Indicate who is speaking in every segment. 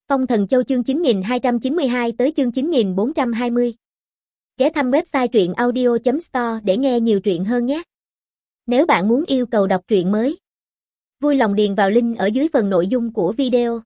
Speaker 1: Phong Thần Châu chương 9292 tới chương 9420. Ghé thăm website truyện audio.store để nghe nhiều truyện hơn nhé. Nếu bạn muốn yêu cầu đọc truyện mới, vui lòng điền vào link ở dưới phần nội dung của video.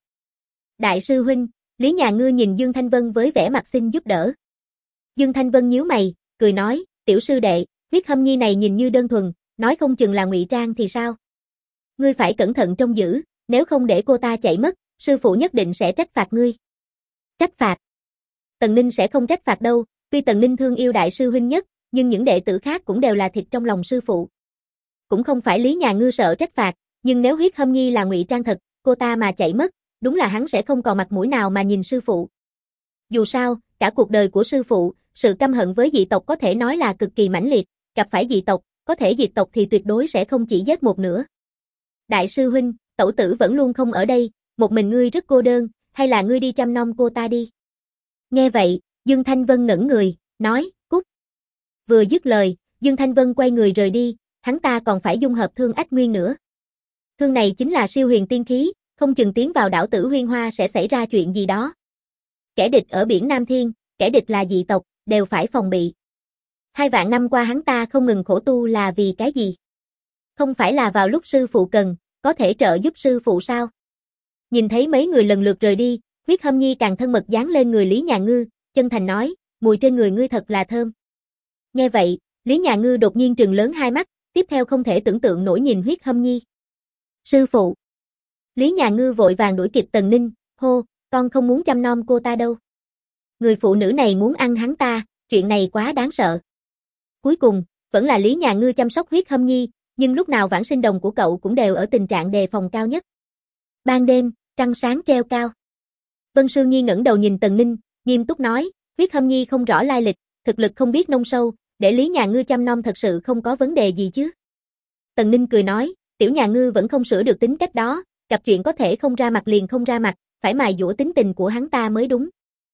Speaker 1: Đại sư huynh, Lý Nhà Ngư nhìn Dương Thanh Vân với vẻ mặt xin giúp đỡ. Dương Thanh Vân nhíu mày, cười nói, tiểu sư đệ, huyết hâm nhi này nhìn như đơn thuần, nói không chừng là ngụy trang thì sao? Ngươi phải cẩn thận trông giữ, nếu không để cô ta chạy mất, sư phụ nhất định sẽ trách phạt ngươi. Trách phạt? Tần Ninh sẽ không trách phạt đâu, tuy Tần Ninh thương yêu đại sư huynh nhất, nhưng những đệ tử khác cũng đều là thịt trong lòng sư phụ. Cũng không phải Lý Nhà Ngư sợ trách phạt, nhưng nếu huyết hâm nhi là ngụy trang thật, cô ta mà chạy mất, đúng là hắn sẽ không còn mặt mũi nào mà nhìn sư phụ. Dù sao, cả cuộc đời của sư phụ, sự căm hận với dị tộc có thể nói là cực kỳ mãnh liệt, gặp phải dị tộc, có thể diệt tộc thì tuyệt đối sẽ không chỉ giết một nữa. Đại sư huynh, tẩu tử vẫn luôn không ở đây, một mình ngươi rất cô đơn, hay là ngươi đi chăm nom cô ta đi. Nghe vậy, Dương Thanh Vân ngẩn người, nói, cút. Vừa dứt lời, Dương Thanh Vân quay người rời đi, hắn ta còn phải dung hợp thương ách nguyên nữa. Thương này chính là siêu huyền tiên khí, không chừng tiến vào đảo Tử Huyên Hoa sẽ xảy ra chuyện gì đó. Kẻ địch ở biển Nam Thiên, kẻ địch là dị tộc, đều phải phòng bị. 2 vạn năm qua hắn ta không ngừng khổ tu là vì cái gì? Không phải là vào lúc sư phụ cần, có thể trợ giúp sư phụ sao? Nhìn thấy mấy người lần lượt rời đi, huyết hâm nhi càng thân mật dán lên người Lý Nhà Ngư, chân thành nói, mùi trên người ngươi thật là thơm. Nghe vậy, Lý Nhà Ngư đột nhiên trừng lớn hai mắt, tiếp theo không thể tưởng tượng nổi nhìn huyết hâm nhi. Sư phụ. Lý Nhà Ngư vội vàng đuổi kịp Tần Ninh, hô, con không muốn chăm nom cô ta đâu. Người phụ nữ này muốn ăn hắn ta, chuyện này quá đáng sợ. Cuối cùng, vẫn là Lý Nhà Ngư chăm sóc huyết hâm nhi, nhưng lúc nào vãng sinh đồng của cậu cũng đều ở tình trạng đề phòng cao nhất. Ban đêm, trăng sáng treo cao. Vân Sương Nhi ngẩng đầu nhìn Tần Ninh, nghiêm túc nói, huyết hâm nhi không rõ lai lịch, thực lực không biết nông sâu, để Lý Nhà Ngư chăm nom thật sự không có vấn đề gì chứ. Tần Ninh cười nói, tiểu Nhà Ngư vẫn không sửa được tính cách đó, gặp chuyện có thể không ra mặt liền không ra mặt, phải mài dũa tính tình của hắn ta mới đúng.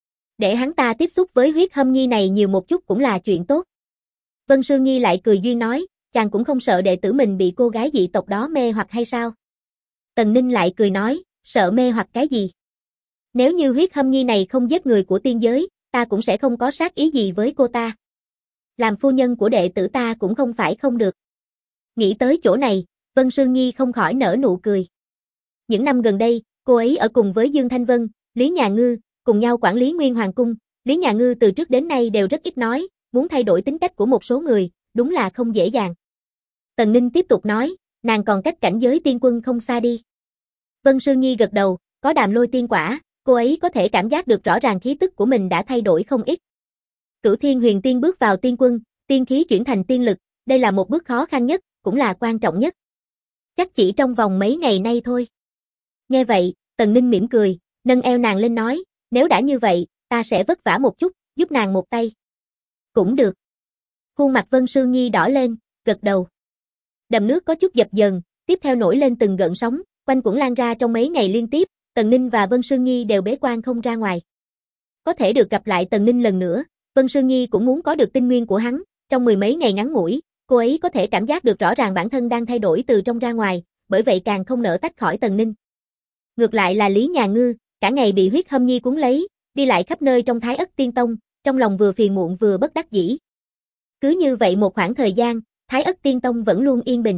Speaker 1: Để hắn ta tiếp xúc với huyết hâm nhi này nhiều một chút cũng là chuyện tốt. Vân Sương Nhi lại cười duyên nói, chàng cũng không sợ đệ tử mình bị cô gái dị tộc đó mê hoặc hay sao? Tần Ninh lại cười nói, sợ mê hoặc cái gì? Nếu như huyết hâm nhi này không giết người của tiên giới, ta cũng sẽ không có sát ý gì với cô ta. Làm phu nhân của đệ tử ta cũng không phải không được. Nghĩ tới chỗ này, Vân Sương Nhi không khỏi nở nụ cười. Những năm gần đây, cô ấy ở cùng với Dương Thanh Vân, Lý Nhà Ngư, cùng nhau quản lý Nguyên Hoàng Cung. Lý Nhà Ngư từ trước đến nay đều rất ít nói, muốn thay đổi tính cách của một số người, đúng là không dễ dàng. Tần Ninh tiếp tục nói, nàng còn cách cảnh giới tiên quân không xa đi. Vân Sương Nhi gật đầu, có đàm lôi tiên quả, cô ấy có thể cảm giác được rõ ràng khí tức của mình đã thay đổi không ít. Cửu Thiên Huyền Tiên bước vào tiên quân, tiên khí chuyển thành tiên lực, đây là một bước khó khăn nhất, cũng là quan trọng nhất. Chắc chỉ trong vòng mấy ngày nay thôi. Nghe vậy, Tần Ninh mỉm cười, nâng eo nàng lên nói, nếu đã như vậy, ta sẽ vất vả một chút, giúp nàng một tay. Cũng được. Khuôn mặt Vân Sương Nhi đỏ lên, gật đầu. Đầm nước có chút dập dờn, tiếp theo nổi lên từng gợn sóng, quanh quẩn lan ra trong mấy ngày liên tiếp, Tần Ninh và Vân Sương Nhi đều bế quan không ra ngoài. Có thể được gặp lại Tần Ninh lần nữa, Vân Sương Nhi cũng muốn có được tinh nguyên của hắn, trong 10 mấy ngày ngắn ngủi, cô ấy có thể cảm giác được rõ ràng bản thân đang thay đổi từ trong ra ngoài, bởi vậy càng không nỡ tách khỏi Tần Ninh. Ngược lại là Lý Nhà Ngư, cả ngày bị huyết hâm nhi cuốn lấy, đi lại khắp nơi trong Thái Ất Tiên Tông, trong lòng vừa phiền muộn vừa bất đắc dĩ. Cứ như vậy một khoảng thời gian, Thái Ất Tiên Tông vẫn luôn yên bình.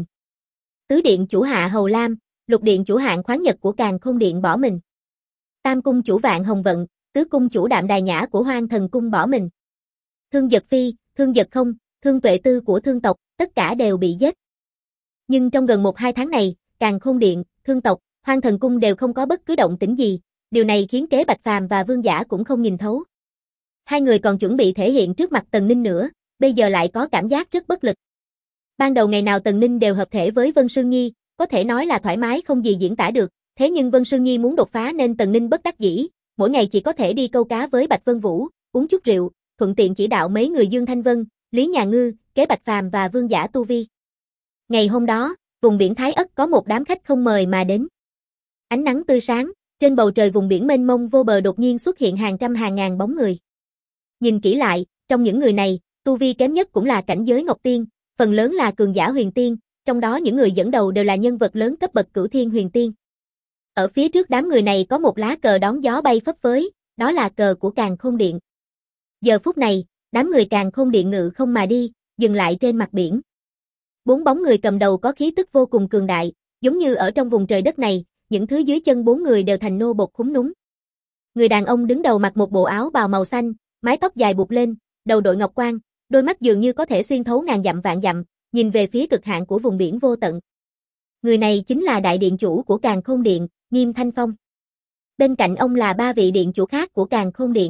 Speaker 1: Tứ điện chủ hạ Hầu Lam, Lục điện chủ Hạng Khoáng Nhật của Càn Khôn điện bỏ mình. Tam cung chủ Vạn Hồng Vận, tứ cung chủ Đạm Đài Nhã của Hoang Thần cung bỏ mình. Thương Giật Phi, Thương Giật Không, Thương Tuệ Tư của Thương tộc, tất cả đều bị giết. Nhưng trong gần 1-2 tháng này, Càn Khôn điện, Thương tộc, Hoang Thần cung đều không có bất cứ động tĩnh gì, điều này khiến Kế Bạch Phàm và Vương Giả cũng không nhìn thấu. Hai người còn chuẩn bị thể hiện trước mặt Tần Ninh nữa, bây giờ lại có cảm giác rất bất lực. Ban đầu ngày nào Tần Ninh đều hợp thể với Vân Sương Nhi, có thể nói là thoải mái không gì diễn tả được, thế nhưng Vân Sương Nhi muốn đột phá nên Tần Ninh bất đắc dĩ, mỗi ngày chỉ có thể đi câu cá với Bạch Vân Vũ, uống chút rượu, thuận tiện chỉ đạo mấy người Dương Thanh Vân, Lý Nhà Ngư, Kế Bạch Phàm và Vương Giả tu vi. Ngày hôm đó, vùng biển Thái Ất có một đám khách không mời mà đến. Ánh nắng tươi sáng, trên bầu trời vùng biển mênh mông vô bờ đột nhiên xuất hiện hàng trăm hàng ngàn bóng người. Nhìn kỹ lại, trong những người này, tu vi kém nhất cũng là cảnh giới Ngọc Tiên, phần lớn là cường giả huyền tiên, trong đó những người dẫn đầu đều là nhân vật lớn cấp bậc Cửu Thiên Huyền Tiên. Ở phía trước đám người này có một lá cờ đón gió bay phấp phới, đó là cờ của Càn Khôn Điện. Giờ phút này, đám người Càn Khôn Điện ngự không mà đi, dừng lại trên mặt biển. Bốn bóng người cầm đầu có khí tức vô cùng cường đại, giống như ở trong vùng trời đất này, những thứ dưới chân bốn người đều thành nô bột khúm núm. Người đàn ông đứng đầu mặc một bộ áo bào màu xanh, mái tóc dài buộc lên, đầu đội ngọc quan, đôi mắt dường như có thể xuyên thấu ngàn dặm vạn dặm, nhìn về phía cực hạn của vùng biển vô tận. Người này chính là đại điện chủ của Càn Khôn Điện, Nghiêm Thanh Phong. Bên cạnh ông là ba vị điện chủ khác của Càn Khôn Điện.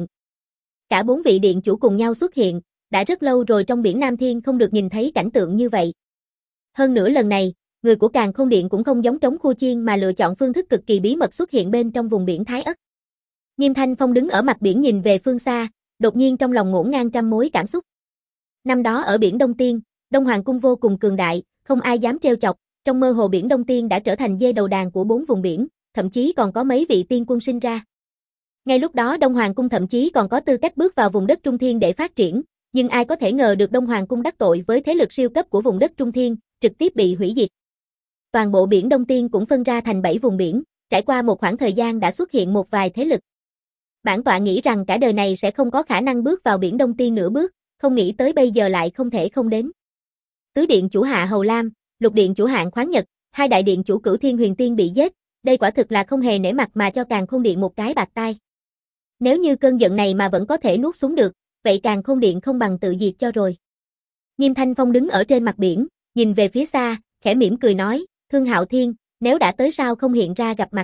Speaker 1: Cả bốn vị điện chủ cùng nhau xuất hiện, đã rất lâu rồi trong biển Nam Thiên không được nhìn thấy cảnh tượng như vậy. Hơn nữa lần này, người của Càn Khôn Điện cũng không giống Trống Khu Chiên mà lựa chọn phương thức cực kỳ bí mật xuất hiện bên trong vùng biển Thái Ất. Nghiêm Thanh Phong đứng ở mặt biển nhìn về phương xa, đột nhiên trong lòng ngổn ngang trăm mối cảm xúc. Năm đó ở biển Đông Tiên, Đông Hoàng cung vô cùng cường đại, không ai dám trêu chọc, trong mơ hồ biển Đông Tiên đã trở thành dê đầu đàn của bốn vùng biển, thậm chí còn có mấy vị tiên quân sinh ra. Ngay lúc đó Đông Hoàng cung thậm chí còn có tư cách bước vào vùng đất Trung Thiên để phát triển, nhưng ai có thể ngờ được Đông Hoàng cung đắc tội với thế lực siêu cấp của vùng đất Trung Thiên, trực tiếp bị hủy diệt. Toàn bộ biển Đông Tiên cũng phân ra thành 7 vùng biển, trải qua một khoảng thời gian đã xuất hiện một vài thế lực. Bản tọa nghĩ rằng cả đời này sẽ không có khả năng bước vào biển Đông Tiên nửa bước, không nghĩ tới bây giờ lại không thể không đến. Tứ điện chủ Hạ Hầu Lam, Lục điện chủ Hạng Khoáng Nhật, hai đại điện chủ Cửu Thiên Huyền Tiên bị giết, đây quả thực là không hề nể mặt mà cho Càn Khôn Điện một cái bạt tai. Nếu như cơn giận này mà vẫn có thể nuốt xuống được, vậy Càn Khôn Điện không bằng tự diệt cho rồi. Nghiêm Thanh Phong đứng ở trên mặt biển, nhìn về phía xa, khẽ mỉm cười nói, Thương Hạo Thiên, nếu đã tới sao không hiện ra gặp mặt.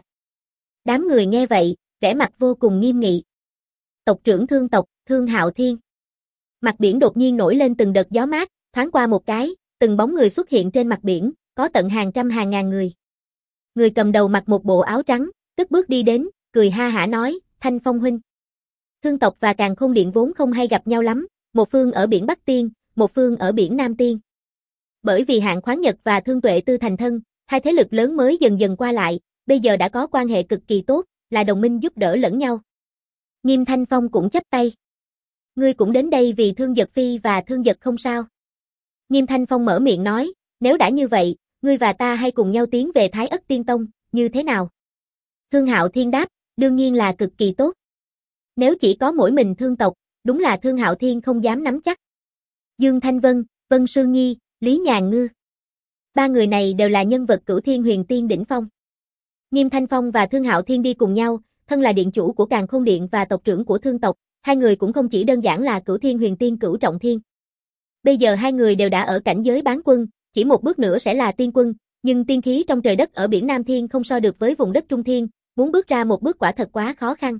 Speaker 1: Đám người nghe vậy, vẻ mặt vô cùng nghiêm nghị. Tộc trưởng Thương tộc, Thương Hạo Thiên. Mặt biển đột nhiên nổi lên từng đợt gió mát, thoáng qua một cái, từng bóng người xuất hiện trên mặt biển, có tận hàng trăm hàng ngàn người. Người cầm đầu mặc một bộ áo trắng, tức bước đi đến, cười ha hả nói, Thanh Phong huynh. Thương tộc và Càn Khôn Điện vốn không hay gặp nhau lắm, một phương ở biển Bắc Tiên, một phương ở biển Nam Tiên. Bởi vì Hạng Khoáng Nhật và Thương Tuệ Tư thành thân, hai thế lực lớn mới dần dần qua lại, bây giờ đã có quan hệ cực kỳ tốt, là đồng minh giúp đỡ lẫn nhau. Nghiêm Thanh Phong cũng chắp tay. Ngươi cũng đến đây vì Thương Giật Phi và Thương Giật không sao? Nghiêm Thanh Phong mở miệng nói, nếu đã như vậy, ngươi và ta hay cùng nhau tiến về Thái Ất Tiên Tông, như thế nào? Thương Hạo Thiên đáp, đương nhiên là cực kỳ tốt. Nếu chỉ có mỗi mình Thương tộc, đúng là Thương Hạo Thiên không dám nắm chắc. Dương Thanh Vân, Vân Sương Nhi, Lý Nhàn Ngư. Ba người này đều là nhân vật Cửu Thiên Huyền Tiên đỉnh phong. Nghiêm Thanh Phong và Thương Hạo Thiên đi cùng nhau, thân là điện chủ của Càn Khôn Điện và tộc trưởng của Thương tộc, hai người cũng không chỉ đơn giản là Cửu Thiên Huyền Tiên cửu trọng thiên. Bây giờ hai người đều đã ở cảnh giới bán quân, chỉ một bước nữa sẽ là tiên quân, nhưng tiên khí trong trời đất ở biển Nam Thiên không so được với vùng đất Trung Thiên, muốn bước ra một bước quả thật quá khó khăn.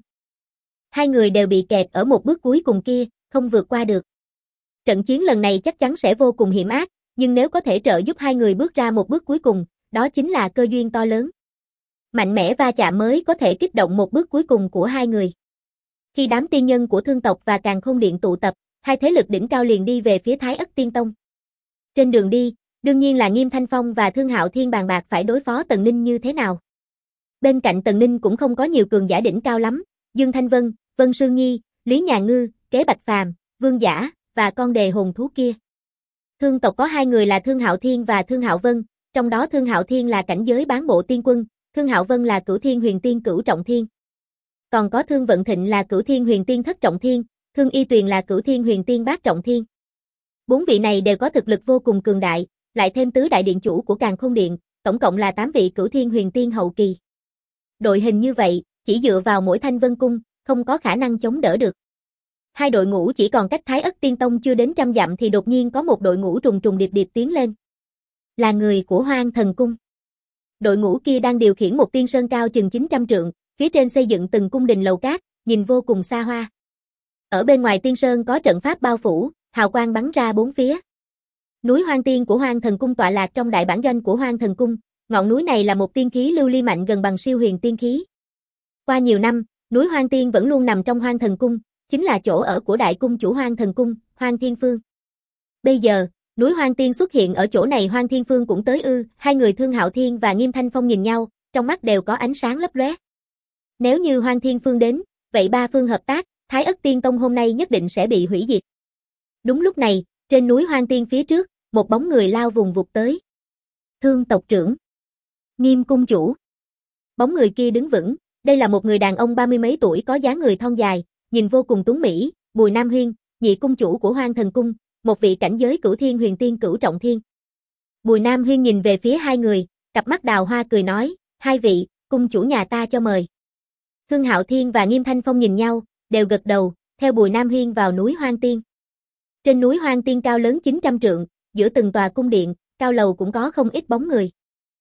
Speaker 1: Hai người đều bị kẹt ở một bước cuối cùng kia, không vượt qua được. Trận chiến lần này chắc chắn sẽ vô cùng hiểm ác, nhưng nếu có thể trợ giúp hai người bước ra một bước cuối cùng, đó chính là cơ duyên to lớn. Mạnh mẽ va chạm mới có thể kích động một bước cuối cùng của hai người. Khi đám tiên nhân của Thương tộc và Càn Khôn Điện tụ tập, hai thế lực đỉnh cao liền đi về phía Thái Ất Tiên Tông. Trên đường đi, đương nhiên là Nghiêm Thanh Phong và Thương Hạo Thiên bàn bạc phải đối phó Tần Ninh như thế nào. Bên cạnh Tần Ninh cũng không có nhiều cường giả đỉnh cao lắm, Dương Thanh Vân, Vân Sương Nhi, Lý Nhàn Ngư, Kế Bạch Phàm, Vương Giả, và con đề hồn thú kia. Thương tộc có hai người là Thương Hạo Thiên và Thương Hạo Vân, trong đó Thương Hạo Thiên là cảnh giới bán bộ tiên quân, Thương Hạo Vân là Cửu Thiên Huyền Tiên cửu trọng thiên. Còn có Thương Vận Thịnh là Cửu Thiên Huyền Tiên thất trọng thiên, Thương Y Tuyền là Cửu Thiên Huyền Tiên bát trọng thiên. Bốn vị này đều có thực lực vô cùng cường đại, lại thêm tứ đại điện chủ của Càn Khôn Điện, tổng cộng là 8 vị Cửu Thiên Huyền Tiên hậu kỳ. Đội hình như vậy, chỉ dựa vào mỗi Thanh Vân cung, không có khả năng chống đỡ được. Hai đội ngũ chỉ còn cách Thái Ất Tiên Tông chưa đến 100 dặm thì đột nhiên có một đội ngũ trùng trùng điệp điệp tiến lên. Là người của Hoang Thần Cung. Đội ngũ kia đang điều khiển một tiên sơn cao chừng 900 trượng, phía trên xây dựng từng cung đình lầu cát, nhìn vô cùng xa hoa. Ở bên ngoài tiên sơn có trận pháp bao phủ, hào quang bắn ra bốn phía. Núi Hoang Tiên của Hoang Thần Cung tọa lạc trong đại bản doanh của Hoang Thần Cung, ngọn núi này là một tiên khí lưu ly mạnh gần bằng siêu huyền tiên khí. Qua nhiều năm, núi Hoang Tiên vẫn luôn nằm trong Hoang Thần Cung, chính là chỗ ở của đại cung chủ Hoang Thần Cung, Hoang Thiên Phương. Bây giờ, núi Hoang Tiên xuất hiện ở chỗ này, Hoang Thiên Phương cũng tới ư? Hai người Thương Hạo Thiên và Nghiêm Thanh Phong nhìn nhau, trong mắt đều có ánh sáng lấp lóe. Nếu như Hoang Thiên Phương đến, vậy ba phương hợp tác, Thái Ất Tiên Tông hôm nay nhất định sẽ bị hủy diệt. Đúng lúc này, trên núi Hoang Tiên phía trước, một bóng người lao vùng vụt tới. Thương tộc trưởng, Nghiêm cung chủ. Bóng người kia đứng vững, đây là một người đàn ông 30 mấy tuổi có dáng người thon dài, nhìn vô cùng tuấn mỹ, Bùi Nam Huyên, nhị cung chủ của Hoang Thần Cung, một vị cảnh giới Cửu Thiên Huyền Tiên cửu trọng thiên. Bùi Nam Huyên nhìn về phía hai người, cặp mắt đào hoa cười nói, hai vị, cung chủ nhà ta cho mời. Thương Hạo Thiên và Nghiêm Thanh Phong nhìn nhau, đều gật đầu, theo Bùi Nam Huyên vào núi Hoang Tiên. Trên núi Hoang Tiên cao lớn 900 trượng, giữa từng tòa cung điện, cao lầu cũng có không ít bóng người.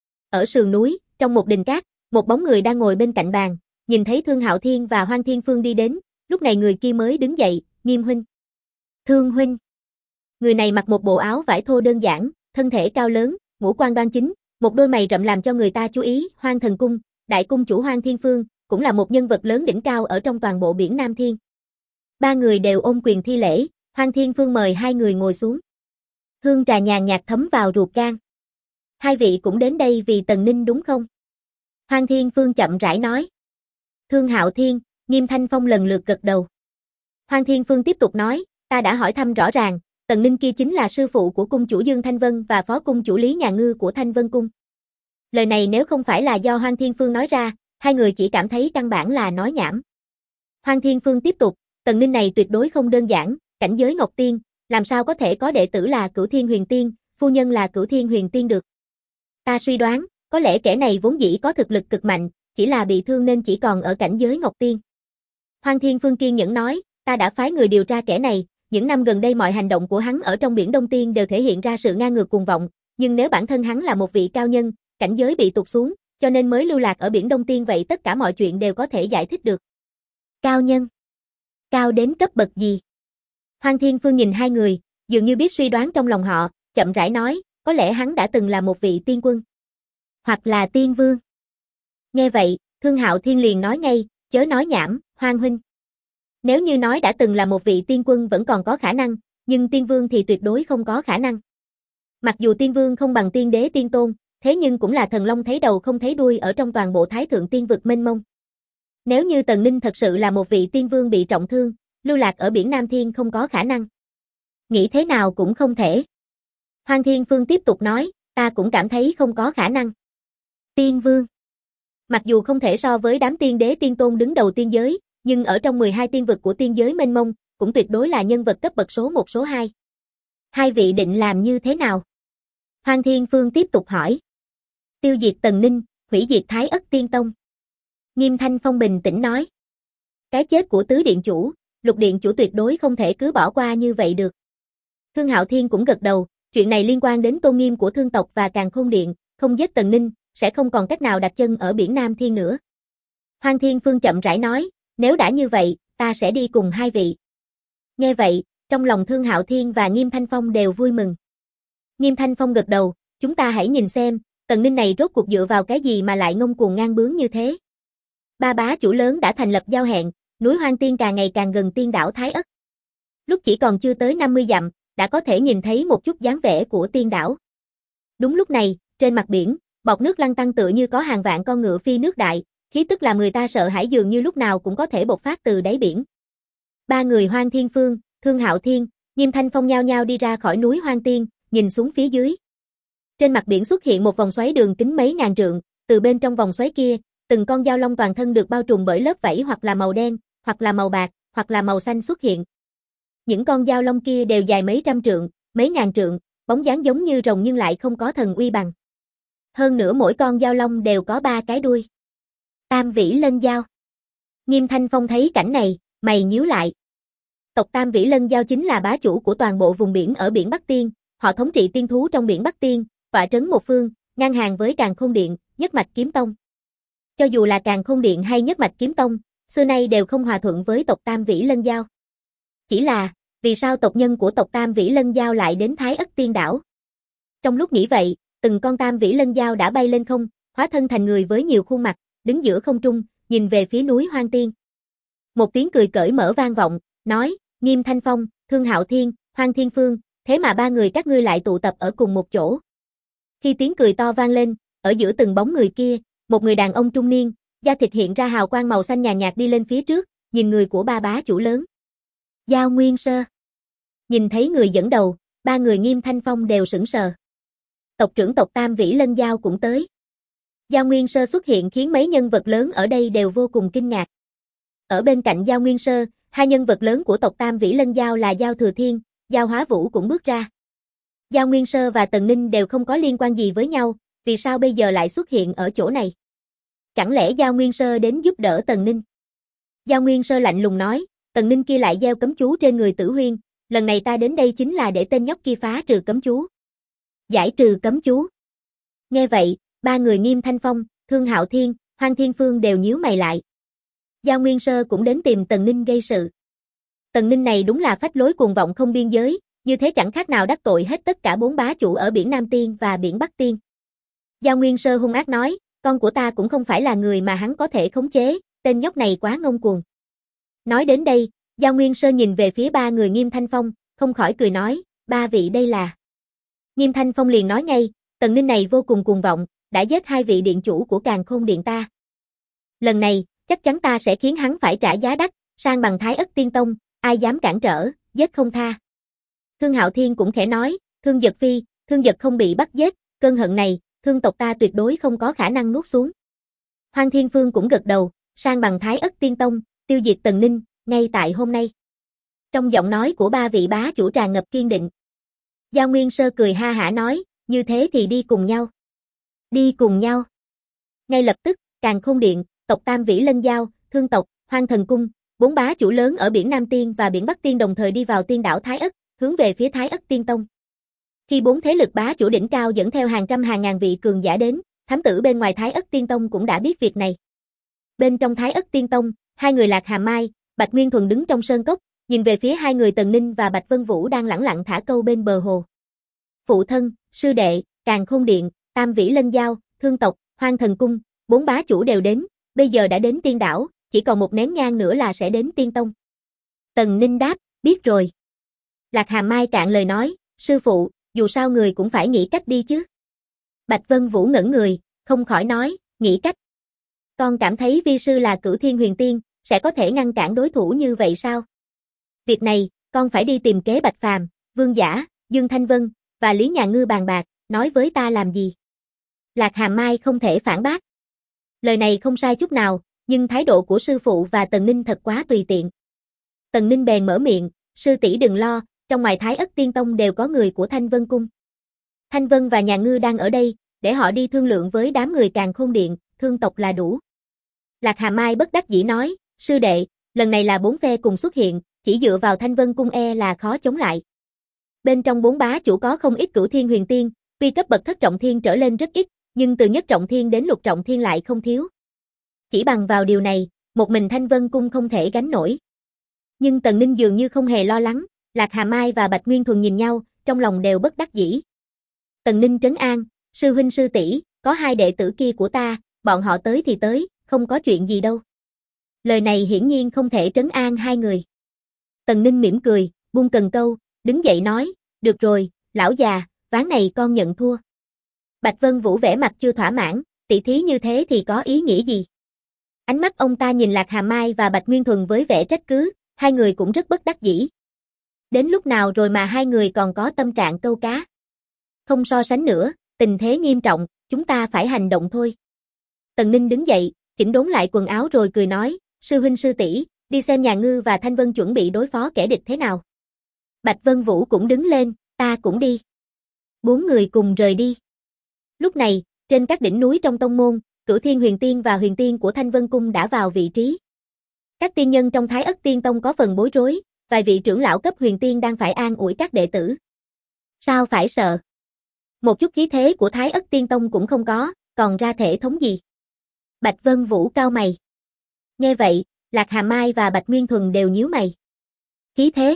Speaker 1: Ở sườn núi, trong một đình cát, một bóng người đang ngồi bên cạnh bàn, nhìn thấy Thương Hạo Thiên và Hoang Thiên Phương đi đến, lúc này người kia mới đứng dậy, Nghiêm huynh. Thương huynh. Người này mặc một bộ áo vải thô đơn giản, thân thể cao lớn, ngũ quan đoan chính, một đôi mày rậm làm cho người ta chú ý, Hoang Thần Cung, đại cung chủ Hoang Thiên Phương, cũng là một nhân vật lớn đỉnh cao ở trong toàn bộ biển Nam Thiên. Ba người đều ôm quyền thi lễ, Hoang Thiên Phương mời hai người ngồi xuống. Hương trà nhàn nhạt thấm vào ruột gan. Hai vị cũng đến đây vì Tần Ninh đúng không? Hoang Thiên Phương chậm rãi nói. Thương Hạo Thiên, Nghiêm Thanh Phong lần lượt gật đầu. Hoang Thiên Phương tiếp tục nói, ta đã hỏi thăm rõ ràng, Tần Ninh kia chính là sư phụ của cung chủ Dương Thanh Vân và phó cung chủ Lý Nhà Ngư của Thanh Vân Cung. Lời này nếu không phải là do Hoang Thiên Phương nói ra, hai người chỉ cảm thấy căn bản là nói nhảm. Hoang Thiên Phương tiếp tục, Tần Ninh này tuyệt đối không đơn giản, cảnh giới Ngọc Tiên, làm sao có thể có đệ tử là Cửu Thiên Huyền Tiên, phu nhân là Cửu Thiên Huyền Tiên được. Ta suy đoán, có lẽ kẻ này vốn dĩ có thực lực cực mạnh, chỉ là bị thương nên chỉ còn ở cảnh giới Ngọc Tiên. Hoang Thiên Phương kiên nhẫn nói, ta đã phái người điều tra kẻ này, những năm gần đây mọi hành động của hắn ở trong biển Đông Tiên đều thể hiện ra sự ngang ngược cuồng vọng, nhưng nếu bản thân hắn là một vị cao nhân, cảnh giới bị tụt xuống, cho nên mới lưu lạc ở biển Đông Tiên vậy tất cả mọi chuyện đều có thể giải thích được. Cao nhân? Cao đến cấp bậc gì? Hoang Thiên Phương nhìn hai người, dường như biết suy đoán trong lòng họ, chậm rãi nói, có lẽ hắn đã từng là một vị tiên quân, hoặc là tiên vương. Nghe vậy, Thương Hạo Thiên liền nói ngay, chớ nói nhảm, Hoang huynh. Nếu như nói đã từng là một vị tiên quân vẫn còn có khả năng, nhưng tiên vương thì tuyệt đối không có khả năng. Mặc dù tiên vương không bằng tiên đế tiên tôn, thế nhưng cũng là thần long thấy đầu không thấy đuôi ở trong toàn bộ Thái Thượng Tiên vực mênh mông. Nếu như Tần Ninh thật sự là một vị tiên vương bị trọng thương, lưu lạc ở biển Nam Thiên không có khả năng. Nghĩ thế nào cũng không thể. Hoang Thiên Phương tiếp tục nói, ta cũng cảm thấy không có khả năng. Tiên vương. Mặc dù không thể so với đám tiên đế tiên tôn đứng đầu tiên giới, nhưng ở trong 12 tiên vực của tiên giới mênh mông, cũng tuyệt đối là nhân vật cấp bậc số 1 số 2. Hai vị định làm như thế nào? Hoang Thiên Phương tiếp tục hỏi. Tiêu diệt Tần Ninh, hủy diệt Thái Ất Tiên Tông. Nghiêm Thanh Phong bình tĩnh nói. Cái chết của tứ điện chủ, lục điện chủ tuyệt đối không thể cứ bỏ qua như vậy được. Thương Hạo Thiên cũng gật đầu, chuyện này liên quan đến tôn nghiêm của thương tộc và Càn Khôn Điện, không giết Tần Ninh, sẽ không còn cách nào đặt chân ở biển Nam Thiên nữa. Hoang Thiên Phương chậm rãi nói, nếu đã như vậy, ta sẽ đi cùng hai vị. Nghe vậy, trong lòng Thương Hạo Thiên và Nghiêm Thanh Phong đều vui mừng. Nghiêm Thanh Phong gật đầu, chúng ta hãy nhìn xem, Tần Ninh này rốt cuộc dựa vào cái gì mà lại ngông cuồng ngang bướng như thế. Ba bá chủ lớn đã thành lập giao hẹn, núi Hoang Tiên càng ngày càng gần tiên đảo Thái Ất. Lúc chỉ còn chưa tới 50 dặm, đã có thể nhìn thấy một chút dáng vẻ của tiên đảo. Đúng lúc này, trên mặt biển, bọt nước lăn tăn tựa như có hàng vạn con ngựa phi nước đại, khí tức làm người ta sợ hãi dường như lúc nào cũng có thể bộc phát từ đáy biển. Ba người Hoang Thiên Phương, Thương Hạo Thiên, Nghiêm Thanh Phong nhao nhao đi ra khỏi núi Hoang Tiên, nhìn xuống phía dưới. Trên mặt biển xuất hiện một vòng xoáy đường kính mấy ngàn trượng, từ bên trong vòng xoáy kia, từng con dao long toàn thân được bao trùm bởi lớp vảy hoặc là màu đen, hoặc là màu bạc, hoặc là màu xanh xuất hiện. Những con dao long kia đều dài mấy trăm trượng, mấy ngàn trượng, bóng dáng giống như rồng nhưng lại không có thần uy bằng. Hơn nữa mỗi con dao long đều có 3 cái đuôi. Tam Vĩ Lân Dao. Nghiêm Thanh Phong thấy cảnh này, mày nhíu lại. Tộc Tam Vĩ Lân Dao chính là bá chủ của toàn bộ vùng biển ở biển Bắc Tiên, họ thống trị tiên thú trong biển Bắc Tiên, tọa trấn một phương, ngang hàng với Càn Khôn Điện, Nhất Mạch Kiếm Tông. Cho dù là Càn Khôn Điện hay Nhất Mạch Kiếm Tông, xưa nay đều không hòa thuận với tộc Tam Vĩ Lân Dao. Chỉ là, vì sao tộc nhân của tộc Tam Vĩ Lân Dao lại đến Thái Ất Tiên đảo? Trong lúc nghĩ vậy, từng con Tam Vĩ Lân Dao đã bay lên không, hóa thân thành người với nhiều khuôn mặt, đứng giữa không trung, nhìn về phía núi Hoang Tiên. Một tiếng cười cởi mở vang vọng, nói, Nghiêm Thanh Phong, Thương Hạo Thiên, Hoang Thiên Phương, thế mà ba người các ngươi lại tụ tập ở cùng một chỗ. Khi tiếng cười to vang lên, ở giữa từng bóng người kia, một người đàn ông trung niên, da thịt hiện ra hào quang màu xanh nhàn nhạt đi lên phía trước, nhìn người của ba bá chủ lớn. Giao Nguyên Sơ. Nhìn thấy người dẫn đầu, ba người Nghiêm Thanh Phong đều sững sờ. Tộc trưởng tộc Tam Vĩ Lân Dao cũng tới. Giao Nguyên Sơ xuất hiện khiến mấy nhân vật lớn ở đây đều vô cùng kinh ngạc. Ở bên cạnh Giao Nguyên Sơ, hai nhân vật lớn của tộc Tam Vĩ Lân Giao là Giao Thừa Thiên, Giao Hóa Vũ cũng bước ra. Giao Nguyên Sơ và Tần Ninh đều không có liên quan gì với nhau, vì sao bây giờ lại xuất hiện ở chỗ này? Chẳng lẽ Giao Nguyên Sơ đến giúp đỡ Tần Ninh? Giao Nguyên Sơ lạnh lùng nói, Tần Ninh kia lại gieo cấm chú trên người Tử Huyên, lần này ta đến đây chính là để tên nhóc kia phá trừ cấm chú. Giải trừ cấm chú. Nghe vậy, ba người Nghiêm Thanh Phong, Thương Hạo Thiên, Hoang Thiên Phương đều nhíu mày lại. Giao Nguyên Sơ cũng đến tìm Tần Ninh gây sự. Tần Ninh này đúng là phách lối cuồng vọng không biên giới, như thế chẳng khác nào đắc tội hết tất cả 4 bá chủ ở biển Nam Tiên và biển Bắc Tiên. Giao Nguyên Sơ hung ác nói, con của ta cũng không phải là người mà hắn có thể khống chế, tên nhóc này quá ngông cuồng. Nói đến đây, Giao Nguyên Sơ nhìn về phía ba người Nghiêm Thanh Phong, không khỏi cười nói, ba vị đây là. Nghiêm Thanh Phong liền nói ngay, Tần Ninh này vô cùng cuồng vọng, đã giết 2 vị điện chủ của Càn Khôn Điện ta. Lần này, chắc chắn ta sẽ khiến hắn phải trả giá đắt, sang bằng Thái Ất Tiên Tông, ai dám cản trở, giết không tha. Thương Hạo Thiên cũng khẽ nói, Thương Giật Phi, Thương Giật không bị bắt giết, cơn hận này, Thương tộc ta tuyệt đối không có khả năng nuốt xuống. Hoang Thiên Phương cũng gật đầu, sang bằng Thái Ất Tiên Tông, tiêu diệt Tần Ninh, ngay tại hôm nay. Trong giọng nói của ba vị bá chủ tràn ngập kiên định. Giao Nguyên Sơ cười ha hả nói, như thế thì đi cùng nhau. Đi cùng nhau. Ngay lập tức, Càn Khôn Điện, tộc Tam Vĩ Lân Giao, Thương tộc, Hoang Thần Cung, 4 bá chủ lớn ở biển Nam Tiên và biển Bắc Tiên đồng thời đi vào tiên đảo Thái Ất, hướng về phía Thái Ất Tiên Tông. Khi 4 thế lực bá chủ đỉnh cao dẫn theo hàng trăm hàng ngàn vị cường giả đến, thám tử bên ngoài Thái Ất Tiên Tông cũng đã biết việc này. Bên trong Thái Ất Tiên Tông, hai người Lạc Hàm Mai, Bạch Nguyên Thuần đứng trong sơn cốc, nhìn về phía hai người Tần Ninh và Bạch Vân Vũ đang lẳng lặng thả câu bên bờ hồ. Phụ thân, sư đệ, Càn Khôn Điện, Tam Vĩ Lân Giao, Thương tộc, Hoang Thần Cung, 4 bá chủ đều đến, bây giờ đã đến tiên đảo, chỉ còn một nén nhang nữa là sẽ đến tiên tông. Tần Ninh đáp, biết rồi. Lạc Hàm Mai cạn lời nói, sư phụ, dù sao người cũng phải nghĩ cách đi chứ. Bạch Vân Vũ ngẩn người, không khỏi nói, nghĩ cách. Con cảm thấy vi sư là Cửu Thiên Huyền Tiên, sẽ có thể ngăn cản đối thủ như vậy sao? Việc này, con phải đi tìm kế Bạch Phàm, Vương Giả, Dương Thanh Vân, và Lý Nhà Ngư bàn bạc, nói với ta làm gì? Lạc Hàm Mai không thể phản bác. Lời này không sai chút nào, nhưng thái độ của sư phụ và Tần Ninh thật quá tùy tiện. Tần Ninh bèn mở miệng, sư tỷ đừng lo, trong ngoài Thái Ất Tiên Tông đều có người của Thanh Vân Cung. Thanh Vân và Nhà Ngư đang ở đây, để họ đi thương lượng với đám người Càn Khôn Điện, Thương tộc là đủ. Lạc Hàm Mai bất đắc dĩ nói, sư đệ, lần này là 4 phe cùng xuất hiện, chỉ dựa vào Thanh Vân Cung là khó chống lại. Bên trong 4 bá chủ có không ít Cửu Thiên Huyền Tiên, tuy cấp bậc thất trọng thiên trở lên rất ít, nhưng từ nhất trọng thiên đến lục trọng thiên lại không thiếu. Chỉ bằng vào điều này, một mình Thanh Vân Cung không thể gánh nổi. Nhưng Tần Ninh dường như không hề lo lắng, Lạc Hà Mai và Bạch Nguyên Thuần nhìn nhau, trong lòng đều bất đắc dĩ. Tần Ninh trấn an, sư huynh sư tỷ, có 2 đệ tử kia của ta, bọn họ tới thì tới, không có chuyện gì đâu. Lời này hiển nhiên không thể trấn an 2 người. Tần Ninh mỉm cười, buông cần câu, đứng dậy nói, được rồi, lão già, ván này con nhận thua. Bạch Vân Vũ vẻ mặt chưa thỏa mãn, tỷ thí như thế thì có ý nghĩa gì? Ánh mắt ông ta nhìn Lạc Hà Mai và Bạch Nguyên Thuần với vẻ trách cứ, 2 người cũng rất bất đắc dĩ. Đến lúc nào rồi mà 2 người còn có tâm trạng câu cá? Không so sánh nữa, tình thế nghiêm trọng, chúng ta phải hành động thôi. Tần Ninh đứng dậy, chỉnh đốn lại quần áo rồi cười nói, sư huynh sư tỷ, đi xem Nhà Ngư và Thanh Vân chuẩn bị đối phó kẻ địch thế nào. Bạch Vân Vũ cũng đứng lên, ta cũng đi. 4 người cùng rời đi. Lúc này, trên các đỉnh núi trong tông môn, Cửu Thiên Huyền Tiên và Huyền Tiên của Thanh Vân Cung đã vào vị trí. Các tiên nhân trong Thái Ất Tiên Tông có phần bối rối, vài vị trưởng lão cấp Huyền Tiên đang phải an ủi các đệ tử. Sao phải sợ? Một chút khí thế của Thái Ất Tiên Tông cũng không có, còn ra thể thống gì? Bạch Vân Vũ cau mày. Nghe vậy, Lạc Hà Mai và Bạch Nguyên Thuần đều nhíu mày. Khí thế?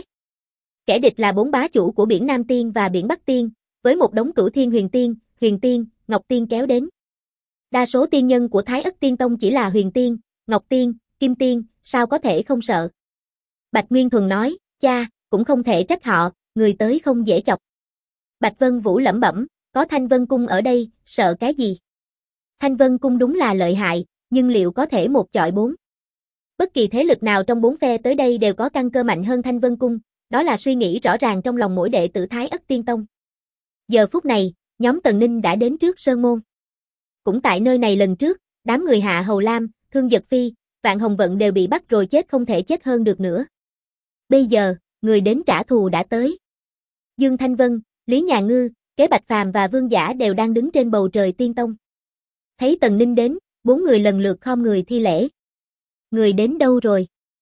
Speaker 1: Kẻ địch là 4 bá chủ của biển Nam Tiên và biển Bắc Tiên, với một đống Cửu Thiên Huyền Tiên, Ngọc Tiên kéo đến. Đa số tiên nhân của Thái Ất Tiên Tông chỉ là Huyền Tiên, Ngọc Tiên, Kim Tiên, sao có thể không sợ? Bạch Nguyên Thuần nói, cha, cũng không thể trách họ, người tới không dễ chọc. Bạch Vân Vũ lẩm bẩm, có Thanh Vân Cung ở đây, sợ cái gì? Thanh Vân Cung đúng là lợi hại, nhưng liệu có thể một chọi 4? Bất kỳ thế lực nào trong 4 phe tới đây đều có căn cơ mạnh hơn Thanh Vân Cung, đó là suy nghĩ rõ ràng trong lòng mỗi đệ tử Thái Ất Tiên Tông. Giờ phút này, nhóm Tần Ninh đã đến trước sơn môn. cũng tại nơi này lần trước, đám người Hạ Hầu Lam, Thương Dật Phi, Vạn Hồng Vận đều bị bắt rồi chết không thể chết hơn được nữa. Bây giờ, người đến trả thù đã tới. Dương Thanh Vân, Lý Nhà Ngư, Kế Bạch Phàm và Vương Giả đều đang đứng trên bầu trời Tiên Tông. Thấy Tần Ninh đến, 4 người lần lượt khom người thi lễ. Người đến đâu rồi?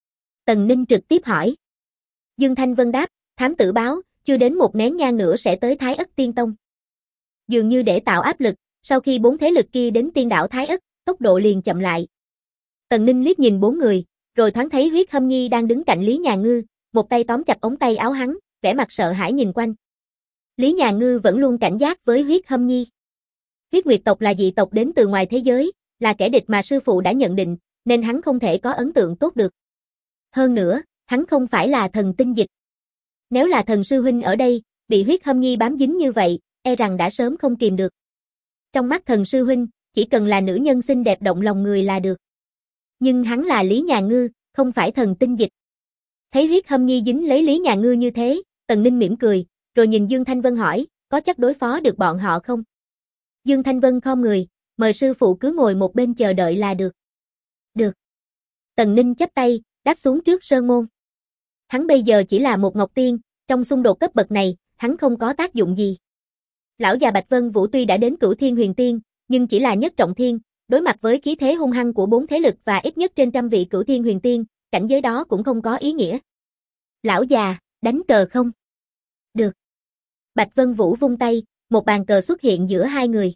Speaker 1: Tần Ninh trực tiếp hỏi. Dương Thanh Vân đáp, thám tử báo, chưa đến một nén nhang nữa sẽ tới Thái Ất Tiên Tông. Dường như để tạo áp lực, sau khi 4 thế lực kia đến tiên đảo Thái Ất, tốc độ liền chậm lại. Tần Ninh liếc nhìn 4 người, rồi thoáng thấy Huyết Hâm Nhi đang đứng cạnh Lý Nhà Ngư, một tay tóm chặt ống tay áo hắn, vẻ mặt sợ hãi nhìn quanh. Lý Nhà Ngư vẫn luôn cảnh giác với Huyết Hâm Nhi. Huyết Nguyệt tộc là dị tộc đến từ ngoài thế giới, là kẻ địch mà sư phụ đã nhận định, nên hắn không thể có ấn tượng tốt được. Hơn nữa, hắn không phải là thần tinh dịch. Nếu là thần sư huynh ở đây, bị Huyết Hâm Nhi bám dính như vậy, e rằng đã sớm không kìm được. Trong mắt thần sư huynh, chỉ cần là nữ nhân xinh đẹp động lòng người là được. Nhưng hắn là Lý Nhà Ngư, không phải thần tinh dịch. Thấy Huyết Hâm Nhi dính lấy Lý Nhà Ngư như thế, Tần Ninh mỉm cười, rồi nhìn Dương Thanh Vân hỏi, có chắc đối phó được bọn họ không? Dương Thanh Vân khom người, mời sư phụ cứ ngồi một bên chờ đợi là được. Được. Tần Ninh chắp tay, đáp xuống trước sơn môn. Hắn bây giờ chỉ là một ngọc tiên, trong xung đột cấp bậc này, hắn không có tác dụng gì. Lão già Bạch Vân Vũ tuy đã đến Cửu Thiên Huyền Tiên, nhưng chỉ là nhất trọng thiên, đối mặt với khí thế hung hăng của 4 thế lực và ít nhất trên trăm vị Cửu Thiên Huyền Tiên, cảnh giới đó cũng không có ý nghĩa. Lão già, đánh cờ không? Được. Bạch Vân Vũ vung tay, một bàn cờ xuất hiện giữa hai người.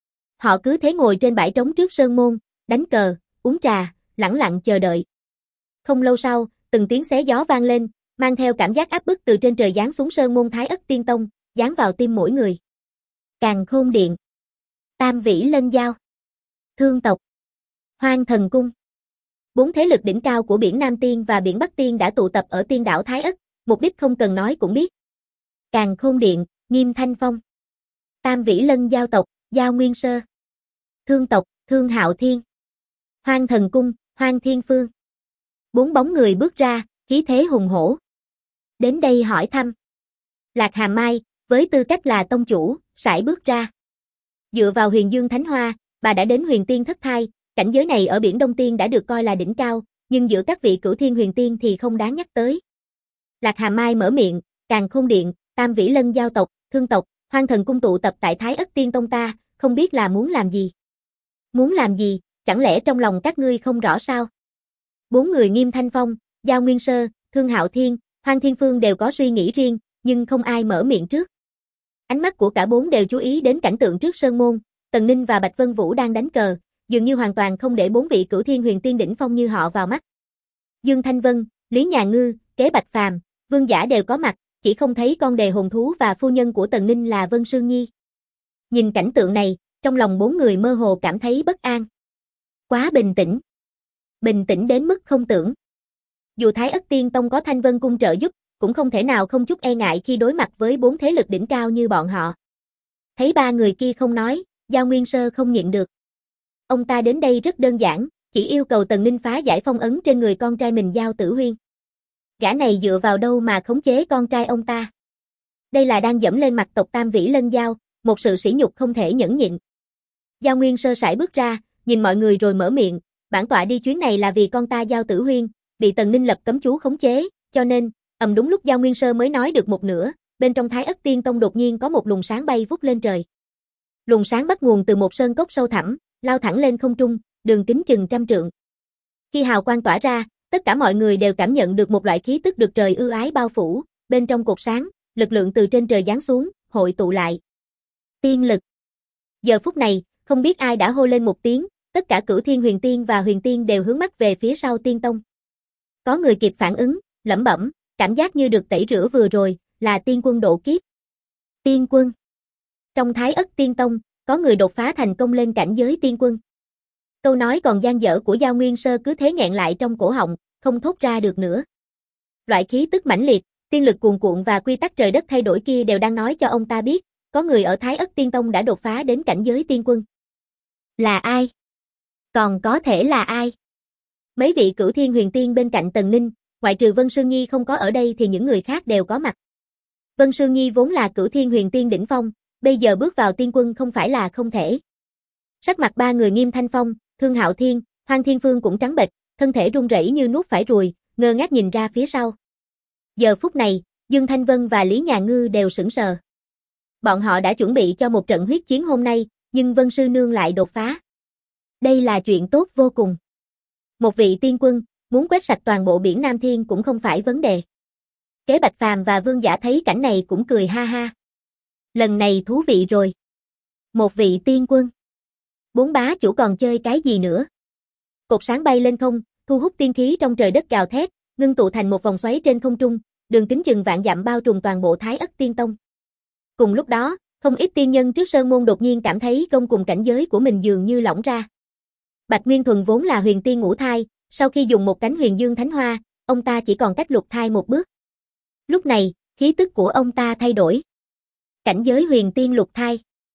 Speaker 1: Họ cứ thế ngồi trên bãi trống trước sơn môn, đánh cờ, uống trà, lẳng lặng chờ đợi. Không lâu sau, từng tiếng xé gió vang lên, mang theo cảm giác áp bức từ trên trời giáng xuống sơn môn Thái Ất Tiên Tông, giáng vào tim mỗi người. Càn Khôn Điện, Tam Vĩ Lân Giao, Thương tộc, Hoang Thần Cung. 4 thế lực đỉnh cao của biển Nam Tiên và biển Bắc Tiên đã tụ tập ở tiên đảo Thái Ất, mục đích không cần nói cũng biết. Càn Khôn Điện, Nghiêm Thanh Phong. Tam Vĩ Lân Giao tộc, Giao Nguyên Sơ. Thương tộc, Thương Hạo Thiên. Hoang Thần Cung, Hoang Thiên Phương. 4 bóng người bước ra, khí thế hùng hổ. Đến đây hỏi thăm. Lạc Hàm Mai, với tư cách là tông chủ, sải bước ra. Dựa vào Huyền Dương Thánh Hoa, bà đã đến Huyền Tiên thất thai, cảnh giới này ở biển Đông Tiên đã được coi là đỉnh cao, nhưng giữa các vị Cửu Thiên Huyền Tiên thì không đáng nhắc tới. Lạc Hàm Mai mở miệng, Càn Khôn Điện, Tam Vĩ Lân Giao tộc, Thương tộc, Hoang Thần Cung tụ tập tại Thái Ất Tiên Tông ta, không biết là muốn làm gì. Muốn làm gì, chẳng lẽ trong lòng các ngươi không rõ sao? 4 người Nghiêm Thanh Phong, Giao Nguyên Sơ, Thương Hạo Thiên, Hoang Thiên Phương đều có suy nghĩ riêng, nhưng không ai mở miệng trước. Ánh mắt của cả 4 đều chú ý đến cảnh tượng trước sơn môn, Tần Ninh và Bạch Vân Vũ đang đánh cờ, dường như hoàn toàn không để 4 vị Cửu Thiên Huyền Tiên đỉnh phong như họ vào mắt. Dương Thanh Vân, Lý Nhà Ngư, Kế Bạch Phàm, Vương Giả đều có mặt, chỉ không thấy con đề hồn thú và phu nhân của Tần Ninh là Vân Sương Nhi. Nhìn cảnh tượng này, trong lòng 4 người mơ hồ cảm thấy bất an. Quá bình tĩnh. Bình tĩnh đến mức không tưởng. Dù Thái Ất Tiên Tông có Thanh Vân Cung trợ giúp, cũng không thể nào không chút e ngại khi đối mặt với 4 thế lực đỉnh cao như bọn họ. Thấy 3 người kia không nói, Giao Nguyên Sơ không nhịn được. Ông ta đến đây rất đơn giản, chỉ yêu cầu Tần Ninh phá giải phong ấn trên người con trai mình Giao Tử Huyên. Gã này dựa vào đâu mà khống chế con trai ông ta? Đây là đang dẫm lên mặt tộc Tam Vĩ Lân Giao, một sự sỉ nhục không thể nhẫn nhịn. Giao Nguyên Sơ sải bước ra, nhìn mọi người rồi mở miệng, bản tọa đi chuyến này là vì con ta Giao Tử Huyên, bị Tần Ninh lập cấm chú khống chế, cho nên, đúng lúc Giao Nguyên Sơ mới nói được một nửa, bên trong Thái Ất Tiên Tông đột nhiên có một luồng sáng bay vút lên trời. Luồng sáng bắt nguồn từ một sơn cốc sâu thẳm, lao thẳng lên không trung, đường kính chừng 100 trượng. Khi hào quang tỏa ra, tất cả mọi người đều cảm nhận được một loại khí tức được trời ưu ái bao phủ, bên trong cột sáng, lực lượng từ trên trời giáng xuống, hội tụ lại. Tiên lực. Giờ phút này, không biết ai đã hô lên một tiếng, tất cả Cửu Thiên Huyền Tiên và Huyền Tiên đều hướng mắt về phía sau Tiên Tông. Có người kịp phản ứng, lẩm bẩm, cảm giác như được tẩy rửa vừa rồi, là tiên quân độ kiếp. Tiên quân. Trong Thái Ất Tiên Tông, có người đột phá thành công lên cảnh giới tiên quân. Câu nói còn dang dở của Giao Nguyên Sơ cứ thế nghẹn lại trong cổ họng, không thốt ra được nữa. Loại khí tức mãnh liệt, tiên lực cuồn cuộn và quy tắc trời đất thay đổi kia đều đang nói cho ông ta biết, có người ở Thái Ất Tiên Tông đã đột phá đến cảnh giới tiên quân. Là ai? Còn có thể là ai? Mấy vị Cửu Thiên Huyền Tiên bên cạnh Tần Ninh, ngoại trừ Vân Sương Nhi không có ở đây thì những người khác đều có mặt. Vân Sương Nhi vốn là Cửu Thiên Huyền Tiên đỉnh phong, bây giờ bước vào tiên quân không phải là không thể. Sắc mặt ba người Nghiêm Thanh Phong, Thương Hạo Thiên, Hoang Thiên Phương cũng trắng bệch, thân thể run rẩy như nuốt phải ruồi, ngơ ngác nhìn ra phía sau. Giờ phút này, Dương Thanh Vân và Lý Nhà Ngư đều sững sờ. Bọn họ đã chuẩn bị cho một trận huyết chiến hôm nay, nhưng Vân Sư Nương lại đột phá. Đây là chuyện tốt vô cùng. Một vị tiên quân, muốn quét sạch toàn bộ biển Nam Thiên cũng không phải vấn đề. Kế Bạch Phàm và Vương Giả thấy cảnh này cũng cười ha ha. Lần này thú vị rồi. Một vị tiên quân. Bốn bá chủ còn chơi cái gì nữa? Cột sáng bay lên không, thu hút tiên khí trong trời đất gào thét, ngưng tụ thành một vòng xoáy trên không trung, đường kính chừng vạn dặm bao trùm toàn bộ Thái Ất Tiên Tông. Cùng lúc đó, không ít tiên nhân trước sơn môn đột nhiên cảm thấy gông cùng cảnh giới của mình dường như lỏng ra. Bạch Nguyên Thuần vốn là huyền tiên ngũ thai, sau khi dùng một cánh huyền dương thánh hoa, ông ta chỉ còn cách lục thai một bước. Lúc này, khí tức của ông ta thay đổi. Cảnh giới huyền tiên lục thai.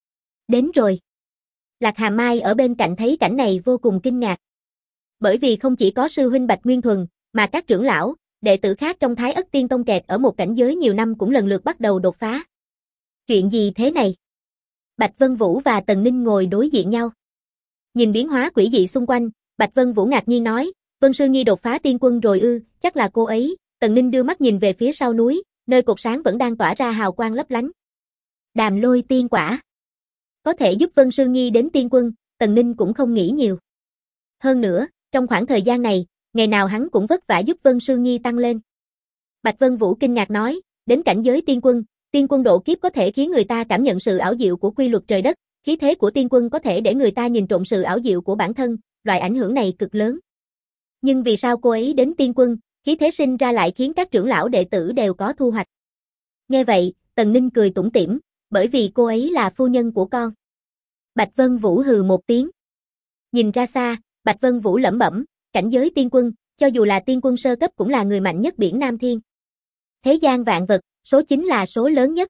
Speaker 1: Đến rồi. Lạc Hà Mai ở bên cạnh thấy cảnh này vô cùng kinh ngạc. Bởi vì không chỉ có sư huynh Bạch Nguyên Thuần, mà các trưởng lão, đệ tử khác trong Thái Ất Tiên Tông kẹt ở một cảnh giới nhiều năm cũng lần lượt bắt đầu đột phá. Chuyện gì thế này? Bạch Vân Vũ và Tần Ninh ngồi đối diện nhau. Nhìn biến hóa quỷ dị xung quanh, Bạch Vân Vũ ngạc nhiên nói, Vân Sư Nhi đột phá tiên quân rồi ư, chắc là cô ấy. Tần Ninh đưa mắt nhìn về phía sau núi, nơi cột sáng vẫn đang tỏa ra hào quang lấp lánh. Đàm Lôi tiên quả. Có thể giúp Vân Sư Nhi đến tiên quân, Tần Ninh cũng không nghĩ nhiều. Hơn nữa, trong khoảng thời gian này, ngày nào hắn cũng vất vả giúp Vân Sư Nhi tăng lên. Bạch Vân Vũ kinh ngạc nói, đến cảnh giới tiên quân độ kiếp có thể khiến người ta cảm nhận sự ảo diệu của quy luật trời đất, khí thế của tiên quân có thể để người ta nhìn trộm sự ảo diệu của bản thân, loại ảnh hưởng này cực lớn. Nhưng vì sao cô ấy đến tiên quân, khí thế sinh ra lại khiến các trưởng lão đệ tử đều có thu hoạch? Nghe vậy, Tần Ninh cười tủm tỉm, bởi vì cô ấy là phu nhân của con. Bạch Vân Vũ hừ một tiếng. Nhìn ra xa, Bạch Vân Vũ lẩm bẩm, cảnh giới tiên quân, cho dù là tiên quân sơ cấp cũng là người mạnh nhất biển Nam Thiên. Thế gian vạn vật, số 9 là số lớn nhất.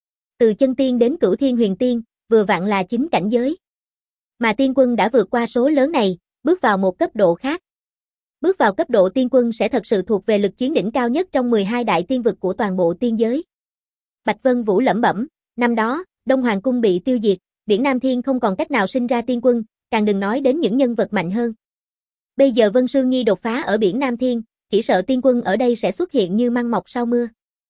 Speaker 1: Từ chân tiên đến cửu thiên huyền tiên, vừa vặn là 9 cảnh giới. Mà tiên quân đã vượt qua số lớn này, bước vào một cấp độ khác. Bước vào cấp độ tiên quân sẽ thật sự thuộc về lực chiến đỉnh cao nhất trong 12 đại tiên vực của toàn bộ tiên giới. Bạch Vân Vũ lẩm bẩm, năm đó, Đông Hoàng Cung bị tiêu diệt, biển Nam Thiên không còn cách nào sinh ra tiên quân, càng đừng nói đến những nhân vật mạnh hơn. Bây giờ Vân Sương Nhi đột phá ở biển Nam Thiên, chỉ sợ tiên quân ở đây sẽ xuất hiện như măng mọc sau mưa.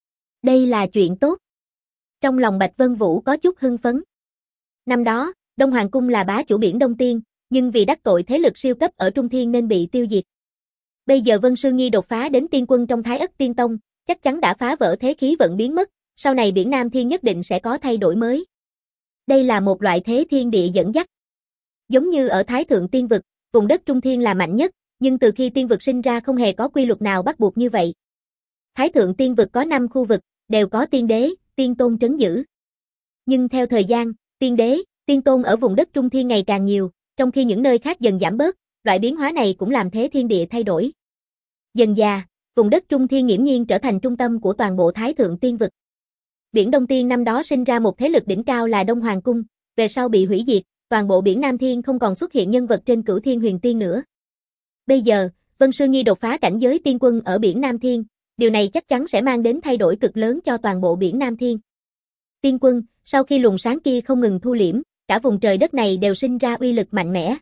Speaker 1: Đây là chuyện tốt. Trong lòng Bạch Vân Vũ có chút hưng phấn. Năm đó, Đông Hoàng Cung là bá chủ biển Đông Tiên, nhưng vì đắc tội thế lực siêu cấp ở Trung Thiên nên bị tiêu diệt. Bây giờ Vân Sương Nhi đột phá đến tiên quân trong Thái Ất Tiên Tông, chắc chắn đã phá vỡ thế khí vận biến mất, sau này biển Nam Thiên nhất định sẽ có thay đổi mới. Đây là một loại thế thiên địa dẫn dắt. Giống như ở Thái Thượng Tiên Vực, vùng đất Trung Thiên là mạnh nhất, nhưng từ khi tiên vực sinh ra không hề có quy luật nào bắt buộc như vậy. Thái Thượng Tiên Vực có 5 khu vực, đều có tiên đế, tiên tôn trấn giữ. Nhưng theo thời gian, tiên đế, tiên tôn ở vùng đất Trung Thiên ngày càng nhiều, trong khi những nơi khác dần giảm bớt, loại biến hóa này cũng làm thế thiên địa thay đổi. Dần dà, vùng đất Trung Thiên nghiễm nhiên trở thành trung tâm của toàn bộ Thái Thượng Tiên Vực. Biển Đông Tiên năm đó sinh ra một thế lực đỉnh cao là Đông Hoàng Cung, về sau bị hủy diệt, toàn bộ biển Nam Thiên không còn xuất hiện nhân vật trên cửu thiên huyền tiên nữa. Bây giờ, Vân Sương Nhi đột phá cảnh giới tiên quân ở biển Nam Thiên, điều này chắc chắn sẽ mang đến thay đổi cực lớn cho toàn bộ biển Nam Thiên. Tiên quân, sau khi luồng sáng kia không ngừng thu liễm, cả vùng trời đất này đều sinh ra uy lực mạnh mẽ.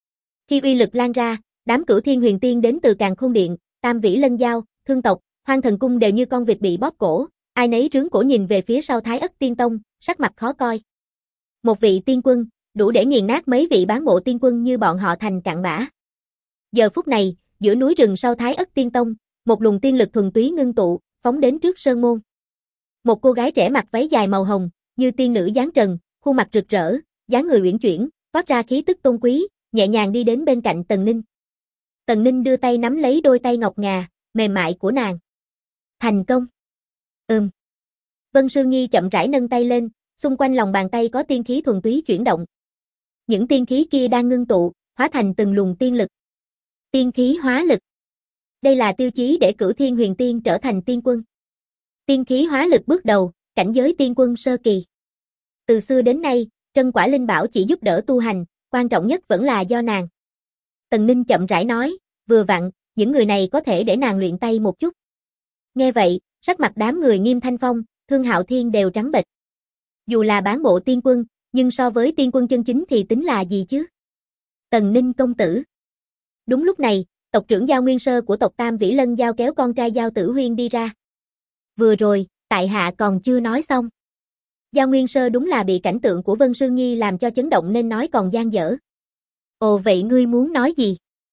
Speaker 1: Khi uy lực lan ra, đám cửu thiên huyền tiên đến từ Càn Khôn Điện, Tam Vĩ Lân Giao, Thương Tộc, Hoang Thần Cung đều như con vịt bị bóp cổ, ai nấy rướng cổ nhìn về phía sau Thái Ất Tiên Tông, sắc mặt khó coi. Một vị tiên quân, đủ để nghiền nát mấy vị bán bộ tiên quân như bọn họ thành cặn bã. Giờ phút này, giữa núi rừng sau Thái Ất Tiên Tông, một luồng tiên lực thuần túy ngưng tụ, phóng đến trước sơn môn. Một cô gái trẻ mặc váy dài màu hồng, như tiên nữ dáng trần, khuôn mặt rực rỡ, dáng người uyển chuyển, toát ra khí tức tôn quý, nhẹ nhàng đi đến bên cạnh Tần Ninh. Tần Ninh đưa tay nắm lấy đôi tay ngọc ngà, mềm mại của nàng. Thành công. Vân Sương Nhi chậm rãi nâng tay lên, xung quanh lòng bàn tay có tiên khí thuần túy chuyển động. Những tiên khí kia đang ngưng tụ, hóa thành từng luồng tiên lực. Tiên khí hóa lực. Đây là tiêu chí để cửu thiên huyền tiên trở thành tiên quân. Tiên khí hóa lực bước đầu, cảnh giới tiên quân sơ kỳ. Từ xưa đến nay, Trân Quả Linh Bảo chỉ giúp đỡ tu hành, quan trọng nhất vẫn là do nàng. Tần Ninh chậm rãi nói, vừa vặn, những người này có thể để nàng luyện tay một chút. Nghe vậy, sắc mặt đám người Nghiêm Thanh Phong, Thương Hạo Thiên đều trắng bệch. Dù là bán bộ tiên quân, nhưng so với tiên quân chân chính thì tính là gì chứ? Tần Ninh công tử. Đúng lúc này, tộc trưởng Giao Nguyên Sơ của tộc Tam Vĩ Lân Giao kéo con trai Giao Tử Huyên đi ra. Vừa rồi, tại hạ còn chưa nói xong. Giao Nguyên Sơ đúng là bị cảnh tượng của Vân Sương Nhi làm cho chấn động nên nói còn dang dở. Ồ vậy ngươi muốn nói gì?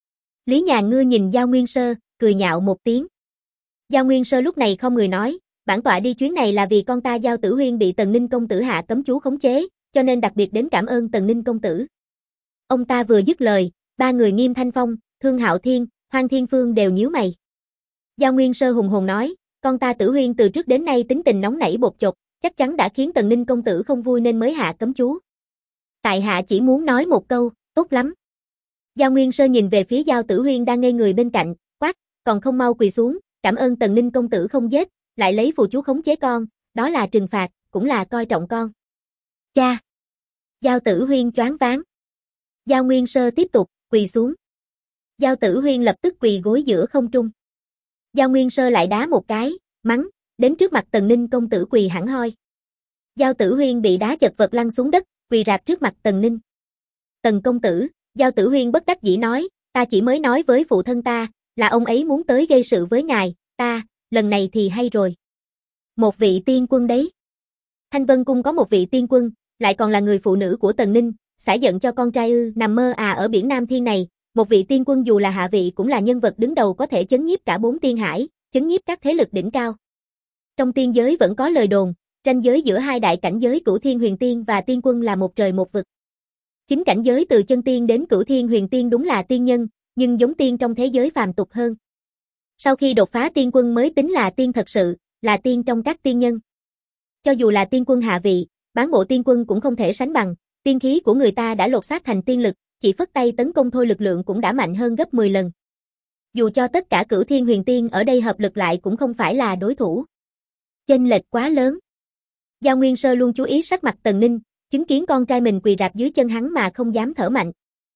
Speaker 1: Lý Nhàn Ngư nhìn Giao Nguyên Sơ, cười nhạo một tiếng. Giao Nguyên Sơ lúc này không người nói, bản tọa đi chuyến này là vì con ta Giao Tử Huyên bị Tần Ninh công tử hạ cấm chú khống chế, cho nên đặc biệt đến cảm ơn Tần Ninh công tử. Ông ta vừa dứt lời, ba người Nghiêm Thanh Phong, Thương Hạo Thiên, Hoang Thiên Phương đều nhíu mày. Giao Nguyên Sơ hùng hồn nói, con ta Tử Huyên từ trước đến nay tính tình nóng nảy bột chột, chắc chắn đã khiến Tần Ninh công tử không vui nên mới hạ cấm chú. Tại hạ chỉ muốn nói một câu, tốt lắm. Giao Nguyên Sơ nhìn về phía Giao Tử Huyên đang ngây người bên cạnh, quát, còn không mau quỳ xuống, cảm ơn Tần Ninh công tử không giết, lại lấy phù chú khống chế con, đó là trừng phạt, cũng là coi trọng con. Cha! Giao Tử Huyên choáng váng. Giao Nguyên Sơ tiếp tục, quỳ xuống. Giao Tử Huyên lập tức quỳ gối giữa không trung. Giao Nguyên Sơ lại đá một cái, mắng, đến trước mặt Tần Ninh công tử quỳ hẳn hoi. Giao Tử Huyên bị đá chật vật lăn xuống đất, quỳ rạp trước mặt Tần Ninh. Tần công tử, Giao Tử Huyên bất đắc dĩ nói, ta chỉ mới nói với phụ thân ta, là ông ấy muốn tới gây sự với ngài, lần này thì hay rồi. Một vị tiên quân đấy. Thanh Vân Cung có một vị tiên quân, lại còn là người phụ nữ của Tần Ninh, xả giận cho con trai ư, nằm mơ à, ở biển Nam Thiên này, một vị tiên quân dù là hạ vị cũng là nhân vật đứng đầu có thể chấn nhiếp cả 4 tiên hải, chấn nhiếp các thế lực đỉnh cao. Trong tiên giới vẫn có lời đồn, ranh giới giữa hai đại cảnh giới Cửu Thiên Huyền Tiên và tiên quân là một trời một vực. Chính cảnh giới từ chân tiên đến Cửu Thiên Huyền Tiên đúng là tiên nhân, nhưng giống tiên trong thế giới phàm tục hơn. Sau khi đột phá tiên quân mới tính là tiên thật sự, là tiên trong các tiên nhân. Cho dù là tiên quân hạ vị, bán bộ tiên quân cũng không thể sánh bằng, tiên khí của người ta đã lột xác thành tiên lực, chỉ phất tay tấn công thôi lực lượng cũng đã mạnh hơn gấp 10 lần. Dù cho tất cả Cửu Thiên Huyền Tiên ở đây hợp lực lại cũng không phải là đối thủ. Chênh lệch quá lớn. Giao Nguyên Sơ luôn chú ý sắc mặt Tần Ninh, chứng kiến con trai mình quỳ rạp dưới chân hắn mà không dám thở mạnh.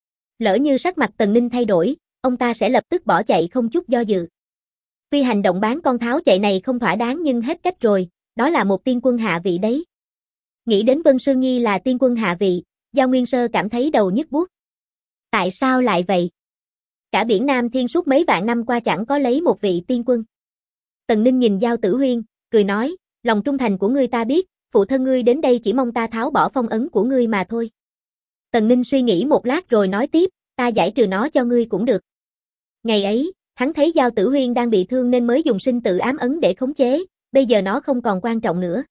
Speaker 1: Lỡ như sắc mặt Tần Ninh thay đổi, ông ta sẽ lập tức bỏ chạy không chút do dự. Tuy hành động bán con tháo chạy này không thỏa đáng nhưng hết cách rồi, đó là một tiên quân hạ vị đấy. Nghĩ đến Vân Sương Nhi là tiên quân hạ vị, Giao Nguyên Sơ cảm thấy đầu nhức buốt. Tại sao lại vậy? Cả biển Nam Thiên suốt mấy vạn năm qua chẳng có lấy một vị tiên quân. Tần Ninh nhìn Giao Tử Huyên, cười nói, lòng trung thành của ngươi ta biết, phụ thân ngươi đến đây chỉ mong ta tháo bỏ phong ấn của ngươi mà thôi. Tần Ninh suy nghĩ một lát rồi nói tiếp, ta giải trừ nó cho ngươi cũng được. Ngày ấy, hắn thấy Giao Tử Huyên đang bị thương nên mới dùng sinh tự ám ấn để khống chế, bây giờ nó không còn quan trọng nữa.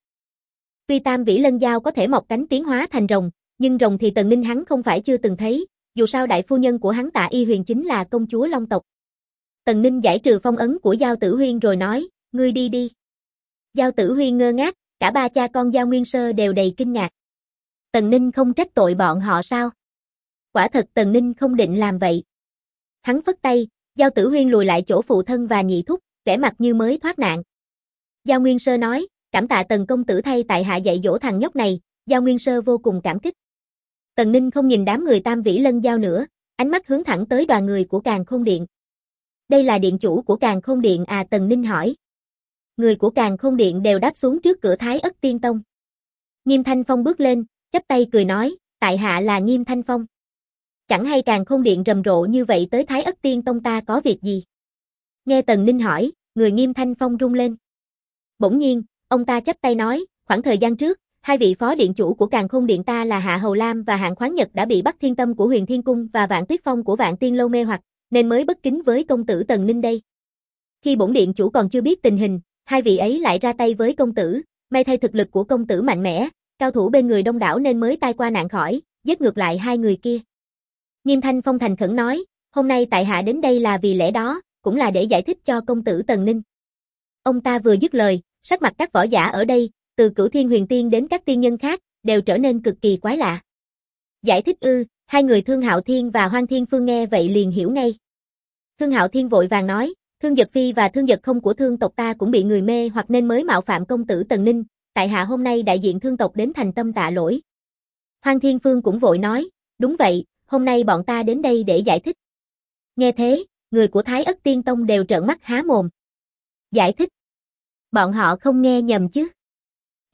Speaker 1: Tuy Tam Vĩ Lân Giao có thể mọc cánh tiến hóa thành rồng, nhưng rồng thì Tần Ninh hắn không phải chưa từng thấy, dù sao đại phu nhân của hắn Tạ Y Huyền chính là công chúa Long tộc. Tần Ninh giải trừ phong ấn của Giao Tử Huyên rồi nói, ngươi đi đi. Giao Tử Huyên ngơ ngác, cả ba cha con Giao Nguyên Sơ đều đầy kinh ngạc. Tần Ninh không trách tội bọn họ sao? Quả thật Tần Ninh không định làm vậy. Hắn phất tay, Giao Tử Huyên lùi lại chỗ phụ thân và nhị thúc, vẻ mặt như mới thoát nạn. Giao Nguyên Sơ nói, cảm tạ Tần công tử thay tại hạ dạy dỗ thằng nhóc này, Giao Nguyên Sơ vô cùng cảm kích. Tần Ninh không nhìn đám người Tam Vĩ Lân Giao nữa, ánh mắt hướng thẳng tới đoàn người của Càn Khôn Điện. Đây là điện chủ của Càn Khôn Điện à? Tần Ninh hỏi. Người của Càn Khôn Điện đều đáp xuống trước cửa Thái Ất Tiên Tông. Nghiêm Thanh Phong bước lên, chắp tay cười nói, tại hạ là Nghiêm Thanh Phong. Chẳng hay Càn Khôn Điện rầm rộ như vậy tới Thái Ất Tiên Tông ta có việc gì? Nghe Tần Ninh hỏi, người Nghiêm Thanh Phong rung lên. Bỗng nhiên, ông ta chắp tay nói, khoảng thời gian trước, hai vị phó điện chủ của Càn Khôn Điện ta là Hạ Hầu Lam và Hạng Khoáng Nhật đã bị Bắc Thiên Tâm của Huyền Thiên Cung và Vạn Tuyết Phong của Vạn Tiên Lâu mê hoặc, nên mới bất kính với công tử Tần Ninh đây. Khi bổn điện chủ còn chưa biết tình hình, hai vị ấy lại ra tay với công tử, may thay thực lực của công tử mạnh mẽ, cao thủ bên người đông đảo nên mới tai qua nạn khỏi, giết ngược lại hai người kia. Nghiêm Thanh Phong thành khẩn nói, hôm nay tại hạ đến đây là vì lẽ đó, cũng là để giải thích cho công tử Tần Ninh. Ông ta vừa dứt lời, sắc mặt các võ giả ở đây, từ Cửu Thiên Huyền Tiên đến các tiên nhân khác, đều trở nên cực kỳ quái lạ. Giải thích ư? Hai người Thương Hạo Thiên và Hoang Thiên Phương nghe vậy liền hiểu ngay. Thương Hạo Thiên vội vàng nói, Thương Giật Phi và Thương Giật Không của thương tộc ta cũng bị người mê hoặc nên mới mạo phạm công tử Tần Ninh, tại hạ hôm nay đại diện thương tộc đến thành tâm tạ lỗi. Hoang Thiên Phương cũng vội nói, đúng vậy, hôm nay bọn ta đến đây để giải thích. Nghe thế, người của Thái Ất Tiên Tông đều trợn mắt há mồm. Giải thích? Bọn họ không nghe nhầm chứ?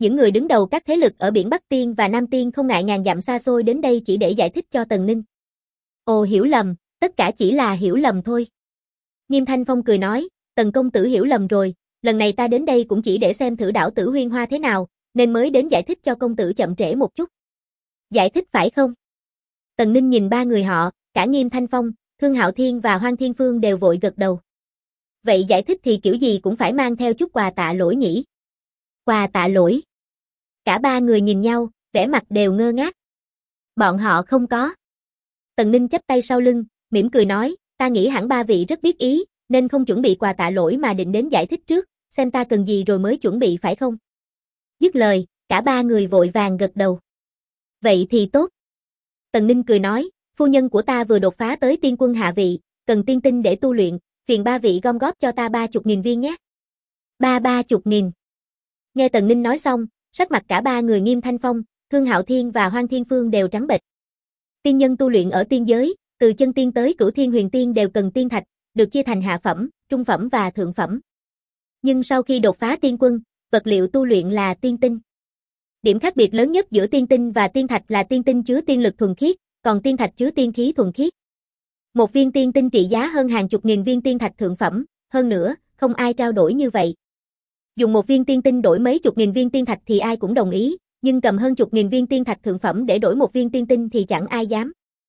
Speaker 1: Những người đứng đầu các thế lực ở biển Bắc Tiên và Nam Tiên không ngại ngàn dặm xa xôi đến đây chỉ để giải thích cho Tần Ninh. Ồ, hiểu lầm, tất cả chỉ là hiểu lầm thôi. Nghiêm Thanh Phong cười nói, Tần công tử hiểu lầm rồi, lần này ta đến đây cũng chỉ để xem thử đảo Tử Huyên Hoa thế nào, nên mới đến giải thích cho công tử chậm trễ một chút. Giải thích phải không? Tần Ninh nhìn ba người họ, cả Nghiêm Thanh Phong, Thương Hạo Thiên và Hoang Thiên Phương đều vội gật đầu. Vậy giải thích thì kiểu gì cũng phải mang theo chút quà tạ lỗi nhỉ? Quà tạ lỗi? Cả ba người nhìn nhau, vẻ mặt đều ngơ ngác. Bọn họ không có. Tần Ninh chắp tay sau lưng, mỉm cười nói, ta nghĩ hẳn ba vị rất biết ý, nên không chuẩn bị quà tạ lỗi mà định đến giải thích trước, xem ta cần gì rồi mới chuẩn bị phải không? Dứt lời, cả ba người vội vàng gật đầu. Vậy thì tốt. Tần Ninh cười nói, phu nhân của ta vừa đột phá tới tiên quân hạ vị, cần tiên tinh để tu luyện, phiền ba vị gom góp cho ta 30.000 viên nhé. 30.000. Nghe Tần Ninh nói xong, sắc mặt cả ba người Nghiêm Thanh Phong, Thương Hạo Thiên và Hoang Thiên Phương đều trắng bệch. Tiên nhân tu luyện ở tiên giới, từ chân tiên tới cửu thiên huyền tiên đều cần tiên thạch, được chia thành hạ phẩm, trung phẩm và thượng phẩm. Nhưng sau khi đột phá tiên quân, vật liệu tu luyện là tiên tinh. Điểm khác biệt lớn nhất giữa tiên tinh và tiên thạch là tiên tinh chứa tiên lực thuần khiết, còn tiên thạch chứa tiên khí thuần khiết. Một viên tiên tinh trị giá hơn hàng chục nghìn viên tiên thạch thượng phẩm, hơn nữa, không ai trao đổi như vậy. Dùng một viên tiên tinh đổi mấy chục nghìn viên tiên thạch thì ai cũng đồng ý, nhưng cầm hơn chục nghìn viên tiên thạch thượng phẩm để đổi một viên tiên tinh thì chẳng ai dám.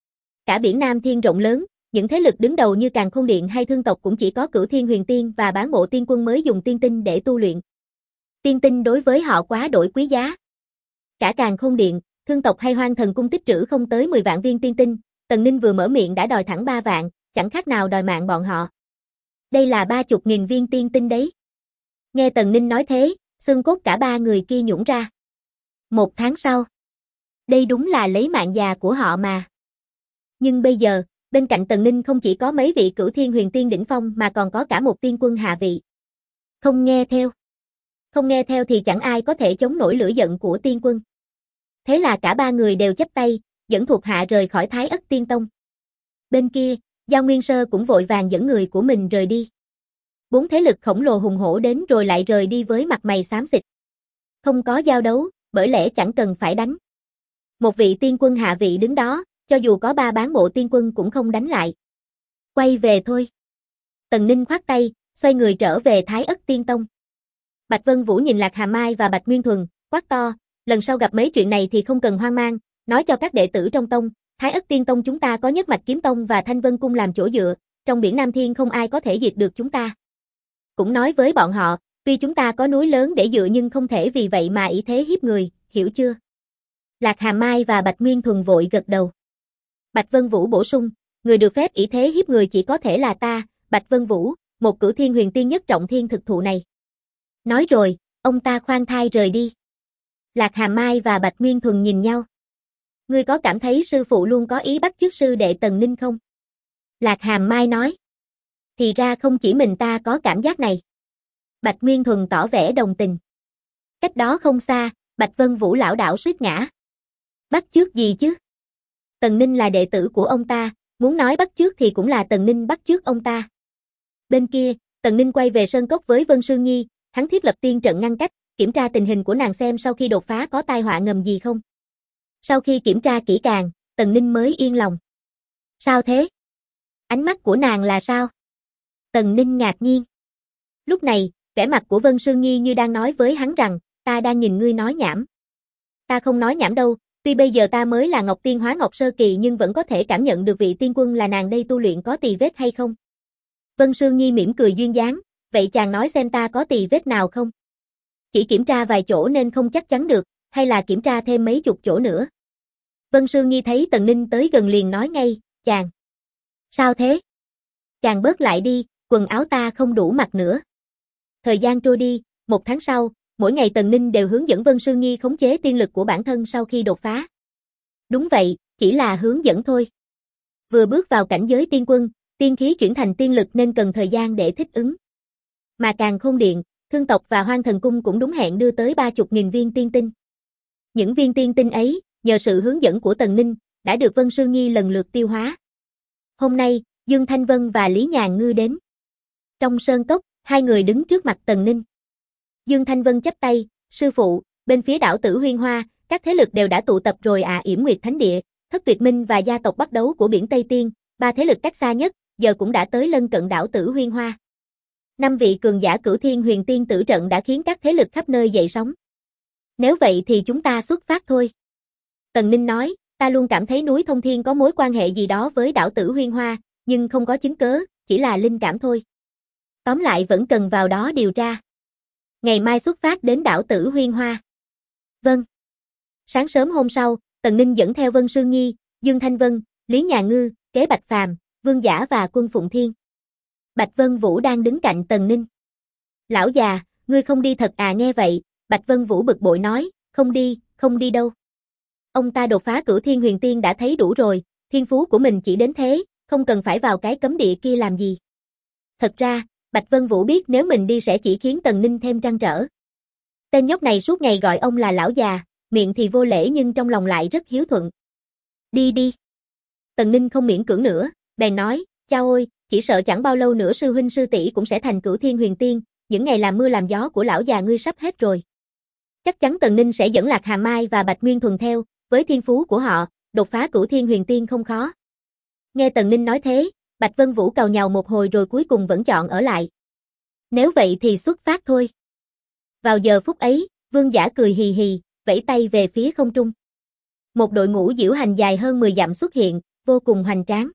Speaker 1: Cả biển Nam Thiên rộng lớn, những thế lực đứng đầu như Càn Khôn Điện hay Thương tộc cũng chỉ có Cửu Thiên Huyền Tiên và Bán Bộ Tiên Quân mới dùng tiên tinh để tu luyện. Tiên tinh đối với họ quá đổi quý giá. Cả Càn Khôn Điện, Thương tộc hay Hoang Thần Cung tích trữ không tới 10 vạn viên tiên tinh, Tần Ninh vừa mở miệng đã đòi thẳng 3 vạn, chẳng khác nào đòi mạng bọn họ. Đây là 30.000 viên tiên tinh đấy. Nghe Tần Ninh nói thế, xương cốt cả ba người kia nhũn ra. 1 tháng sau. Đây đúng là lấy mạng già của họ mà. Nhưng bây giờ, bên cạnh Tần Ninh không chỉ có mấy vị Cửu Thiên Huyền Tiên đỉnh phong mà còn có cả một tiên quân hạ vị. Không nghe theo. Không nghe theo thì chẳng ai có thể chống nổi lửa giận của tiên quân. Thế là cả ba người đều chắp tay, dẫn thuộc hạ rời khỏi Thái Ất Tiên Tông. Bên kia, Giao Nguyên Sơ cũng vội vàng dẫn người của mình rời đi. 4 thế lực khổng lồ hùng hổ đến rồi lại rời đi với mặt mày xám xịt. Không có giao đấu, bởi lẽ chẳng cần phải đánh. Một vị tiên quân hạ vị đứng đó, cho dù có 3 bán bộ tiên quân cũng không đánh lại. Quay về thôi. Tần Ninh khoát tay, xoay người trở về Thái Ất Tiên Tông. Bạch Vân Vũ nhìn Lạc Hà Mai và Bạch Nguyên Thuần, quát to, lần sau gặp mấy chuyện này thì không cần hoang mang, nói cho các đệ tử trong tông, Thái Ất Tiên Tông chúng ta có Nhất Mạch Kiếm Tông và Thanh Vân Cung làm chỗ dựa, trong biển Nam Thiên không ai có thể diệt được chúng ta. Cũng nói với bọn họ, tuy chúng ta có núi lớn để dựa nhưng không thể vì vậy mà ỷ thế hiếp người, hiểu chưa? Lạc Hà Mai và Bạch Nguyên Thuần vội gật đầu. Bạch Vân Vũ bổ sung, người được phép ỷ thế hiếp người chỉ có thể là ta, Bạch Vân Vũ, một Cửu Thiên Huyền Tiên nhất trọng thiên thực thụ này. Nói rồi, ông ta khoan thai rời đi. Lạc Hà Mai và Bạch Nguyên Thuần nhìn nhau. Ngươi có cảm thấy sư phụ luôn có ý bắt chước sư đệ Tần Ninh không? Lạc Hà Mai nói. Thì ra không chỉ mình ta có cảm giác này. Bạch Nguyên Thuần tỏ vẻ đồng tình. Cách đó không xa, Bạch Vân Vũ lảo đảo suýt ngã. Bắt chước gì chứ? Tần Ninh là đệ tử của ông ta, muốn nói bắt chước thì cũng là Tần Ninh bắt chước ông ta. Bên kia, Tần Ninh quay về Sơn Cốc với Vân Sương Nhi, hắn thiết lập tiên trận ngăn cách, kiểm tra tình hình của nàng xem sau khi đột phá có tai họa ngầm gì không. Sau khi kiểm tra kỹ càng, Tần Ninh mới yên lòng. Sao thế? Ánh mắt của nàng là sao? Tần Ninh ngạc nhiên. Lúc này, vẻ mặt của Vân Sương Nhi như đang nói với hắn rằng, ta đang nhìn ngươi nói nhảm. Ta không nói nhảm đâu, tuy bây giờ ta mới là Ngọc Tiên Hóa Ngọc Sơ Kỳ nhưng vẫn có thể cảm nhận được vị tiên quân là nàng đây tu luyện có tì vết hay không. Vân Sương Nhi mỉm cười duyên dáng, vậy chàng nói xem ta có tì vết nào không? Chỉ kiểm tra vài chỗ nên không chắc chắn được, hay là kiểm tra thêm mấy chục chỗ nữa? Vân Sương Nhi thấy Tần Ninh tới gần liền nói ngay, chàng. Sao thế? Chàng bớt lại đi, quần áo ta không đủ mặc nữa. Thời gian trôi đi, 1 tháng sau, mỗi ngày Tần Ninh đều hướng dẫn Vân Sương Nhi khống chế tiên lực của bản thân sau khi đột phá. Đúng vậy, chỉ là hướng dẫn thôi. Vừa bước vào cảnh giới tiên quân, tiên khí chuyển thành tiên lực nên cần thời gian để thích ứng. Mà Càn Khôn Điện, Thương tộc và Hoang Thần Cung cũng đúng hẹn đưa tới 30.000 viên tiên tinh. Những viên tiên tinh ấy, nhờ sự hướng dẫn của Tần Ninh, đã được Vân Sương Nhi lần lượt tiêu hóa. Hôm nay, Dương Thanh Vân và Lý Nhàn Ngư đến. Trong sơn cốc, hai người đứng trước mặt Tần Ninh. Dương Thanh Vân chắp tay, sư phụ, Bên phía đảo Tử Huyên Hoa, các thế lực đều đã tụ tập rồi à. Yểm Nguyệt Thánh Địa, Thất Tuyệt Minh và gia tộc bắt đấu của biển Tây Tiên, ba thế lực cách xa nhất, giờ cũng đã tới lân cận đảo Tử Huyên Hoa. 5 vị cường giả Cửu Thiên Huyền Tiên tử trận đã khiến các thế lực khắp nơi dậy sóng. Nếu vậy thì chúng ta xuất phát thôi. Tần Ninh nói, ta luôn cảm thấy núi Thông Thiên có mối quan hệ gì đó với đảo Tử Huyên Hoa, nhưng không có chứng cớ, chỉ là linh cảm thôi. Tóm lại vẫn cần vào đó điều tra. Ngày mai xuất phát đến đảo Tử Huyên Hoa. Vâng. Sáng sớm hôm sau, Tần Ninh dẫn theo Vân Sương Nhi, Dương Thanh Vân, Lý Nhà Ngư, Kế Bạch Phàm, Vương Giả và Quân Phụng Thiên. Bạch Vân Vũ đang đứng cạnh Tần Ninh. Lão già, ngươi không đi thật à? Nghe vậy, Bạch Vân Vũ bực bội nói, không đi đâu. Ông ta đột phá Cửu Thiên Huyền Tiên đã thấy đủ rồi, thiên phú của mình chỉ đến thế, không cần phải vào cái cấm địa kia làm gì. Thật ra, Bạch Vân Vũ biết nếu mình đi sẽ chỉ khiến Tần Ninh thêm trăn trở. Tên nhóc này suốt ngày gọi ông là lão già, miệng thì vô lễ nhưng trong lòng lại rất hiếu thuận. Đi. Tần Ninh không miễn cưỡng nữa, bèn nói, chao ôi, chỉ sợ chẳng bao lâu nữa sư huynh sư tỷ cũng sẽ thành Cửu Thiên Huyền Tiên, những ngày làm mưa làm gió của lão già ngươi sắp hết rồi. Chắc chắn Tần Ninh sẽ dẫn Lạc Hà Mai và Bạch Nguyên Thuần theo, với thiên phú của họ, đột phá Cửu Thiên Huyền Tiên không khó. Nghe Tần Ninh nói thế, Bạch Vân Vũ càu nhàu một hồi rồi cuối cùng vẫn chọn ở lại. Nếu vậy thì xuất phát thôi. Vào giờ phút ấy, Vương Giả cười hì hì, vẫy tay về phía không trung. Một đội ngũ diễu hành dài hơn 10 dặm xuất hiện, vô cùng hoành tráng.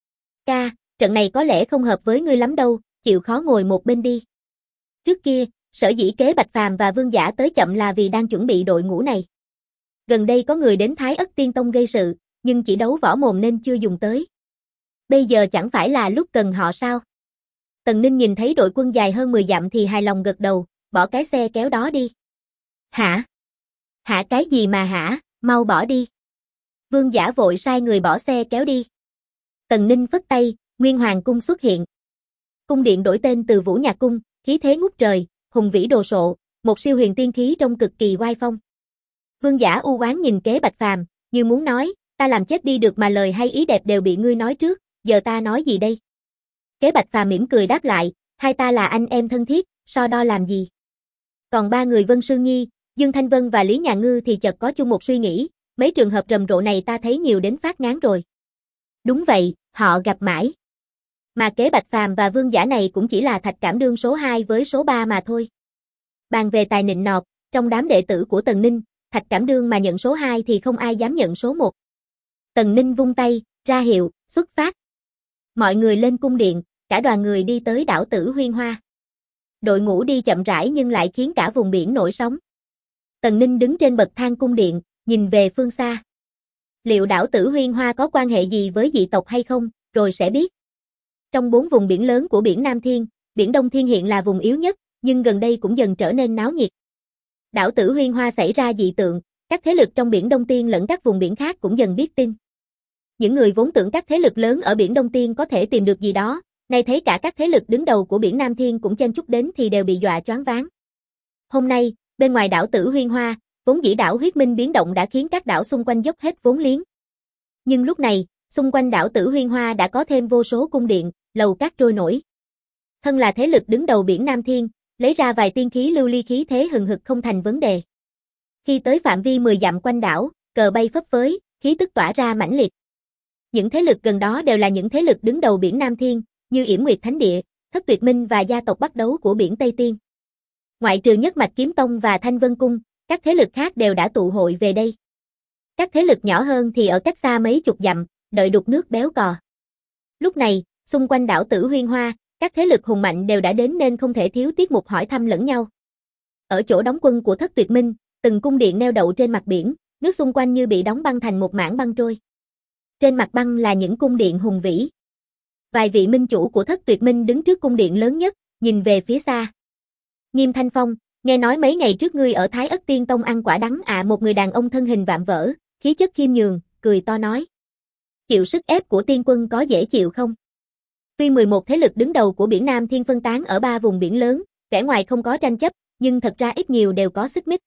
Speaker 1: Ca, trận này có lẽ không hợp với ngươi lắm đâu, chịu khó ngồi một bên đi. Trước kia, sở dĩ Kế Bạch Phàm và Vương Giả tới chậm là vì đang chuẩn bị đội ngũ này. Gần đây có người đến Thái Ất Tiên Tông gây sự, nhưng chỉ đấu võ mồm nên chưa dùng tới. Bây giờ chẳng phải là lúc cần họ sao? Tần Ninh nhìn thấy đội quân dài hơn 10 dặm thì hài lòng gật đầu, bỏ cái xe kéo đó đi. Hả? Hả cái gì mà hả, mau bỏ đi. Vương Giả vội sai người bỏ xe kéo đi. Tần Ninh phất tay, Nguyên Hoàng Cung xuất hiện. Cung điện đổi tên từ Vũ Nhạc Cung, khí thế ngút trời, hùng vĩ đồ sộ, một siêu huyền tiên khí trông cực kỳ oai phong. Vương Giả u oán nhìn Kế Bạch Phàm, như muốn nói, ta làm chết đi được mà lời hay ý đẹp đều bị ngươi nói trước, giờ ta nói gì đây? Kế Bạch Phàm mỉm cười đáp lại, hai ta là anh em thân thiết, so đo làm gì? Còn ba người Vân Sương Nhi, Dương Thanh Vân và Lý Nhà Ngư thì chợt có chung một suy nghĩ, mấy trường hợp rầm rộ này ta thấy nhiều đến phát ngán rồi. Đúng vậy, họ gặp mãi. Mà Kế Bạch Phàm và Vương Giả này cũng chỉ là Thạch Cảm Đương số 2 với số 3 mà thôi. Bàn về tài nịnh nọt, trong đám đệ tử của Tần Ninh, Thạch Cảm Đương mà nhận số 2 thì không ai dám nhận số 1. Tần Ninh vung tay, ra hiệu, xuất phát. Mọi người lên cung điện, cả đoàn người đi tới đảo Tử Huyên Hoa. Đội ngũ đi chậm rãi nhưng lại khiến cả vùng biển nổi sóng. Tần Ninh đứng trên bậc thang cung điện, nhìn về phương xa. Liệu đảo Tử Huyên Hoa có quan hệ gì với dị tộc hay không, rồi sẽ biết. Trong 4 vùng biển lớn của biển Nam Thiên, biển Đông Thiên hiện là vùng yếu nhất, nhưng gần đây cũng dần trở nên náo nhiệt. Đảo Tử Huyên Hoa xảy ra dị tượng, các thế lực trong biển Đông Tiên lẫn các vùng biển khác cũng dần biết tin. Những người vốn tưởng các thế lực lớn ở biển Đông Tiên có thể tìm được gì đó, nay thấy cả các thế lực đứng đầu của biển Nam Thiên cũng chen chúc đến thì đều bị dọa choáng váng. Hôm nay, bên ngoài đảo Tử Huyên Hoa, vốn dĩ đảo Huyết Minh biến động đã khiến các đảo xung quanh dốc hết vốn liếng. Nhưng lúc này, xung quanh đảo Tử Huyên Hoa đã có thêm vô số cung điện, lầu cát trôi nổi. Thân là thế lực đứng đầu biển Nam Thiên, lấy ra vài tiên khí lưu ly khí thế hừng hực không thành vấn đề. Khi tới phạm vi 10 dặm quanh đảo, cờ bay phấp phới, khí tức tỏa ra mãnh liệt. Những thế lực gần đó đều là những thế lực đứng đầu biển Nam Thiên, như Yểm Nguyệt Thánh Địa, Thất Tuyệt Minh và gia tộc bắt đấu của biển Tây Tiên. Ngoại trừ Nhất Mạch Kiếm Tông và Thanh Vân Cung, các thế lực khác đều đã tụ hội về đây. Các thế lực nhỏ hơn thì ở cách xa mấy chục dặm, đợi đục nước béo cò. Lúc này, xung quanh đảo Tử Huyên Hoa, các thế lực hùng mạnh đều đã đến nên không thể thiếu tiết mục hỏi thăm lẫn nhau. Ở chỗ đóng quân của Thất Tuyệt Minh, từng cung điện neo đậu trên mặt biển, nước xung quanh như bị đóng băng thành một mảng băng trôi. Trên mặt băng là những cung điện hùng vĩ. Vài vị minh chủ của Thất Tuyệt Minh đứng trước cung điện lớn nhất, nhìn về phía xa. Nghiêm Thanh Phong, nghe nói mấy ngày trước ngươi ở Thái Ất Tiên Tông ăn quả đắng à? Một người đàn ông thân hình vạm vỡ, khí chất khiêm nhường, cười to nói. Chịu sức ép của tiên quân có dễ chịu không? Tuy 11 thế lực đứng đầu của biển Nam Thiên phân tán ở 3 vùng biển lớn, vẻ ngoài không có tranh chấp, nhưng thật ra ít nhiều đều có xích mích.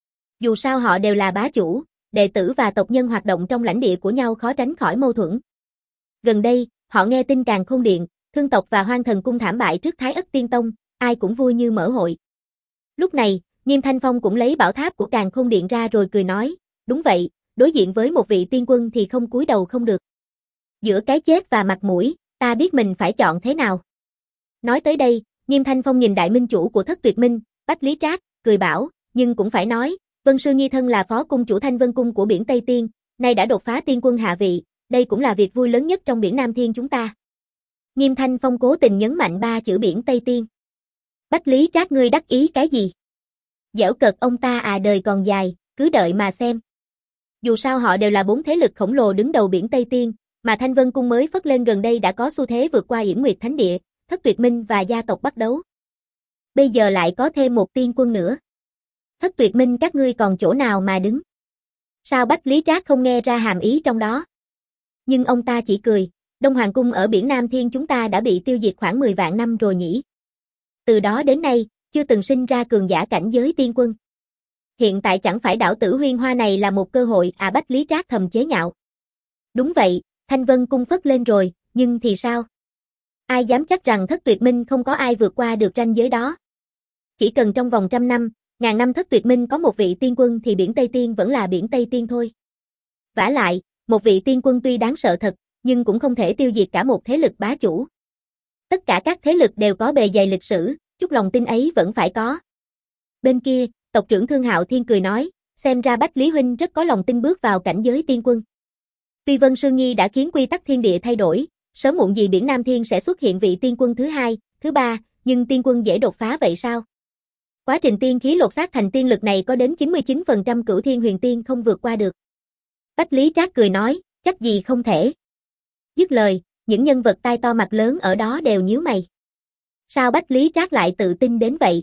Speaker 1: Dù sao họ đều là bá chủ, đệ tử và tộc nhân hoạt động trong lãnh địa của nhau khó tránh khỏi mâu thuẫn. Gần đây, họ nghe tin Càn Khôn Điện, Thương tộc và Hoang Thần Cung thảm bại trước Thái Ất Tiên Tông, ai cũng vui như mở hội. Lúc này, Nghiêm Thanh Phong cũng lấy bảo tháp của Càn Khôn Điện ra rồi cười nói, đúng vậy, đối diện với một vị tiên quân thì không cúi đầu không được. Giữa cái chết và mặt mũi, ta biết mình phải chọn thế nào. Nói tới đây, Nghiêm Thanh Phong nhìn đại minh chủ của Thất Tuyệt Minh, Bách Lý Trác, cười bảo, nhưng cũng phải nói, Vân Sư Nhi thân là phó cung chủ Thanh Vân Cung của biển Tây Tiên, nay đã đột phá tiên quân hạ vị, đây cũng là việc vui lớn nhất trong biển Nam Thiên chúng ta. Nghiêm Thanh Phong cố tình nhấn mạnh ba chữ biển Tây Tiên. Bách Lý Trác ngươi đắc ý cái gì? Giễu cợt ông ta à, đời còn dài, cứ đợi mà xem. Dù sao họ đều là bốn thế lực khổng lồ đứng đầu biển Tây Tiên, mà Thanh Vân Cung mới phất lên gần đây đã có xu thế vượt qua Yểm Nguyệt Thánh Địa, Thất Tuyệt Minh và gia tộc Bắc Đấu. Bây giờ lại có thêm một tiên quân nữa. Thất Tuyệt Minh các ngươi còn chỗ nào mà đứng? Sao Bách Lý Trác không nghe ra hàm ý trong đó? Nhưng ông ta chỉ cười, Đông Hoàng Cung ở biển Nam Thiên chúng ta đã bị tiêu diệt khoảng 10 vạn năm rồi nhỉ. Từ đó đến nay, chưa từng sinh ra cường giả cảnh giới tiên quân. Hiện tại chẳng phải đảo Tử Huyên Hoa này là một cơ hội à, Bách Lý Trác thầm chế nhạo. Đúng vậy, Thanh Vân Cung phất lên rồi, nhưng thì sao? Ai dám chắc rằng Thất Tuyệt Minh không có ai vượt qua được ranh giới đó. Chỉ cần trong vòng 100 năm, ngàn năm Thất Tuyệt Minh có một vị tiên quân thì biển Tây Tiên vẫn là biển Tây Tiên thôi. Vả lại, một vị tiên quân tuy đáng sợ thật, nhưng cũng không thể tiêu diệt cả một thế lực bá chủ. Tất cả các thế lực đều có bề dày lịch sử, chút lòng tin ấy vẫn phải có. Bên kia, tộc trưởng Thương Hạo Thiên cười nói, xem ra Bách Lý huynh rất có lòng tin bước vào cảnh giới tiên quân. Tuy Vân Sương Nhi đã khiến quy tắc thiên địa thay đổi, sớm muộn gì biển Nam Thiên sẽ xuất hiện vị tiên quân thứ hai, thứ ba, nhưng tiên quân dễ đột phá vậy sao? Quá trình tiên khí lột xác thành tiên lực này có đến 99% Cửu Thiên Huyền Tiên không vượt qua được. Bách Lý Trác cười nói, chắc gì không thể. Dứt lời, những nhân vật tai to mặt lớn ở đó đều nhíu mày. Sao Bách Lý Trác lại tự tin đến vậy?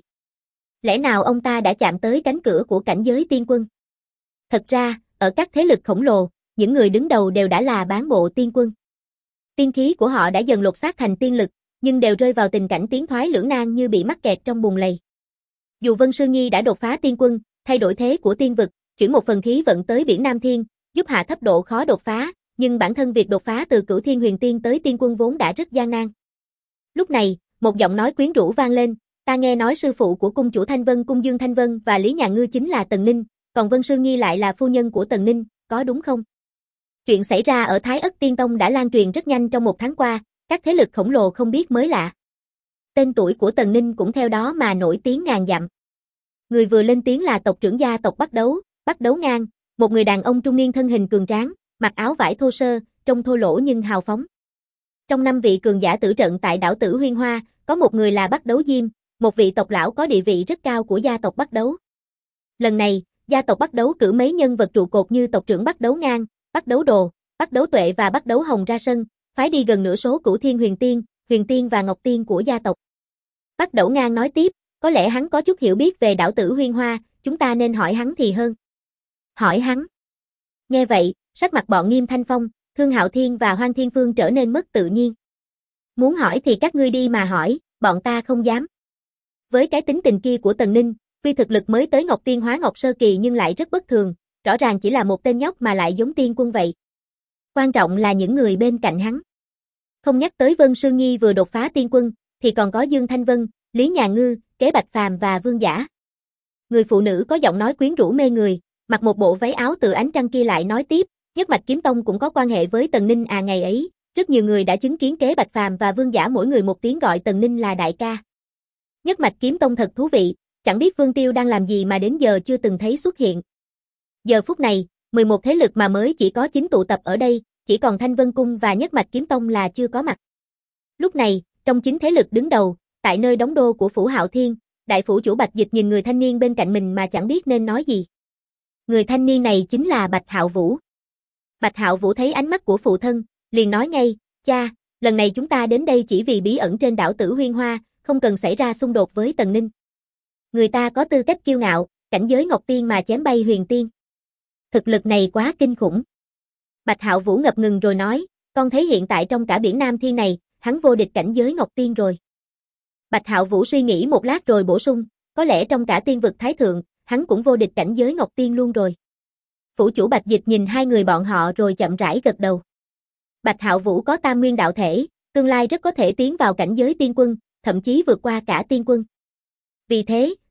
Speaker 1: Lẽ nào ông ta đã chạm tới cánh cửa của cảnh giới tiên quân? Thật ra, ở các thế lực khổng lồ, những người đứng đầu đều đã là bán bộ tiên quân. Tiên khí của họ đã dần lột xác thành tiên lực, nhưng đều rơi vào tình cảnh tiến thoái lưỡng nan như bị mắc kẹt trong bùn lầy. Dù Vân Sương Nhi đã đột phá tiên quân, thay đổi thế của tiên vực, chuyển một phần khí vận tới biển Nam Thiên, giúp hạ thấp độ khó đột phá, nhưng bản thân việc đột phá từ Cửu Thiên Huyền Tiên tới tiên quân vốn đã rất gian nan. Lúc này, một giọng nói quyến rũ vang lên, ta nghe nói sư phụ của cung chủ Thanh Vân Cung Dương Thanh Vân và Lý Nhà Ngư chính là Tần Ninh, còn Vân Sương Nhi lại là phu nhân của Tần Ninh, có đúng không? Chuyện xảy ra ở Thái Ất Tiên Tông đã lan truyền rất nhanh trong một tháng qua, các thế lực khổng lồ không biết mới lạ. Tên tuổi của Tần Ninh cũng theo đó mà nổi tiếng ngàn dặm. Người vừa lên tiếng là tộc trưởng gia tộc Bắc Đấu Ngang, một người đàn ông trung niên thân hình cường tráng, mặc áo vải thô sơ, trông thô lỗ nhưng hào phóng. Trong 5 vị cường giả tử trận tại đảo Tử Huyên Hoa, có một người là Bắc Đấu Diêm, một vị tộc lão có địa vị rất cao của gia tộc Bắc Đấu. Lần này, gia tộc Bắc Đấu cử mấy nhân vật trụ cột như tộc trưởng Bắc Đấu Ngang, Bắc Đấu Đồ, Bắc Đấu Tuệ và Bắc Đấu Hồng ra sân, phái đi gần nửa số Cửu Thiên Huyền Tiên và Ngọc Tiên của gia tộc. Bắc Đấu Ngang nói tiếp, có lẽ hắn có chút hiểu biết về đảo Tử Huyên Hoa, chúng ta nên hỏi hắn thì hơn. Hỏi hắn. Nghe vậy, sắc mặt bọn Nghiêm Thanh Phong, Thương Hạo Thiên và Hoang Thiên Phương trở nên mất tự nhiên. Muốn hỏi thì các ngươi đi mà hỏi, bọn ta không dám. Với cái tính tình kia của Tần Ninh, tuy thực lực mới tới Ngọc Tiên Hóa Ngọc Sơ Kỳ nhưng lại rất bất thường, rõ ràng chỉ là một tên nhóc mà lại giống tiên quân vậy. Quan trọng là những người bên cạnh hắn. Không nhắc tới Vân Sương Nhi vừa đột phá tiên quân, thì còn có Dương Thanh Vân, Lý Nhà Ngư, Kế Bạch Phàm và Vương Giả. Người phụ nữ có giọng nói quyến rũ mê người, mặc một bộ váy áo từ ánh trăng kia lại nói tiếp, Nhất Mạch Kiếm Tông cũng có quan hệ với Tần Ninh à, ngày ấy, rất nhiều người đã chứng kiến Kế Bạch Phàm và Vương Giả mỗi người một tiếng gọi Tần Ninh là đại ca. Nhất Mạch Kiếm Tông thật thú vị, chẳng biết Vương Tiêu đang làm gì mà đến giờ chưa từng thấy xuất hiện. Giờ phút này, 11 thế lực mà mới chỉ có 9 tụ tập ở đây, chỉ còn Thanh Vân Cung và Nhất Mạch Kiếm Tông là chưa có mặt. Lúc này, trong 9 thế lực đứng đầu, tại nơi đóng đô của Phủ Hạo Thiên, đại phủ chủ Bạch Dịch nhìn người thanh niên bên cạnh mình mà chẳng biết nên nói gì. Người thanh niên này chính là Bạch Hạo Vũ. Bạch Hạo Vũ thấy ánh mắt của phụ thân, liền nói ngay, cha, lần này chúng ta đến đây chỉ vì bí ẩn trên đảo Tử Huyên Hoa, không cần xảy ra xung đột với Tần Ninh. Người ta có tư cách kiêu ngạo, cảnh giới Ngọc Tiên mà chém bay Huyền Tiên. Thực lực này quá kinh khủng. Bạch Hạo Vũ ngập ngừng rồi nói, con thấy hiện tại trong cả biển Nam Thiên này, hắn vô địch cảnh giới Ngọc Tiên rồi. Bạch Hạo Vũ suy nghĩ một lát rồi bổ sung, có lẽ trong cả tiên vực Thái Thượng, hắn cũng vô địch cảnh giới Ngọc Tiên luôn rồi. Phủ chủ Bạch Dịch nhìn hai người bọn họ rồi chậm rãi gật đầu. Bạch Hạo Vũ có tam nguyên đạo thể, tương lai rất có thể tiến vào cảnh giới tiên quân, thậm chí vượt qua cả tiên quân. Vì thế,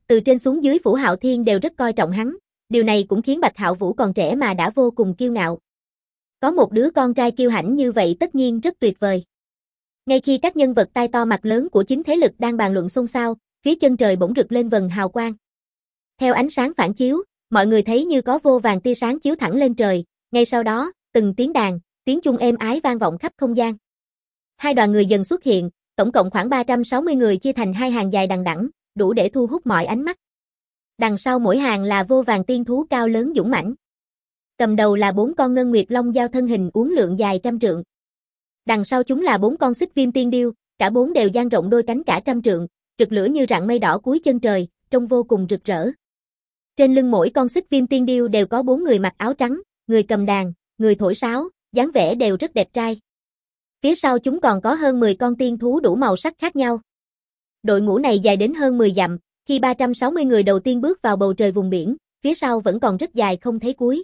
Speaker 1: Từ trên xuống dưới Phủ Hạo Thiên đều rất coi trọng hắn, điều này cũng khiến Bạch Hạo Vũ còn trẻ mà đã vô cùng kiêu ngạo. Có một đứa con trai kiêu hãnh như vậy tất nhiên rất tuyệt vời. Ngay khi các nhân vật tai to mặt lớn của chính thế lực đang bàn luận xôn xao, phía chân trời bỗng rực lên vầng hào quang. Theo ánh sáng phản chiếu, mọi người thấy như có vô vàn tia sáng chiếu thẳng lên trời, ngay sau đó, từng tiếng đàn, tiếng chuông êm ái vang vọng khắp không gian. Hai đoàn người dần xuất hiện, tổng cộng khoảng 360 người chia thành hai hàng dài đằng đẵng, đủ để thu hút mọi ánh mắt. Đằng sau mỗi hàng là vô vàn tiên thú cao lớn dũng mãnh. Cầm đầu là 4 con ngân nguyệt long giao thân hình uốn lượn dài trăm trượng. Đằng sau chúng là 4 con xích viêm tiên điêu, cả 4 đều dang rộng đôi cánh cả trăm trượng, rực lửa như rạng mây đỏ cuối chân trời, trông vô cùng rực rỡ. Trên lưng mỗi con xích viêm tiên điêu đều có 4 người mặc áo trắng, người cầm đàn, người thổi sáo, dáng vẻ đều rất đẹp trai. Phía sau chúng còn có hơn 10 con tiên thú đủ màu sắc khác nhau. Đội ngũ này dài đến hơn 10 dặm, khi 360 người đầu tiên bước vào bầu trời vùng biển, phía sau vẫn còn rất dài không thấy cuối.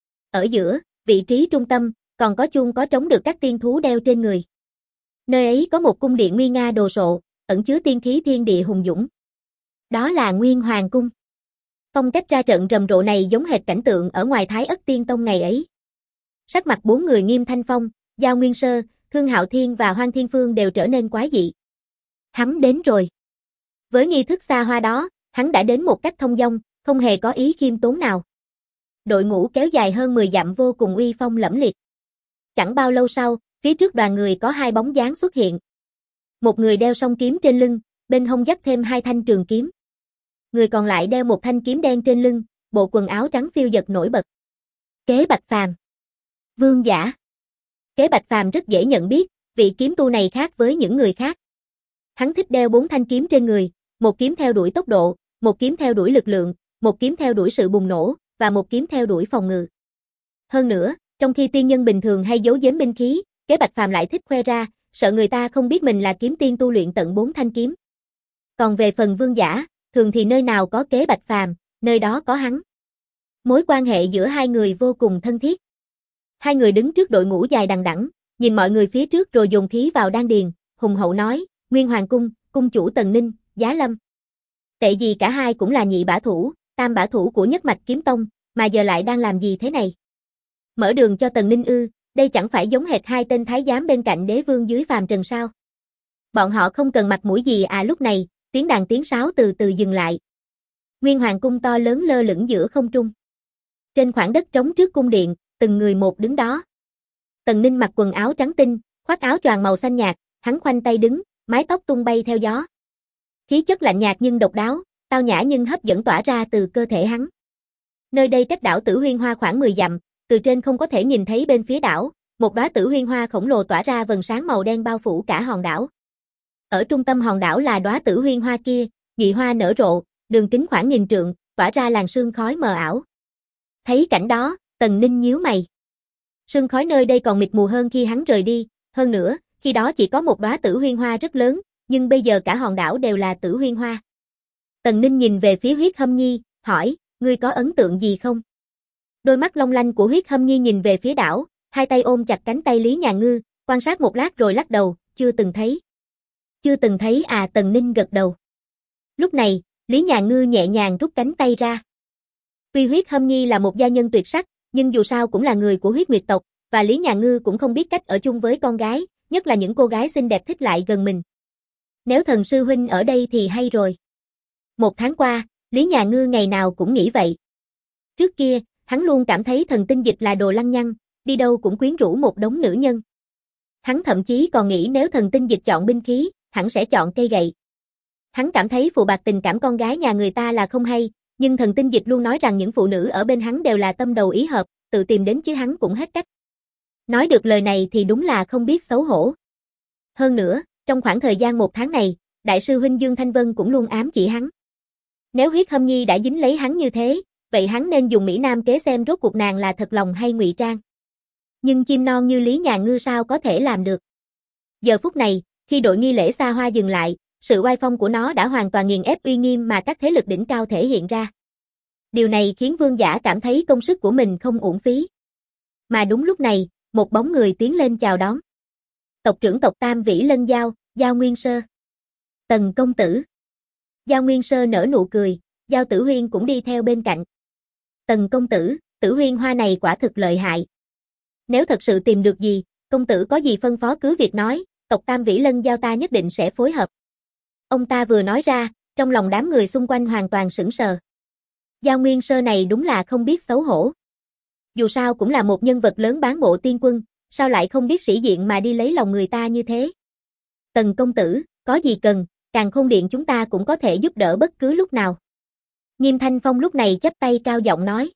Speaker 1: Ở giữa, vị trí trung tâm, còn có chuông có trống được các tiên thú đeo trên người. Nơi ấy có một cung điện nguy nga đồ sộ, ẩn chứa tiên khí thiên địa hùng dũng. Đó là Nguyên Hoàng Cung. Phong cách ra trận rầm rộ này giống hệt cảnh tượng ở ngoài Thái Ất Tiên Tông ngày ấy. Sắc mặt 4 người Nghiêm Thanh Phong, Giao Nguyên Sơ, Thương Hạo Thiên và Hoang Thiên Phương đều trở nên quái dị. Hắn đến rồi. Với nghi thức xa hoa đó, hắn đã đến một cách thông dong, không hề có ý khiêm tốn nào. Đội ngũ kéo dài hơn 10 dặm vô cùng uy phong lẫm liệt. Chẳng bao lâu sau, phía trước đoàn người có 2 bóng dáng xuất hiện. Một người đeo song kiếm trên lưng, bên hông dắt thêm 2 thanh trường kiếm. Người còn lại đeo một thanh kiếm đen trên lưng, bộ quần áo trắng phiêu dật nổi bật. Kế Bạch Phàm. Vương giả. Kế Bạch Phàm rất dễ nhận biết, vị kiếm tu này khác với những người khác. Hắn thích đeo 4 thanh kiếm trên người, một kiếm theo đuổi tốc độ, một kiếm theo đuổi lực lượng, một kiếm theo đuổi sự bùng nổ, và một kiếm theo đuổi phòng ngự. Hơn nữa, trong khi tiên nhân bình thường hay giấu giếm binh khí, Kế Bạch Phàm lại thích khoe ra, sợ người ta không biết mình là kiếm tiên tu luyện tận 4 thanh kiếm. Còn về phần vương giả, thường thì nơi nào có Kế Bạch Phàm, nơi đó có hắn. Mối quan hệ giữa hai người vô cùng thân thiết. Hai người đứng trước đội ngũ dài đằng đẵng, nhìn mọi người phía trước rồi dồn khí vào đan điền, hùng hậu nói, Nguyên Hoàng Cung, cung chủ Tần Ninh, Giá Lâm. Tệ gì cả hai cũng là nhị bả thủ, tam bả thủ của Nhất Mạch Kiếm Tông, mà giờ lại đang làm gì thế này? Mở đường cho Tần Ninh ư, đây chẳng phải giống hệt 2 tên thái giám bên cạnh đế vương dưới phàm trần sao? Bọn họ không cần mặt mũi gì à? Lúc này, tiếng đàn tiếng sáo từ từ dừng lại. Nguyên Hoàng Cung to lớn lơ lửng giữa không trung. Trên khoảng đất trống trước cung điện, từng người một đứng đó. Tần Ninh mặc quần áo trắng tinh, khoác áo choàng màu xanh nhạt, hắn khoanh tay đứng, mái tóc tung bay theo gió. Khí chất lạnh nhạt nhưng độc đáo, tao nhã nhưng hấp dẫn tỏa ra từ cơ thể hắn. Nơi đây cách đảo Tử Huyên Hoa khoảng 10 dặm, từ trên không có thể nhìn thấy bên phía đảo, một đóa Tử Huyên Hoa khổng lồ tỏa ra vầng sáng màu đen bao phủ cả hòn đảo. Ở trung tâm hòn đảo là đóa Tử Huyên Hoa kia, nhụy hoa nở rộ, đường kính khoảng 1000 trượng, tỏa ra làn sương khói mờ ảo. Thấy cảnh đó, Tần Ninh nhíu mày. Sương khói nơi đây còn mịt mù hơn khi hắn rời đi, hơn nữa, khi đó chỉ có một đóa Tử Huyên Hoa rất lớn, nhưng bây giờ cả hòn đảo đều là Tử Huyên Hoa. Tần Ninh nhìn về phía Huyết Hâm Nhi, hỏi, ngươi có ấn tượng gì không? Đôi mắt long lanh của Huyết Hâm Nhi nhìn về phía đảo, hai tay ôm chặt cánh tay Lý Nhà Ngư, quan sát một lát rồi lắc đầu, chưa từng thấy. Chưa từng thấy à? Tần Ninh gật đầu. Lúc này, Lý Nhà Ngư nhẹ nhàng rút cánh tay ra. Tuy Huyết Hâm Nhi là một gia nhân tuyệt sắc, nhưng dù sao cũng là người của Huyết Nguyệt tộc, và Lý Nhà Ngư cũng không biết cách ở chung với con gái, nhất là những cô gái xinh đẹp thích lại gần mình. Nếu thần sư huynh ở đây thì hay rồi. 1 tháng qua, Lý Nhà Ngư ngày nào cũng nghĩ vậy. Trước kia, hắn luôn cảm thấy thần tinh dịch là đồ lăng nhăng, đi đâu cũng quyến rũ một đống nữ nhân. Hắn thậm chí còn nghĩ nếu thần tinh dịch chọn binh khí, hắn sẽ chọn cây gậy. Hắn cảm thấy phụ bạc tình cảm con gái nhà người ta là không hay, nhưng thần tinh dịch luôn nói rằng những phụ nữ ở bên hắn đều là tâm đầu ý hợp, tự tìm đến chứ hắn cũng hết cách. Nói được lời này thì đúng là không biết xấu hổ. Hơn nữa, trong khoảng thời gian 1 tháng này, đại sư huynh Dương Thanh Vân cũng luôn ám chỉ hắn. Nếu Huyết Hâm Nhi đã dính lấy hắn như thế, vậy hắn nên dùng Mỹ Nam kế xem rốt cuộc nàng là thật lòng hay ngụy trang. Nhưng chim non như Lý Nhà Ngư sao có thể làm được. Giờ phút này, khi đội nghi lễ xa hoa dừng lại, sự oai phong của nó đã hoàn toàn nghiền ép uy nghiêm mà các thế lực đỉnh cao thể hiện ra. Điều này khiến vương giả cảm thấy công sức của mình không uổng phí. Mà đúng lúc này, một bóng người tiến lên chào đón. Tộc trưởng tộc Tam Vĩ Lân Giao, Giao Nguyên Sơ. Tần công tử. Giao Nguyên Sơ nở nụ cười, Giao Tử Huyên cũng đi theo bên cạnh. Tần công tử, Tử Huyên Hoa này quả thực lợi hại. Nếu thật sự tìm được gì, công tử có gì phân phó cứ việc nói, tộc Tam Vĩ Lân Giao ta nhất định sẽ phối hợp. Ông ta vừa nói ra, trong lòng đám người xung quanh hoàn toàn sững sờ. Giao Nguyên Sơ này đúng là không biết xấu hổ. Dù sao cũng là một nhân vật lớn bán bộ tiên quân, sao lại không biết sĩ diện mà đi lấy lòng người ta như thế. Tần công tử, có gì cần, Càn Khôn Điện chúng ta cũng có thể giúp đỡ bất cứ lúc nào. Nghiêm Thanh Phong lúc này chắp tay cao giọng nói.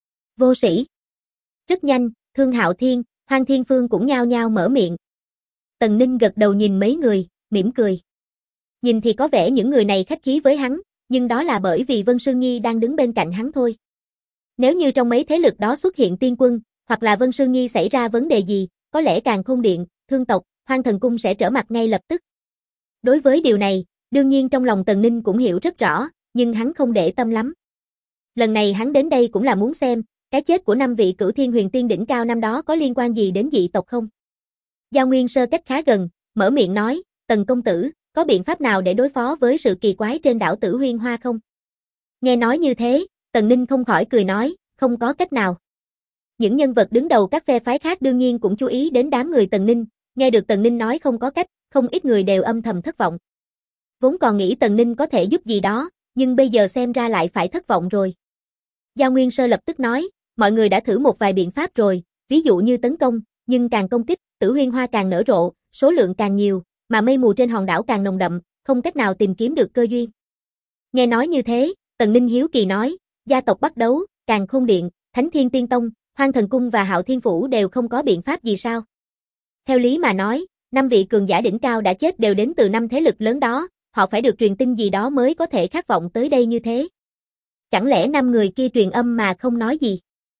Speaker 1: Vô sĩ. Rất nhanh, Thương Hạo Thiên, Hoang Thiên Phương cũng nhao nhao mở miệng. Tần Ninh gật đầu nhìn mấy người, mỉm cười. Nhìn thì có vẻ những người này khách khí với hắn, nhưng đó là bởi vì Vân Sương Nhi đang đứng bên cạnh hắn thôi. Nếu như trong mấy thế lực đó xuất hiện tiên quân, hoặc là Vân Sương Nhi xảy ra vấn đề gì, có lẽ Càn Khôn Điện, Thương tộc, Hoang Thần Cung sẽ trở mặt ngay lập tức. Đối với điều này, đương nhiên trong lòng Tần Ninh cũng hiểu rất rõ, nhưng hắn không để tâm lắm. Lần này hắn đến đây cũng là muốn xem, cái chết của 5 vị Cửu Thiên Huyền Tiên đỉnh cao năm đó có liên quan gì đến dị tộc không? Giao Nguyên Sơ cách khá gần, mở miệng nói, Tần công tử, có biện pháp nào để đối phó với sự kỳ quái trên đảo Tử Huyên Hoa không? Nghe nói như thế, Tần Ninh không khỏi cười nói, không có cách nào. Những nhân vật đứng đầu các phe phái khác đương nhiên cũng chú ý đến đám người Tần Ninh, nghe được Tần Ninh nói không có cách, không ít người đều âm thầm thất vọng. Vốn còn nghĩ Tần Ninh có thể giúp gì đó, nhưng bây giờ xem ra lại phải thất vọng rồi. Giao Nguyên Sơ lập tức nói, mọi người đã thử một vài biện pháp rồi, ví dụ như tấn công, nhưng càng công kích, Tử Huyên Hoa càng nở rộ, số lượng càng nhiều, mà mây mù trên hòn đảo càng nồng đậm, không cách nào tìm kiếm được cơ duyên. Nghe nói như thế, Tần Ninh hiếu kỳ nói, gia tộc Bắc Đấu, Càn Khôn Điện, Thánh Thiên Tiên Tông, Hoang Thần Cung và Hạo Thiên Phủ đều không có biện pháp gì sao? Theo lý mà nói, 5 vị cường giả đỉnh cao đã chết đều đến từ 5 thế lực lớn đó, họ phải được truyền tin gì đó mới có thể khát vọng tới đây như thế. Chẳng lẽ 5 người kia truyền âm mà không nói gì?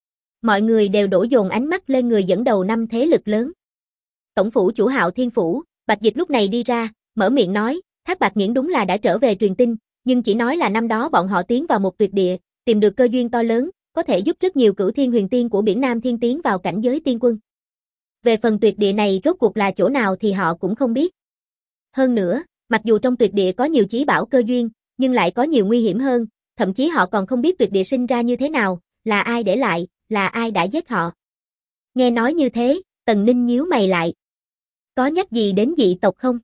Speaker 1: Mọi người đều đổ dồn ánh mắt lên người dẫn đầu 5 thế lực lớn. Tổng phủ chủ Hạo Thiên Phủ, Bạch Dịch lúc này đi ra, mở miệng nói, Thác Bạt Nghiễn đúng là đã trở về truyền tin, nhưng chỉ nói là năm đó bọn họ tiến vào một tuyệt địa, tìm được cơ duyên to lớn, có thể giúp rất nhiều Cửu Thiên Huyền Tiên của biển Nam Thiên tiến vào cảnh giới tiên quân. Về phần tuyệt địa này rốt cuộc là chỗ nào thì họ cũng không biết. Hơn nữa, mặc dù trong tuyệt địa có nhiều chí bảo cơ duyên, nhưng lại có nhiều nguy hiểm hơn, thậm chí họ còn không biết tuyệt địa sinh ra như thế nào, là ai để lại, là ai đã giết họ. Nghe nói như thế, Tần Ninh nhíu mày lại. Có nhắc gì đến dị tộc không?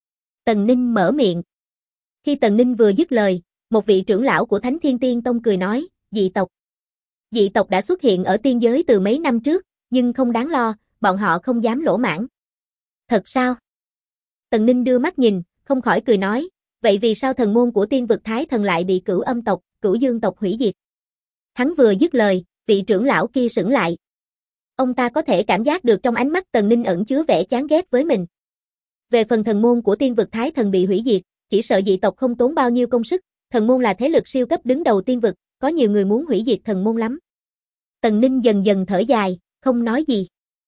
Speaker 1: Tần Ninh mở miệng. Khi Tần Ninh vừa dứt lời, một vị trưởng lão của Thánh Thiên Tiên Tông cười nói, dị tộc. Dị tộc đã xuất hiện ở tiên giới từ mấy năm trước, nhưng không đáng lo, bọn họ không dám lỗ mãng. Thật sao? Tần Ninh đưa mắt nhìn, không khỏi cười nói, vậy vì sao thần môn của tiên vực Thái Thần lại bị Cửu Âm tộc, Cửu Dương tộc hủy diệt? Hắn vừa dứt lời, vị trưởng lão kia sững lại. Ông ta có thể cảm giác được trong ánh mắt Tần Ninh ẩn chứa vẻ chán ghét với mình. Về phần thần môn của tiên vực Thái Thần bị hủy diệt, chỉ sợ dị tộc không tốn bao nhiêu công sức, thần môn là thế lực siêu cấp đứng đầu tiên vực, có nhiều người muốn hủy diệt thần môn lắm. Tần Ninh dần dần thở dài, không nói gì.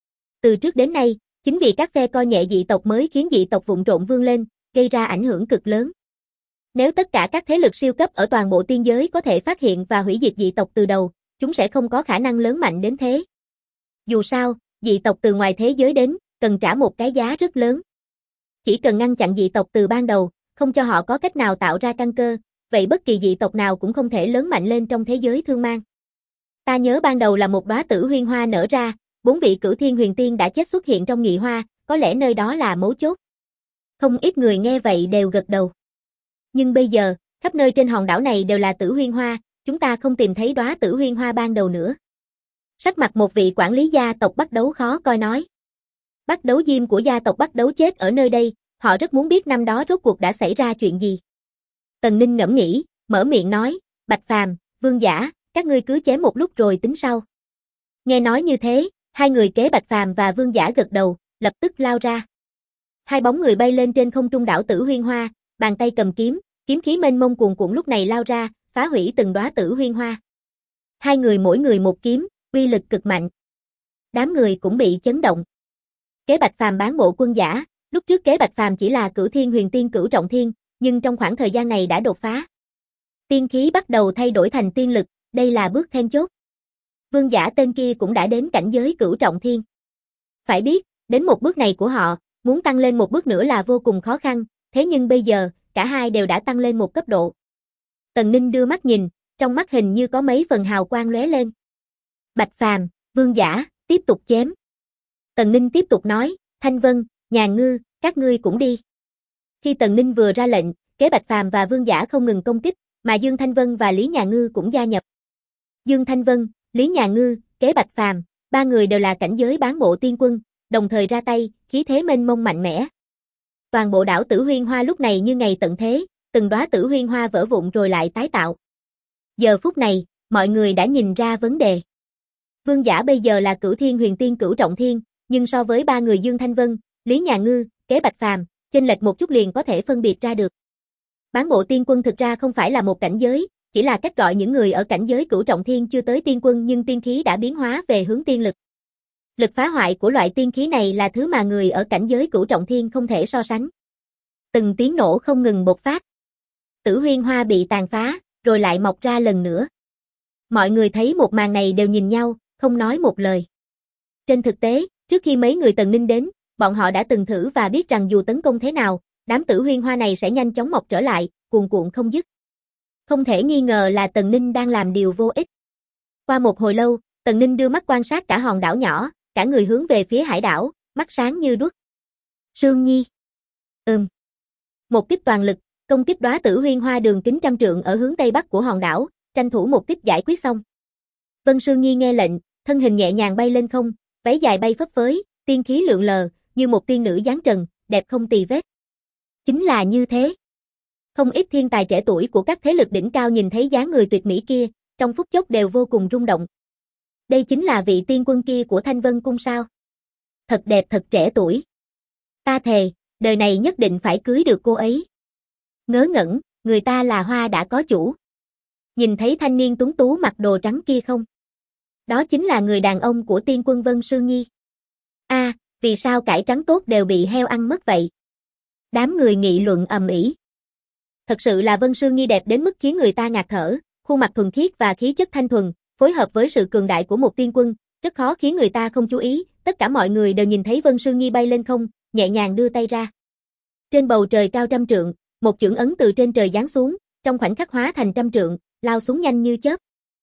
Speaker 1: Từ trước đến nay, chính vì các phe coi nhẹ dị tộc mới khiến dị tộc vụng trộn vươn lên, gây ra ảnh hưởng cực lớn. Nếu tất cả các thế lực siêu cấp ở toàn bộ tiên giới có thể phát hiện và hủy diệt dị tộc từ đầu, chúng sẽ không có khả năng lớn mạnh đến thế. Dù sao, dị tộc từ ngoài thế giới đến, cần trả một cái giá rất lớn. Chỉ cần ngăn chặn dị tộc từ ban đầu, không cho họ có cách nào tạo ra căn cơ, vậy bất kỳ dị tộc nào cũng không thể lớn mạnh lên trong thế giới thương mang. Ta nhớ ban đầu là một đóa Tử Huyên Hoa nở ra, 4 vị Cửu Thiên Huyền Tiên đã chết xuất hiện trong nhụy hoa, có lẽ nơi đó là mấu chốt. Không ít người nghe vậy đều gật đầu. Nhưng bây giờ, khắp nơi trên hòn đảo này đều là Tử Huyên Hoa, chúng ta không tìm thấy đóa Tử Huyên Hoa ban đầu nữa. Sắc mặt một vị quản lý gia tộc Bắc Đấu khó coi nói. Bắc Đấu Diêm của gia tộc Bắc Đấu chết ở nơi đây, họ rất muốn biết năm đó rốt cuộc đã xảy ra chuyện gì. Tần Ninh ngẫm nghĩ, mở miệng nói, Bạch Phàm, Vương Giả, các ngươi cứ chém một lúc rồi tính sau. Nghe nói như thế, hai người kế Bạch Phàm và Vương Giả gật đầu, lập tức lao ra. Hai bóng người bay lên trên không trung đảo Tử Huyên Hoa, bàn tay cầm kiếm, kiếm khí mênh mông cuồn cuộn lúc này lao ra, phá hủy từng đóa Tử Huyên Hoa. Hai người mỗi người một kiếm, uy lực cực mạnh. Đám người cũng bị chấn động. Kế Bạch Phàm bán bộ quân giả, lúc trước kế Bạch Phàm chỉ là Cửu Thiên Huyền Tiên Cửu Trọng Thiên, nhưng trong khoảng thời gian này đã đột phá. Tiên khí bắt đầu thay đổi thành tiên lực, đây là bước then chốt. Vương Giả tên kia cũng đã đến cảnh giới Cửu Trọng Thiên. Phải biết, đến một bước này của họ, muốn tăng lên một bước nữa là vô cùng khó khăn, thế nhưng bây giờ, cả hai đều đã tăng lên một cấp độ. Tần Ninh đưa mắt nhìn, trong mắt hình như có mấy phần hào quang lóe lên. Bạch Phàm, Vương Giả, tiếp tục chém. Tần Ninh tiếp tục nói, Thanh Vân, Nhàn Ngư, các ngươi cũng đi. Khi Tần Ninh vừa ra lệnh, kế Bạch Phàm và Vương Giả không ngừng công kích, mà Dương Thanh Vân và Lý Nhàn Ngư cũng gia nhập. Dương Thanh Vân, Lý Nhàn Ngư, kế Bạch Phàm, ba người đều là cảnh giới bán bộ tiên quân, đồng thời ra tay, khí thế mênh mông mạnh mẽ. Toàn bộ đảo Tử Huyên Hoa lúc này như ngày tận thế, từng đóa Tử Huyên Hoa vỡ vụn rồi lại tái tạo. Giờ phút này, mọi người đã nhìn ra vấn đề. Vương Giả bây giờ là Cửu Thiên Huyền Tiên Cửu Trọng Thiên, nhưng so với ba người Dương Thanh Vân, Lý Nhàn Ngư, kế Bạch Phàm, chênh lệch một chút liền có thể phân biệt ra được. Bán bộ tiên quân thực ra không phải là một cảnh giới, chỉ là cách gọi những người ở cảnh giới Cửu Trọng Thiên chưa tới tiên quân nhưng tiên khí đã biến hóa về hướng tiên lực. Lực phá hoại của loại tiên khí này là thứ mà người ở cảnh giới Cửu Trọng Thiên không thể so sánh. Từng tiếng nổ không ngừng bộc phát. Tử Huyên Hoa bị tàn phá, rồi lại mọc ra lần nữa. Mọi người thấy một màn này đều nhìn nhau, không nói một lời. Trên thực tế, trước khi mấy người Tần Ninh đến, bọn họ đã từng thử và biết rằng dù tấn công thế nào, đám Tử Huyên Hoa này sẽ nhanh chóng mọc trở lại, cuồn cuộn không dứt. Không thể nghi ngờ là Tần Ninh đang làm điều vô ích. Qua một hồi lâu, Tần Ninh đưa mắt quan sát cả hòn đảo nhỏ, cả người hướng về phía hải đảo, mắt sáng như đuốc. Sương Nhi. Một kích toàn lực, công kích đóa Tử Huyên Hoa đường kính 100 trượng ở hướng tây bắc của hòn đảo, tranh thủ một kích giải quyết xong. Vân Sương Nhi nghe lệnh, thân hình nhẹ nhàng bay lên không, váy dài bay phấp phới, tiên khí lượn lờ, như một tiên nữ dáng trần, đẹp không tì vết. Chính là như thế. Không ít thiên tài trẻ tuổi của các thế lực đỉnh cao nhìn thấy dáng người tuyệt mỹ kia, trong phút chốc đều vô cùng rung động. Đây chính là vị tiên quân kia của Thanh Vân Cung sao? Thật đẹp thật trẻ tuổi. Ta thề, đời này nhất định phải cưới được cô ấy. Ngớ ngẩn, người ta là hoa đã có chủ. Nhìn thấy thanh niên tuấn tú mặc đồ trắng kia không? Đó chính là người đàn ông của tiên quân Vân Sương Nhi. Vì sao cải trắng tốt đều bị heo ăn mất vậy? Đám người nghị luận ầm ĩ. Thật sự là Vân Sương Nhi đẹp đến mức khiến người ta ngạt thở, khuôn mặt thuần khiết và khí chất thanh thuần, phối hợp với sự cường đại của một tiên quân, rất khó khiến người ta không chú ý, tất cả mọi người đều nhìn thấy Vân Sương Nhi bay lên không, nhẹ nhàng đưa tay ra. Trên bầu trời cao 100 trượng, một chưởng ấn từ trên trời giáng xuống, trong khoảnh khắc hóa thành 100 trượng, lao xuống nhanh như chớp.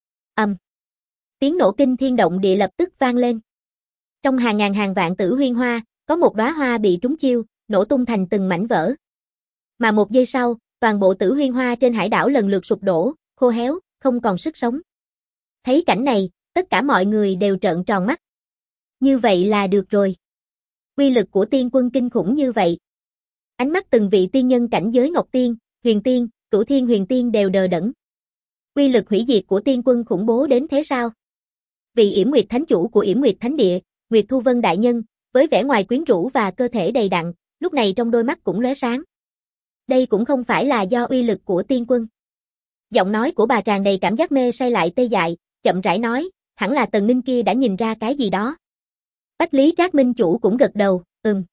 Speaker 1: Tiếng nổ kinh thiên động địa lập tức vang lên. Trong hàng ngàn hàng vạn Tử Huyên Hoa, có một đóa hoa bị trúng chiêu, nổ tung thành từng mảnh vỡ. Mà một giây sau, toàn bộ Tử Huyên Hoa trên hải đảo lần lượt sụp đổ, khô héo, không còn sức sống. Thấy cảnh này, tất cả mọi người đều trợn tròn mắt. Như vậy là được rồi. Uy lực của tiên quân kinh khủng như vậy. Ánh mắt từng vị tiên nhân cảnh giới Ngọc Tiên, Huyền Tiên, Cửu Thiên Huyền Tiên đều đờ đẫn. Uy lực hủy diệt của tiên quân khủng bố đến thế sao? Vị Yểm Nguyệt Thánh chủ của Yểm Nguyệt Thánh Địa, Nguyệt Thu Vân đại nhân, với vẻ ngoài quyến rũ và cơ thể đầy đặn, lúc này trong đôi mắt cũng lóe sáng. Đây cũng không phải là do uy lực của tiên quân. Giọng nói của bà tràn đầy cảm giác mê say lại tê dại, chậm rãi nói, hẳn là Tần Ninh kia đã nhìn ra cái gì đó. Bách Lý Trác Minh chủ cũng gật đầu,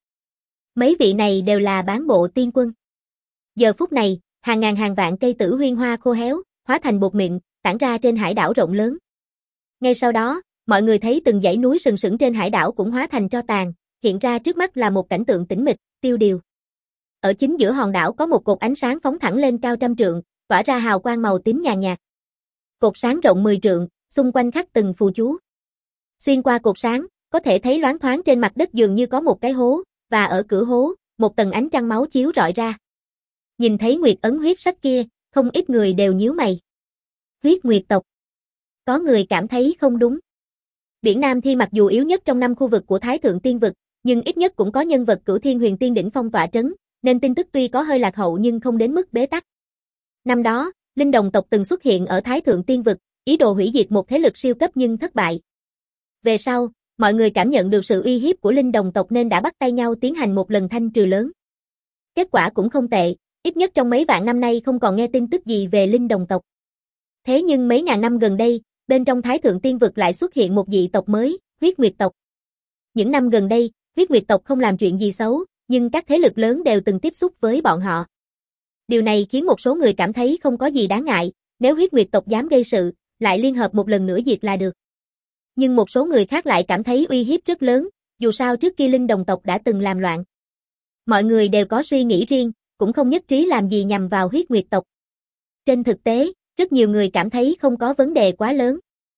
Speaker 1: Mấy vị này đều là bán bộ tiên quân. Giờ phút này, hàng ngàn hàng vạn cây Tử Huyên Hoa khô héo, hóa thành bột mịn, tản ra trên hải đảo rộng lớn. Ngay sau đó, mọi người thấy từng dãy núi sừng sững trên hải đảo cũng hóa thành tro tàn, hiện ra trước mắt là một cảnh tượng tĩnh mịch, tiêu điều. Ở chính giữa hòn đảo có một cột ánh sáng phóng thẳng lên cao 100 trượng, tỏa ra hào quang màu tím nhàn nhạt. Cột sáng rộng 10 trượng, xung quanh khắc từng phù chú. Xuyên qua cột sáng, có thể thấy loáng thoáng trên mặt đất dường như có một cái hố, và ở cửa hố, một tầng ánh trăng máu chiếu rọi ra. Nhìn thấy nguyệt ấn huyết sắc kia, không ít người đều nhíu mày. Huyết Nguyệt tộc. Có người cảm thấy không đúng. Biển Nam Thi mặc dù yếu nhất trong 5 khu vực của Thái Thượng Tiên Vực, nhưng ít nhất cũng có nhân vật Cửu Thiên Huyền Tiên đỉnh phong tọa trấn, nên tin tức tuy có hơi lạc hậu nhưng không đến mức bế tắc. Năm đó, Linh Đồng tộc từng xuất hiện ở Thái Thượng Tiên Vực, ý đồ hủy diệt một thế lực siêu cấp nhưng thất bại. Về sau, mọi người cảm nhận được sự uy hiếp của Linh Đồng tộc nên đã bắt tay nhau tiến hành một lần thanh trừ lớn. Kết quả cũng không tệ, ít nhất trong mấy vạn năm nay không còn nghe tin tức gì về Linh Đồng tộc. Thế nhưng mấy ngàn năm gần đây, bên trong Thái Thượng Tiên Vực lại xuất hiện một dị tộc mới, Huyết Nguyệt tộc. Những năm gần đây, Huyết Nguyệt tộc không làm chuyện gì xấu, nhưng các thế lực lớn đều từng tiếp xúc với bọn họ. Điều này khiến một số người cảm thấy không có gì đáng ngại, nếu Huyết Nguyệt tộc dám gây sự, lại liên hợp một lần nữa diệt là được. Nhưng một số người khác lại cảm thấy uy hiếp rất lớn, dù sao trước kia Linh Đồng tộc đã từng làm loạn. Mọi người đều có suy nghĩ riêng, cũng không nhất trí làm gì nhằm vào Huyết Nguyệt tộc. Trên thực tế, rất nhiều người cảm thấy không có vấn đề quá lớn.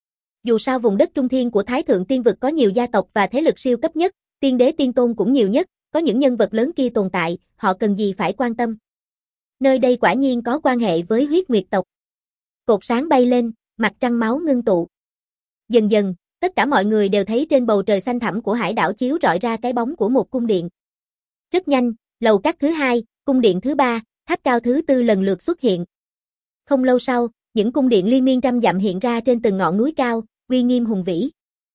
Speaker 1: Dù sao vùng đất Trung Thiên của Thái Thượng Tiên Vực có nhiều gia tộc và thế lực siêu cấp nhất, tiên đế tiên tôn cũng nhiều nhất, có những nhân vật lớn kia tồn tại, họ cần gì phải quan tâm. Nơi đây quả nhiên có quan hệ với huyết nguyệt tộc. Cột sáng bay lên, mặt trăng máu ngưng tụ. Dần dần, tất cả mọi người đều thấy trên bầu trời xanh thẳm của hải đảo chiếu rọi ra cái bóng của một cung điện. Rất nhanh, lầu các thứ hai, cung điện thứ ba, tháp cao thứ tư lần lượt xuất hiện. Không lâu sau, những cung điện liên miên trăm dặm hiện ra trên từng ngọn núi cao, uy nghiêm hùng vĩ.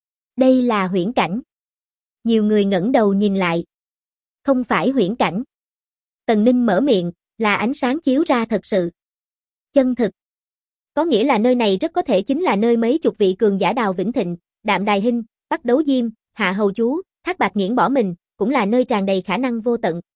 Speaker 1: Đây là huyễn cảnh. Nhiều người ngẩng đầu nhìn lại. Không phải huyễn cảnh. Tần Ninh mở miệng, là ánh sáng chiếu ra thật sự. Chân thực. Có nghĩa là nơi này rất có thể chính là nơi mấy chục vị cường giả Đào Vĩnh Thịnh, Đạm Đài Hinh, Bắc Đấu Diêm, Hạ Hầu Chú, Thác Bạt Nghiễn bỏ mình, cũng là nơi tràn đầy khả năng vô tận.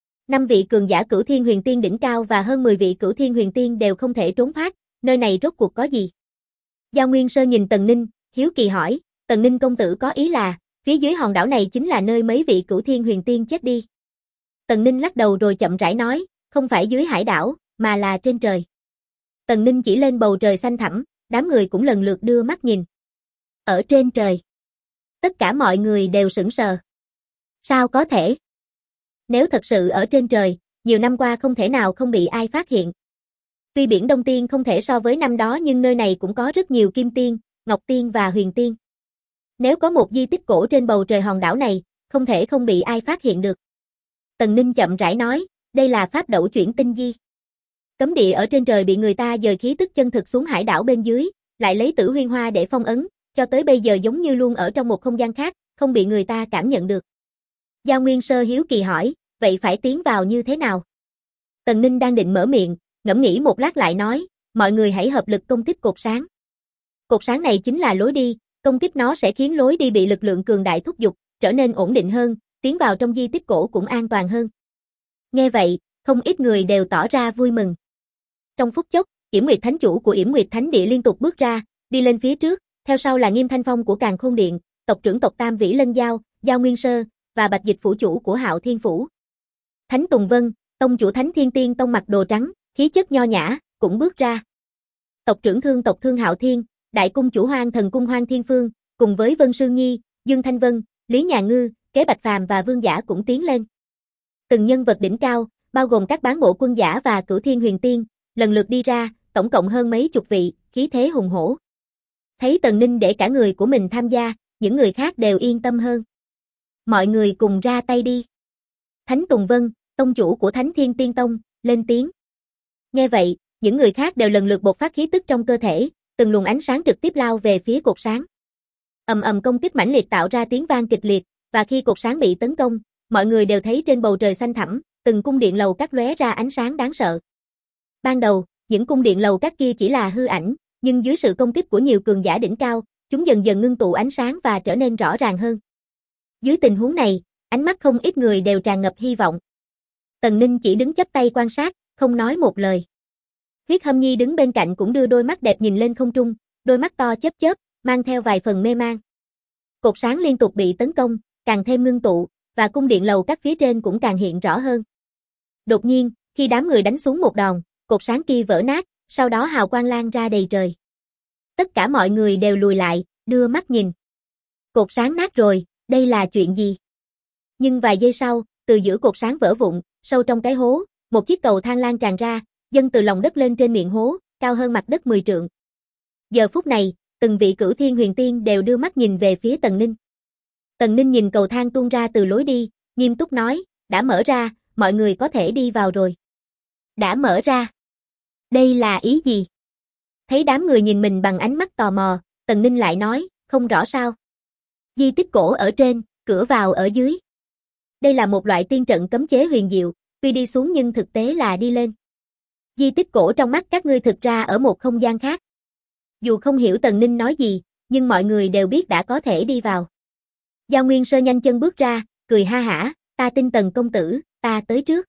Speaker 1: 5 vị cường giả Cửu Thiên Huyền Tiên đỉnh cao và hơn 10 vị Cửu Thiên Huyền Tiên đều không thể trốn thoát, nơi này rốt cuộc có gì? Giao Nguyên Sơ nhìn Tần Ninh, hiếu kỳ hỏi, Tần Ninh công tử có ý là, phía dưới hòn đảo này chính là nơi mấy vị Cửu Thiên Huyền Tiên chết đi. Tần Ninh lắc đầu rồi chậm rãi nói, không phải dưới hải đảo, mà là trên trời. Tần Ninh chỉ lên bầu trời xanh thẳm, đám người cũng lần lượt đưa mắt nhìn. Ở trên trời. Tất cả mọi người đều sững sờ. Sao có thể? Nếu thật sự ở trên trời, nhiều năm qua không thể nào không bị ai phát hiện. Tuy biển Đông Tiên không thể so với năm đó nhưng nơi này cũng có rất nhiều Kim Tiên, Ngọc Tiên và Huyền Tiên. Nếu có một di tích cổ trên bầu trời hòn đảo này, không thể không bị ai phát hiện được. Tần Ninh chậm rãi nói, đây là pháp đẩu chuyển tinh di. Cấm địa ở trên trời bị người ta dời khí tức chân thực xuống hải đảo bên dưới, lại lấy Tử Huyên Hoa để phong ấn, cho tới bây giờ giống như luôn ở trong một không gian khác, không bị người ta cảm nhận được. Giao Nguyên Sơ hiếu kỳ hỏi, vậy phải tiến vào như thế nào? Tần Ninh đang định mở miệng, ngẫm nghĩ một lát lại nói, mọi người hãy hợp lực công kích cột sáng. Cột sáng này chính là lối đi, công kích nó sẽ khiến lối đi bị lực lượng cường đại thúc giục, trở nên ổn định hơn, tiến vào trong di tích cổ cũng an toàn hơn. Nghe vậy, không ít người đều tỏ ra vui mừng. Trong phút chốc, Yểm Nguyệt Thánh chủ của Yểm Nguyệt Thánh Địa liên tục bước ra, đi lên phía trước, theo sau là Nghiêm Thanh Phong của Càn Khôn Điện, tộc trưởng tộc Tam Vĩ Lân Giao, Giao Nguyên Sơ, và Bạch Dịch phủ chủ của Hạo Thiên Phủ. Thánh Tùng Vân, tông chủ Thánh Thiên Tiên tông mặc đồ trắng, khí chất nho nhã, cũng bước ra. Tộc trưởng Thương tộc Thương Hạo Thiên, đại cung chủ Hoang Thần cung Hoang Thiên Phương, cùng với Vân Sương Nhi, Dương Thanh Vân, Lý Nhà Ngư, Kế Bạch Phàm và Vương Giả cũng tiến lên. Từng nhân vật đỉnh cao, bao gồm các bán bộ quân giả và Cửu Thiên Huyền Tiên, lần lượt đi ra, tổng cộng hơn mấy chục vị, khí thế hùng hổ. Thấy Tần Ninh để cả người của mình tham gia, những người khác đều yên tâm hơn. Mọi người cùng ra tay đi. Thánh Tùng Vân, tông chủ của Thánh Thiên Tiên Tông, lên tiếng. Nghe vậy, những người khác đều lần lượt bộc phát khí tức trong cơ thể, từng luồng ánh sáng trực tiếp lao về phía cột sáng. Ầm ầm công kích mãnh liệt tạo ra tiếng vang kịch liệt, và khi cột sáng bị tấn công, mọi người đều thấy trên bầu trời xanh thẳm, từng cung điện lầu các lóe ra ánh sáng đáng sợ. Ban đầu, những cung điện lầu các kia chỉ là hư ảnh, nhưng dưới sự công kích của nhiều cường giả đỉnh cao, chúng dần dần ngưng tụ ánh sáng và trở nên rõ ràng hơn. Dưới tình huống này, ánh mắt không ít người đều tràn ngập hy vọng. Tần Ninh chỉ đứng chắp tay quan sát, không nói một lời. Huyết Hâm Nhi đứng bên cạnh cũng đưa đôi mắt đẹp nhìn lên không trung, đôi mắt to chớp chớp, mang theo vài phần mê man. Cột sáng liên tục bị tấn công, càng thêm ngưng tụ, và cung điện lầu các phía trên cũng càng hiện rõ hơn. Đột nhiên, khi đám người đánh xuống một đòn, cột sáng kia vỡ nát, sau đó hào quang lan ra đầy trời. Tất cả mọi người đều lùi lại, đưa mắt nhìn. Cột sáng nát rồi, đây là chuyện gì? Nhưng vài giây sau, từ giữa cột sáng vỡ vụn, sâu trong cái hố, một chiếc cầu thang lan tràn ra, dâng từ lòng đất lên trên miệng hố, cao hơn mặt đất 10 trượng. Giờ phút này, từng vị Cửu Thiên Huyền Tiên đều đưa mắt nhìn về phía Tần Ninh. Tần Ninh nhìn cầu thang tuôn ra từ lối đi, nghiêm túc nói, đã mở ra, mọi người có thể đi vào rồi. Đã mở ra. Đây là ý gì? Thấy đám người nhìn mình bằng ánh mắt tò mò, Tần Ninh lại nói, không rõ sao. Di tích cổ ở trên, cửa vào ở dưới. Đây là một loại tiên trận cấm chế huyền diệu, tuy đi xuống nhưng thực tế là đi lên. Di tích cổ trong mắt các ngươi thực ra ở một không gian khác. Dù không hiểu Tần Ninh nói gì, nhưng mọi người đều biết đã có thể đi vào. Giao Nguyên Sơ nhanh chân bước ra, cười ha hả, ta tin Tần công tử, ta tới trước.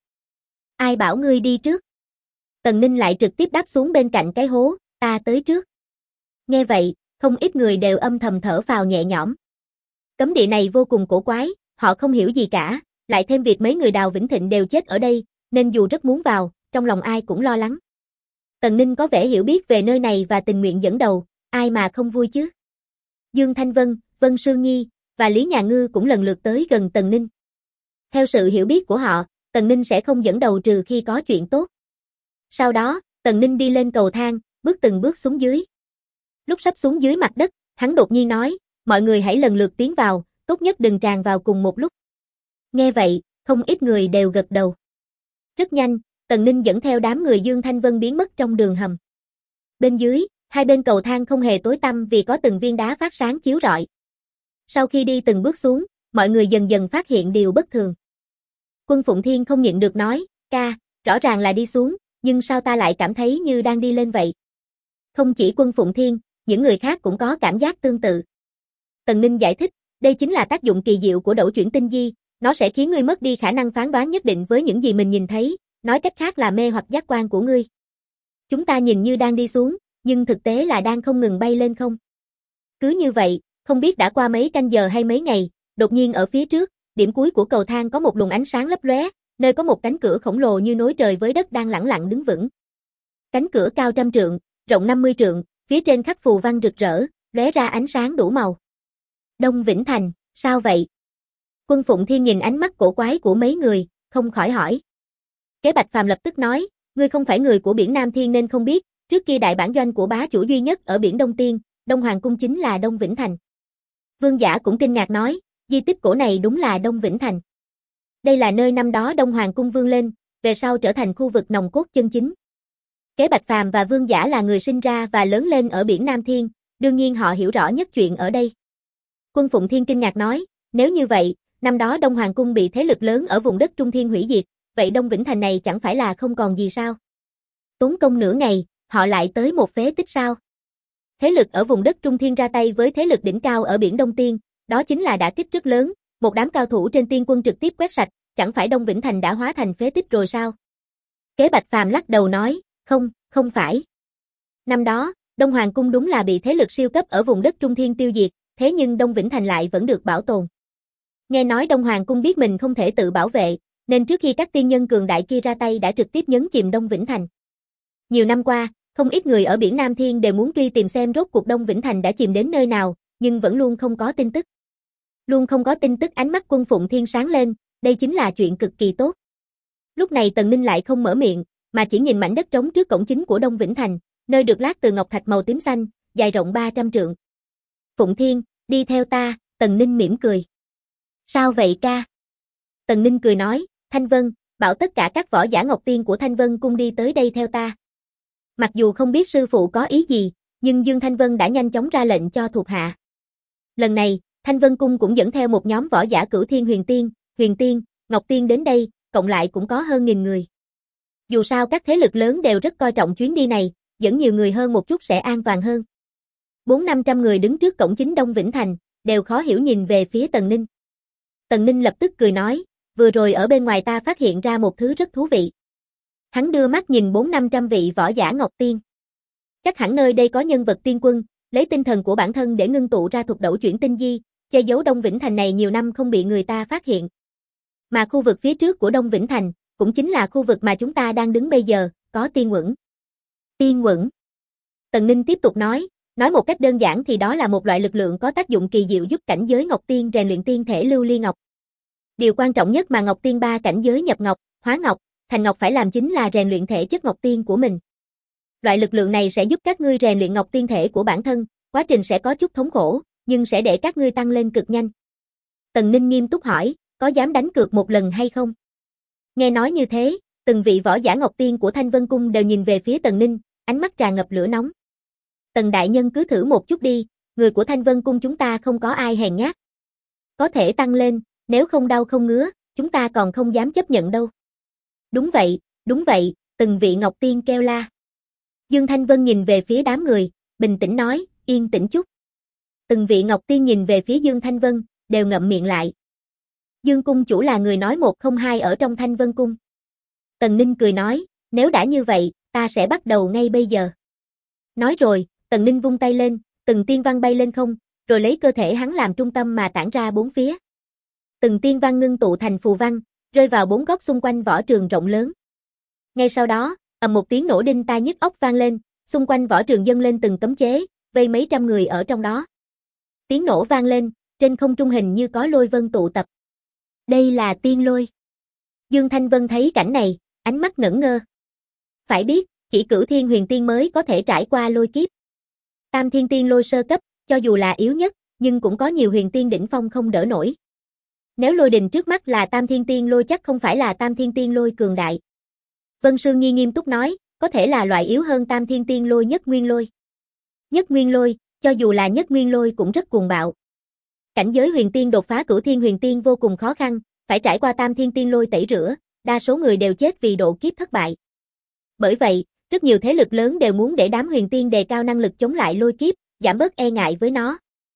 Speaker 1: Ai bảo ngươi đi trước? Tần Ninh lại trực tiếp đáp xuống bên cạnh cái hố, ta tới trước. Nghe vậy, không ít người đều âm thầm thở phào nhẹ nhõm. Cấm địa này vô cùng cổ quái, họ không hiểu gì cả, lại thêm việc mấy người Đào Vĩnh Thịnh đều chết ở đây, nên dù rất muốn vào, trong lòng ai cũng lo lắng. Tần Ninh có vẻ hiểu biết về nơi này và tình nguyện dẫn đầu, ai mà không vui chứ. Dương Thanh Vân, Vân Sương Nhi và Lý Nhà Ngư cũng lần lượt tới gần Tần Ninh. Theo sự hiểu biết của họ, Tần Ninh sẽ không dẫn đầu trừ khi có chuyện tốt. Sau đó, Tần Ninh đi lên cầu thang, bước từng bước xuống dưới. Lúc sắp xuống dưới mặt đất, hắn đột nhiên nói, mọi người hãy lần lượt tiến vào, tốt nhất đừng tràn vào cùng một lúc. Nghe vậy, không ít người đều gật đầu. Rất nhanh, Tần Ninh dẫn theo đám người Dương Thanh Vân biến mất trong đường hầm. Bên dưới, hai bên cầu thang không hề tối tăm vì có từng viên đá phát sáng chiếu rọi. Sau khi đi từng bước xuống, mọi người dần dần phát hiện điều bất thường. Quân Phụng Thiên không nhịn được nói, ca, rõ ràng là đi xuống, nhưng sao ta lại cảm thấy như đang đi lên vậy? Không chỉ Quân Phụng Thiên, những người khác cũng có cảm giác tương tự. Tần Ninh giải thích, đây chính là tác dụng kỳ diệu của đẩu chuyển tinh di, nó sẽ khiến ngươi mất đi khả năng phán đoán nhất định với những gì mình nhìn thấy, nói cách khác là mê hoặc giác quan của ngươi. Chúng ta nhìn như đang đi xuống, nhưng thực tế là đang không ngừng bay lên không. Cứ như vậy, không biết đã qua mấy canh giờ hay mấy ngày, đột nhiên ở phía trước, điểm cuối của cầu thang có một luồng ánh sáng lấp lóe, nơi có một cánh cửa khổng lồ như nối trời với đất đang lẳng lặng đứng vững. Cánh cửa cao 100 trượng, rộng 50 trượng, phía trên khắc phù văn rực rỡ, lóe ra ánh sáng đủ màu. Đông Vĩnh Thành, sao vậy? Quân Phụng Thiên nhìn ánh mắt cổ quái của mấy người, không khỏi hỏi. Kế Bạch Phàm lập tức nói, ngươi không phải người của biển Nam Thiên nên không biết, trước kia đại bản doanh của bá chủ duy nhất ở biển Đông Tiên, Đông Hoàng Cung chính là Đông Vĩnh Thành. Vương Giả cũng kinh ngạc nói, di tích cổ này đúng là Đông Vĩnh Thành. Đây là nơi năm đó Đông Hoàng Cung vươn lên, về sau trở thành khu vực nòng cốt chân chính. Kế Bạch Phàm và Vương Giả là người sinh ra và lớn lên ở biển Nam Thiên, đương nhiên họ hiểu rõ nhất chuyện ở đây. Quân Phụng Thiên kinh ngạc nói, nếu như vậy, năm đó Đông Hoàng Cung bị thế lực lớn ở vùng đất Trung Thiên hủy diệt, vậy Đông Vĩnh Thành này chẳng phải là không còn gì sao? Tốn công nửa ngày, họ lại tới một phế tích sao? Thế lực ở vùng đất Trung Thiên ra tay với thế lực đỉnh cao ở biển Đông Tiên, đó chính là đả kích rất lớn, một đám cao thủ trên tiên quân trực tiếp quét sạch, chẳng phải Đông Vĩnh Thành đã hóa thành phế tích rồi sao? Kế Bạch Phàm lắc đầu nói, không phải. Năm đó, Đông Hoàng Cung đúng là bị thế lực siêu cấp ở vùng đất Trung Thiên tiêu diệt, thế nhưng Đông Vĩnh Thành lại vẫn được bảo tồn. Nghe nói Đông Hoàng Cung biết mình không thể tự bảo vệ, nên trước khi các tiên nhân cường đại kia ra tay đã trực tiếp nhấn chìm Đông Vĩnh Thành. Nhiều năm qua, không ít người ở biển Nam Thiên đều muốn truy tìm xem rốt cuộc Đông Vĩnh Thành đã chìm đến nơi nào, nhưng vẫn luôn không có tin tức. Luôn không có tin tức, ánh mắt Quân Phụng Thiên sáng lên, đây chính là chuyện cực kỳ tốt. Lúc này Tần Ninh lại không mở miệng, mà chỉ nhìn mảnh đất trống trước cổng chính của Đông Vĩnh Thành, nơi được lát từ ngọc thạch màu tím xanh, dài rộng 300 trượng. Phụng Thiên, đi theo ta, Tần Ninh mỉm cười. Sao vậy ca? Tần Ninh cười nói, Thanh Vân, bảo tất cả các võ giả Ngọc Tiên của Thanh Vân cung đi tới đây theo ta. Mặc dù không biết sư phụ có ý gì, nhưng Dương Thanh Vân đã nhanh chóng ra lệnh cho thuộc hạ. Lần này, Thanh Vân cung cũng dẫn theo một nhóm võ giả Cửu Thiên Huyền Tiên, Ngọc Tiên đến đây, cộng lại cũng có hơn 1000 người. Dù sao các thế lực lớn đều rất coi trọng chuyến đi này, dẫn nhiều người hơn một chút sẽ an toàn hơn. 400-500 người đứng trước cổng chính Đông Vĩnh Thành, đều khó hiểu nhìn về phía Tần Ninh. Tần Ninh lập tức cười nói, vừa rồi ở bên ngoài ta phát hiện ra một thứ rất thú vị. Hắn đưa mắt nhìn 400-500 vị võ giả Ngọc Tiên. Chắc hẳn nơi đây có nhân vật tiên quân, lấy tinh thần của bản thân để ngưng tụ ra thuật đẩu chuyển tinh di, che giấu Đông Vĩnh Thành này nhiều năm không bị người ta phát hiện. Mà khu vực phía trước của Đông Vĩnh Thành, cũng chính là khu vực mà chúng ta đang đứng bây giờ, có tiên uẩn. Tiên uẩn. Tần Ninh tiếp tục nói một cách đơn giản thì đó là một loại lực lượng có tác dụng kỳ diệu giúp cảnh giới Ngọc Tiên rèn luyện tiên thể lưu ly ngọc. Điều quan trọng nhất mà Ngọc Tiên 3 cảnh giới nhập ngọc, hóa ngọc, thành ngọc phải làm chính là rèn luyện thể chất Ngọc Tiên của mình. Loại lực lượng này sẽ giúp các ngươi rèn luyện Ngọc Tiên thể của bản thân, quá trình sẽ có chút thống khổ, nhưng sẽ để các ngươi tăng lên cực nhanh. Tần Ninh nghiêm túc hỏi, có dám đánh cược một lần hay không? Nghe nói như thế, từng vị võ giả Ngọc Tiên của Thanh Vân Cung đều nhìn về phía Tần Ninh, ánh mắt tràn ngập lửa nóng. Tần đại nhân cứ thử một chút đi, người của Thanh Vân Cung chúng ta không có ai hèn nhát. Có thể tăng lên, nếu không đau không ngứa, chúng ta còn không dám chấp nhận đâu. Đúng vậy, từng vị Ngọc Tiên kêu la. Dương Thanh Vân nhìn về phía đám người, bình tĩnh nói, yên tĩnh chút. Từng vị Ngọc Tiên nhìn về phía Dương Thanh Vân, đều ngậm miệng lại. Dương cung chủ là người nói một không hai ở trong Thanh Vân Cung. Tần Ninh cười nói, nếu đã như vậy, ta sẽ bắt đầu ngay bây giờ. Nói rồi, Tần Ninh vung tay lên, từng tiên văn bay lên không, rồi lấy cơ thể hắn làm trung tâm mà tản ra bốn phía. Từng tiên văn ngưng tụ thành phù văn, rơi vào bốn góc xung quanh võ trường rộng lớn. Ngay sau đó, Ầm một tiếng nổ đinh tai nhức óc vang lên, xung quanh võ trường dâng lên từng cấm chế, vây mấy trăm người ở trong đó. Tiếng nổ vang lên, trên không trung hình như có lôi vân tụ tập. Đây là tiên lôi. Dương Thanh Vân thấy cảnh này, ánh mắt ngẩn ngơ. Phải biết, chỉ Cửu Thiên Huyền Tiên mới có thể trải qua lôi kiếp. Tam Thiên Tiên lôi sơ cấp, cho dù là yếu nhất, nhưng cũng có nhiều huyền tiên đỉnh phong không đỡ nổi. Nếu lôi đình trước mắt là Tam Thiên Tiên lôi chắc không phải là Tam Thiên Tiên lôi cường đại. Vân Sương Nhi nghiêm túc nói, có thể là loại yếu hơn Tam Thiên Tiên lôi Nhất Nguyên lôi. Nhất Nguyên lôi, cho dù là Nhất Nguyên lôi cũng rất cuồng bạo. Cảnh giới huyền tiên đột phá Cửu Thiên Huyền Tiên vô cùng khó khăn, phải trải qua Tam Thiên Tiên lôi tẩy rửa, đa số người đều chết vì độ kiếp thất bại. Bởi vậy, rất nhiều thế lực lớn đều muốn để đám huyền tiên đề cao năng lực chống lại lôi kiếp, giảm bớt e ngại với nó.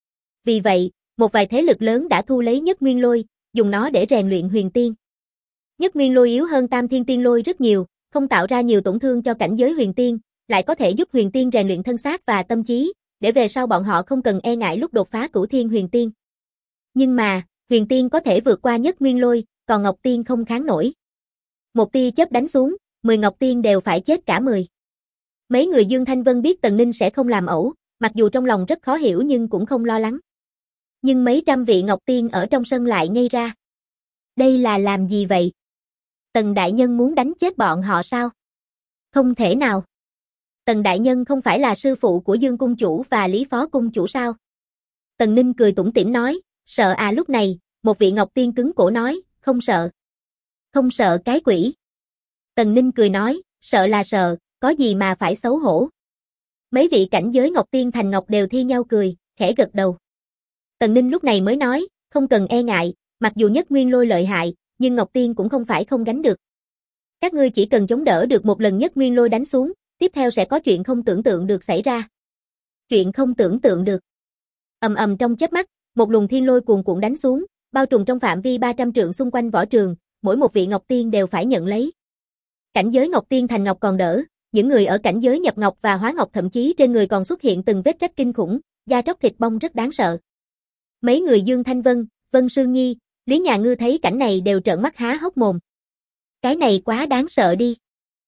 Speaker 1: Vì vậy, một vài thế lực lớn đã thu lấy Nhất Nguyên lôi, dùng nó để rèn luyện huyền tiên. Nhất Nguyên lôi yếu hơn Tam Thiên Tiên lôi rất nhiều, không tạo ra nhiều tổn thương cho cảnh giới huyền tiên, lại có thể giúp huyền tiên rèn luyện thân xác và tâm trí, để về sau bọn họ không cần e ngại lúc đột phá Cửu Thiên Huyền Tiên. Nhưng mà, huyền tiên có thể vượt qua Nhất Nguyên lôi, còn Ngọc Tiên không kháng nổi. Một tia chớp đánh xuống, 10 Ngọc Tiên đều phải chết cả 10. Mấy người Dương Thanh Vân biết Tần Ninh sẽ không làm ẩu, mặc dù trong lòng rất khó hiểu nhưng cũng không lo lắng. Nhưng mấy trăm vị Ngọc Tiên ở trong sân lại ngây ra. Đây là làm gì vậy? Tần Đại Nhân muốn đánh chết bọn họ sao? Không thể nào. Tần Đại Nhân không phải là sư phụ của Dương Cung Chủ và Lý Phó Cung Chủ sao? Tần Ninh cười tủm tỉm nói, sợ à. Lúc này, một vị Ngọc Tiên cứng cổ nói, không sợ. Không sợ cái quỷ. Tần Ninh cười nói, sợ là sợ, có gì mà phải xấu hổ. Mấy vị cảnh giới Ngọc Tiên thành Ngọc đều thi nhau cười, khẽ gật đầu. Tần Ninh lúc này mới nói, không cần e ngại, mặc dù Nhất Nguyên lôi lợi hại, nhưng Ngọc Tiên cũng không phải không gánh được. Các ngươi chỉ cần chống đỡ được một lần Nhất Nguyên lôi đánh xuống, tiếp theo sẽ có chuyện không tưởng tượng được xảy ra. Chuyện không tưởng tượng được. Ầm ầm trong chớp mắt, một luồng thiên lôi cuồn cuộn đánh xuống, bao trùm trong phạm vi 300 trượng xung quanh võ trường, mỗi một vị Ngọc Tiên đều phải nhận lấy. Cảnh giới Ngọc Tiên thành Ngọc còn đỡ, những người ở cảnh giới nhập Ngọc và hóa Ngọc thậm chí trên người còn xuất hiện từng vết rách kinh khủng, da tróc thịt bong rất đáng sợ. Mấy người Dương Thanh Vân, Vân Sương Nhi, Lý Nhà Ngư thấy cảnh này đều trợn mắt há hốc mồm. Cái này quá đáng sợ đi.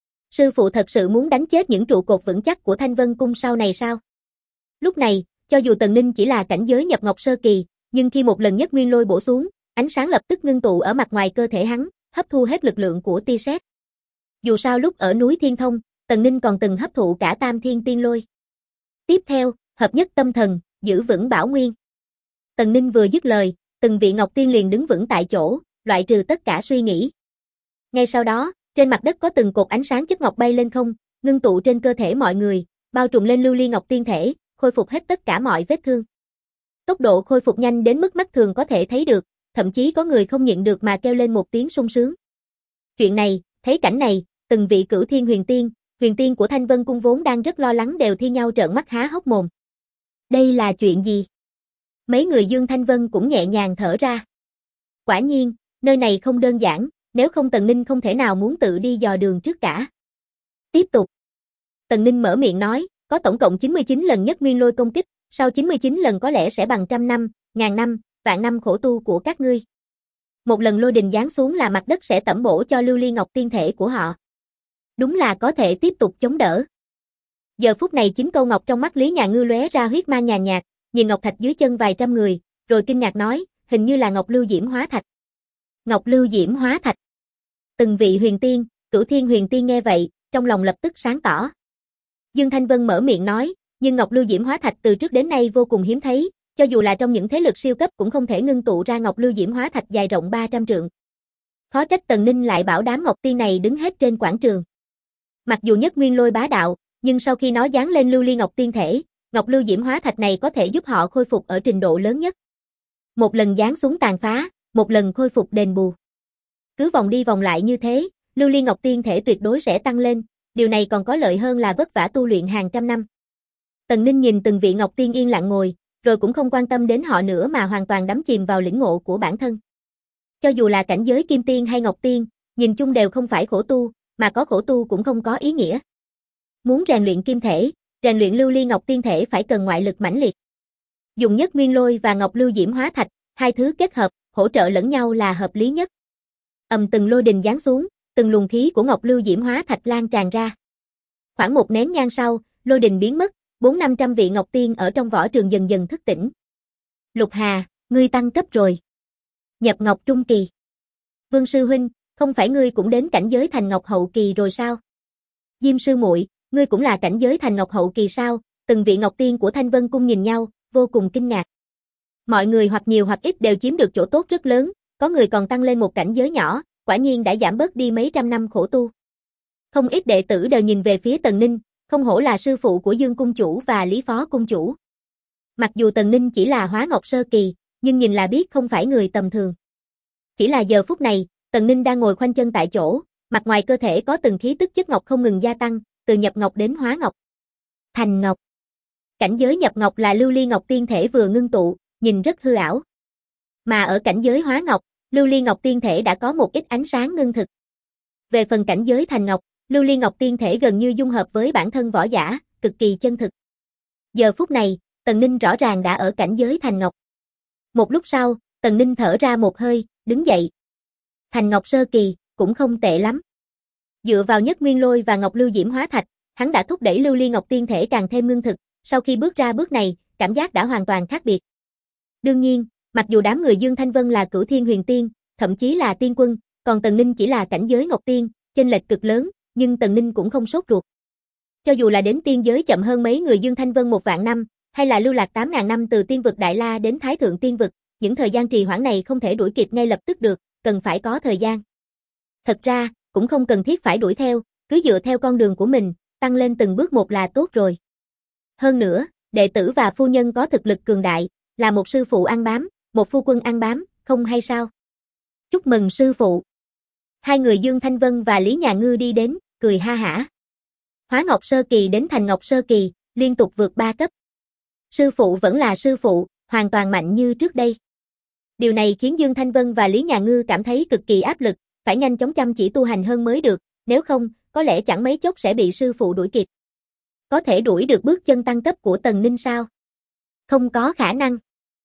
Speaker 1: Sư phụ thật sự muốn đánh chết những trụ cột vững chắc của Thanh Vân Cung sau này sao? Lúc này, cho dù Tần Ninh chỉ là cảnh giới nhập Ngọc sơ kỳ, nhưng khi một lần Nhất Nguyên lôi bổ xuống, ánh sáng lập tức ngưng tụ ở mặt ngoài cơ thể hắn, hấp thu hết lực lượng của tia sét. Dù sao lúc ở núi Thiên Thông, Tần Ninh còn từng hấp thụ cả Tam Thiên Tiên lôi. Tiếp theo, hợp nhất tâm thần, giữ vững bảo nguyên. Tần Ninh vừa dứt lời, từng vị Ngọc Tiên liền đứng vững tại chỗ, loại trừ tất cả suy nghĩ. Ngay sau đó, trên mặt đất có từng cột ánh sáng chất ngọc bay lên không, ngưng tụ trên cơ thể mọi người, bao trùm lên Lưu Ly Ngọc Tiên thể, khôi phục hết tất cả mọi vết thương. Tốc độ khôi phục nhanh đến mức mắt thường có thể thấy được, thậm chí có người không nhịn được mà kêu lên một tiếng sung sướng. Chuyện này, thấy cảnh này, từng vị Cửu Thiên huyền tiên của Thanh Vân Cung vốn đang rất lo lắng đều thi nhau trợn mắt há hốc mồm. Đây là chuyện gì? Mấy người Dương Thanh Vân cũng nhẹ nhàng thở ra. Quả nhiên, nơi này không đơn giản, nếu không Tần Ninh không thể nào muốn tự đi dò đường trước cả. Tiếp tục. Tần Ninh mở miệng nói, có tổng cộng 99 lần Nhất Nguyên lôi công kích, sau 99 lần có lẽ sẽ bằng trăm năm, ngàn năm, vạn năm khổ tu của các ngươi. Một lần lôi đình giáng xuống là mặt đất sẽ tẩm bổ cho Lưu Ly Ngọc Tiên thể của họ. Đúng là có thể tiếp tục chống đỡ. Giờ phút này 9 câu ngọc trong mắt Lý Nhà Ngư lóe ra huyết mang nhàn nhạt, nhìn ngọc thạch dưới chân vài trăm người, rồi kinh ngạc nói, hình như là ngọc lưu diễm hóa thạch. Ngọc lưu diễm hóa thạch. Từng vị huyền tiên, Cửu Thiên huyền tiên nghe vậy, trong lòng lập tức sáng tỏ. Dương Thanh Vân mở miệng nói, nhưng ngọc lưu diễm hóa thạch từ trước đến nay vô cùng hiếm thấy, cho dù là trong những thế lực siêu cấp cũng không thể ngưng tụ ra ngọc lưu diễm hóa thạch dài rộng 300 trượng. Khó trách Tần Ninh lại bảo đám ngọc tiên này đứng hết trên quảng trường. Mặc dù Nhất Nguyên lôi bá đạo, nhưng sau khi nó giáng lên Lưu Ly Ngọc Tiên thể, ngọc lưu diễm hóa thạch này có thể giúp họ khôi phục ở trình độ lớn nhất. Một lần giáng xuống tàn phá, một lần khôi phục đền bù. Cứ vòng đi vòng lại như thế, Lưu Ly Ngọc Tiên thể tuyệt đối sẽ tăng lên, điều này còn có lợi hơn là vất vả tu luyện hàng trăm năm. Tần Ninh nhìn từng vị Ngọc Tiên yên lặng ngồi, rồi cũng không quan tâm đến họ nữa mà hoàn toàn đắm chìm vào lĩnh ngộ của bản thân. Cho dù là cảnh giới Kim Tiên hay Ngọc Tiên, nhìn chung đều không phải khổ tu, mà có khổ tu cũng không có ý nghĩa. Muốn rèn luyện kim thể, rèn luyện Lưu Ly Ngọc Tiên thể phải cần ngoại lực mãnh liệt. Dùng Nhất Nguyên lôi và ngọc lưu diễm hóa thạch, hai thứ kết hợp, hỗ trợ lẫn nhau là hợp lý nhất. Từng lôi đình giáng xuống, từng luồng khí của ngọc lưu diễm hóa thạch lan tràn ra. Khoảng một nén nhang sau, lôi đình biến mất, 400-500 vị Ngọc Tiên ở trong võ trường dần dần thức tỉnh. Lục Hà, ngươi tăng cấp rồi. Nhập Ngọc Trung Kỳ. Vương sư huynh, không phải ngươi cũng đến cảnh giới thành Ngọc Hậu Kỳ rồi sao? Diêm sư muội, ngươi cũng là cảnh giới thành Ngọc Hậu Kỳ sao? Từng vị Ngọc Tiên của Thanh Vân Cung nhìn nhau, vô cùng kinh ngạc. Mọi người hoặc nhiều hoặc ít đều chiếm được chỗ tốt rất lớn, có người còn tăng lên một cảnh giới nhỏ, quả nhiên đã giảm bớt đi mấy trăm năm khổ tu. Không ít đệ tử đều nhìn về phía Tần Ninh, không hổ là sư phụ của Dương Cung Chủ và Lý Phó Cung Chủ. Mặc dù Tần Ninh chỉ là Hóa Ngọc Sơ Kỳ, nhưng nhìn là biết không phải người tầm thường. Chỉ là giờ phút này, Tần Ninh đang ngồi khoanh chân tại chỗ, mặt ngoài cơ thể có từng khí tức chất ngọc không ngừng gia tăng, từ nhập ngọc đến hóa ngọc. Thành ngọc. Cảnh giới nhập ngọc là lưu ly ngọc tiên thể vừa ngưng tụ, nhìn rất hư ảo. Mà ở cảnh giới hóa ngọc, lưu ly ngọc tiên thể đã có một ít ánh sáng ngưng thực. Về phần cảnh giới thành ngọc, lưu ly ngọc tiên thể gần như dung hợp với bản thân võ giả, cực kỳ chân thực. Giờ phút này, Tần Ninh rõ ràng đã ở cảnh giới thành ngọc. Một lúc sau, Tần Ninh thở ra một hơi, đứng dậy. Thành ngọc sơ kỳ, cũng không tệ lắm. Dựa vào nhất nguyên lôi và ngọc lưu diễm hóa thạch, hắn đã thúc đẩy lưu ly ngọc tiên thể càng thêm ngưng thực, sau khi bước ra bước này, cảm giác đã hoàn toàn khác biệt. Đương nhiên, mặc dù đám người Dương Thanh Vân là cửu thiên huyền tiên, thậm chí là tiên quân, còn Tần Ninh chỉ là cảnh giới ngọc tiên, chênh lệch cực lớn, nhưng Tần Ninh cũng không sốt ruột. Cho dù là đến tiên giới chậm hơn mấy người Dương Thanh Vân 1.000 năm, hay là lưu lạc 8.000 năm từ tiên vực Đại La đến Thái Thượng Tiên vực, những thời gian trì hoãn này không thể đuổi kịp ngay lập tức được, cần phải có thời gian. Thật ra, cũng không cần thiết phải đuổi theo, cứ dựa theo con đường của mình, tăng lên từng bước một là tốt rồi. Hơn nữa, đệ tử và phu nhân có thực lực cường đại, là một sư phụ ăn bám, một phu quân ăn bám, không hay sao? Chúc mừng sư phụ. Hai người Dương Thanh Vân và Lý Nhà Ngư đi đến, cười ha hả. Hóa Ngọc Sơ Kỳ đến Thành Ngọc Sơ Kỳ, liên tục vượt 3 cấp. Sư phụ vẫn là sư phụ, hoàn toàn mạnh như trước đây. Điều này khiến Dương Thanh Vân và Lý Nhà Ngư cảm thấy cực kỳ áp lực, phải nhanh chóng chăm chỉ tu hành hơn mới được, nếu không, có lẽ chẳng mấy chốc sẽ bị sư phụ đuổi kịp. Có thể đuổi được bước chân tăng cấp của Tần Ninh sao? Không có khả năng.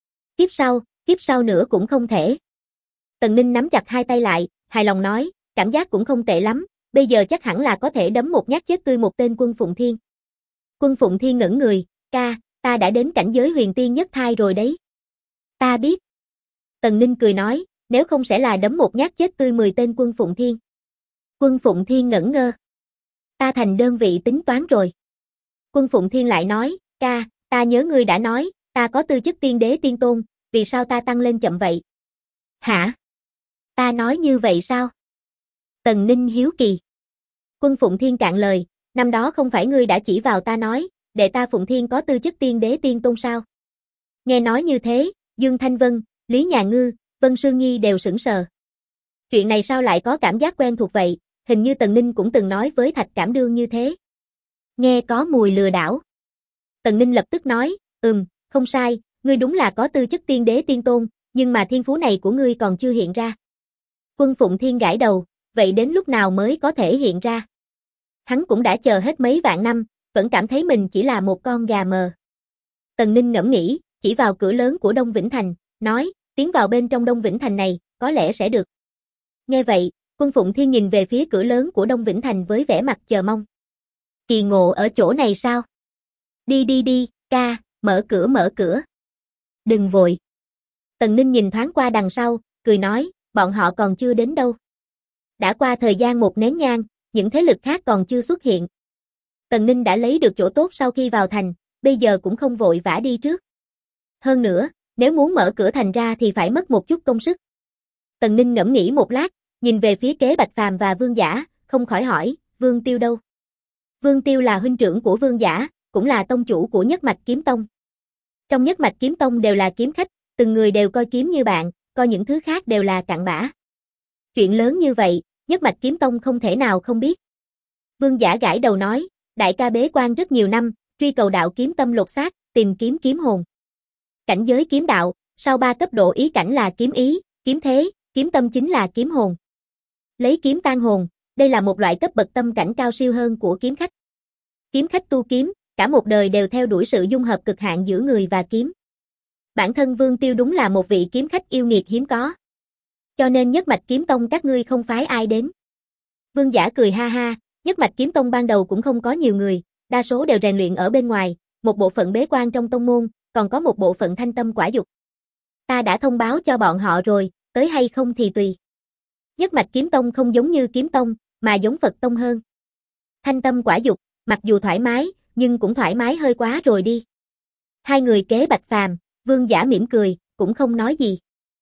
Speaker 1: Kiếp sau nữa cũng không thể. Tần Ninh nắm chặt hai tay lại, hài lòng nói, cảm giác cũng không tệ lắm, bây giờ chắc hẳn là có thể đấm một nhát chết tươi một tên Quân Phụng Thiên. Quân Phụng Thiên ngẩn người, ca, ta đã đến cảnh giới huyền tiên nhất thai rồi đấy. Ta biết. Tần Ninh cười nói, nếu không sẽ là đấm một nhát chết tươi 10 tên Quân Phụng Thiên. Quân Phụng Thiên ngẩn ngơ. Ta thành đơn vị tính toán rồi. Quân Phụng Thiên lại nói, ca, ta nhớ ngươi đã nói, ta có tư chất tiên đế tiên tôn, vì sao ta tăng lên chậm vậy? Hả? Ta nói như vậy sao? Tần Ninh hiếu kỳ. Quân Phụng Thiên cạn lời, năm đó không phải ngươi đã chỉ vào ta nói, đệ ta Phụng Thiên có tư chất tiên đế tiên tôn sao? Nghe nói như thế, Dương Thanh Vân, Lý Nhà Ngư, Vân Sương Nhi đều sững sờ. Chuyện này sao lại có cảm giác quen thuộc vậy, hình như Tần Ninh cũng từng nói với Thạch Cảm Đương như thế. Nghe có mùi lừa đảo. Tần Ninh lập tức nói, không sai, ngươi đúng là có tư chất tiên đế tiên tôn, nhưng mà thiên phú này của ngươi còn chưa hiện ra. Quân Phụng Thiên gãi đầu, vậy đến lúc nào mới có thể hiện ra? Hắn cũng đã chờ hết mấy vạn năm, vẫn cảm thấy mình chỉ là một con gà mờ. Tần Ninh ngẫm nghĩ, chỉ vào cửa lớn của Đông Vĩnh Thành, nói, tiến vào bên trong Đông Vĩnh Thành này, có lẽ sẽ được. Nghe vậy, Quân Phụng Thiên nhìn về phía cửa lớn của Đông Vĩnh Thành với vẻ mặt chờ mong. Kỳ ngộ ở chỗ này sao? Đi, ca, mở cửa. Đừng vội. Tần Ninh nhìn thoáng qua đằng sau, cười nói, bọn họ còn chưa đến đâu. Đã qua thời gian một nén nhang, những thế lực khác còn chưa xuất hiện. Tần Ninh đã lấy được chỗ tốt sau khi vào thành, bây giờ cũng không vội vã đi trước. Hơn nữa, nếu muốn mở cửa thành ra thì phải mất một chút công sức. Tần Ninh ngẫm nghĩ một lát, nhìn về phía Kế Bạch Phàm và Vương Giả, không khỏi hỏi, Vương Tiêu đâu? Vương Tiêu là huynh trưởng của Vương Giả, cũng là tông chủ của Nhất Mạch Kiếm Tông. Trong Nhất Mạch Kiếm Tông đều là kiếm khách, từng người đều coi kiếm như bạn, coi những thứ khác đều là cặn bã. Chuyện lớn như vậy, Nhất Mạch Kiếm Tông không thể nào không biết. Vương Giả gãi đầu nói, đại ca bế quan rất nhiều năm, truy cầu đạo kiếm tâm lột xác, tìm kiếm kiếm hồn. Cảnh giới kiếm đạo, sau 3 cấp độ ý cảnh là kiếm ý, kiếm thế, kiếm tâm chính là kiếm hồn. Lấy kiếm tan hồn, đây là một loại cấp bậc tâm cảnh cao siêu hơn của kiếm khách. Kiếm khách tu kiếm, cả một đời đều theo đuổi sự dung hợp cực hạn giữa người và kiếm. Bản thân Vương Tiêu đúng là một vị kiếm khách yêu nghiệt hiếm có. Cho nên Nhất Mạch Kiếm Tông các ngươi không phái ai đến. Vương Giả cười ha ha, Nhất mạch kiếm tông ban đầu cũng không có nhiều người, đa số đều rèn luyện ở bên ngoài, một bộ phận bế quan trong tông môn, còn có một bộ phận thanh tâm quả dục. Ta đã thông báo cho bọn họ rồi, tới hay không thì tùy. Nhất mạch kiếm tông không giống như kiếm tông, mà giống Phật tông hơn. Thanh tâm quả dục, mặc dù thoải mái, nhưng cũng thoải mái hơi quá rồi đi. Hai người kế Bạch Phàm, Vương Giả mỉm cười, cũng không nói gì.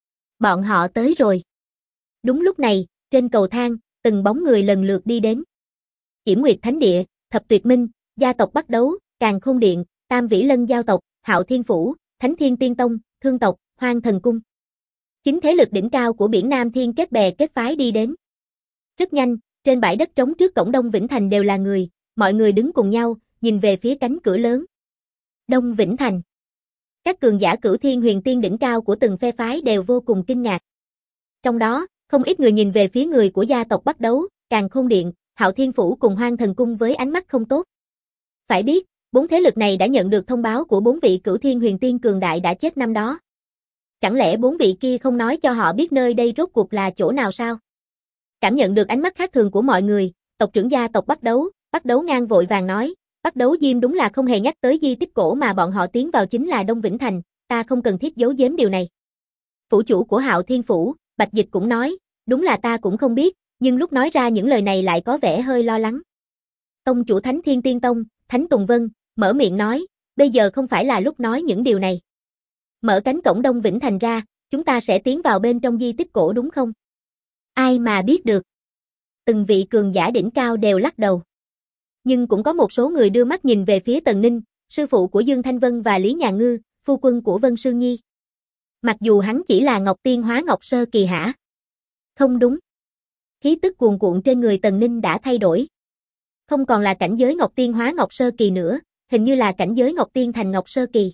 Speaker 1: Bọn họ tới rồi. Đúng lúc này, trên cầu thang, từng bóng người lần lượt đi đến. Yểm Nguyệt Thánh Địa, Thập Tuyệt Minh, gia tộc Bắc Đấu, Càn Khôn Điện, Tam Vĩ Lân giao tộc, Hạo Thiên Phủ, Thánh Thiên Tiên Tông, Thương tộc, Hoang Thần Cung. Chính thế lực đỉnh cao của biển Nam Thiên kết bè kết phái đi đến. Rất nhanh, trên bãi đất trống trước cổng Đông Vĩnh Thành đều là người, mọi người đứng cùng nhau, nhìn về phía cánh cửa lớn. Đông Vĩnh Thành. Các cường giả Cửu Thiên Huyền Tiên đỉnh cao của từng phe phái đều vô cùng kinh ngạc. Trong đó, không ít người nhìn về phía người của gia tộc Bắc Đấu, Càn Khôn Điện, Hạo Thiên Phủ cùng Hoang Thần Cung với ánh mắt không tốt. Phải biết, bốn thế lực này đã nhận được thông báo của bốn vị Cửu Thiên Huyền Tiên cường đại đã chết năm đó. Chẳng lẽ bốn vị kia không nói cho họ biết nơi đây rốt cuộc là chỗ nào sao? Cảm nhận được ánh mắt khác thường của mọi người, tộc trưởng gia tộc Bắc Đấu Ngang vội vàng nói, Bắc Đấu Diêm đúng là không hề nhắc tới di tích cổ mà bọn họ tiến vào chính là Đông Vĩnh Thành, ta không cần thiết giấu giếm điều này. Phủ chủ của Hạo Thiên Phủ, Bạch Dịch cũng nói, đúng là ta cũng không biết, nhưng lúc nói ra những lời này lại có vẻ hơi lo lắng. Tông chủ Thánh Thiên Tiên Tông, Thánh Tùng Vân, mở miệng nói, bây giờ không phải là lúc nói những điều này. Mở cánh cổng Đông Vĩnh Thành ra, chúng ta sẽ tiến vào bên trong di tích cổ đúng không? Ai mà biết được. Từng vị cường giả đỉnh cao đều lắc đầu. Nhưng cũng có một số người đưa mắt nhìn về phía Tần Ninh, sư phụ của Dương Thanh Vân và Lý Nhà Ngư, phu quân của Vân Sương Nhi. Mặc dù hắn chỉ là Ngọc Tiên Hóa Ngọc Sơ Kỳ hả? Không đúng. Khí tức cuồn cuộn trên người Tần Ninh đã thay đổi. Không còn là cảnh giới Ngọc Tiên Hóa Ngọc Sơ Kỳ nữa, hình như là cảnh giới Ngọc Tiên thành Ngọc Sơ Kỳ.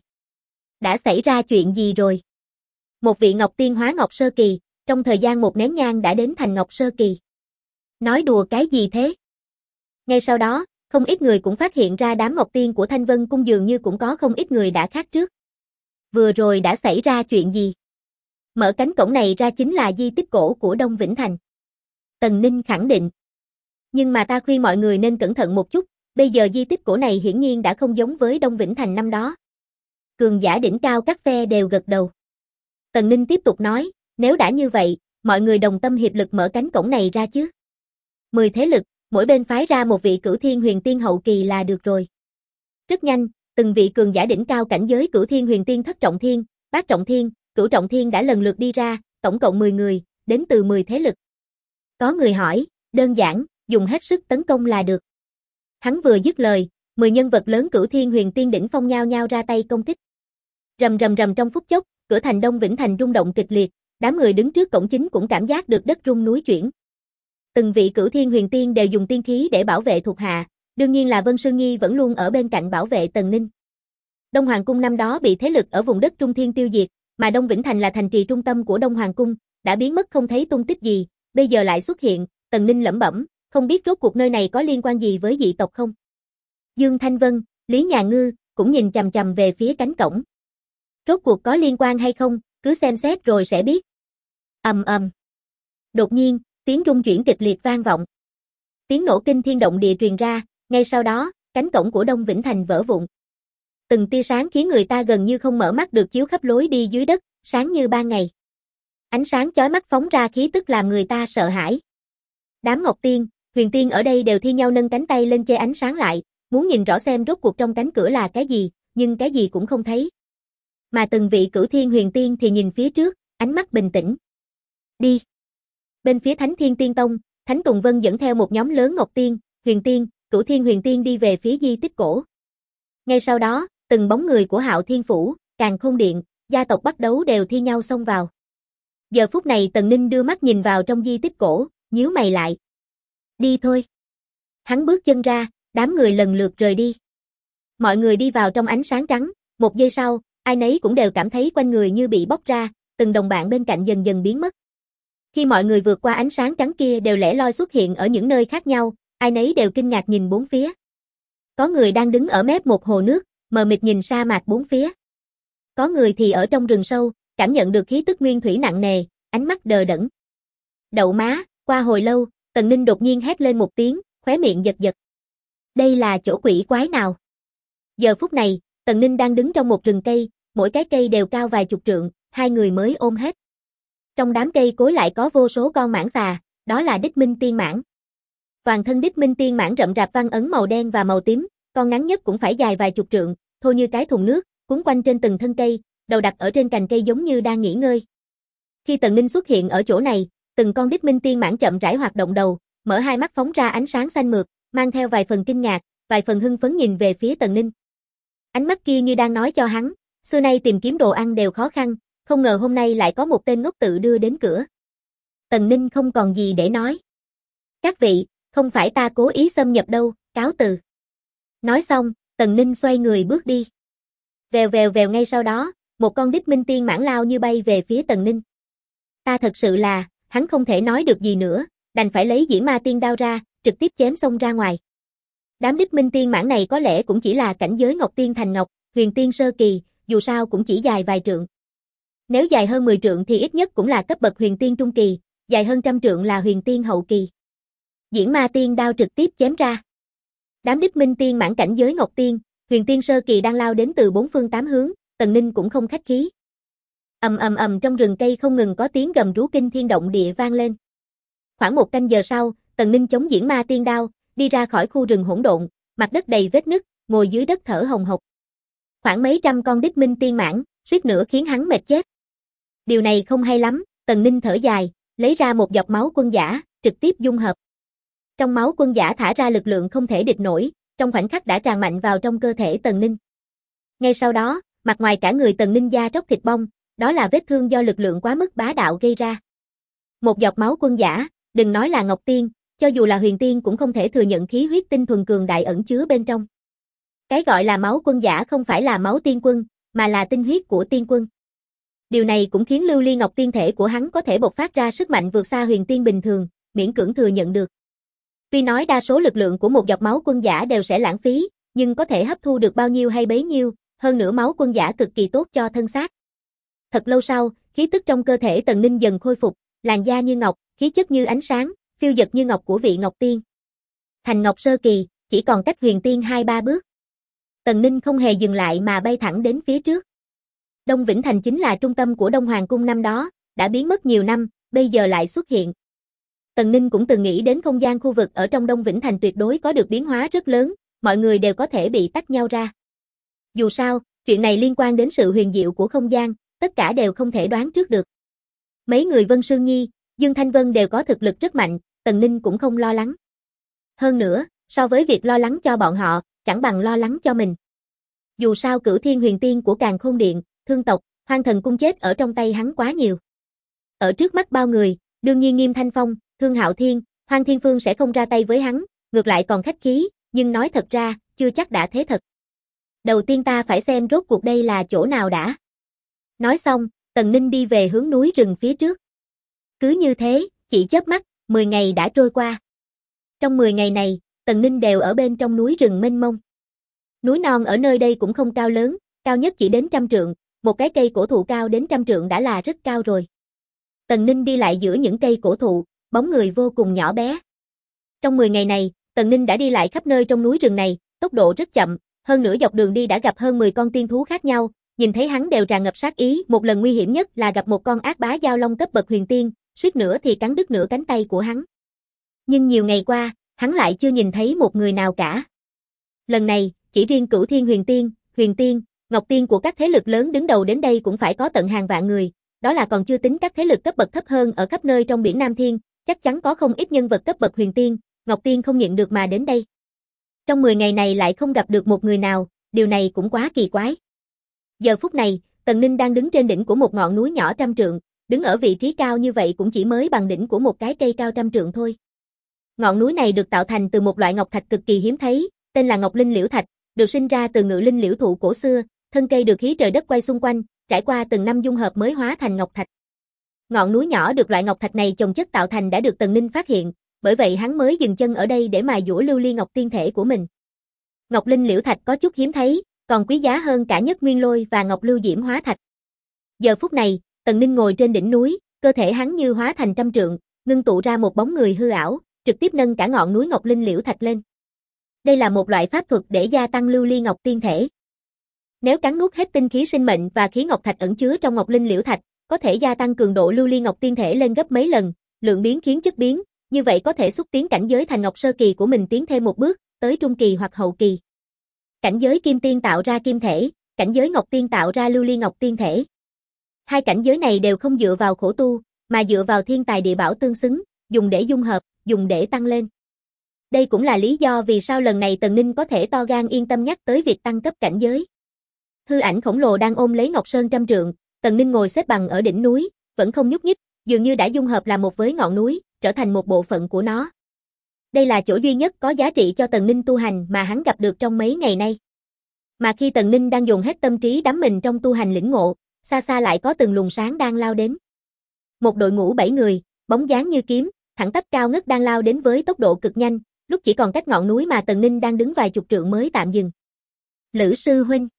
Speaker 1: Đã xảy ra chuyện gì rồi? Một vị Ngọc Tiên Hóa Ngọc Sơ Kỳ, trong thời gian một nén nhang đã đến thành Ngọc Sơ Kỳ. Nói đùa cái gì thế? Ngay sau đó, không ít người cũng phát hiện ra đám Ngọc Tiên của Thanh Vân Cung dường như cũng có không ít người đã khác trước. Vừa rồi đã xảy ra chuyện gì? Mở cánh cổng này ra chính là di tích cổ của Đông Vĩnh Thành. Tần Ninh khẳng định. Nhưng mà ta khuyên mọi người nên cẩn thận một chút, bây giờ di tích cổ này hiển nhiên đã không giống với Đông Vĩnh Thành năm đó. Cường giả đỉnh cao các phe đều gật đầu. Tần Ninh tiếp tục nói, nếu đã như vậy, mọi người đồng tâm hiệp lực mở cánh cổng này ra chứ. 10 thế lực, mỗi bên phái ra một vị Cửu Thiên Huyền Tiên hậu kỳ là được rồi. Rất nhanh, từng vị cường giả đỉnh cao cảnh giới Cửu Thiên Huyền Tiên Thất Trọng Thiên, Bát Trọng Thiên, Cửu Trọng Thiên đã lần lượt đi ra, tổng cộng 10 người, đến từ 10 thế lực. Có người hỏi, đơn giản, dùng hết sức tấn công là được. Hắn vừa dứt lời, 10 nhân vật lớn Cửu Thiên Huyền Tiên đỉnh phong nhao nhao ra tay công kích. Rầm rầm rầm trong phút chốc, cửa thành Đông Vĩnh Thành rung động kịch liệt, đám người đứng trước cổng chính cũng cảm giác được đất rung núi chuyển. Từng vị Cửu Thiên Huyền Tiên đều dùng tiên khí để bảo vệ thuộc hạ, đương nhiên là Vân Sương Nhi vẫn luôn ở bên cạnh bảo vệ Tần Ninh. Đông Hoàng Cung năm đó bị thế lực ở vùng đất Trung Thiên tiêu diệt, mà Đông Vĩnh Thành là thành trì trung tâm của Đông Hoàng Cung, đã biến mất không thấy tung tích gì, bây giờ lại xuất hiện, Tần Ninh lẩm bẩm, không biết rốt cuộc nơi này có liên quan gì với dị tộc không? Dương Thanh Vân, Lý Nhà Ngư cũng nhìn chằm chằm về phía cánh cổng. Rốt cuộc có liên quan hay không, cứ xem xét rồi sẽ biết. Ầm ầm. Đột nhiên, tiếng rung chuyển kịch liệt vang vọng. Tiếng nổ kinh thiên động địa truyền ra, ngay sau đó, cánh cổng của Đông Vĩnh Thành vỡ vụn. Từng tia sáng khiến người ta gần như không mở mắt được chiếu khắp lối đi dưới đất, sáng như ban ngày. Ánh sáng chói mắt phóng ra khí tức làm người ta sợ hãi. Đám Ngọc Tiên, Huyền Tiên ở đây đều thi nhau nâng cánh tay lên che ánh sáng lại, muốn nhìn rõ xem rốt cuộc trong cánh cửa là cái gì, nhưng cái gì cũng không thấy. Mà từng vị Cửu Thiên Huyền Tiên thì nhìn phía trước, ánh mắt bình tĩnh. Đi. Bên phía Thánh Thiên Tiên Tông, Thánh Tùng Vân dẫn theo một nhóm lớn Ngọc Tiên, Huyền Tiên, Cửu Thiên Huyền Tiên đi về phía di tích cổ. Ngay sau đó, từng bóng người của Hạo Thiên Phủ, Càn Khôn Điện, gia tộc Bắc Đấu đều thi nhau xông vào. Giờ phút này Tần Ninh đưa mắt nhìn vào trong di tích cổ, nhíu mày lại. Đi thôi. Hắn bước chân ra, đám người lần lượt rời đi. Mọi người đi vào trong ánh sáng trắng, một giây sau, ai nấy cũng đều cảm thấy quanh người như bị bóc ra, từng đồng bạn bên cạnh dần dần biến mất. Khi mọi người vượt qua ánh sáng trắng kia đều lẻ loi xuất hiện ở những nơi khác nhau, ai nấy đều kinh ngạc nhìn bốn phía. Có người đang đứng ở mép một hồ nước, mờ mịt nhìn sa mạc bốn phía. Có người thì ở trong rừng sâu, cảm nhận được khí tức nguyên thủy nặng nề, ánh mắt đờ đẫn. Đậu má, qua hồi lâu, Tần Ninh đột nhiên hét lên một tiếng, khóe miệng giật giật. Đây là chỗ quỷ quái nào? Giờ phút này, Tần Ninh đang đứng trong một rừng cây, mỗi cái cây đều cao vài chục trượng, hai người mới ôm hết. Trong đám cây cối lại có vô số con mãng xà, đó là Đích Minh Tiên Mãng. Toàn thân Đích Minh Tiên Mãng rậm rạp văn ấn màu đen và màu tím, con ngắn nhất cũng phải dài vài chục trượng, thô như cái thùng nước, quấn quanh trên từng thân cây, đầu đặt ở trên cành cây giống như đang nghỉ ngơi. Khi Tần Ninh xuất hiện ở chỗ này, từng con Đích Minh Tiên Mãng chậm rãi hoạt động đầu, mở hai mắt phóng ra ánh sáng xanh mượt, mang theo vài phần kinh ngạc, vài phần hưng phấn nhìn về phía Tần Ninh. Ánh mắt kia như đang nói cho hắn, xưa nay tìm kiếm đồ ăn đều khó khăn, không ngờ hôm nay lại có một tên ngốc tự đưa đến cửa. Tần Ninh không còn gì để nói. Các vị, không phải ta cố ý xâm nhập đâu, cáo từ. Nói xong, Tần Ninh xoay người bước đi. Vèo vèo vèo, ngay sau đó, một con Đích Minh Tiên Mãng lao như bay về phía Tần Ninh. Ta thật sự là, hắn không thể nói được gì nữa, đành phải lấy Diễn Ma Tiên đao ra, trực tiếp chém xông ra ngoài. Đám Đích Minh Tiên Mãng này có lẽ cũng chỉ là cảnh giới Ngọc Tiên Thành Ngọc, Huyền Tiên sơ kỳ, dù sao cũng chỉ dài vài trượng. Nếu dài hơn 10 trượng thì ít nhất cũng là cấp bậc Huyền Tiên trung kỳ, dài hơn trăm trượng là Huyền Tiên hậu kỳ. Diễn Ma Tiên đao trực tiếp chém ra. Đám Đích Minh Tiên Mãng cảnh giới Ngọc Tiên, Huyền Tiên sơ kỳ đang lao đến từ bốn phương tám hướng, Tần Ninh cũng không khách khí. Ầm ầm ầm, trong rừng cây không ngừng có tiếng gầm rú kinh thiên động địa vang lên. Khoảng một canh giờ sau, Tần Ninh chống Diễn Ma Tiên đao, đi ra khỏi khu rừng hỗn độn, mặt đất đầy vết nứt, ngồi dưới đất thở hồng hộc. Khoảng mấy trăm con Đích Minh Tiên Mãng, suýt nữa khiến hắn mệt chết. Điều này không hay lắm, Tần Ninh thở dài, lấy ra một giọt máu quân giả, trực tiếp dung hợp. Trong máu quân giả thả ra lực lượng không thể địch nổi, trong khoảnh khắc đã tràn mạnh vào trong cơ thể Tần Ninh. Ngay sau đó, mặt ngoài cả người Tần Ninh da tróc thịt bong, đó là vết thương do lực lượng quá mức bá đạo gây ra. Một giọt máu quân giả, đừng nói là Ngọc Tiên, cho dù là Huyền Tiên cũng không thể thừa nhận khí huyết tinh thuần cường đại ẩn chứa bên trong. Cái gọi là máu quân giả không phải là máu tiên quân, mà là tinh huyết của tiên quân. Điều này cũng khiến lưu ly ngọc tiên thể của hắn có thể bộc phát ra sức mạnh vượt xa Huyền Tiên bình thường, miễn cưỡng thừa nhận được. Tuy nói đa số lực lượng của một giọt máu quân giả đều sẽ lãng phí, nhưng có thể hấp thu được bao nhiêu hay bấy nhiêu, hơn nữa máu quân giả cực kỳ tốt cho thân xác. Thật lâu sau, khí tức trong cơ thể Tần Ninh dần khôi phục, làn da như ngọc, khí chất như ánh sáng, phiêu dật như ngọc của vị Ngọc Tiên. Thành Ngọc sơ kỳ, chỉ còn cách Huyền Tiên 2-3 bước. Tần Ninh không hề dừng lại mà bay thẳng đến phía trước. Đông Vĩnh Thành chính là trung tâm của Đông Hoàng Cung năm đó, đã biến mất nhiều năm, bây giờ lại xuất hiện. Tần Ninh cũng từng nghĩ đến không gian khu vực ở trong Đông Vĩnh Thành tuyệt đối có được biến hóa rất lớn, mọi người đều có thể bị tách nhau ra. Dù sao, chuyện này liên quan đến sự huyền diệu của không gian, tất cả đều không thể đoán trước được. Mấy người Vân Sương Nhi, Dương Thanh Vân đều có thực lực rất mạnh, Tần Ninh cũng không lo lắng. Hơn nữa, so với việc lo lắng cho bọn họ, chẳng bằng lo lắng cho mình. Dù sao Cửu Thiên Huyền Tiên của Càn Khôn Điện, Thương tộc, Hoang Thần Cung chết ở trong tay hắn quá nhiều. Ở trước mắt bao người, đương nhiên Nghiêm Thanh Phong, Thương Hạo Thiên, Hoang Thiên Phương sẽ không ra tay với hắn, ngược lại còn khách khí, nhưng nói thật ra, chưa chắc đã thế thật. Đầu tiên ta phải xem rốt cuộc đây là chỗ nào đã. Nói xong, Tần Ninh đi về hướng núi rừng phía trước. Cứ như thế, chỉ chớp mắt, 10 ngày đã trôi qua. Trong 10 ngày này, Tần Ninh đều ở bên trong núi rừng mênh mông. Núi non ở nơi đây cũng không cao lớn, cao nhất chỉ đến 100 trượng, một cái cây cổ thụ cao đến 100 trượng đã là rất cao rồi. Tần Ninh đi lại giữa những cây cổ thụ, bóng người vô cùng nhỏ bé. Trong 10 ngày này, Tần Ninh đã đi lại khắp nơi trong núi rừng này, tốc độ rất chậm, hơn nữa dọc đường đi đã gặp hơn 10 con tiên thú khác nhau, nhìn thấy hắn đều tràn ngập sát ý, một lần nguy hiểm nhất là gặp một con ác bá giao long cấp bậc huyền tiên, suýt nữa thì cắn đứt nửa cánh tay của hắn. Nhưng nhiều ngày qua, hắn lại chưa nhìn thấy một người nào cả. Lần này, chỉ riêng Cửu Thiên Huyền Tiên, Ngọc Tiên của các thế lực lớn đứng đầu đến đây cũng phải có tận hàng vạn người, đó là còn chưa tính các thế lực cấp bậc thấp hơn ở khắp nơi trong biển Nam Thiên, chắc chắn có không ít nhân vật cấp bậc Huyền Tiên, Ngọc Tiên không nhịn được mà đến đây. Trong 10 ngày này lại không gặp được một người nào, điều này cũng quá kỳ quái. Giờ phút này, Tần Ninh đang đứng trên đỉnh của một ngọn núi nhỏ 100 trượng, đứng ở vị trí cao như vậy cũng chỉ mới bằng đỉnh của một cái cây cao 100 trượng thôi. Ngọn núi này được tạo thành từ một loại ngọc thạch cực kỳ hiếm thấy, tên là Ngọc Linh Liễu Thạch, được sinh ra từ Ngự Linh Liễu thụ cổ xưa, thân cây được khí trời đất quay xung quanh, trải qua từng năm dung hợp mới hóa thành ngọc thạch. Ngọn núi nhỏ được loại ngọc thạch này chồng chất tạo thành đã được Tần Ninh phát hiện, bởi vậy hắn mới dừng chân ở đây để mài dũa lưu ly ngọc tiên thể của mình. Ngọc Linh Liễu Thạch có chút hiếm thấy, còn quý giá hơn cả Nhất Nguyên Lôi và Ngọc Lưu Diễm Hóa Thạch. Giờ phút này, Tần Ninh ngồi trên đỉnh núi, cơ thể hắn như hóa thành 100 trượng, ngưng tụ ra một bóng người hư ảo, trực tiếp nâng cả ngọn núi Ngọc Linh Liễu Thạch lên. Đây là một loại pháp thuật để gia tăng lưu ly ngọc tiên thể. Nếu cắn nuốt hết tinh khí sinh mệnh và khí ngọc thạch ẩn chứa trong Ngọc Linh Liễu Thạch, có thể gia tăng cường độ lưu ly ngọc tiên thể lên gấp mấy lần, lượng biến khiến chất biến, như vậy có thể xúc tiến cảnh giới thành ngọc sơ kỳ của mình tiến thêm một bước, tới trung kỳ hoặc hậu kỳ. Cảnh giới kim tiên tạo ra kim thể, cảnh giới ngọc tiên tạo ra lưu ly ngọc tiên thể. Hai cảnh giới này đều không dựa vào khổ tu, mà dựa vào thiên tài địa bảo tương xứng, dùng để dung hợp, dùng để tăng lên. Đây cũng là lý do vì sao lần này Tần Ninh có thể to gan yên tâm nhắc tới việc tăng cấp cảnh giới. Hư ảnh khổng lồ đang ôm lấy Ngọc Sơn trăm trượng, Tần Ninh ngồi xếp bằng ở đỉnh núi, vẫn không nhúc nhích, dường như đã dung hợp làm một với ngọn núi, trở thành một bộ phận của nó. Đây là chỗ duy nhất có giá trị cho Tần Ninh tu hành mà hắn gặp được trong mấy ngày nay. Mà khi Tần Ninh đang dồn hết tâm trí đắm mình trong tu hành lĩnh ngộ, xa xa lại có từng luồng sáng đang lao đến. Một đội ngũ 7 người, bóng dáng như kiếm, thẳng tắp cao ngất đang lao đến với tốc độ cực nhanh, lúc chỉ còn cách ngọn núi mà Tần Ninh đang đứng vài chục trượng mới tạm dừng. Lữ sư huynh.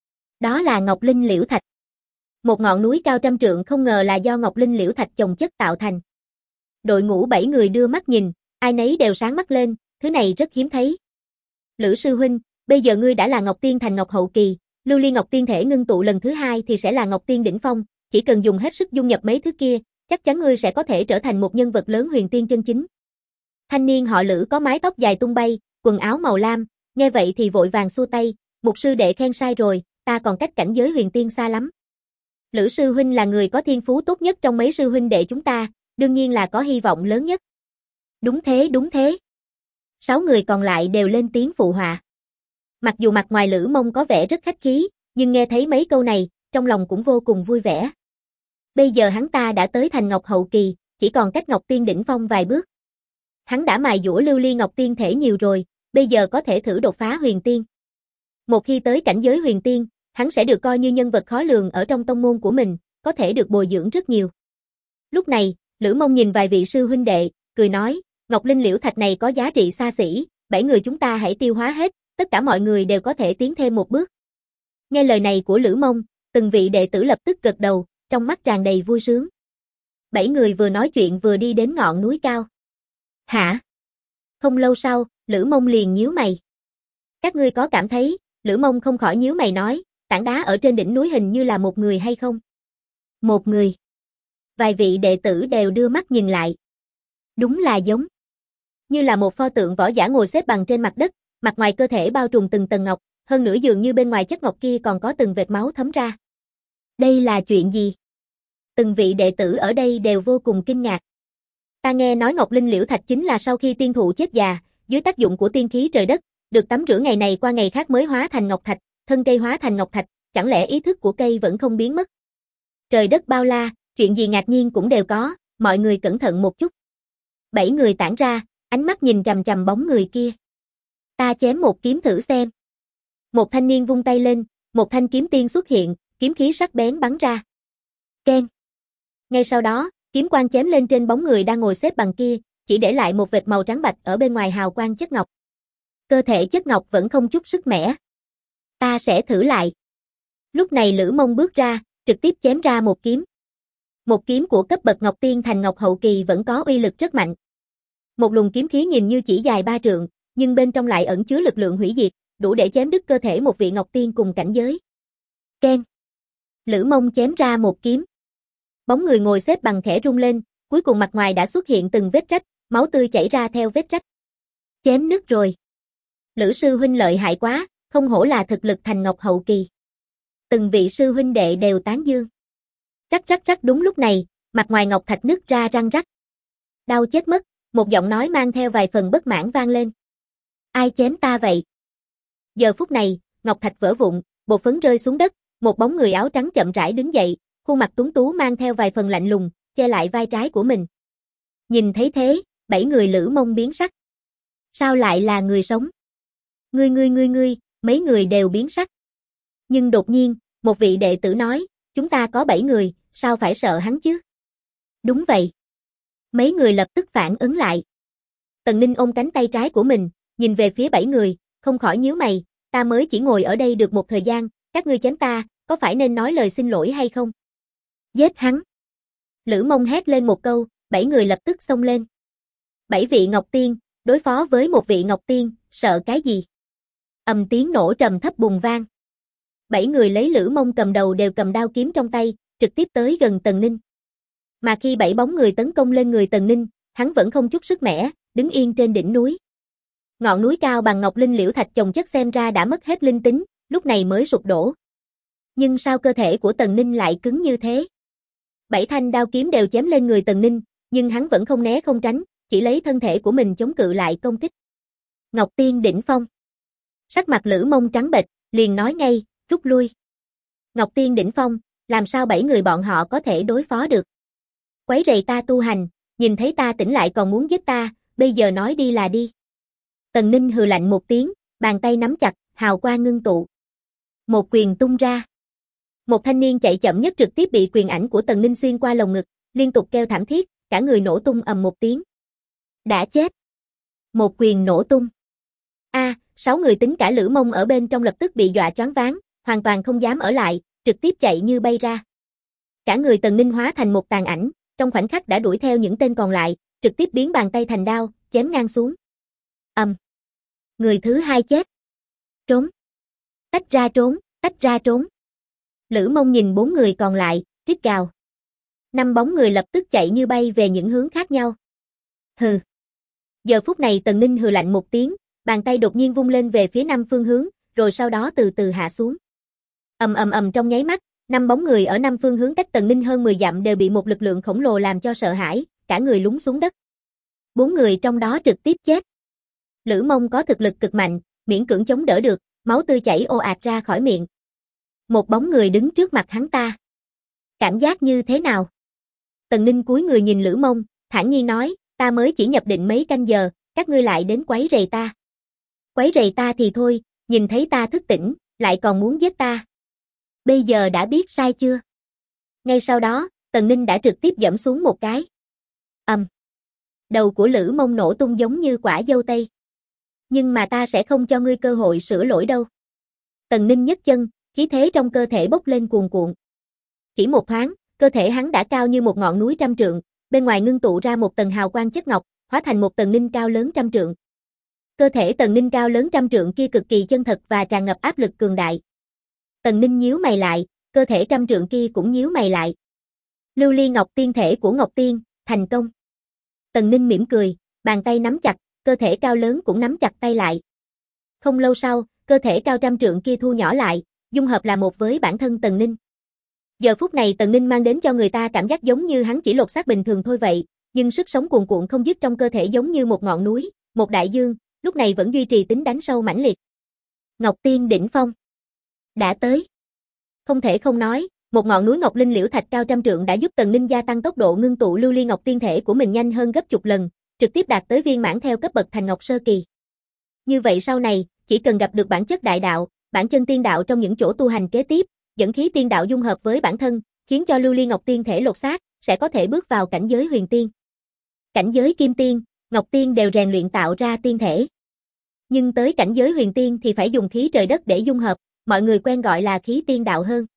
Speaker 1: Đó là Ngọc Linh Liễu Thạch. Một ngọn núi cao trăm trượng không ngờ là do Ngọc Linh Liễu Thạch chồng chất tạo thành. Đội ngũ 7 người đưa mắt nhìn, ai nấy đều sáng mắt lên, thứ này rất hiếm thấy. Lữ sư huynh, bây giờ ngươi đã là Ngọc Tiên thành Ngọc hậu kỳ, lưu ly Ngọc Tiên thể ngưng tụ lần thứ hai thì sẽ là Ngọc Tiên đỉnh phong, chỉ cần dùng hết sức dung nhập mấy thứ kia, chắc chắn ngươi sẽ có thể trở thành một nhân vật lớn huyền tiên chân chính. Thanh niên họ Lữ có mái tóc dài tung bay, quần áo màu lam, nghe vậy thì vội vàng xua tay, "Mục sư đệ khen sai rồi, ta còn cách cảnh giới huyền tiên xa lắm. Lữ sư huynh là người có thiên phú tốt nhất trong mấy sư huynh đệ chúng ta, đương nhiên là có hy vọng lớn nhất." Đúng thế, đúng thế. 6 người còn lại đều lên tiếng phụ họa. Mặc dù mặt ngoài Lữ Mông có vẻ rất khách khí, nhưng nghe thấy mấy câu này, trong lòng cũng vô cùng vui vẻ. Bây giờ hắn ta đã tới thành Ngọc hậu kỳ, chỉ còn cách Ngọc Tiên đỉnh phong vài bước. Hắn đã mài dũa lưu ly Ngọc Tiên thể nhiều rồi, bây giờ có thể thử đột phá huyền tiên. Một khi tới cảnh giới huyền tiên, hắn sẽ được coi như nhân vật khó lường ở trong tông môn của mình, có thể được bồi dưỡng rất nhiều. Lúc này, Lữ Mông nhìn vài vị sư huynh đệ, cười nói, Ngọc Linh Liễu Thạch này có giá trị xa xỉ, 7 người chúng ta hãy tiêu hóa hết, tất cả mọi người đều có thể tiến thêm một bước. Nghe lời này của Lữ Mông, từng vị đệ tử lập tức gật đầu, trong mắt tràn đầy vui sướng. 7 người vừa nói chuyện vừa đi đến ngọn núi cao. Hả? Không lâu sau, Lữ Mông liền nhíu mày. Các ngươi có cảm thấy, Lữ Mông không khỏi nhíu mày nói, tảng đá ở trên đỉnh núi hình như là một người hay không? Một người. Vài vị đệ tử đều đưa mắt nhìn lại. Đúng là giống. Như là một pho tượng võ giả ngồi xếp bằng trên mặt đất, mặt ngoài cơ thể bao trùm từng tầng ngọc, hơn nữa dường như bên ngoài chất ngọc kia còn có từng vệt máu thấm ra. Đây là chuyện gì? Từng vị đệ tử ở đây đều vô cùng kinh ngạc. Ta nghe nói Ngọc Linh Liễu Thạch chính là sau khi tiên thụ chết già, dưới tác dụng của tiên khí trời đất, được tắm rửa ngày này qua ngày khác mới hóa thành ngọc thạch, thân cây hóa thành ngọc thạch, chẳng lẽ ý thức của cây vẫn không biến mất? Trời đất bao la, chuyện gì ngạc nhiên cũng đều có, mọi người cẩn thận một chút. 7 người tản ra, ánh mắt nhìn chằm chằm bóng người kia. Ta chém một kiếm thử xem. Một thanh niên vung tay lên, một thanh kiếm tiên xuất hiện, kiếm khí sắc bén bắn ra. Keng. Ngay sau đó, kiếm quang chém lên trên bóng người đang ngồi xếp bằng kia, chỉ để lại một vệt màu trắng bạch ở bên ngoài hào quang chất ngọc. Cơ thể chất ngọc vẫn không chút sức mẻ. Ta sẽ thử lại. Lúc này Lữ Mông bước ra, trực tiếp chém ra một kiếm. Một kiếm của cấp bậc Ngọc Tiên thành Ngọc hậu kỳ vẫn có uy lực rất mạnh. Một luồng kiếm khí nhìn như chỉ dài 3 trượng, nhưng bên trong lại ẩn chứa lực lượng hủy diệt, đủ để chém đứt cơ thể một vị Ngọc Tiên cùng cảnh giới. Keng. Lữ Mông chém ra một kiếm. Bóng người ngồi xếp bằng khẽ rung lên, cuối cùng mặt ngoài đã xuất hiện từng vết rách, máu tươi chảy ra theo vết rách. Chém nứt rồi. Lữ sư huynh lợi hại quá, không hổ là thực lực thành Ngọc hậu kỳ. Từng vị sư huynh đệ đều tán dương. Rắc rắc rắc, đúng lúc này, mặt ngoài ngọc thạch nứt ra răng rắc. Đau chết mất, một giọng nói mang theo vài phần bất mãn vang lên. Ai chém ta vậy? Giờ phút này, ngọc thạch vỡ vụn, bột phấn rơi xuống đất, một bóng người áo trắng chậm rãi đứng dậy, khuôn mặt tuấn tú mang theo vài phần lạnh lùng, che lại vai trái của mình. Nhìn thấy thế, 7 người Lữ Mông biến sắc. Sao lại là người sống? Ngươi, mấy người đều biến sắc. Nhưng đột nhiên, một vị đệ tử nói, chúng ta có 7 người, sao phải sợ hắn chứ? Đúng vậy. Mấy người lập tức phản ứng lại. Tần Ninh ôm cánh tay trái của mình, nhìn về phía 7 người, không khỏi nhíu mày, ta mới chỉ ngồi ở đây được một thời gian, các ngươi chém ta, có phải nên nói lời xin lỗi hay không? Giết hắn. Lữ Mông hét lên một câu, 7 người lập tức xông lên. 7 vị Ngọc Tiên, đối phó với một vị Ngọc Tiên, sợ cái gì? Ầm tiếng nổ trầm thấp bùng vang. 7 người lấy Lữ Mông cầm đầu đều cầm đao kiếm trong tay, trực tiếp tới gần Tần Ninh. Mà khi 7 bóng người tấn công lên người Tần Ninh, hắn vẫn không chút sức mẻ, đứng yên trên đỉnh núi. Ngọn núi cao bằng ngọc linh liễu thạch chồng chất xem ra đã mất hết linh tính, lúc này mới sụp đổ. Nhưng sao cơ thể của Tần Ninh lại cứng như thế? 7 thanh đao kiếm đều chém lên người Tần Ninh, nhưng hắn vẫn không né không tránh, chỉ lấy thân thể của mình chống cự lại công kích. Ngọc Tiên đỉnh phong. Sắc mặt Lữ Mông trắng bệch, liền nói ngay, rút lui. Ngọc Tiên đỉnh phong, làm sao 7 người bọn họ có thể đối phó được? Quấy rầy ta tu hành, nhìn thấy ta tỉnh lại còn muốn giết ta, bây giờ nói đi là đi. Tần Ninh hừ lạnh một tiếng, bàn tay nắm chặt, hào quang ngưng tụ. Một quyền tung ra. Một thanh niên chạy chậm nhất trực tiếp bị quyền ảnh của Tần Ninh xuyên qua lồng ngực, liên tục kêu thảm thiết, cả người nổ tung ầm một tiếng. Đã chết. Một quyền nổ tung. 6 người tính cả Lữ Mông ở bên trong lập tức bị dọa choáng váng, hoàn toàn không dám ở lại, trực tiếp chạy như bay ra. Cả người Tần Ninh hóa thành một tàn ảnh, trong khoảnh khắc đã đuổi theo những tên còn lại, trực tiếp biến bàn tay thành đao, chém ngang xuống. Người thứ hai chết. Trốn. Tách ra trốn, tách ra trốn. Lữ Mông nhìn 4 người còn lại, rít gào. 5 bóng người lập tức chạy như bay về những hướng khác nhau. Hừ. Giờ phút này Tần Ninh hừ lạnh một tiếng, bàn tay đột nhiên vung lên về phía 5 phương hướng, rồi sau đó từ từ hạ xuống. Ầm trong nháy mắt, 5 bóng người ở 5 phương hướng cách Tần Ninh hơn 10 dặm đều bị một lực lượng khổng lồ làm cho sợ hãi, cả người lún xuống đất. 4 người trong đó trực tiếp chết. Lữ Mông có thực lực cực mạnh, miễn cưỡng chống đỡ được, máu tươi chảy ồ ạt ra khỏi miệng. Một bóng người đứng trước mặt hắn ta. Cảm giác như thế nào? Tần Ninh cúi người nhìn Lữ Mông, thản nhiên nói, ta mới chỉ nhập định mấy canh giờ, các ngươi lại đến quấy rầy ta. Quấy rầy ta thì thôi, nhìn thấy ta thức tỉnh, lại còn muốn giết ta. Bây giờ đã biết sai chưa? Ngay sau đó, Tần Ninh đã trực tiếp giẫm xuống một cái. Đầu của Lữ Mông nổ tung giống như quả dâu tây. Nhưng mà ta sẽ không cho ngươi cơ hội sửa lỗi đâu. Tần Ninh nhấc chân, khí thế trong cơ thể bốc lên cuồn cuộn. Chỉ một thoáng, cơ thể hắn đã cao như một ngọn núi 100 trượng, bên ngoài ngưng tụ ra một tầng hào quang chất ngọc, hóa thành một Tần Ninh cao lớn 100 trượng. Cơ thể Tần Ninh cao lớn 100 trượng kia cực kỳ chân thật và tràn ngập áp lực cường đại. Tần Ninh nhíu mày lại, cơ thể 100 trượng kia cũng nhíu mày lại. Lưu ly ngọc tiên thể của Ngọc Tiên, thành công. Tần Ninh mỉm cười, bàn tay nắm chặt, cơ thể cao lớn cũng nắm chặt tay lại. Không lâu sau, cơ thể cao 100 trượng kia thu nhỏ lại, dung hợp là một với bản thân Tần Ninh. Giờ phút này Tần Ninh mang đến cho người ta cảm giác giống như hắn chỉ lột xác bình thường thôi vậy, nhưng sức sống cuồn cuộn không dứt trong cơ thể giống như một ngọn núi, một đại dương, lúc này vẫn duy trì tính đánh sâu mãnh liệt. Ngọc Tiên đỉnh phong. Đã tới. Không thể không nói, một ngọn núi ngọc linh liễu thạch cao 100 trượng đã giúp Tần Ninh gia tăng tốc độ ngưng tụ lưu ly ngọc tiên thể của mình nhanh hơn gấp chục lần, trực tiếp đạt tới viên mãn theo cấp bậc thành ngọc sơ kỳ. Như vậy sau này, chỉ cần gặp được bản chất đại đạo, bản chân tiên đạo trong những chỗ tu hành kế tiếp, dẫn khí tiên đạo dung hợp với bản thân, khiến cho lưu ly ngọc tiên thể lột xác, sẽ có thể bước vào cảnh giới huyền tiên. Cảnh giới kim tiên, ngọc tiên đều rèn luyện tạo ra tiên thể. Nhưng tới cảnh giới huyền tiên thì phải dùng khí trời đất để dung hợp, mọi người quen gọi là khí tiên đạo hơn.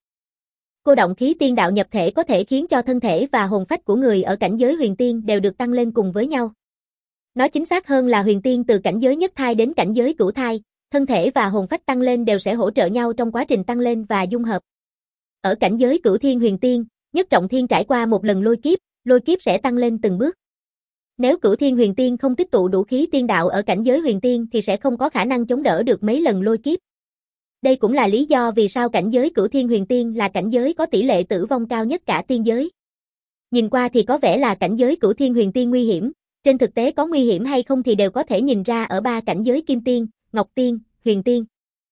Speaker 1: Cô động khí tiên đạo nhập thể có thể khiến cho thân thể và hồn phách của người ở cảnh giới huyền tiên đều được tăng lên cùng với nhau. Nói chính xác hơn là huyền tiên từ cảnh giới nhất thai đến cảnh giới cửu thai, thân thể và hồn phách tăng lên đều sẽ hỗ trợ nhau trong quá trình tăng lên và dung hợp. Ở cảnh giới cửu thiên huyền tiên, nhất trọng thiên trải qua một lần lôi kiếp sẽ tăng lên từng bước. Nếu cửu thiên huyền tiên không tích tụ đủ khí tiên đạo ở cảnh giới huyền tiên thì sẽ không có khả năng chống đỡ được mấy lần lôi kiếp. Đây cũng là lý do vì sao cảnh giới cửu thiên huyền tiên là cảnh giới có tỷ lệ tử vong cao nhất cả tiên giới. Nhìn qua thì có vẻ là cảnh giới cửu thiên huyền tiên nguy hiểm, trên thực tế có nguy hiểm hay không thì đều có thể nhìn ra ở 3 cảnh giới kim tiên, ngọc tiên, huyền tiên.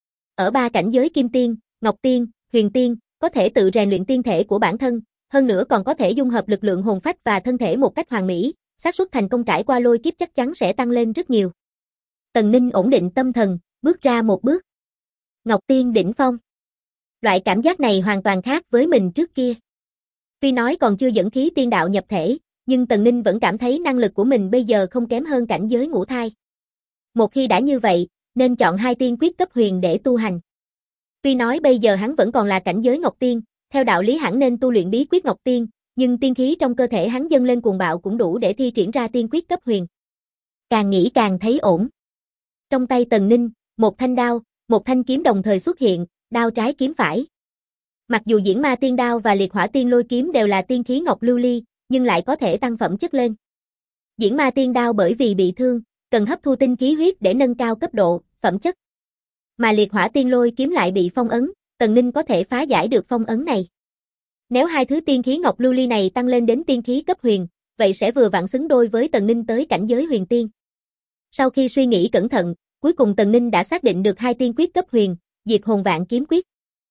Speaker 1: Ở 3 cảnh giới kim tiên, ngọc tiên, huyền tiên, có thể tự rèn luyện tiên thể của bản thân, hơn nữa còn có thể dung hợp lực lượng hồn phách và thân thể một cách hoàn mỹ, xác suất thành công trải qua lôi kiếp chắc chắn sẽ tăng lên rất nhiều. Tần Ninh ổn định tâm thần, bước ra một bước. Ngọc Tiên đỉnh phong. Loại cảm giác này hoàn toàn khác với mình trước kia. Tuy nói còn chưa dẫn khí tiên đạo nhập thể, nhưng Tần Ninh vẫn cảm thấy năng lực của mình bây giờ không kém hơn cảnh giới ngũ thai. Một khi đã như vậy, nên chọn 2 tiên quyết cấp huyền để tu hành. Tuy nói bây giờ hắn vẫn còn là cảnh giới Ngọc Tiên, theo đạo lý hẳn nên tu luyện bí quyết Ngọc Tiên, nhưng tiên khí trong cơ thể hắn dâng lên cuồng bạo cũng đủ để thi triển ra tiên quyết cấp huyền. Càng nghĩ càng thấy ổn. Trong tay Tần Ninh, một thanh đao, một thanh kiếm đồng thời xuất hiện, đao trái kiếm phải. Mặc dù Diễn Ma Tiên Đao và Liệt Hỏa Tiên Lôi Kiếm đều là tiên khí ngọc lưu ly, nhưng lại có thể tăng phẩm chất lên. Diễn Ma Tiên Đao bởi vì bị thương, cần hấp thu tinh khí huyết để nâng cao cấp độ, phẩm chất. Mà Liệt Hỏa Tiên Lôi Kiếm lại bị phong ấn, Tần Ninh có thể phá giải được phong ấn này. Nếu hai thứ tiên khí ngọc lưu ly này tăng lên đến tiên khí cấp huyền, vậy sẽ vừa vặn xứng đôi với Tần Ninh tới cảnh giới huyền tiên. Sau khi suy nghĩ cẩn thận, cuối cùng Tần Ninh đã xác định được hai tiên quyết cấp huyền, Diệt Hồn Vạn Kiếm Quyết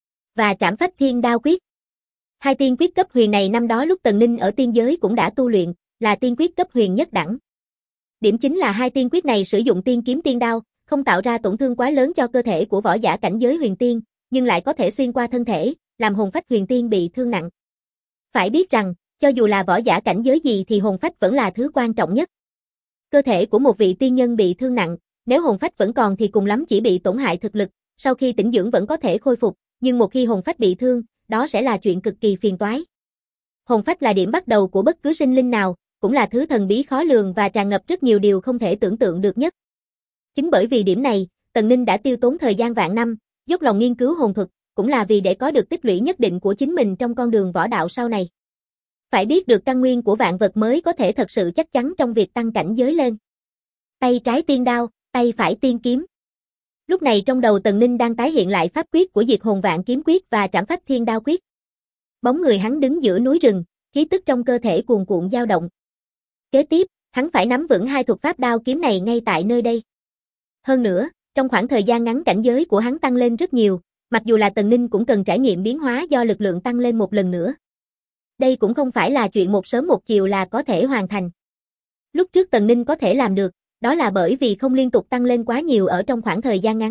Speaker 1: và Trảm Phách Thiên Đao Quyết. Hai tiên quyết cấp huyền này năm đó lúc Tần Ninh ở tiên giới cũng đã tu luyện, là tiên quyết cấp huyền nhất đẳng. Điểm chính là hai tiên quyết này sử dụng tiên kiếm tiên đao, không tạo ra tổn thương quá lớn cho cơ thể của võ giả cảnh giới huyền tiên, nhưng lại có thể xuyên qua thân thể, làm hồn phách huyền tiên bị thương nặng. Phải biết rằng, cho dù là võ giả cảnh giới gì thì hồn phách vẫn là thứ quan trọng nhất. Cơ thể của một vị tiên nhân bị thương nặng, nếu hồn phách vẫn còn thì cùng lắm chỉ bị tổn hại thực lực, sau khi tĩnh dưỡng vẫn có thể khôi phục, nhưng một khi hồn phách bị thương, đó sẽ là chuyện cực kỳ phiền toái. Hồn phách là điểm bắt đầu của bất cứ sinh linh nào, cũng là thứ thần bí khó lường và tràn ngập rất nhiều điều không thể tưởng tượng được nhất. Chính bởi vì điểm này, Tần Ninh đã tiêu tốn thời gian vạn năm, dốc lòng nghiên cứu hồn thuật, cũng là vì để có được tích lũy nhất định của chính mình trong con đường võ đạo sau này. Phải biết được căn nguyên của vạn vật mới có thể thật sự chắc chắn trong việc tăng cảnh giới lên. Tay trái tiên đao, tay phải tiên kiếm. Lúc này trong đầu Tần Ninh đang tái hiện lại pháp quyết của Diệt Hồn Vạn Kiếm Quyết và Trảm Phách Thiên Đao Quyết. Bóng người hắn đứng giữa núi rừng, khí tức trong cơ thể cuồn cuộn dao động. Kế tiếp, hắn phải nắm vững hai thuật pháp đao kiếm này ngay tại nơi đây. Hơn nữa, trong khoảng thời gian ngắn cảnh giới của hắn tăng lên rất nhiều, mặc dù là Tần Ninh cũng cần trải nghiệm biến hóa do lực lượng tăng lên một lần nữa. Đây cũng không phải là chuyện một sớm một chiều là có thể hoàn thành. Lúc trước Tần Ninh có thể làm được, đó là bởi vì không liên tục tăng lên quá nhiều ở trong khoảng thời gian ngắn.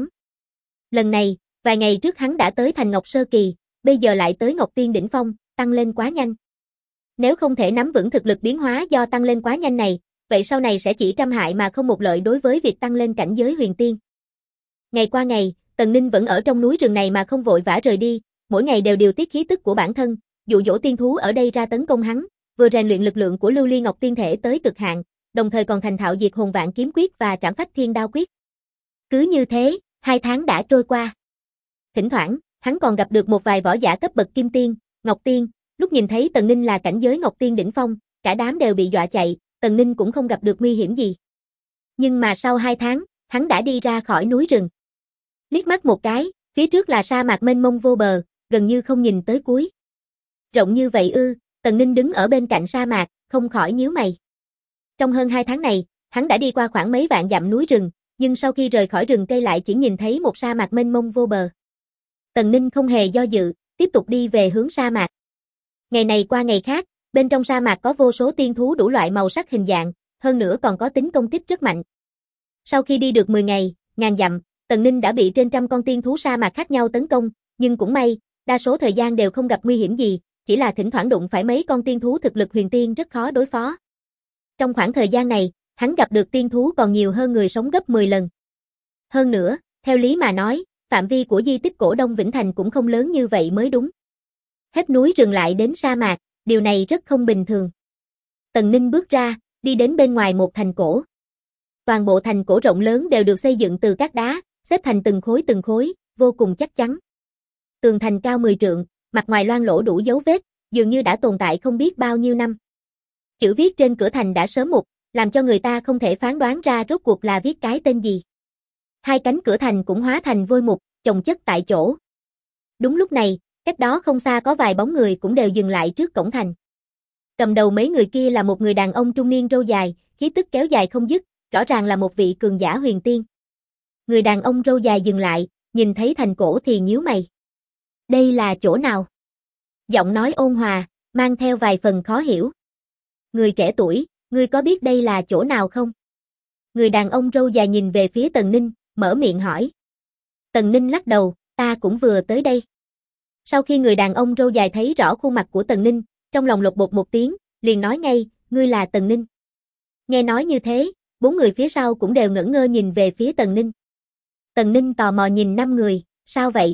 Speaker 1: Lần này, vài ngày trước hắn đã tới thành Ngọc Sơ Kỳ, bây giờ lại tới Ngọc Tiên Đỉnh Phong, tăng lên quá nhanh. Nếu không thể nắm vững thực lực biến hóa do tăng lên quá nhanh này, vậy sau này sẽ chỉ trăm hại mà không một lợi đối với việc tăng lên cảnh giới huyền tiên. Ngày qua ngày, Tần Ninh vẫn ở trong núi rừng này mà không vội vã rời đi, mỗi ngày đều điều tiết khí tức của bản thân, dụ dỗ tiên thú ở đây ra tấn công hắn, vừa rèn luyện lực lượng của Lưu Ly Ngọc Tiên thể tới cực hạn, đồng thời còn thành thạo Diệt Hồn Vạn Kiếm Quyết và Trảm Phách Thiên Đao Quyết. Cứ như thế, 2 tháng đã trôi qua. Thỉnh thoảng, hắn còn gặp được một vài võ giả cấp bậc Kim Tiên, Ngọc Tiên, lúc nhìn thấy Tần Ninh là cảnh giới Ngọc Tiên đỉnh phong, cả đám đều bị dọa chạy, Tần Ninh cũng không gặp được nguy hiểm gì. Nhưng mà sau 2 tháng, hắn đã đi ra khỏi núi rừng. Liếc mắt một cái, phía trước là sa mạc mênh mông vô bờ, gần như không nhìn tới cuối. Rộng như vậy ư? Tần Ninh đứng ở bên cạnh sa mạc, không khỏi nhíu mày. Trong hơn 2 tháng này, hắn đã đi qua khoảng mấy vạn dặm núi rừng, nhưng sau khi rời khỏi rừng cây lại chỉ nhìn thấy một sa mạc mênh mông vô bờ. Tần Ninh không hề do dự, tiếp tục đi về hướng sa mạc. Ngày này qua ngày khác, bên trong sa mạc có vô số tiên thú đủ loại màu sắc hình dạng, hơn nữa còn có tính công kích rất mạnh. Sau khi đi được 10 ngày, ngàn dặm, Tần Ninh đã bị trên trăm con tiên thú sa mạc khác nhau tấn công, nhưng cũng may, đa số thời gian đều không gặp nguy hiểm gì, chỉ là thỉnh thoảng đụng phải mấy con tiên thú thực lực huyền tiên rất khó đối phó. Trong khoảng thời gian này, hắn gặp được tiên thú còn nhiều hơn người sống gấp 10 lần. Hơn nữa, theo lý mà nói, phạm vi của di tích cổ Đông Vĩnh Thành cũng không lớn như vậy mới đúng. Hết núi rừng lại đến sa mạc, điều này rất không bình thường. Tần Ninh bước ra, đi đến bên ngoài một thành cổ. Toàn bộ thành cổ rộng lớn đều được xây dựng từ các đá, xếp thành từng khối, vô cùng chắc chắn. Tường thành cao 10 trượng, mặt ngoài loang lổ đủ dấu vết, dường như đã tồn tại không biết bao nhiêu năm. Chữ viết trên cửa thành đã sớm mục, làm cho người ta không thể phán đoán ra rốt cuộc là viết cái tên gì. Hai cánh cửa thành cũng hóa thành vôi mục, chồng chất tại chỗ. Đúng lúc này, cách đó không xa có vài bóng người cũng đều dừng lại trước cổng thành. Cầm đầu mấy người kia là một người đàn ông trung niên râu dài, khí tức kéo dài không dứt, rõ ràng là một vị cường giả huyền tiên. Người đàn ông râu dài dừng lại, nhìn thấy thành cổ thì nhíu mày. Đây là chỗ nào? Giọng nói ôn hòa, mang theo vài phần khó hiểu. Người trẻ tuổi, ngươi có biết đây là chỗ nào không? Người đàn ông râu dài nhìn về phía Tần Ninh, mở miệng hỏi. Tần Ninh lắc đầu, ta cũng vừa tới đây. Sau khi người đàn ông râu dài thấy rõ khuôn mặt của Tần Ninh, trong lòng lột bột một tiếng, liền nói ngay, ngươi là Tần Ninh. Nghe nói như thế, 4 người phía sau cũng đều ngẩn ngơ nhìn về phía Tần Ninh. Tần Ninh tò mò nhìn 5 người, sao vậy?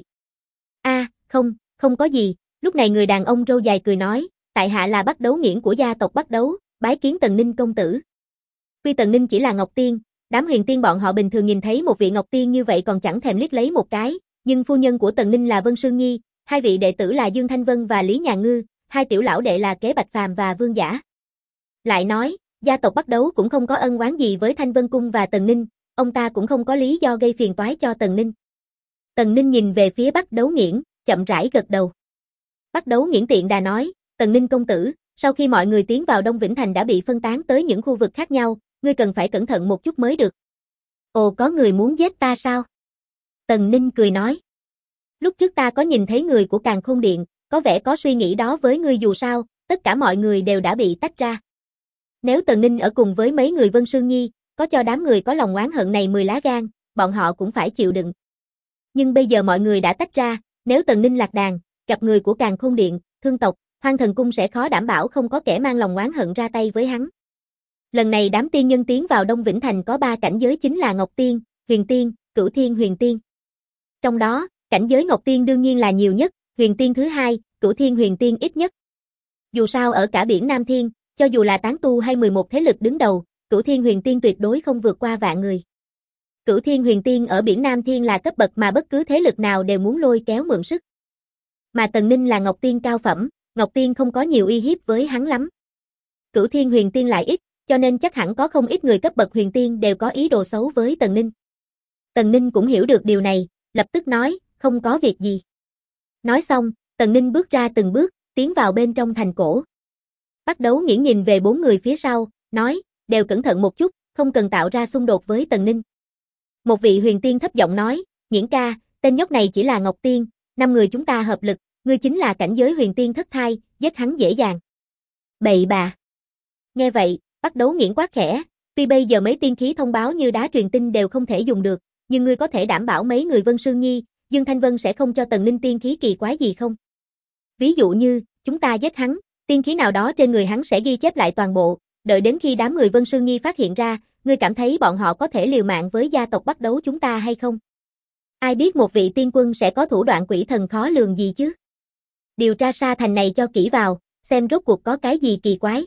Speaker 1: Không có gì, lúc này người đàn ông râu dài cười nói, tại hạ là Bắc Đấu Nghiễn của gia tộc Bắc Đấu, bái kiến Tần Ninh công tử. Quy Tần Ninh chỉ là Ngọc Tiên, đám huyền tiên bọn họ bình thường nhìn thấy một vị Ngọc Tiên như vậy còn chẳng thèm liếc lấy một cái, nhưng phu nhân của Tần Ninh là Vân Sương Nhi, hai vị đệ tử là Dương Thanh Vân và Lý Nhàn Ngư, hai tiểu lão đệ là Kế Bạch Phàm và Vương Giả. Lại nói, gia tộc Bắc Đấu cũng không có ân oán gì với Thanh Vân Cung và Tần Ninh, ông ta cũng không có lý do gây phiền toái cho Tần Ninh. Tần Ninh nhìn về phía Bắc Đấu Nghiễn, chậm rãi gật đầu. Bắc Đấu Nghiễn tiện đà nói, Tần Ninh công tử, sau khi mọi người tiến vào Đông Vĩnh Thành đã bị phân tán tới những khu vực khác nhau, ngươi cần phải cẩn thận một chút mới được. Ồ, có người muốn giết ta sao? Tần Ninh cười nói. Lúc trước ta có nhìn thấy người của Càn Khôn Điện, có vẻ có suy nghĩ đó với ngươi, dù sao, tất cả mọi người đều đã bị tách ra. Nếu Tần Ninh ở cùng với mấy người Vân Sương Nhi, có cho đám người có lòng oán hận này 10 lá gan, bọn họ cũng phải chịu đựng. Nhưng bây giờ mọi người đã tách ra, nếu Tần Ninh lạc đàn, gặp người của Càn Khôn Điện, Thương tộc, Hoang Thần Cung sẽ khó đảm bảo không có kẻ mang lòng oán hận ra tay với hắn. Lần này đám tiên nhân tiến vào Đông Vĩnh Thành có 3 cảnh giới chính là Ngọc Tiên, Huyền Tiên, Cửu Thiên Huyền Tiên. Trong đó, cảnh giới Ngọc Tiên đương nhiên là nhiều nhất, Huyền Tiên thứ hai, Cửu Thiên Huyền Tiên ít nhất. Dù sao ở cả biển Nam Thiên, cho dù là tán tu hay 11 thế lực đứng đầu, Cửu Thiên Huyền Tiên tuyệt đối không vượt qua vạn người. Cửu Thiên Huyền Tiên ở biển Nam Thiên là cấp bậc mà bất cứ thế lực nào đều muốn lôi kéo mượn sức. Mà Tần Ninh là Ngọc Tiên cao phẩm, Ngọc Tiên không có nhiều uy hiếp với hắn lắm. Cửu Thiên Huyền Tiên lại ít, cho nên chắc hẳn có không ít người cấp bậc Huyền Tiên đều có ý đồ xấu với Tần Ninh. Tần Ninh cũng hiểu được điều này, lập tức nói, không có việc gì. Nói xong, Tần Ninh bước ra từng bước, tiến vào bên trong thành cổ. Bắc Đấu Nghiễn nhìn về 4 người phía sau, nói, đều cẩn thận một chút, không cần tạo ra xung đột với Tần Ninh. Một vị huyền tiên thấp giọng nói, Nghiễn ca, tên nhóc này chỉ là Ngọc Tiên, 5 người chúng ta hợp lực, ngươi chính là cảnh giới huyền tiên thất thai, giết hắn dễ dàng. Bậy bạ. Nghe vậy, Bắc Đấu Nghiễn quát khẽ, tuy bây giờ mấy tiên khí thông báo như đá truyền tinh đều không thể dùng được, nhưng ngươi có thể đảm bảo mấy người Vân Sương Nhi, Dương Thanh Vân sẽ không cho Tần Ninh tiên khí kỳ quái gì không? Ví dụ như, chúng ta giết hắn, tiên khí nào đó trên người hắn sẽ ghi chép lại toàn bộ, đợi đến khi đám người Vân Sương Nhi phát hiện ra, ngươi cảm thấy bọn họ có thể liều mạng với gia tộc Bắc Đấu chúng ta hay không? Ai biết một vị tiên quân sẽ có thủ đoạn quỷ thần khó lường gì chứ? Điều tra Sa Thành này cho kỹ vào, xem rốt cuộc có cái gì kỳ quái.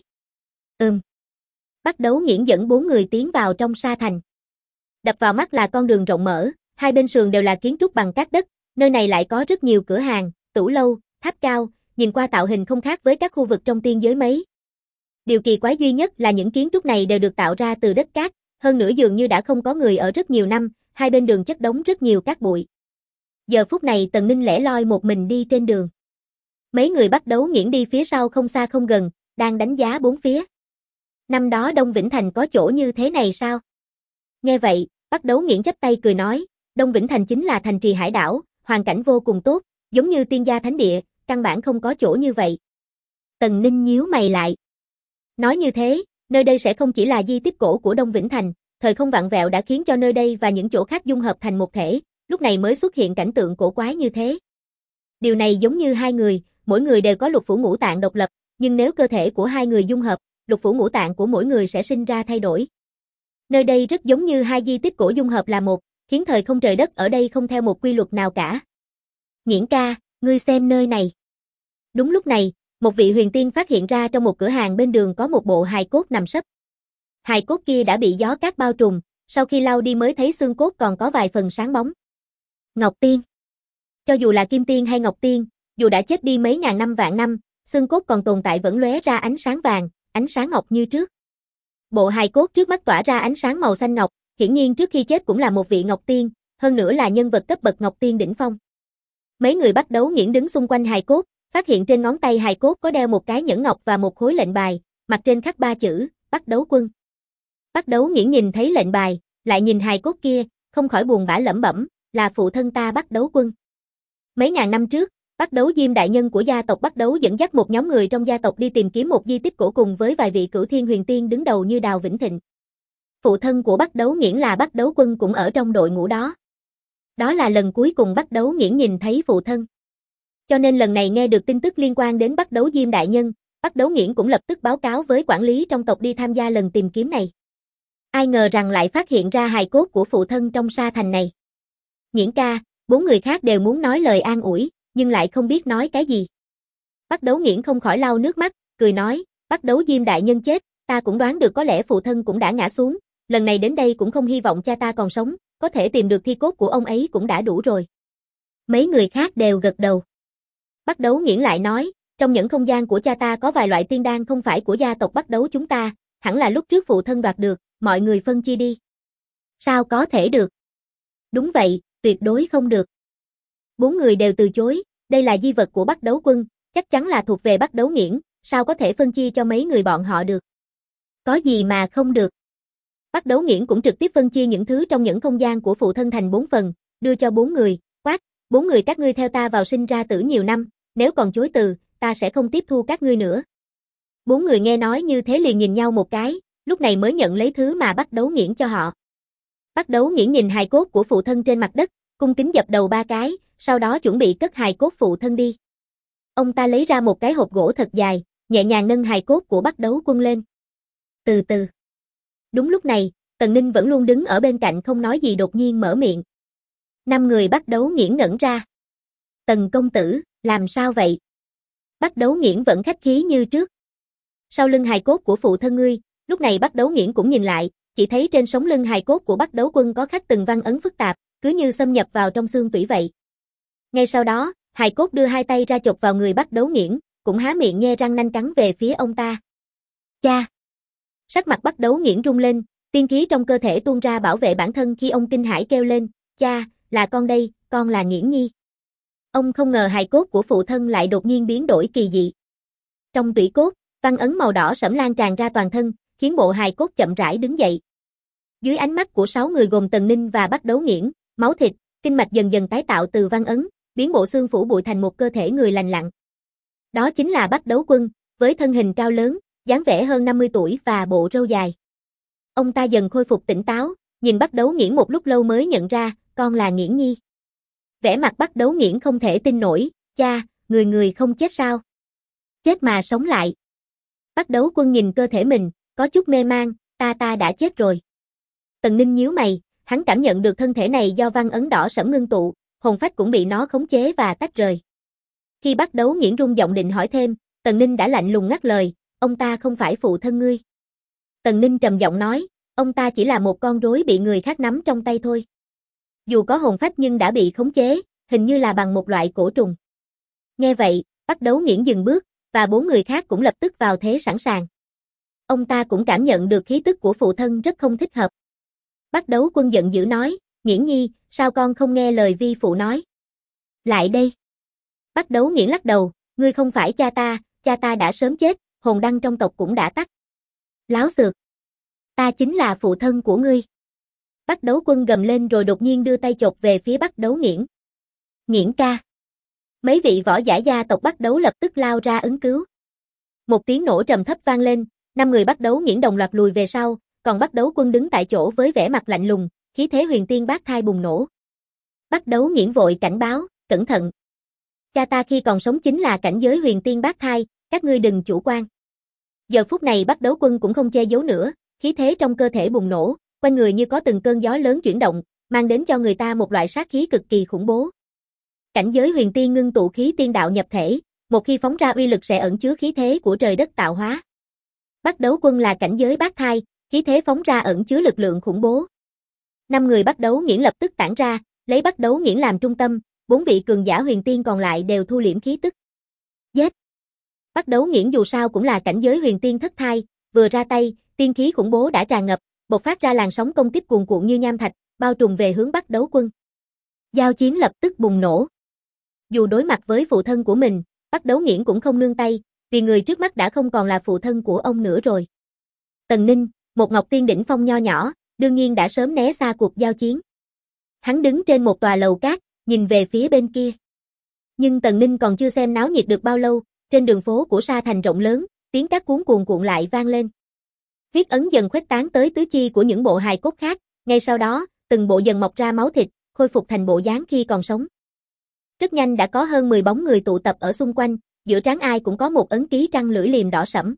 Speaker 1: Bắc Đấu Nghiễn dẫn 4 người tiến vào trong Sa Thành. Đập vào mắt là con đường rộng mở, hai bên sườn đều là kiến trúc bằng cát đất, nơi này lại có rất nhiều cửa hàng, tủ lâu, tháp cao, nhìn qua tạo hình không khác với các khu vực trong tiên giới mấy. Điều kỳ quái duy nhất là những kiến trúc này đều được tạo ra từ đất cát, hơn nữa dường như đã không có người ở rất nhiều năm, hai bên đường chất đống rất nhiều cát bụi. Giờ phút này Tần Ninh lẻ loi một mình đi trên đường. Mấy người Bắc Đấu Nghiễn đi phía sau không xa không gần, đang đánh giá bốn phía. Năm đó Đông Vĩnh Thành có chỗ như thế này sao? Nghe vậy, Bắc Đấu Nghiễn chắp tay cười nói, Đông Vĩnh Thành chính là thành trì hải đảo, hoàn cảnh vô cùng tốt, giống như tiên gia thánh địa, căn bản không có chỗ như vậy. Tần Ninh nhíu mày lại. Nói như thế, nơi đây sẽ không chỉ là di tích cổ của Đông Vĩnh Thành, thời không vặn vẹo đã khiến cho nơi đây và những chỗ khác dung hợp thành một thể, lúc này mới xuất hiện cảnh tượng cổ quái như thế. Điều này giống như hai người, mỗi người đều có lục phủ ngũ tạng độc lập, nhưng nếu cơ thể của hai người dung hợp, lục phủ ngũ tạng của mỗi người sẽ sinh ra thay đổi. Nơi đây rất giống như hai di tích cổ dung hợp là một, khiến thời không trời đất ở đây không theo một quy luật nào cả. Nghiễn ca, ngươi xem nơi này. Đúng lúc này, một vị huyền tiên phát hiện ra trong một cửa hàng bên đường có một bộ hài cốt nằm sấp. Hài cốt kia đã bị gió cát bao trùm, sau khi lau đi mới thấy xương cốt còn có vài phần sáng bóng. Ngọc Tiên. Cho dù là Kim Tiên hay Ngọc Tiên, dù đã chết đi mấy ngàn năm vạn năm, xương cốt còn tồn tại vẫn lóe ra ánh sáng vàng, ánh sáng ngọc như trước. Bộ hài cốt trước mắt tỏa ra ánh sáng màu xanh ngọc, hiển nhiên trước khi chết cũng là một vị Ngọc Tiên, hơn nữa là nhân vật cấp bậc Ngọc Tiên đỉnh phong. Mấy người Bắc Đấu Nghiễn đứng xung quanh hài cốt, phát hiện trên ngón tay hài cốt có đeo một cái nhẫn ngọc và một khối lệnh bài, mặt trên khắc 3 chữ, Bắc Đấu Quân. Bắc Đấu Nghiễn nhìn thấy lệnh bài, lại nhìn hài cốt kia, không khỏi buồn bã lẩm bẩm, là phụ thân ta Bắc Đấu Quân. Mấy ngàn năm trước, Bắc Đấu Diêm đại nhân của gia tộc Bắc Đấu dẫn dắt một nhóm người trong gia tộc đi tìm kiếm một di tích cổ cùng với vài vị Cửu Thiên Huyền Tiên đứng đầu như Đào Vĩnh Thịnh. Phụ thân của Bắc Đấu Nghiễn là Bắc Đấu Quân cũng ở trong đội ngũ đó. Đó là lần cuối cùng Bắc Đấu Nghiễn nhìn thấy phụ thân. Cho nên lần này nghe được tin tức liên quan đến Bắc Đấu Diêm đại nhân, Bắc Đấu Nghiễn cũng lập tức báo cáo với quản lý trong tộc đi tham gia lần tìm kiếm này. Ai ngờ rằng lại phát hiện ra hài cốt của phụ thân trong Sa Thành này. Nghiễn ca, 4 người khác đều muốn nói lời an ủi, nhưng lại không biết nói cái gì. Bắc Đấu Nghiễn không khỏi lau nước mắt, cười nói, Bắc Đấu Diêm đại nhân chết, ta cũng đoán được có lẽ phụ thân cũng đã ngã xuống, lần này đến đây cũng không hy vọng cha ta còn sống, có thể tìm được thi cốt của ông ấy cũng đã đủ rồi. Mấy người khác đều gật đầu. Bắt Đấu Nghiễn lại nói, trong những không gian của cha ta có vài loại tiên đan không phải của gia tộc Bắt Đấu chúng ta, hẳn là lúc trước phụ thân đoạt được, mọi người phân chia đi. Sao có thể được? Đúng vậy, tuyệt đối không được. 4 người đều từ chối, đây là di vật của Bắt Đấu Quân, chắc chắn là thuộc về Bắt Đấu Nghiễn, sao có thể phân chia cho mấy người bọn họ được? Có gì mà không được? Bắt Đấu Nghiễn cũng trực tiếp phân chia những thứ trong những không gian của phụ thân thành 4 phần, đưa cho 4 người, quát, 4 người các ngươi theo ta vào sinh ra tử nhiều năm, nếu còn chối từ, ta sẽ không tiếp thu các ngươi nữa. 4 người nghe nói như thế liền nhìn nhau một cái, lúc này mới nhận lấy thứ mà Bắt Đấu Nghiễn cho họ. Bắt Đấu Nghiễn nhìn hài cốt của phụ thân trên mặt đất, cung kính dập đầu 3 cái, sau đó chuẩn bị cất hài cốt phụ thân đi. Ông ta lấy ra một cái hộp gỗ thật dài, nhẹ nhàng nâng hài cốt của Bắt Đấu Quân lên. Từ từ. Đúng lúc này, Tần Ninh vẫn luôn đứng ở bên cạnh không nói gì đột nhiên mở miệng. 5 người Bắt Đấu Nghiễn ngẩn ra. Tần công tử, làm sao vậy? Bắt Đấu Nghiễn vẫn khách khí như trước. Sau lưng hài cốt của phụ thân ngươi, lúc này Bắt Đấu Nghiễn cũng nhìn lại, chỉ thấy trên sống lưng hài cốt của Bắt Đấu Quân có khắc từng văn ấn phức tạp, cứ như xâm nhập vào trong xương tủy vậy. Ngay sau đó, hài cốt đưa 2 tay ra chộp vào người Bắt Đấu Nghiễn, cũng há miệng nhe răng nanh cắn về phía ông ta. Cha! Sắc mặt Bắt Đấu Nghiễn rung lên, tiên khí trong cơ thể tuôn ra bảo vệ bản thân khi ông kinh hãi kêu lên, cha, là con đây, con là Nghiễn Nhi. Ông không ngờ hài cốt của phụ thân lại đột nhiên biến đổi kỳ dị. Trong tủy cốt, văn ấn màu đỏ sẫm lan tràn ra toàn thân, khiến bộ hài cốt chậm rãi đứng dậy. Dưới ánh mắt của 6 người gồm Tần Ninh và Bắt Đấu Nghiễn, máu thịt, kinh mạch dần dần tái tạo từ văn ấn, biến bộ xương phủ bụi thành một cơ thể người lành lặn. Đó chính là Bắt Đấu Quân, với thân hình cao lớn, dáng vẻ hơn 50 tuổi và bộ râu dài. Ông ta dần khôi phục tỉnh táo, nhìn Bắt Đấu Nghiễn một lúc lâu mới nhận ra, con là Nghiễn Nhi. Vẻ mặt Bắt Đấu Nghiễn không thể tin nổi, cha, người không chết sao? Chết mà sống lại. Bắt Đấu Quân nhìn cơ thể mình, có chút mê mang, ta đã chết rồi. Tần Ninh nhíu mày, hắn cảm nhận được thân thể này do văn ấn đỏ sẫm ngưng tụ, hồn phách cũng bị nó khống chế và tách rời. Khi Bắt Đấu Nghiễn rung giọng định hỏi thêm, Tần Ninh đã lạnh lùng ngắt lời, ông ta không phải phụ thân ngươi. Tần Ninh trầm giọng nói, ông ta chỉ là một con rối bị người khác nắm trong tay thôi. Dù có hồn phách nhưng đã bị khống chế, hình như là bằng một loại cổ trùng. Nghe vậy, Bắt Đấu Nghiễn dừng bước, và 4 người khác cũng lập tức vào thế sẵn sàng. Ông ta cũng cảm nhận được khí tức của phụ thân rất không thích hợp. Bắt Đấu Quân giận dữ nói, Nghiễn Nhi, sao con không nghe lời vi phụ nói? Lại đây. Bắt Đấu Nghiễn lắc đầu, ngươi không phải cha ta đã sớm chết, hồn đăng trong tộc cũng đã tắt. Láo xược. Ta chính là phụ thân của ngươi. Bắt Đấu Quân gầm lên rồi đột nhiên đưa tay chộp về phía Bắt Đấu Nghiễn. Nghiễn ca. Mấy vị võ giả gia tộc Bắt Đấu lập tức lao ra ứng cứu. Một tiếng nổ trầm thấp vang lên, 5 người Bắt Đấu Nghiễn đồng loạt lùi về sau, còn Bắt Đấu Quân đứng tại chỗ với vẻ mặt lạnh lùng, khí thế huyền tiên bát thai bùng nổ. Bắt Đấu Nghiễn vội cảnh báo, cẩn thận. Cha ta khi còn sống chính là cảnh giới huyền tiên bát thai, các ngươi đừng chủ quan. Giờ phút này Bắt Đấu Quân cũng không che giấu nữa, khí thế trong cơ thể bùng nổ, quanh người như có từng cơn gió lớn chuyển động, mang đến cho người ta một loại sát khí cực kỳ khủng bố. Cảnh giới huyền tiên ngưng tụ khí tiên đạo nhập thể, một khi phóng ra uy lực sẽ ẩn chứa khí thế của trời đất tạo hóa. Bắt Đấu Quân là cảnh giới bát thai, khí thế phóng ra ẩn chứa lực lượng khủng bố. 5 người Bắt Đấu Nghiễn lập tức tản ra, lấy Bắt Đấu Nghiễn làm trung tâm, 4 vị cường giả huyền tiên còn lại đều thu liễm khí tức. Giết! Bắt Đấu Nghiễn dù sao cũng là cảnh giới huyền tiên thất thai, vừa ra tay, tiên khí khủng bố đã tràn ngập, bộc phát ra làn sóng công kích cuồn cuộn như nham thạch, bao trùm về hướng Bắt Đấu Quân. Giao chiến lập tức bùng nổ. Dù đối mặt với phụ thân của mình, Bắt Đấu Nghiễn cũng không nương tay, vì người trước mắt đã không còn là phụ thân của ông nữa rồi. Tần Ninh, một ngọc tiên đỉnh phong nho nhỏ, đương nhiên đã sớm né xa cuộc giao chiến. Hắn đứng trên một tòa lầu cát, nhìn về phía bên kia. Nhưng Tần Ninh còn chưa xem náo nhiệt được bao lâu, trên đường phố của Sa Thành rộng lớn, tiếng cát cuốn cuồn cuộn lại vang lên. Huyết ấn dần khuếch tán tới tứ chi của những bộ hài cốt khác, ngay sau đó, từng bộ dần mọc ra máu thịt, khôi phục thành bộ dáng khi còn sống. Rất nhanh đã có hơn 10 bóng người tụ tập ở xung quanh, giữa trán ai cũng có một ấn ký trăng lưỡi liềm đỏ sẫm.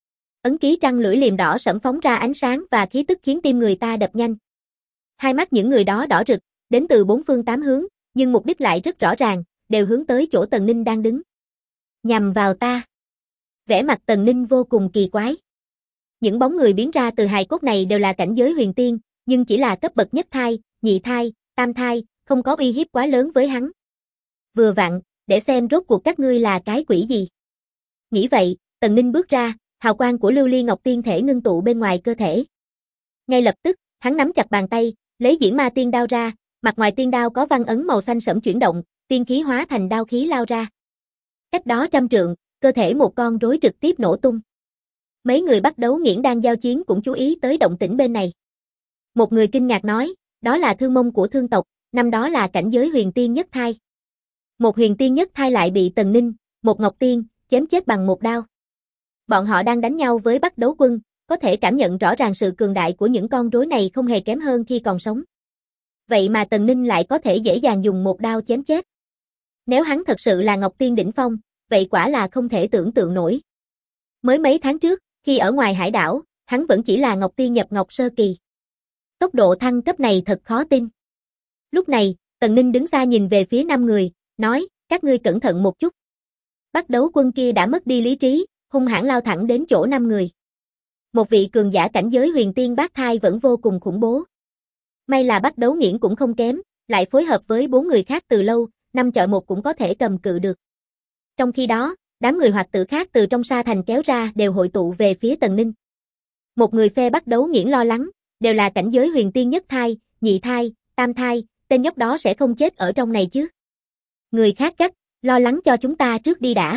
Speaker 1: Ấn ký trăng lưỡi liềm đỏ sẫm phóng ra ánh sáng và khí tức khiến tim người ta đập nhanh. Hai mắt những người đó đỏ rực, đến từ 4 phương 8 hướng, nhưng mục đích lại rất rõ ràng, đều hướng tới chỗ Tần Ninh đang đứng. Nhằm vào ta. Vẻ mặt Tần Ninh vô cùng kỳ quái. Những bóng người biến ra từ hài cốt này đều là cảnh giới huyền tiên, nhưng chỉ là cấp bậc nhất thai, nhị thai, tam thai, không có uy hiếp quá lớn với hắn. Vừa vặn, để xem rốt cuộc các ngươi là cái quỷ gì. Nghĩ vậy, Tần Ninh bước ra, hào quang của Lưu Ly Ngọc Tiên thể ngưng tụ bên ngoài cơ thể. Ngay lập tức, hắn nắm chặt bàn tay, lấy Diễn Ma Tiên Đao ra, mặt ngoài tiên đao có văn ấn màu xanh sẫm chuyển động, tiên khí hóa thành đao khí lao ra. Cách đó 100 trượng, cơ thể một con rối trực tiếp nổ tung. Mấy người bắt đấu nghiễn đang giao chiến cũng chú ý tới động tĩnh bên này. Một người kinh ngạc nói, đó là thương mông của thương tộc, năm đó là cảnh giới huyền tiên nhất thai. Một huyền tiên nhất thai lại bị Tần Ninh, một Ngọc Tiên, chém chết bằng một đao. Bọn họ đang đánh nhau với bắt đấu quân, có thể cảm nhận rõ ràng sự cường đại của những con rối này không hề kém hơn khi còn sống. Vậy mà Tần Ninh lại có thể dễ dàng dùng một đao chém chết. Nếu hắn thật sự là Ngọc Tiên đỉnh phong, vậy quả là không thể tưởng tượng nổi. Mới mấy tháng trước, khi ở ngoài hải đảo, hắn vẫn chỉ là Ngọc Tiên nhập Ngọc Sơ Kỳ. Tốc độ thăng cấp này thật khó tin. Lúc này, Tần Ninh đứng xa nhìn về phía 5 người, nói, các ngươi cẩn thận một chút. Bắt đấu quân kia đã mất đi lý trí, hung hãn lao thẳng đến chỗ 5 người. Một vị cường giả cảnh giới huyền tiên bát thai vẫn vô cùng khủng bố. May là bắt đấu nghiễn cũng không kém, lại phối hợp với 4 người khác từ lâu, 5 chọi 1 cũng có thể cầm cự được. Trong khi đó, đám người hoạt tử khác từ trong sa thành kéo ra đều hội tụ về phía Tần Ninh. Một người phe bắt đấu nghiễn lo lắng, đều là cảnh giới huyền tiên nhất thai, nhị thai, tam thai, tên nhóc đó sẽ không chết ở trong này chứ. Người khác gắt, lo lắng cho chúng ta trước đi đã.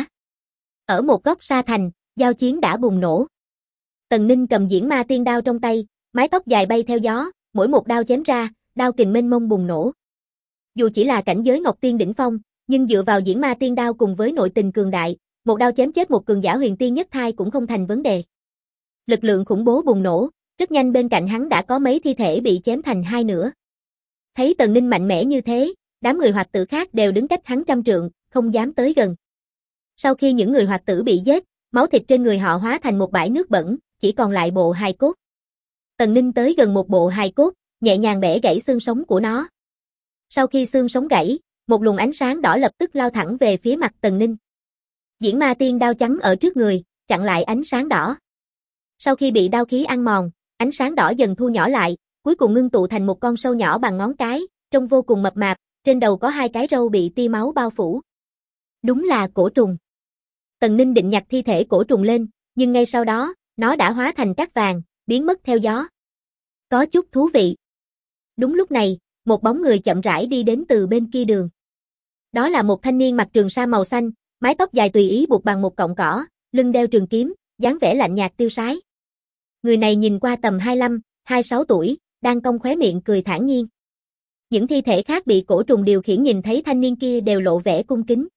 Speaker 1: Ở một góc sa thành, giao chiến đã bùng nổ. Tần Ninh cầm Diễn Ma Tiên Đao trong tay, mái tóc dài bay theo gió, mỗi một đao chém ra, đao kình mênh mông bùng nổ. Dù chỉ là cảnh giới Ngọc Tiên đỉnh phong, nhưng dựa vào Diễn Ma Tiên Đao cùng với nội tình cường đại, một đao chém chết một cường giả huyền tiên nhất thai cũng không thành vấn đề. Lực lượng khủng bố bùng nổ, rất nhanh bên cạnh hắn đã có mấy thi thể bị chém thành hai nửa. Thấy Tần Ninh mạnh mẽ như thế, đám người hoạt tử khác đều đứng cách hắn 100 trượng, không dám tới gần. Sau khi những người hoạt tử bị giết, máu thịt trên người họ hóa thành một bãi nước bẩn, chỉ còn lại bộ hài cốt. Tần Ninh tới gần một bộ hài cốt, nhẹ nhàng bẻ gãy xương sống của nó. Sau khi xương sống gãy, một luồng ánh sáng đỏ lập tức lao thẳng về phía mặt Tần Ninh. Diễn Ma Tiên Đao chắn ở trước người, chặn lại ánh sáng đỏ. Sau khi bị đao khí ăn mòn, ánh sáng đỏ dần thu nhỏ lại, cuối cùng ngưng tụ thành một con sâu nhỏ bằng ngón cái, trông vô cùng mập mạp, trên đầu có 2 cái râu bị tia máu bao phủ. Đúng là cổ trùng. Tần Ninh định nhặt thi thể cổ trùng lên, nhưng ngay sau đó, nó đã hóa thành cát vàng, biến mất theo gió. Có chút thú vị. Đúng lúc này, một bóng người chậm rãi đi đến từ bên kia đường. Đó là một thanh niên mặc trường sa màu xanh, mái tóc dài tùy ý buộc bằng một cọng cỏ, lưng đeo trường kiếm, dáng vẻ lạnh nhạt tiêu sái. Người này nhìn qua tầm 25, 26 tuổi, đang cong khóe miệng cười thản nhiên. Những thi thể khác bị cổ trùng điều khiển nhìn thấy thanh niên kia đều lộ vẻ cung kính.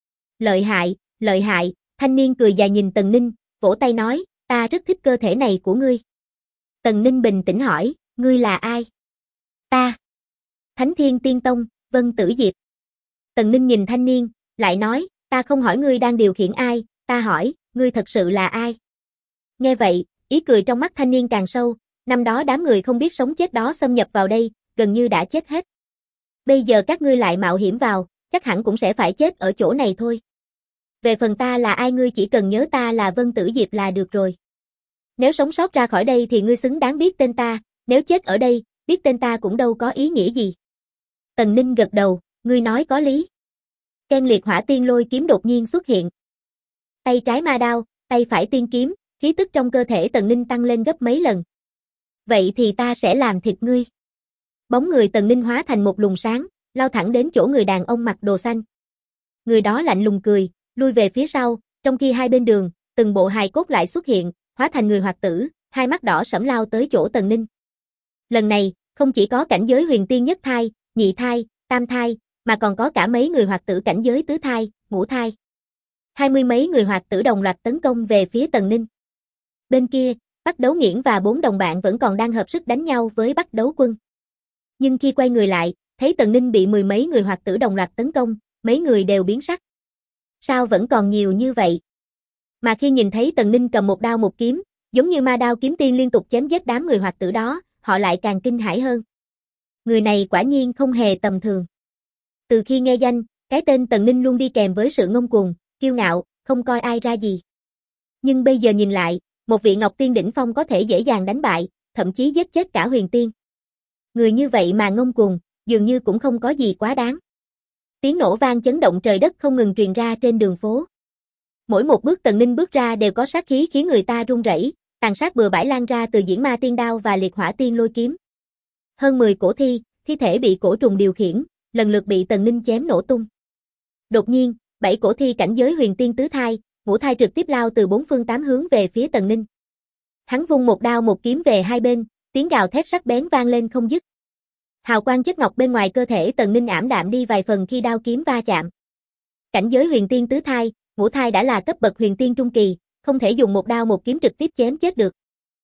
Speaker 1: Lợi hại, thanh niên cười dài nhìn Tần Ninh, vỗ tay nói, ta rất thích cơ thể này của ngươi. Tần Ninh bình tĩnh hỏi, ngươi là ai? Ta. Thánh Thiên Tiên Tông, Vân Tử Diệp. Tần Ninh nhìn thanh niên, lại nói, ta không hỏi ngươi đang điều khiển ai, ta hỏi, ngươi thật sự là ai? Nghe vậy, ý cười trong mắt thanh niên càng sâu, năm đó đám người không biết sống chết đó xâm nhập vào đây, gần như đã chết hết. Bây giờ các ngươi lại mạo hiểm vào, chắc hẳn cũng sẽ phải chết ở chỗ này thôi. Về phần ta là ai ngươi chỉ cần nhớ ta là Vân Tử Diệp là được rồi. Nếu sống sót ra khỏi đây thì ngươi xứng đáng biết tên ta, nếu chết ở đây, biết tên ta cũng đâu có ý nghĩa gì. Tần Ninh gật đầu, ngươi nói có lý. Ken liệt hỏa tiên lôi kiếm đột nhiên xuất hiện. Tay trái ma đao, tay phải tiên kiếm, khí tức trong cơ thể Tần Ninh tăng lên gấp mấy lần. Vậy thì ta sẽ làm thịt ngươi. Bóng người Tần Ninh hóa thành một luồng sáng, lao thẳng đến chỗ người đàn ông mặc đồ xanh. Người đó lạnh lùng cười, lui về phía sau, trong khi hai bên đường, từng bộ hài cốt lại xuất hiện, hóa thành người hoạt tử, hai mắt đỏ sẫm lao tới chỗ Tần Ninh. Lần này, không chỉ có cảnh giới huyền tiên nhất thai, nhị thai, tam thai, mà còn có cả mấy người hoạt tử cảnh giới tứ thai, ngũ thai. 20 mấy người hoạt tử đồng loạt tấn công về phía Tần Ninh. Bên kia, Bắt Đấu Nghiễn và 4 đồng bạn vẫn còn đang hợp sức đánh nhau với Bắt Đấu Quân. Nhưng khi quay người lại, thấy Tần Ninh bị 10 mấy người hoạt tử đồng loạt tấn công, mấy người đều biến sắc. Sao vẫn còn nhiều như vậy? Mà khi nhìn thấy Tần Ninh cầm một đao một kiếm, giống như ma đao kiếm tiên liên tục chém giết đám người hoạt tử đó, họ lại càng kinh hãi hơn. Người này quả nhiên không hề tầm thường. Từ khi nghe danh, cái tên Tần Ninh luôn đi kèm với sự ngông cuồng, kiêu ngạo, không coi ai ra gì. Nhưng bây giờ nhìn lại, Một vị Ngọc Tiên đỉnh phong có thể dễ dàng đánh bại, thậm chí giết chết cả Huyền Tiên. Người như vậy mà ngông cuồng, dường như cũng không có gì quá đáng. Tiếng nổ vang chấn động trời đất không ngừng truyền ra trên đường phố. Mỗi một bước Tần Ninh bước ra đều có sát khí khiến người ta run rẩy, tàn sát bừa bãi lan ra từ Diễn Ma Tiên Đao và Liệt Hỏa Tiên Lôi Kiếm. Hơn 10 cổ thi thể bị cổ trùng điều khiển, lần lượt bị Tần Ninh chém nổ tung. Đột nhiên, 7 cổ thi cảnh giới Huyền Tiên tứ thai, ngũ thai trực tiếp lao từ 4 phương 8 hướng về phía Tần Ninh. Hắn vung một đao một kiếm về hai bên, tiếng gào thét sắc bén vang lên không dứt. Hào quang chất ngọc bên ngoài cơ thể Tần Ninh ảm đạm đi vài phần khi đao kiếm va chạm. Cảnh giới Huyền Tiên tứ thai, ngũ thai đã là cấp bậc Huyền Tiên trung kỳ, không thể dùng một đao một kiếm trực tiếp chém chết được.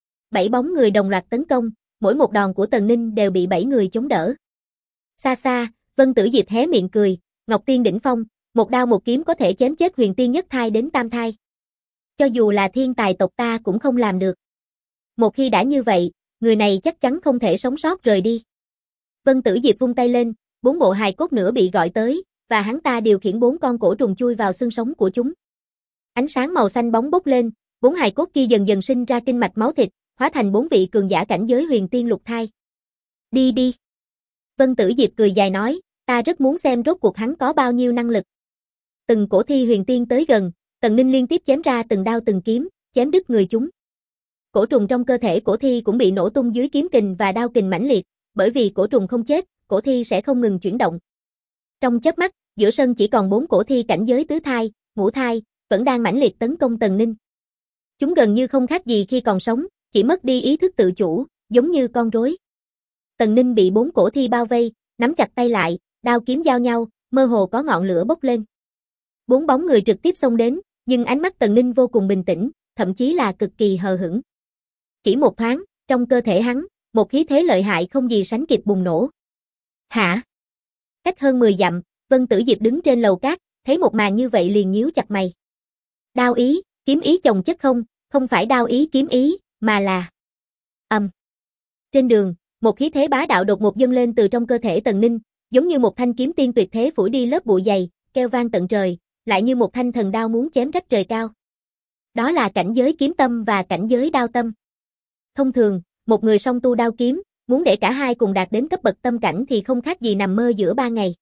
Speaker 1: 7 bóng người đồng loạt tấn công, mỗi một đòn của Tần Ninh đều bị 7 người chống đỡ. Xa xa, Vân Tử Diệp hé miệng cười, Ngọc Tiên đỉnh phong, một đao một kiếm có thể chém chết Huyền Tiên nhất thai đến tam thai. Cho dù là thiên tài tộc ta cũng không làm được. Một khi đã như vậy, người này chắc chắn không thể sống sót rời đi. Vân Tử Diệp vung tay lên, 4 bộ hài cốt nữa bị gọi tới, và hắn ta điều khiển 4 con cổ trùng chui vào xương sống của chúng. Ánh sáng màu xanh bóng bốc lên, 4 hài cốt kia dần dần sinh ra kinh mạch máu thịt, hóa thành 4 vị cường giả cảnh giới Huyền Tiên lục thai. Đi đi. Vân Tử Diệp cười dài nói, ta rất muốn xem rốt cuộc hắn có bao nhiêu năng lực. Từng cổ thi Huyền Tiên tới gần, Tần Ninh liên tiếp chém ra từng đao từng kiếm, chém đứt người chúng. Cổ trùng trong cơ thể cổ thi cũng bị nổ tung dưới kiếm kình và đao kình mãnh liệt, bởi vì cổ trùng không chết, cổ thi sẽ không ngừng chuyển động. Trong chớp mắt, giữa sân chỉ còn 4 cổ thi cảnh giới tứ thai, ngũ thai, vẫn đang mãnh liệt tấn công Tần Ninh. Chúng gần như không khác gì khi còn sống, chỉ mất đi ý thức tự chủ, giống như con rối. Tần Ninh bị 4 cổ thi bao vây, nắm chặt tay lại, đao kiếm giao nhau, mơ hồ có ngọn lửa bốc lên. 4 bóng người trực tiếp xông đến, nhưng ánh mắt Tần Ninh vô cùng bình tĩnh, thậm chí là cực kỳ hờ hững. Chỉ một thoáng, trong cơ thể hắn, một khí thế lợi hại không gì sánh kịp bùng nổ. Hả? Cách hơn 10 dặm, Vân Tử Diệp đứng trên lầu cát, thấy một màn như vậy liền nhíu chặt mày. Đao ý, kiếm ý chồng chất không phải đao ý kiếm ý, mà là... Trên đường, một khí thế bá đạo đột ngột dâng lên từ trong cơ thể Tần Ninh, giống như một thanh kiếm tiên tuyệt thế phủi đi lớp bụi dày, kêu vang tận trời, lại như một thanh thần đao muốn chém rách trời cao. Đó là cảnh giới kiếm tâm và cảnh giới đao tâm. Thông thường, một người song tu đao kiếm, muốn để cả hai cùng đạt đến cấp bậc tâm cảnh thì không khác gì nằm mơ giữa 3 ngày.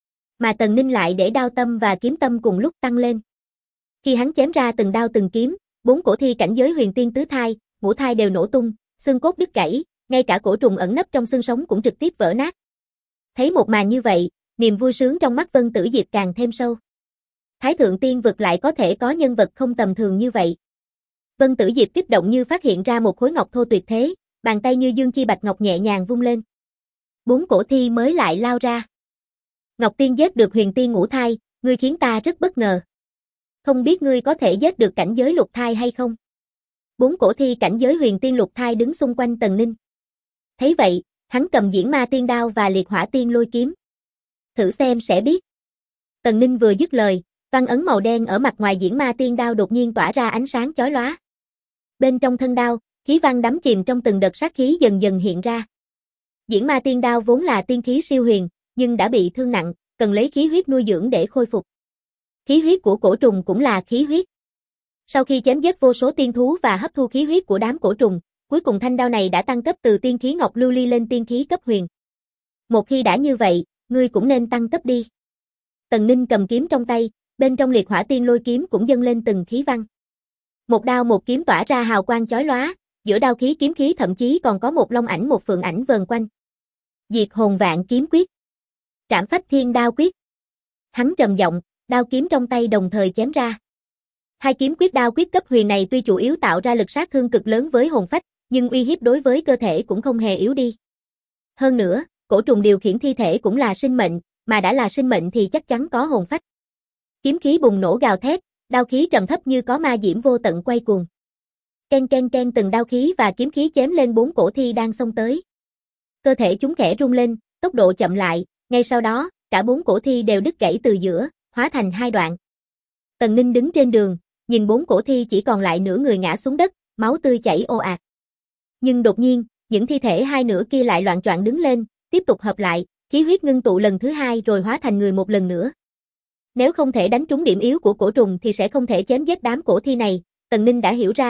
Speaker 1: Mà Tần Ninh lại để đao tâm và kiếm tâm cùng lúc tăng lên. Khi hắn chém ra từng đao từng kiếm, 4 cổ thi cảnh giới Huyền Tiên tứ thai, ngũ thai đều nổ tung, xương cốt đứt gãy, ngay cả cổ trùng ẩn nấp trong xương sống cũng trực tiếp vỡ nát. Thấy một màn như vậy, niềm vui sướng trong mắt Vân Tử Diệp càng thêm sâu. Thái Thượng Tiên Vực lại có thể có nhân vật không tầm thường như vậy. Vân Tử Diệp kích động như phát hiện ra một khối ngọc thô tuyệt thế, bàn tay như dương chi bạch ngọc nhẹ nhàng vung lên. 4 cổ thi mới lại lao ra. Ngọc Tiên giết được Huyền Tiên ngũ thai, ngươi khiến ta rất bất ngờ. Không biết ngươi có thể giết được cảnh giới lục thai hay không? 4 cổ thi cảnh giới Huyền Tiên lục thai đứng xung quanh Tần Ninh. Thấy vậy, hắn cầm Diễn Ma Tiên Đao và Liệt Hỏa Tiên Lôi Kiếm. Thử xem sẽ biết. Tần Ninh vừa dứt lời, văn ấn màu đen ở mặt ngoài Diễn Ma Tiên Đao đột nhiên tỏa ra ánh sáng chói lóa. Bên trong thân đao, khí văn đắm chìm trong từng đợt sát khí dần dần hiện ra. Diễn Ma Tiên Đao vốn là tiên khí siêu huyền, nhưng đã bị thương nặng, cần lấy khí huyết nuôi dưỡng để khôi phục. Khí huyết của cổ trùng cũng là khí huyết. Sau khi chém giết vô số tiên thú và hấp thu khí huyết của đám cổ trùng, cuối cùng thanh đao này đã tăng cấp từ tiên khí ngọc lưu ly lên tiên khí cấp huyền. Một khi đã như vậy, ngươi cũng nên tăng cấp đi. Tần Ninh cầm kiếm trong tay, bên trong Liệt Hỏa Tiên Lôi Kiếm cũng dâng lên từng khí văn. Một đao một kiếm tỏa ra hào quang chói lóa, giữa đao khí kiếm khí thậm chí còn có một long ảnh một phượng ảnh vờn quanh. Diệt hồn vạn kiếm quyết. Trảm phách thiên đao quyết. Hắn trầm giọng, đao kiếm trong tay đồng thời chém ra. Hai kiếm quyết đao quyết cấp huyền này tuy chủ yếu tạo ra lực sát thương cực lớn với hồn phách, nhưng uy hiếp đối với cơ thể cũng không hề yếu đi. Hơn nữa, cổ trùng điều khiển thi thể cũng là sinh mệnh, mà đã là sinh mệnh thì chắc chắn có hồn phách. Kiếm khí bùng nổ gào thét, đao khí trầm thấp như có ma diễm vô tận quay cuồng. Ken ken ken từng đao khí và kiếm khí chém lên 4 cổ thi đang xông tới. Cơ thể chúng khẽ rung lên, tốc độ chậm lại, ngay sau đó, cả 4 cổ thi đều đứt gãy từ giữa, hóa thành 2 đoạn. Tần Ninh đứng trên đường, nhìn 4 cổ thi chỉ còn lại nửa người ngã xuống đất, máu tươi chảy ồ ạt. Nhưng đột nhiên, những thi thể hai nửa kia lại loạng choạng đứng lên, tiếp tục hợp lại, khí huyết ngưng tụ lần thứ 2 rồi hóa thành người một lần nữa. Nếu không thể đánh trúng điểm yếu của cổ trùng thì sẽ không thể chém giết đám cổ thi này, Tần Ninh đã hiểu ra,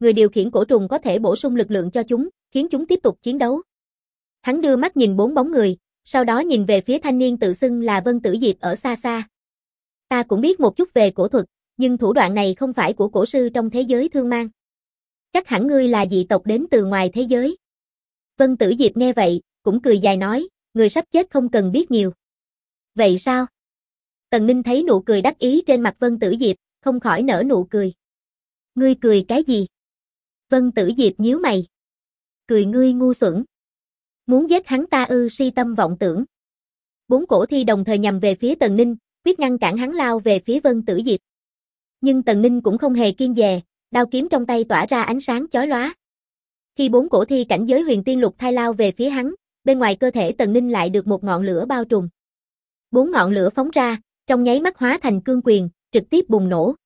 Speaker 1: người điều khiển cổ trùng có thể bổ sung lực lượng cho chúng, khiến chúng tiếp tục chiến đấu. Hắn đưa mắt nhìn 4 bóng người, sau đó nhìn về phía thanh niên tự xưng là Vân Tử Diệp ở xa xa. Ta cũng biết một chút về cổ thuật, nhưng thủ đoạn này không phải của cổ sư trong thế giới thương mang. Chắc hẳn ngươi là dị tộc đến từ ngoài thế giới. Vân Tử Diệp nghe vậy, cũng cười dài nói, người sắp chết không cần biết nhiều. Vậy sao? Tần Ninh thấy nụ cười đắc ý trên mặt Vân Tử Diệp, không khỏi nở nụ cười. Ngươi cười cái gì? Vân Tử Diệp nhíu mày. Cười ngươi ngu xuẩn. Muốn giết hắn ta ư? Si tâm vọng tưởng. 4 cổ thi đồng thời nhằm về phía Tần Ninh, quyết ngăn cản hắn lao về phía Vân Tử Diệp. Nhưng Tần Ninh cũng không hề kiêng dè, đao kiếm trong tay tỏa ra ánh sáng chói lóa. Khi 4 cổ thi cảnh giới huyền tiên lục thai lao về phía hắn, bên ngoài cơ thể Tần Ninh lại được một ngọn lửa bao trùm. 4 ngọn lửa phóng ra, trong nháy mắt hóa thành cương quyền, trực tiếp bùng nổ.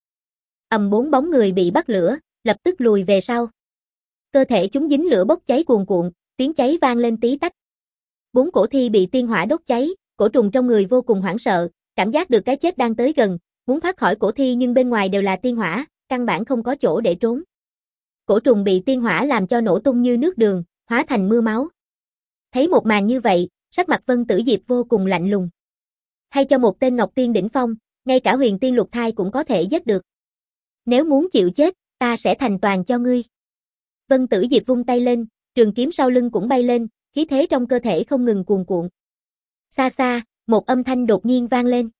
Speaker 1: 4 bóng người bị bắt lửa, lập tức lùi về sau. Cơ thể chúng dính lửa bốc cháy cuồn cuộn, tiếng cháy vang lên tí tách. 4 cổ thi bị tiên hỏa đốt cháy, cổ trùng trong người vô cùng hoảng sợ, cảm giác được cái chết đang tới gần, muốn thoát khỏi cổ thi nhưng bên ngoài đều là tiên hỏa, căn bản không có chỗ để trốn. Cổ trùng bị tiên hỏa làm cho nổ tung như nước đường, hóa thành mưa máu. Thấy một màn như vậy, sắc mặt Vân Tử Diệp vô cùng lạnh lùng. Hay cho một tên Ngọc Tiên đỉnh phong, ngay cả huyền tiên lục thai cũng có thể giết được. Nếu muốn chịu chết, ta sẽ thành toàn cho ngươi. Vân Tử Diệp vung tay lên, trường kiếm sau lưng cũng bay lên, khí thế trong cơ thể không ngừng cuồn cuộn. Xa xa, một âm thanh đột nhiên vang lên.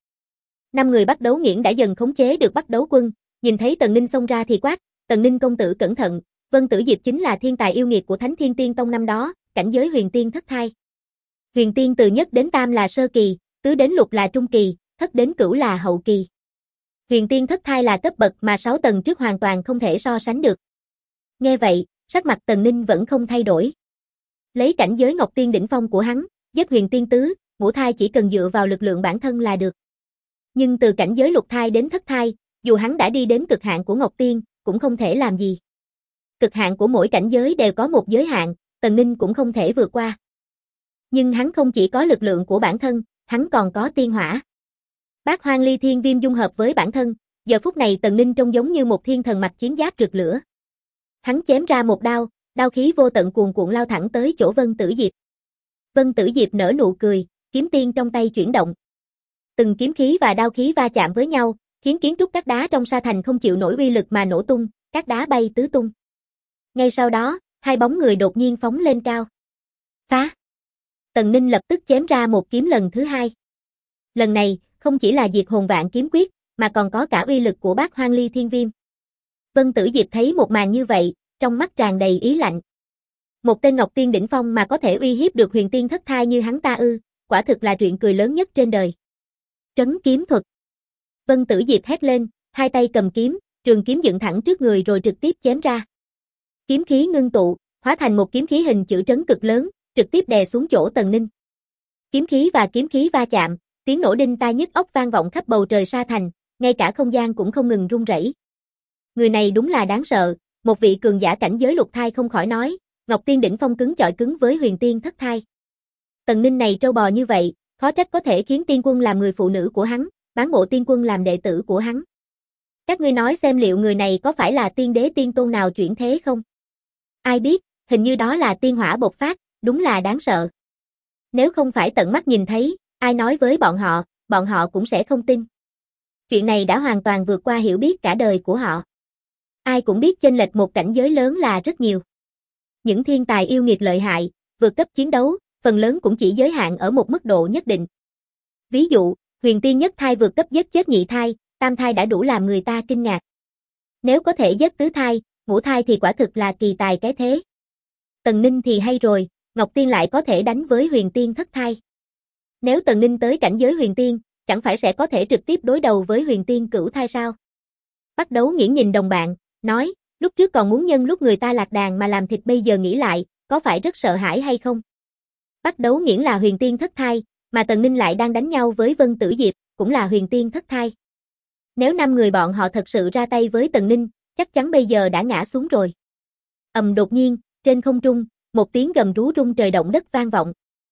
Speaker 1: 5 người bắt đấu nghiễn đã dần khống chế được bắt đấu quân, nhìn thấy Tần Ninh xông ra thì quát, Tần Ninh công tử cẩn thận, Vân Tử Diệp chính là thiên tài yêu nghiệt của Thánh Thiên Tiên Tông năm đó, cảnh giới huyền tiên thất thai. Huyền tiên từ nhất đến tam là sơ kỳ, tứ đến lục là trung kỳ, thất đến cửu là hậu kỳ. Huyền tiên thất thai là cấp bậc mà 6 tầng trước hoàn toàn không thể so sánh được. Nghe vậy, sắc mặt Tần Ninh vẫn không thay đổi. Lấy cảnh giới Ngọc Tiên đỉnh phong của hắn, giết huyền tiên tứ, ngũ thai chỉ cần dựa vào lực lượng bản thân là được. Nhưng từ cảnh giới lục thai đến thất thai, dù hắn đã đi đến cực hạn của Ngọc Tiên, cũng không thể làm gì. Cực hạn của mỗi cảnh giới đều có một giới hạn, Tần Ninh cũng không thể vượt qua. Nhưng hắn không chỉ có lực lượng của bản thân, hắn còn có tiên hỏa. Bát Hoang Ly Thiên Viêm dung hợp với bản thân, giờ phút này Tần Ninh trông giống như một thiên thần mặc chiến giáp rực lửa. Hắn chém ra một đao, đao khí vô tận cuồn cuộn lao thẳng tới chỗ Vân Tử Diệp. Vân Tử Diệp nở nụ cười, kiếm tiên trong tay chuyển động. Từng kiếm khí và đao khí va chạm với nhau, khiến kiến trúc các đá trong sa thành không chịu nổi uy lực mà nổ tung, các đá bay tứ tung. Ngay sau đó, 2 bóng người đột nhiên phóng lên cao. Phá! Tần Ninh lập tức chém ra một kiếm lần thứ 2. Lần này, không chỉ là diệt hồn vạn kiếm quyết, mà còn có cả uy lực của Bát Hoang Ly Thiên Viêm. Vân Tử Diệp thấy một màn như vậy, trong mắt tràn đầy ý lạnh. Một tên Ngọc Tiên đỉnh phong mà có thể uy hiếp được huyền tiên thất thai như hắn ta ư, quả thực là chuyện cười lớn nhất trên đời. Trấn kiếm thuật. Vân Tử Diệp hét lên, 2 tay cầm kiếm, trường kiếm dựng thẳng trước người rồi trực tiếp chém ra. Kiếm khí ngưng tụ, hóa thành một kiếm khí hình chữ trấn cực lớn, trực tiếp đè xuống chỗ Tần Ninh. Kiếm khí và kiếm khí va chạm, tiếng nổ đinh tai nhức óc vang vọng khắp bầu trời sa thành, ngay cả không gian cũng không ngừng rung rẩy. Người này đúng là đáng sợ, một vị cường giả cảnh giới lục thai không khỏi nói, Ngọc Tiên đỉnh phong cứng chọi cứng với huyền tiên thất thai. Tần Ninh này trâu bò như vậy, khó trách có thể khiến tiên quân làm người phụ nữ của hắn, bán bộ tiên quân làm đệ tử của hắn. Các ngươi nói xem liệu người này có phải là tiên đế tiên tôn nào chuyển thế không? Ai biết, hình như đó là tiên hỏa bộc phát, đúng là đáng sợ. Nếu không phải tận mắt nhìn thấy, ai nói với bọn họ cũng sẽ không tin. Chuyện này đã hoàn toàn vượt qua hiểu biết cả đời của họ. Ai cũng biết chênh lệch một cảnh giới lớn là rất nhiều. Những thiên tài yêu nghiệt lợi hại, vượt cấp chiến đấu, phần lớn cũng chỉ giới hạn ở một mức độ nhất định. Ví dụ, huyền tiên nhất thai vượt cấp giết chết nhị thai, tam thai đã đủ làm người ta kinh ngạc. Nếu có thể giết tứ thai, ngũ thai thì quả thực là kỳ tài cái thế. Tần Ninh thì hay rồi, Ngọc Tiên lại có thể đánh với huyền tiên thất thai. Nếu Tần Ninh tới cảnh giới huyền tiên, chẳng phải sẽ có thể trực tiếp đối đầu với huyền tiên cửu thai sao? Bắt đấu nghiễn nhìn đồng bạn, nói, lúc trước còn muốn nhân lúc người ta lạc đàn mà làm thịt, bây giờ nghĩ lại, có phải rất sợ hãi hay không? Bắt đấu nghiễn là huyền tiên thất thai, mà Tần Ninh lại đang đánh nhau với Vân Tử Diệp, cũng là huyền tiên thất thai. Nếu 5 người bọn họ thật sự ra tay với Tần Ninh, chắc chắn bây giờ đã ngã xuống rồi. Đột nhiên, trên không trung, một tiếng gầm rú rung trời động đất vang vọng.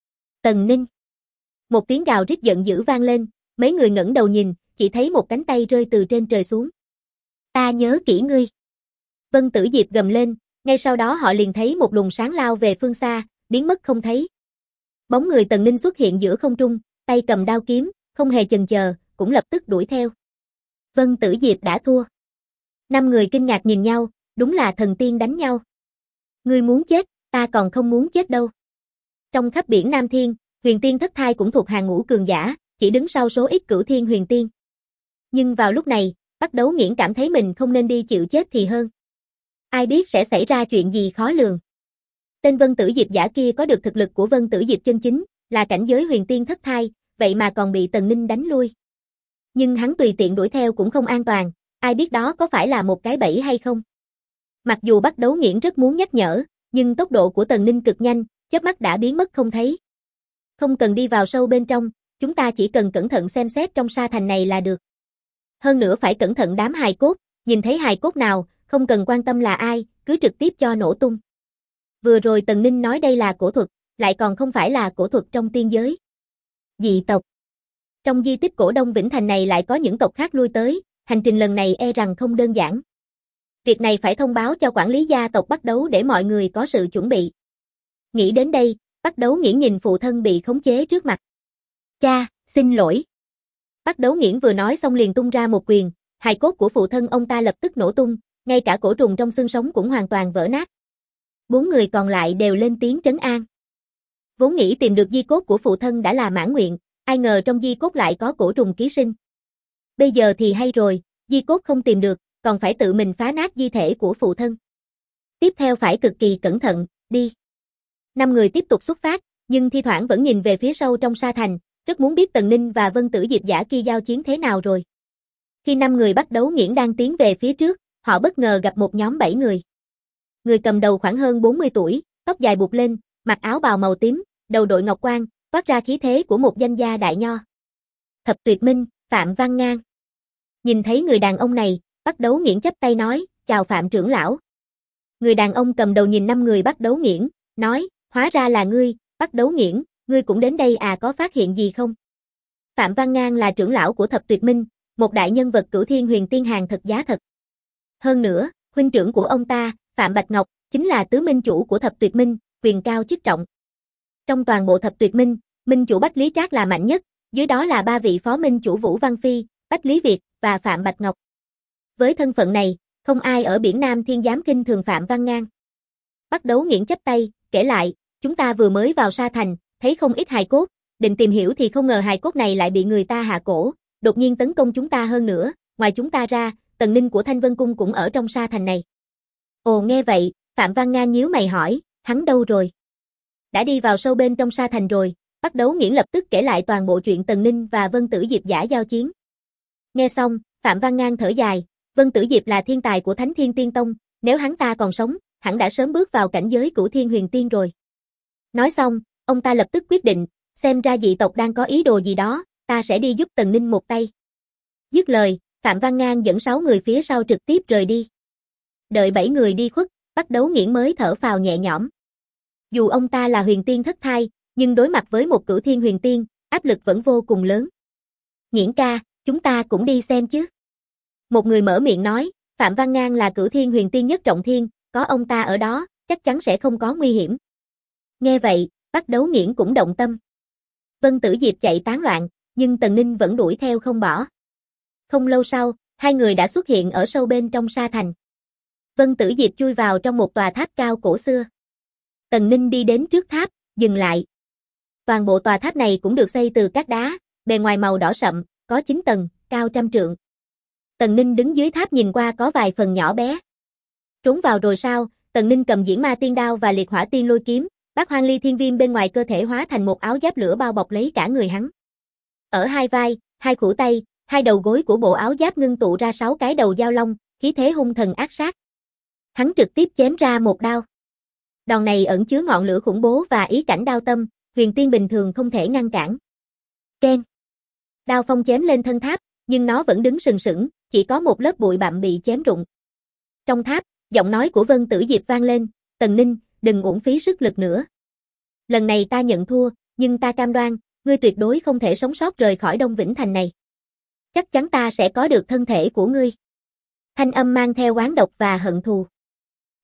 Speaker 1: Tần Ninh. Một tiếng gào rít giận dữ vang lên, mấy người ngẩng đầu nhìn, chỉ thấy một cánh tay rơi từ trên trời xuống. Ta nhớ kỹ ngươi. Vân Tử Diệp gầm lên, ngay sau đó họ liền thấy một luồng sáng lao về phương xa, biến mất không thấy. Bóng người Tần Ninh xuất hiện giữa không trung, tay cầm đao kiếm, không hề chần chờ, cũng lập tức đuổi theo. Vân Tử Diệp đã thua. 5 người kinh ngạc nhìn nhau, đúng là thần tiên đánh nhau. Ngươi muốn chết, ta còn không muốn chết đâu. Trong khắp biển Nam Thiên, huyền tiên thất thai cũng thuộc hàng ngũ cường giả, chỉ đứng sau số ít cửu thiên huyền tiên. Nhưng vào lúc này, Bắc Đấu Nghiễn cảm thấy mình không nên đi chịu chết thì hơn. Ai biết sẽ xảy ra chuyện gì khó lường. Tên Vân Tử Diệp giả kia có được thực lực của Vân Tử Diệp chân chính, là cảnh giới huyền tiên thất thai, vậy mà còn bị Tần Ninh đánh lui. Nhưng hắn tùy tiện đuổi theo cũng không an toàn, ai biết đó có phải là một cái bẫy hay không. Mặc dù Bắc Đấu Nghiễn rất muốn nhắc nhở, nhưng tốc độ của Tần Ninh cực nhanh, chớp mắt đã biến mất không thấy. Không cần đi vào sâu bên trong, chúng ta chỉ cần cẩn thận xem xét trong sa thành này là được. Hơn nữa phải cẩn thận đám hài cốt, nhìn thấy hài cốt nào, không cần quan tâm là ai, cứ trực tiếp cho nổ tung. Vừa rồi Tần Ninh nói đây là cổ thuật, lại còn không phải là cổ thuật trong tiên giới. Dị tộc. Trong di tích cổ Đông Vĩnh Thành này lại có những tộc khác lui tới, hành trình lần này e rằng không đơn giản. Việc này phải thông báo cho quản lý gia tộc Bắc Đấu để mọi người có sự chuẩn bị. Nghĩ đến đây, Bắc Đấu Nghiễn nhìn phụ thân bị khống chế trước mặt. Cha, xin lỗi. Bắc Đấu Nghiễn vừa nói xong liền tung ra một quyền, hài cốt của phụ thân ông ta lập tức nổ tung, ngay cả cổ trùng trong xương sống cũng hoàn toàn vỡ nát. 4 người còn lại đều lên tiếng trấn an. Vốn nghĩ tìm được di cốt của phụ thân đã là mãn nguyện, ai ngờ trong di cốt lại có cổ trùng ký sinh. Bây giờ thì hay rồi, di cốt không tìm được, còn phải tự mình phá nát di thể của phụ thân. Tiếp theo phải cực kỳ cẩn thận, đi. 5 người tiếp tục xuất phát, nhưng thi thoảng vẫn nhìn về phía sâu trong sa thành, rất muốn biết Tần Ninh và Vân Tử Diệp giả kia giao chiến thế nào rồi. Khi 5 người Bắc Đấu Nghiễn đang tiến về phía trước, họ bất ngờ gặp một nhóm 7 người. Người cầm đầu khoảng hơn 40 tuổi, tóc dài buộc lên, mặc áo bào màu tím, đầu đội ngọc quan, toát ra khí thế của một danh gia đại nho. Thập Tuyệt Minh, Phạm Văn Ngang. Nhìn thấy người đàn ông này, Bắc Đấu Nghiễn chắp tay nói, chào Phạm trưởng lão. Người đàn ông cầm đầu nhìn 5 người Bắc Đấu Nghiễn, nói, hóa ra là ngươi, Bắc Đấu Nghiễn, ngươi cũng đến đây à, có phát hiện gì không? Phạm Văn Ngang là trưởng lão của Thập Tuyệt Minh, một đại nhân vật cửu thiên huyền tiên hàng thật giá thật. Hơn nữa, huynh trưởng của ông ta, Phạm Bạch Ngọc, chính là tứ minh chủ của Thập Tuyệt Minh, quyền cao chức trọng. Trong toàn bộ Thập Tuyệt Minh, minh chủ Bách Lý Trác là mạnh nhất, dưới đó là 3 vị phó minh chủ Vũ Văn Phi, Bách Lý Việt và Phạm Bạch Ngọc. Với thân phận này, không ai ở biển Nam Thiên dám khinh thường Phạm Văn Ngang. Bắc Đấu Nghiễn chắp tay, kể lại, chúng ta vừa mới vào sa thành, thấy không ít hài cốt, định tìm hiểu thì không ngờ hài cốt này lại bị người ta hạ cổ, đột nhiên tấn công chúng ta hơn nữa, ngoài chúng ta ra, Tần Ninh của Thanh Vân Cung cũng ở trong sa thành này. Ồ nghe vậy, Phạm Văn Ngang nhíu mày hỏi, hắn đâu rồi? Đã đi vào sâu bên trong sa thành rồi, Bắc Đấu Nghiễn lập tức kể lại toàn bộ chuyện Tần Ninh và Vân Tử Diệp giả giao chiến. Nghe xong, Phạm Văn Ngang thở dài, Vân Tử Diệp là thiên tài của Thánh Thiên Tiên Tông, nếu hắn ta còn sống, hẳn đã sớm bước vào cảnh giới cửu thiên huyền tiên rồi. Nói xong, ông ta lập tức quyết định, xem ra dị tộc đang có ý đồ gì đó, ta sẽ đi giúp Tần Ninh một tay. Dứt lời, Phạm Văn Ngang dẫn 6 người phía sau trực tiếp rời đi. Đợi 7 người đi khuất, Bắc Đấu Nghiễn mới thở phào nhẹ nhõm. Dù ông ta là huyền tiên thất thai, nhưng đối mặt với một cửu thiên huyền tiên, áp lực vẫn vô cùng lớn. Nghiễn ca, chúng ta cũng đi xem chứ. Một người mở miệng nói, Phạm Văn Ngang là cửu thiên huyền tiên nhất trọng thiên, có ông ta ở đó, chắc chắn sẽ không có nguy hiểm. Nghe vậy, Bắc Đấu Nghiễn cũng động tâm. Vân Tử Diệp chạy tán loạn, nhưng Tần Ninh vẫn đuổi theo không bỏ. Không lâu sau, 2 người đã xuất hiện ở sâu bên trong sa thành. Vân Tử Diệp chui vào trong một tòa tháp cao cổ xưa. Tần Ninh đi đến trước tháp, dừng lại. Toàn bộ tòa tháp này cũng được xây từ cát đá, bề ngoài màu đỏ sậm, có 9 tầng, cao trăm trượng. Tần Ninh đứng dưới tháp nhìn qua có vài phần nhỏ bé. Trốn vào rồi sao? Tần Ninh cầm Diễn Ma Tiên Đao và Liệt Hỏa Tiên Lôi Kiếm, Bát Hoang Ly Thiên Viêm bên ngoài cơ thể hóa thành một áo giáp lửa bao bọc lấy cả người hắn. Ở hai vai, hai khuỷu tay, hai đầu gối của bộ áo giáp ngưng tụ ra 6 cái đầu dao long, khí thế hung thần ác sát. Hắn trực tiếp chém ra một đao. Đòn này ẩn chứa ngọn lửa khủng bố và ý cảnh đao tâm, huyền tiên bình thường không thể ngăn cản. Keng. Đao phong chém lên thân tháp, nhưng nó vẫn đứng sừng sững, chỉ có một lớp bụi bặm bị chém rụng. Trong tháp, giọng nói của Vân Tử Diệp vang lên, Tần Ninh, đừng uổng phí sức lực nữa. Lần này ta nhận thua, nhưng ta cam đoan, ngươi tuyệt đối không thể sống sót rời khỏi Đông Vĩnh Thành này. Chắc chắn ta sẽ có được thân thể của ngươi. Thanh âm mang theo oán độc và hận thù.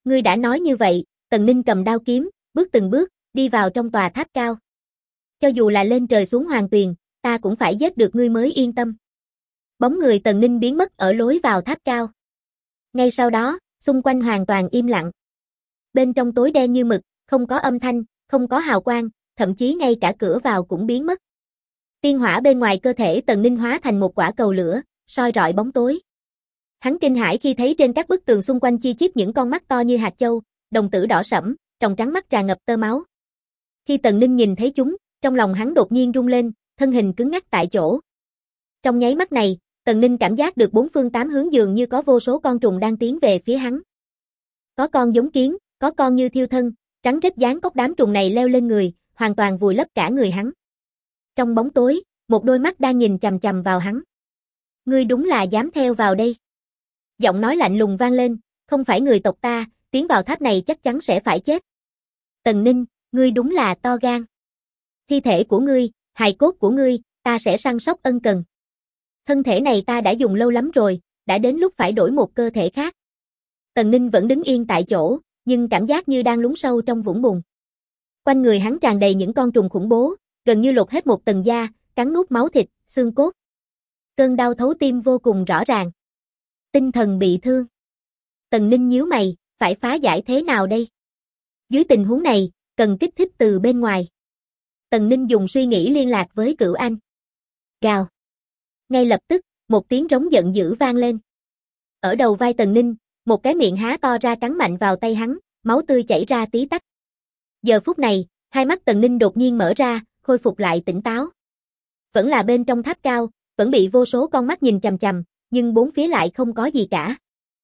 Speaker 1: Ngươi đã nói như vậy, Tần Ninh cầm đao kiếm, bước từng bước, đi vào trong tòa tháp cao. Cho dù là lên trời xuống hoàng tuyền, ta cũng phải giết được ngươi mới yên tâm. Bóng người Tần Ninh biến mất ở lối vào tháp cao. Ngay sau đó, xung quanh hoàn toàn im lặng. Bên trong tối đen như mực, không có âm thanh, không có hào quang, thậm chí ngay cả cửa vào cũng biến mất. Tiên hỏa bên ngoài cơ thể Tần Ninh hóa thành một quả cầu lửa, soi rọi bóng tối. Hắn kinh hãi khi thấy trên các bức tường xung quanh chi chít những con mắt to như hạt châu, đồng tử đỏ sẫm, tròng trắng mắt tràn ngập tơ máu. Khi Tần Ninh nhìn thấy chúng, trong lòng hắn đột nhiên rung lên, thân hình cứng ngắc tại chỗ. Trong nháy mắt này, Tần Ninh cảm giác được bốn phương tám hướng dường như có vô số con trùng đang tiến về phía hắn. Có con giống kiến, có con như thiêu thân, trắng rết dáng cốc đám trùng này leo lên người, hoàn toàn vùi lấp cả người hắn. Trong bóng tối, một đôi mắt đang nhìn chằm chằm vào hắn. Ngươi đúng là dám theo vào đây. Giọng nói lạnh lùng vang lên, không phải người tộc ta, tiến vào tháp này chắc chắn sẽ phải chết. Tần Ninh, ngươi đúng là to gan. Thi thể của ngươi, hài cốt của ngươi, ta sẽ săn sóc ân cần. Thân thể này ta đã dùng lâu lắm rồi, đã đến lúc phải đổi một cơ thể khác. Tần Ninh vẫn đứng yên tại chỗ, nhưng cảm giác như đang lún sâu trong vũng bùn. Quanh người hắn tràn đầy những con trùng khủng bố, gần như lột hết một tầng da, cắn nuốt máu thịt, xương cốt. Cơn đau thấu tim vô cùng rõ ràng. Tinh thần bị thương. Tần Ninh nhíu mày, phải phá giải thế nào đây? Dưới tình huống này, cần kích thích từ bên ngoài. Tần Ninh dùng suy nghĩ liên lạc với Cửu Anh. Gào. Ngay lập tức, một tiếng rống giận dữ vang lên. Ở đầu vai Tần Ninh, một cái miệng há to ra cắn mạnh vào tay hắn, máu tươi chảy ra tí tách. Giờ phút này, hai mắt Tần Ninh đột nhiên mở ra, khôi phục lại tỉnh táo. Vẫn là bên trong tháp cao, vẫn bị vô số con mắt nhìn chằm chằm, nhưng bốn phía lại không có gì cả.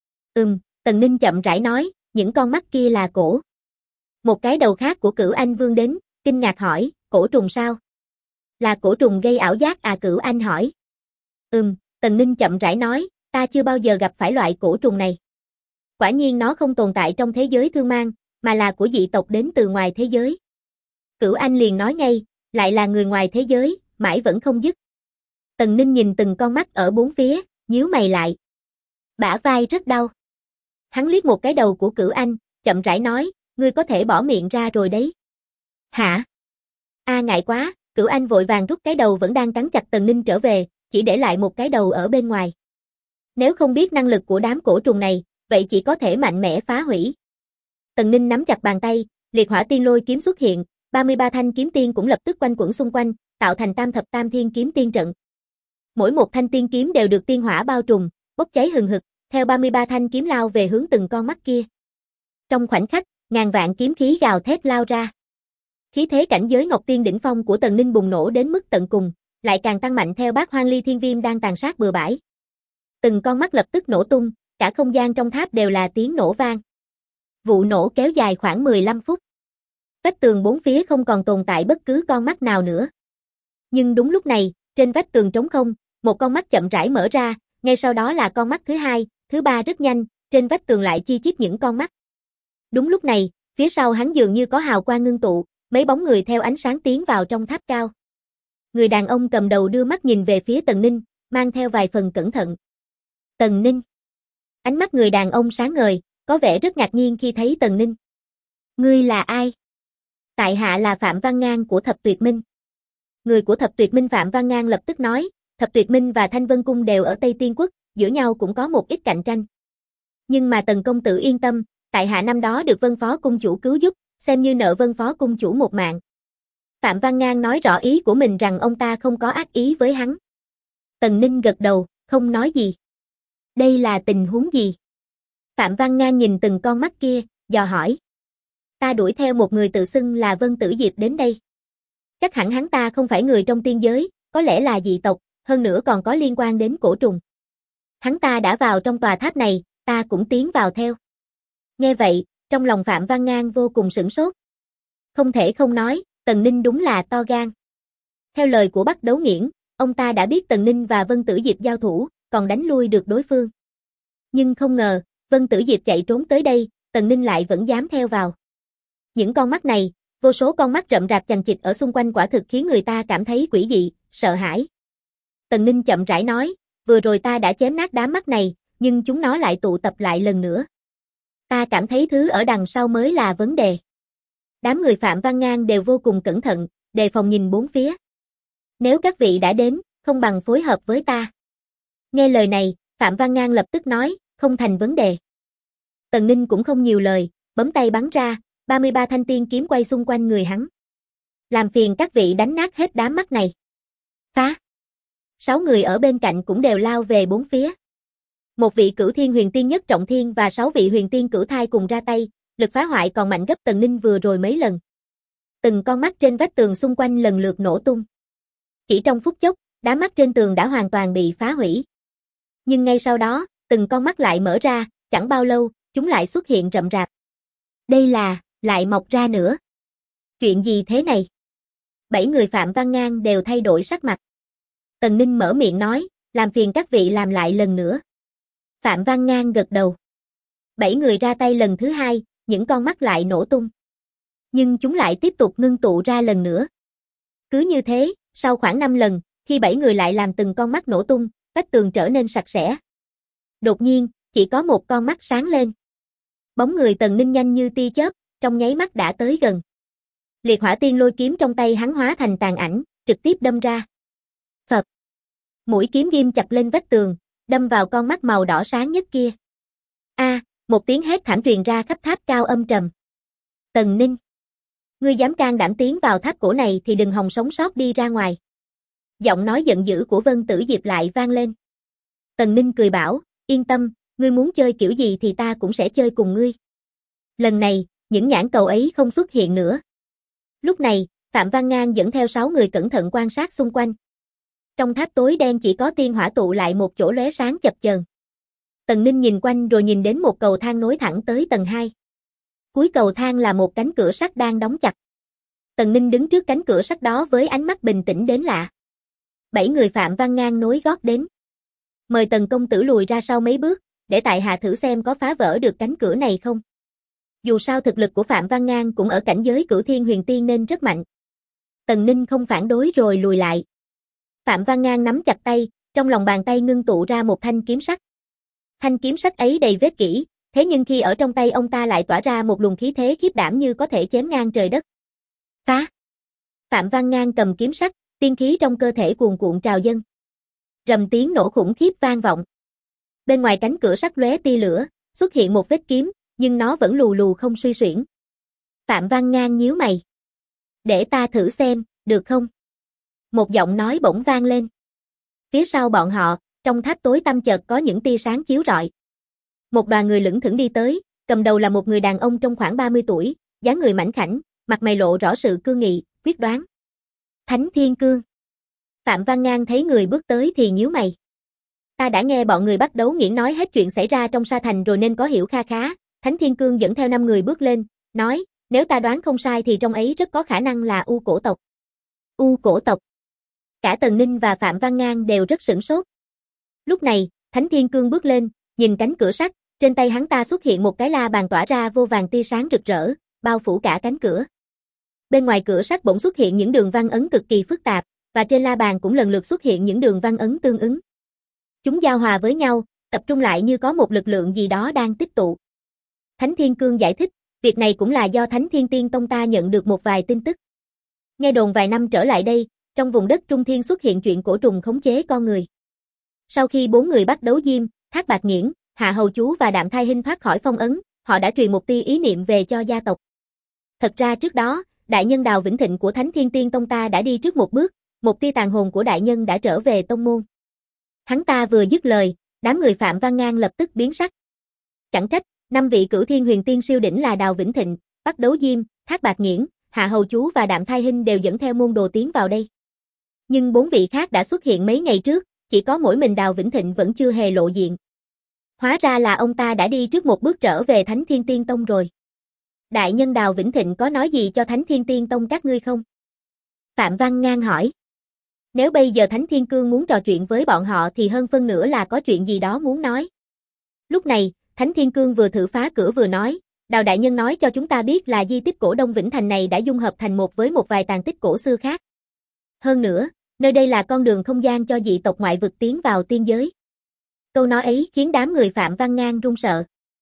Speaker 1: Tần Ninh chậm rãi nói, những con mắt kia là cổ. Một cái đầu khác của Cửu Anh vươn đến, kinh ngạc hỏi, cổ trùng sao? Là cổ trùng gây ảo giác à? Cửu Anh hỏi. Tần Ninh chậm rãi nói, ta chưa bao giờ gặp phải loại cổ trùng này. Quả nhiên nó không tồn tại trong thế giới thương mang, mà là của dị tộc đến từ ngoài thế giới. Cửu Anh liền nói ngay, lại là người ngoài thế giới, mãi vẫn không dứt. Tần Ninh nhìn từng con mắt ở bốn phía, nhíu mày lại. Bả vai rất đau. Hắn liếc một cái đầu của Cửu Anh, chậm rãi nói, ngươi có thể bỏ miệng ra rồi đấy. Hả? Ngại quá, Cửu Anh vội vàng rút cái đầu vẫn đang cắn chặt Tần Ninh trở về, chỉ để lại một cái đầu ở bên ngoài. Nếu không biết năng lực của đám cổ trùng này, vậy chỉ có thể mạnh mẽ phá hủy. Tần Ninh nắm chặt bàn tay, liệt hỏa tiên lôi kiếm xuất hiện, 33 thanh kiếm tiên cũng lập tức quanh quẩn xung quanh, tạo thành tam thập tam thiên kiếm tiên trận. Mỗi một thanh tiên kiếm đều được tiên hỏa bao trùm, bốc cháy hừng hực, theo 33 thanh kiếm lao về hướng từng con mắt kia. Trong khoảnh khắc, ngàn vạn kiếm khí gào thét lao ra. Khí thế cảnh giới Ngọc Tiên đỉnh phong của Tần Ninh bùng nổ đến mức tận cùng, lại càng tăng mạnh theo Bát Hoang Ly Thiên Viêm đang tàn sát bừa bãi. Từng con mắt lập tức nổ tung, cả không gian trong tháp đều là tiếng nổ vang. Vụ nổ kéo dài khoảng 15 phút. Vách tường bốn phía không còn tồn tại bất cứ con mắt nào nữa. Nhưng đúng lúc này, trên vách tường trống không, một con mắt chậm rãi mở ra, ngay sau đó là con mắt thứ hai, thứ ba rất nhanh, trên vách tường lại chi chít những con mắt. Đúng lúc này, phía sau hắn dường như có hào quang ngưng tụ, mấy bóng người theo ánh sáng tiến vào trong tháp cao. Người đàn ông cầm đầu đưa mắt nhìn về phía Tần Ninh, mang theo vài phần cẩn thận. Tần Ninh. Ánh mắt người đàn ông sáng ngời, có vẻ rất ngạc nhiên khi thấy Tần Ninh. Ngươi là ai? Tại hạ là Phạm Văn Ngang của Thập Tuyệt Minh. Người của Thập Tuyệt Minh Phạm Văn Ngang lập tức nói, Thập Tuyệt Minh và Thanh Vân Cung đều ở Tây Tiên Quốc, giữa nhau cũng có một ít cạnh tranh. Nhưng mà Tần công tử yên tâm, tại hạ năm đó được Vân Phó Cung chủ cứu giúp, xem như nợ Vân Phó Cung chủ một mạng. Phạm Văn Ngang nói rõ ý của mình rằng ông ta không có ác ý với hắn. Tần Ninh gật đầu, không nói gì. Đây là tình huống gì? Phạm Văn Ngang nhìn từng con mắt kia, dò hỏi. Ta đuổi theo một người tự xưng là Vân Tử Diệp đến đây. Chắc hẳn hắn ta không phải người trong tiên giới, có lẽ là dị tộc, hơn nữa còn có liên quan đến cổ trùng. Hắn ta đã vào trong tòa tháp này, ta cũng tiến vào theo. Nghe vậy, trong lòng Phạm Văn Ngang vô cùng sửng sốt. Không thể không nói, Tần Ninh đúng là to gan. Theo lời của Bắc Đấu Nghiễn, ông ta đã biết Tần Ninh và Vân Tử Diệp giao thủ, còn đánh lui được đối phương. Nhưng không ngờ, Vân Tử Diệp chạy trốn tới đây, Tần Ninh lại vẫn dám theo vào. Những con mắt này, vô số con mắt rậm rạp chằng chịt ở xung quanh quả thực khiến người ta cảm thấy quỷ dị, sợ hãi. Tần Ninh chậm rãi nói, vừa rồi ta đã chém nát đám mắt này, nhưng chúng nó lại tụ tập lại lần nữa. Ta cảm thấy thứ ở đằng sau mới là vấn đề. Đám người Phạm Văn Ngang đều vô cùng cẩn thận, đề phòng nhìn bốn phía. Nếu các vị đã đến, không bằng phối hợp với ta. Nghe lời này, Phạm Văn Ngang lập tức nói, không thành vấn đề. Tần Ninh cũng không nhiều lời, bấm tay bắn ra, 33 thanh tiên kiếm quay xung quanh người hắn. Làm phiền các vị đánh nát hết đám mắt này. Phá! 6 người ở bên cạnh cũng đều lao về bốn phía. Một vị cửu thiên huyền tiên nhất trọng thiên và 6 vị huyền tiên cửu thai cùng ra tay, lực phá hoại còn mạnh gấp Tần Ninh vừa rồi mấy lần. Từng con mắt trên vách tường xung quanh lần lượt nổ tung. Chỉ trong phút chốc, đám mắt trên tường đã hoàn toàn bị phá hủy. Nhưng ngay sau đó, từng con mắt lại mở ra, chẳng bao lâu, chúng lại xuất hiện rậm rạp. Đây là, lại mọc ra nữa. Chuyện gì thế này? 7 người Phạm Văn Ngang đều thay đổi sắc mặt. Tần Ninh mở miệng nói, làm phiền các vị làm lại lần nữa. Phạm Văn Ngang gật đầu. 7 người ra tay lần thứ hai, những con mắt lại nổ tung. Nhưng chúng lại tiếp tục ngưng tụ ra lần nữa. Cứ như thế, sau khoảng 5 lần, khi 7 người lại làm từng con mắt nổ tung, vách tường trở nên sạch sẽ. Đột nhiên, chỉ có một con mắt sáng lên. Bóng người Tần Ninh nhanh như tia chớp, trong nháy mắt đã tới gần. Liệt hỏa tiên lôi kiếm trong tay hắn hóa thành tàn ảnh, trực tiếp đâm ra. Phập. Mũi kiếm ghim chặt lên vách tường, đâm vào con mắt màu đỏ sáng nhất kia. A, một tiếng hét thảm truyền ra khắp tháp cao âm trầm. Tần Ninh, ngươi dám can đảm tiến vào tháp cổ này thì đừng hòng sống sót đi ra ngoài. Giọng nói giận dữ của Vân Tử Diệp lại vang lên. Tần Ninh cười bảo, yên tâm, ngươi muốn chơi kiểu gì thì ta cũng sẽ chơi cùng ngươi. Lần này, những nhãn cầu ấy không xuất hiện nữa. Lúc này, Phạm Văn Ngang dẫn theo 6 người cẩn thận quan sát xung quanh. Trong tháp tối đen chỉ có tiên hỏa tụ lại một chỗ lóe sáng chập chờn. Tần Ninh nhìn quanh rồi nhìn đến một cầu thang nối thẳng tới tầng 2. Cuối cầu thang là một cánh cửa sắt đang đóng chặt. Tần Ninh đứng trước cánh cửa sắt đó với ánh mắt bình tĩnh đến lạ. 7 người Phạm Văn Ngang nối gót đến. Mời Tần công tử lùi ra sau mấy bước, để tại hạ thử xem có phá vỡ được cánh cửa này không. Dù sao thực lực của Phạm Văn Ngang cũng ở cảnh giới cửu thiên huyền tiên nên rất mạnh. Tần Ninh không phản đối rồi lùi lại. Phạm Văn Ngang nắm chặt tay, trong lòng bàn tay ngưng tụ ra một thanh kiếm sắt. Thanh kiếm sắt ấy đầy vết kỹ, thế nhưng khi ở trong tay ông ta lại tỏa ra một luồng khí thế khiếp đảm như có thể chém ngang trời đất. Phá! Phạm Văn Ngang cầm kiếm sắt, tiên khí trong cơ thể cuồn cuộn trào dâng. Rầm tiếng nổ khủng khiếp vang vọng. Bên ngoài cánh cửa sắt lóe tia lửa, xuất hiện một vết kiếm, nhưng nó vẫn lù lù không suy xuyển. Phạm Văn Ngang nhíu mày. Để ta thử xem, được không? Một giọng nói bỗng vang lên. Phía sau bọn họ, trong tháp tối tăm chợt có những tia sáng chiếu rọi. Một đoàn người lững thững đi tới, cầm đầu là một người đàn ông trong khoảng 30 tuổi, dáng người mảnh khảnh, mặt mày lộ rõ sự cương nghị, quyết đoán. Thánh Thiên Cương. Phạm Văn Ngang thấy người bước tới thì nhíu mày. Ta đã nghe bọn người bắt đấu nghiễn nói hết chuyện xảy ra trong Sa Thành rồi nên có hiểu kha khá. Thánh Thiên Cương dẫn theo 5 người bước lên, nói, nếu ta đoán không sai thì trong ấy rất có khả năng là U cổ tộc. U cổ tộc. Cả Tần Ninh và Phạm Văn Ngang đều rất sửng sốt. Lúc này, Thánh Thiên Cương bước lên, nhìn cánh cửa sắt, trên tay hắn ta xuất hiện một cái la bàn tỏa ra vô vàn tia sáng rực rỡ, bao phủ cả cánh cửa. Bên ngoài cửa sắt bỗng xuất hiện những đường văn ấn cực kỳ phức tạp, và trên la bàn cũng lần lượt xuất hiện những đường văn ấn tương ứng. Chúng giao hòa với nhau, tập trung lại như có một lực lượng gì đó đang tích tụ. Thánh Thiên Cương giải thích, việc này cũng là do Thánh Thiên Tiên Tông ta nhận được một vài tin tức. Nghe đồn vài năm trở lại đây, trong vùng đất Trung Thiên xuất hiện chuyện cổ trùng khống chế con người. Sau khi 4 người bắt đấu diêm, Thác Bạt Nghiễn, Hạ Hầu Chú và Đạm Thai Hinh thoát khỏi phong ấn, họ đã truyền một tia ý niệm về cho gia tộc. Thật ra trước đó, đại nhân Đào Vĩnh Thịnh của Thánh Thiên Tiên Tông ta đã đi trước một bước, một tia tàn hồn của đại nhân đã trở về tông môn. Hắn ta vừa dứt lời, đám người Phạm Văn Ngang lập tức biến sắc. Chẳng trách, 5 vị cửu thiên huyền tiên siêu đỉnh là Đào Vĩnh Thịnh, Bắc Đấu Diêm, Thác Bạt Nghiễn, Hạ Hầu Chú và Đạm Thai Hinh đều dẫn theo môn đồ tiến vào đây. Nhưng 4 vị khác đã xuất hiện mấy ngày trước, chỉ có mỗi mình Đào Vĩnh Thịnh vẫn chưa hề lộ diện. Hóa ra là ông ta đã đi trước một bước trở về Thánh Thiên Tiên Tông rồi. Đại nhân Đào Vĩnh Thịnh có nói gì cho Thánh Thiên Tiên Tông các ngươi không? Phạm Văn Ngang hỏi. Nếu bây giờ Thánh Thiên Cương muốn trò chuyện với bọn họ thì hơn phân nửa là có chuyện gì đó muốn nói. Lúc này, Thánh Thiên Cương vừa thử phá cửa vừa nói, Đào đại nhân nói cho chúng ta biết là di tích cổ Đông Vĩnh Thành này đã dung hợp thành một với một vài tàn tích cổ xưa khác. Hơn nữa, nơi đây là con đường không gian cho dị tộc ngoại vực tiến vào tiên giới. Câu nói ấy khiến đám người Phạm Văn Ngang run sợ.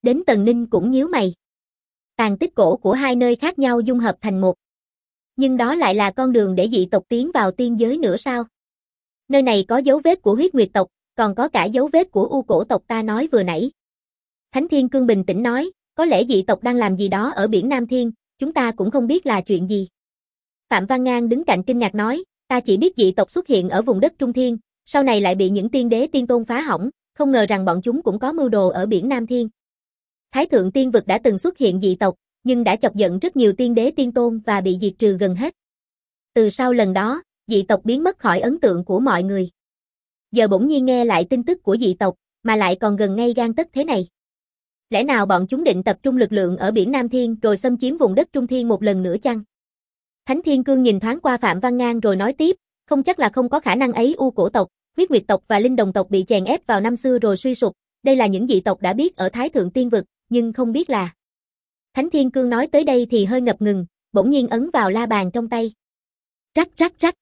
Speaker 1: Đến Tần Ninh cũng nhíu mày. Tàn tích cổ của hai nơi khác nhau dung hợp thành một. Nhưng đó lại là con đường để dị tộc tiến vào tiên giới nữa sao? Nơi này có dấu vết của huyết nguyệt tộc, còn có cả dấu vết của u cổ tộc ta nói vừa nãy. Thánh Thiên Cương bình tĩnh nói, có lẽ dị tộc đang làm gì đó ở biển Nam Thiên, chúng ta cũng không biết là chuyện gì. Phạm Văn Ngang đứng cạnh kinh ngạc nói, ta chỉ biết dị tộc xuất hiện ở vùng đất Trung Thiên, sau này lại bị những tiên đế tiên tôn phá hỏng, không ngờ rằng bọn chúng cũng có mưu đồ ở biển Nam Thiên. Thái thượng tiên vực đã từng xuất hiện dị tộc, nhưng đã chọc giận rất nhiều tiên đế tiên tôn và bị diệt trừ gần hết. Từ sau lần đó, dị tộc biến mất khỏi ấn tượng của mọi người. Giờ bỗng nhiên nghe lại tin tức của dị tộc, mà lại còn gần ngay gang tấc thế này. Lẽ nào bọn chúng định tập trung lực lượng ở biển Nam Thiên rồi xâm chiếm vùng đất Trung Thiên một lần nữa chăng? Thánh Thiên Cương nhìn thoáng qua Phạm Văn Ngang rồi nói tiếp, không chắc là không có khả năng ấy. U cổ tộc, huyết nguyệt tộc và linh đồng tộc bị chèn ép vào năm xưa rồi suy sụp, đây là những dị tộc đã biết ở Thái thượng tiên vực, nhưng không biết là. Thánh Thiên Cương nói tới đây thì hơi ngập ngừng, bỗng nhiên ấn vào la bàn trong tay. Rắc rắc rắc.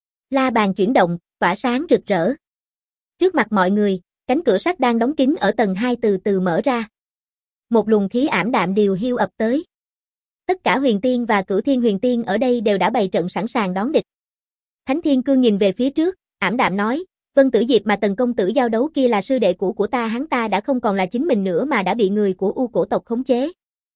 Speaker 1: La bàn chuyển động, tỏa sáng rực rỡ. Trước mặt mọi người, cánh cửa sắt đang đóng kín ở tầng 2 từ từ mở ra. Một luồng khí ảm đạm điều hiu ập tới. Tất cả huyền tiên và cửu thiên huyền tiên ở đây đều đã bày trận sẵn sàng đón địch. Thánh Thiên Cương nhìn về phía trước, ảm đạm nói, Vân Tử Diệp mà Tần công tử giao đấu kia là sư đệ cũ của ta, hắn ta đã không còn là chính mình nữa mà đã bị người của U cổ tộc khống chế.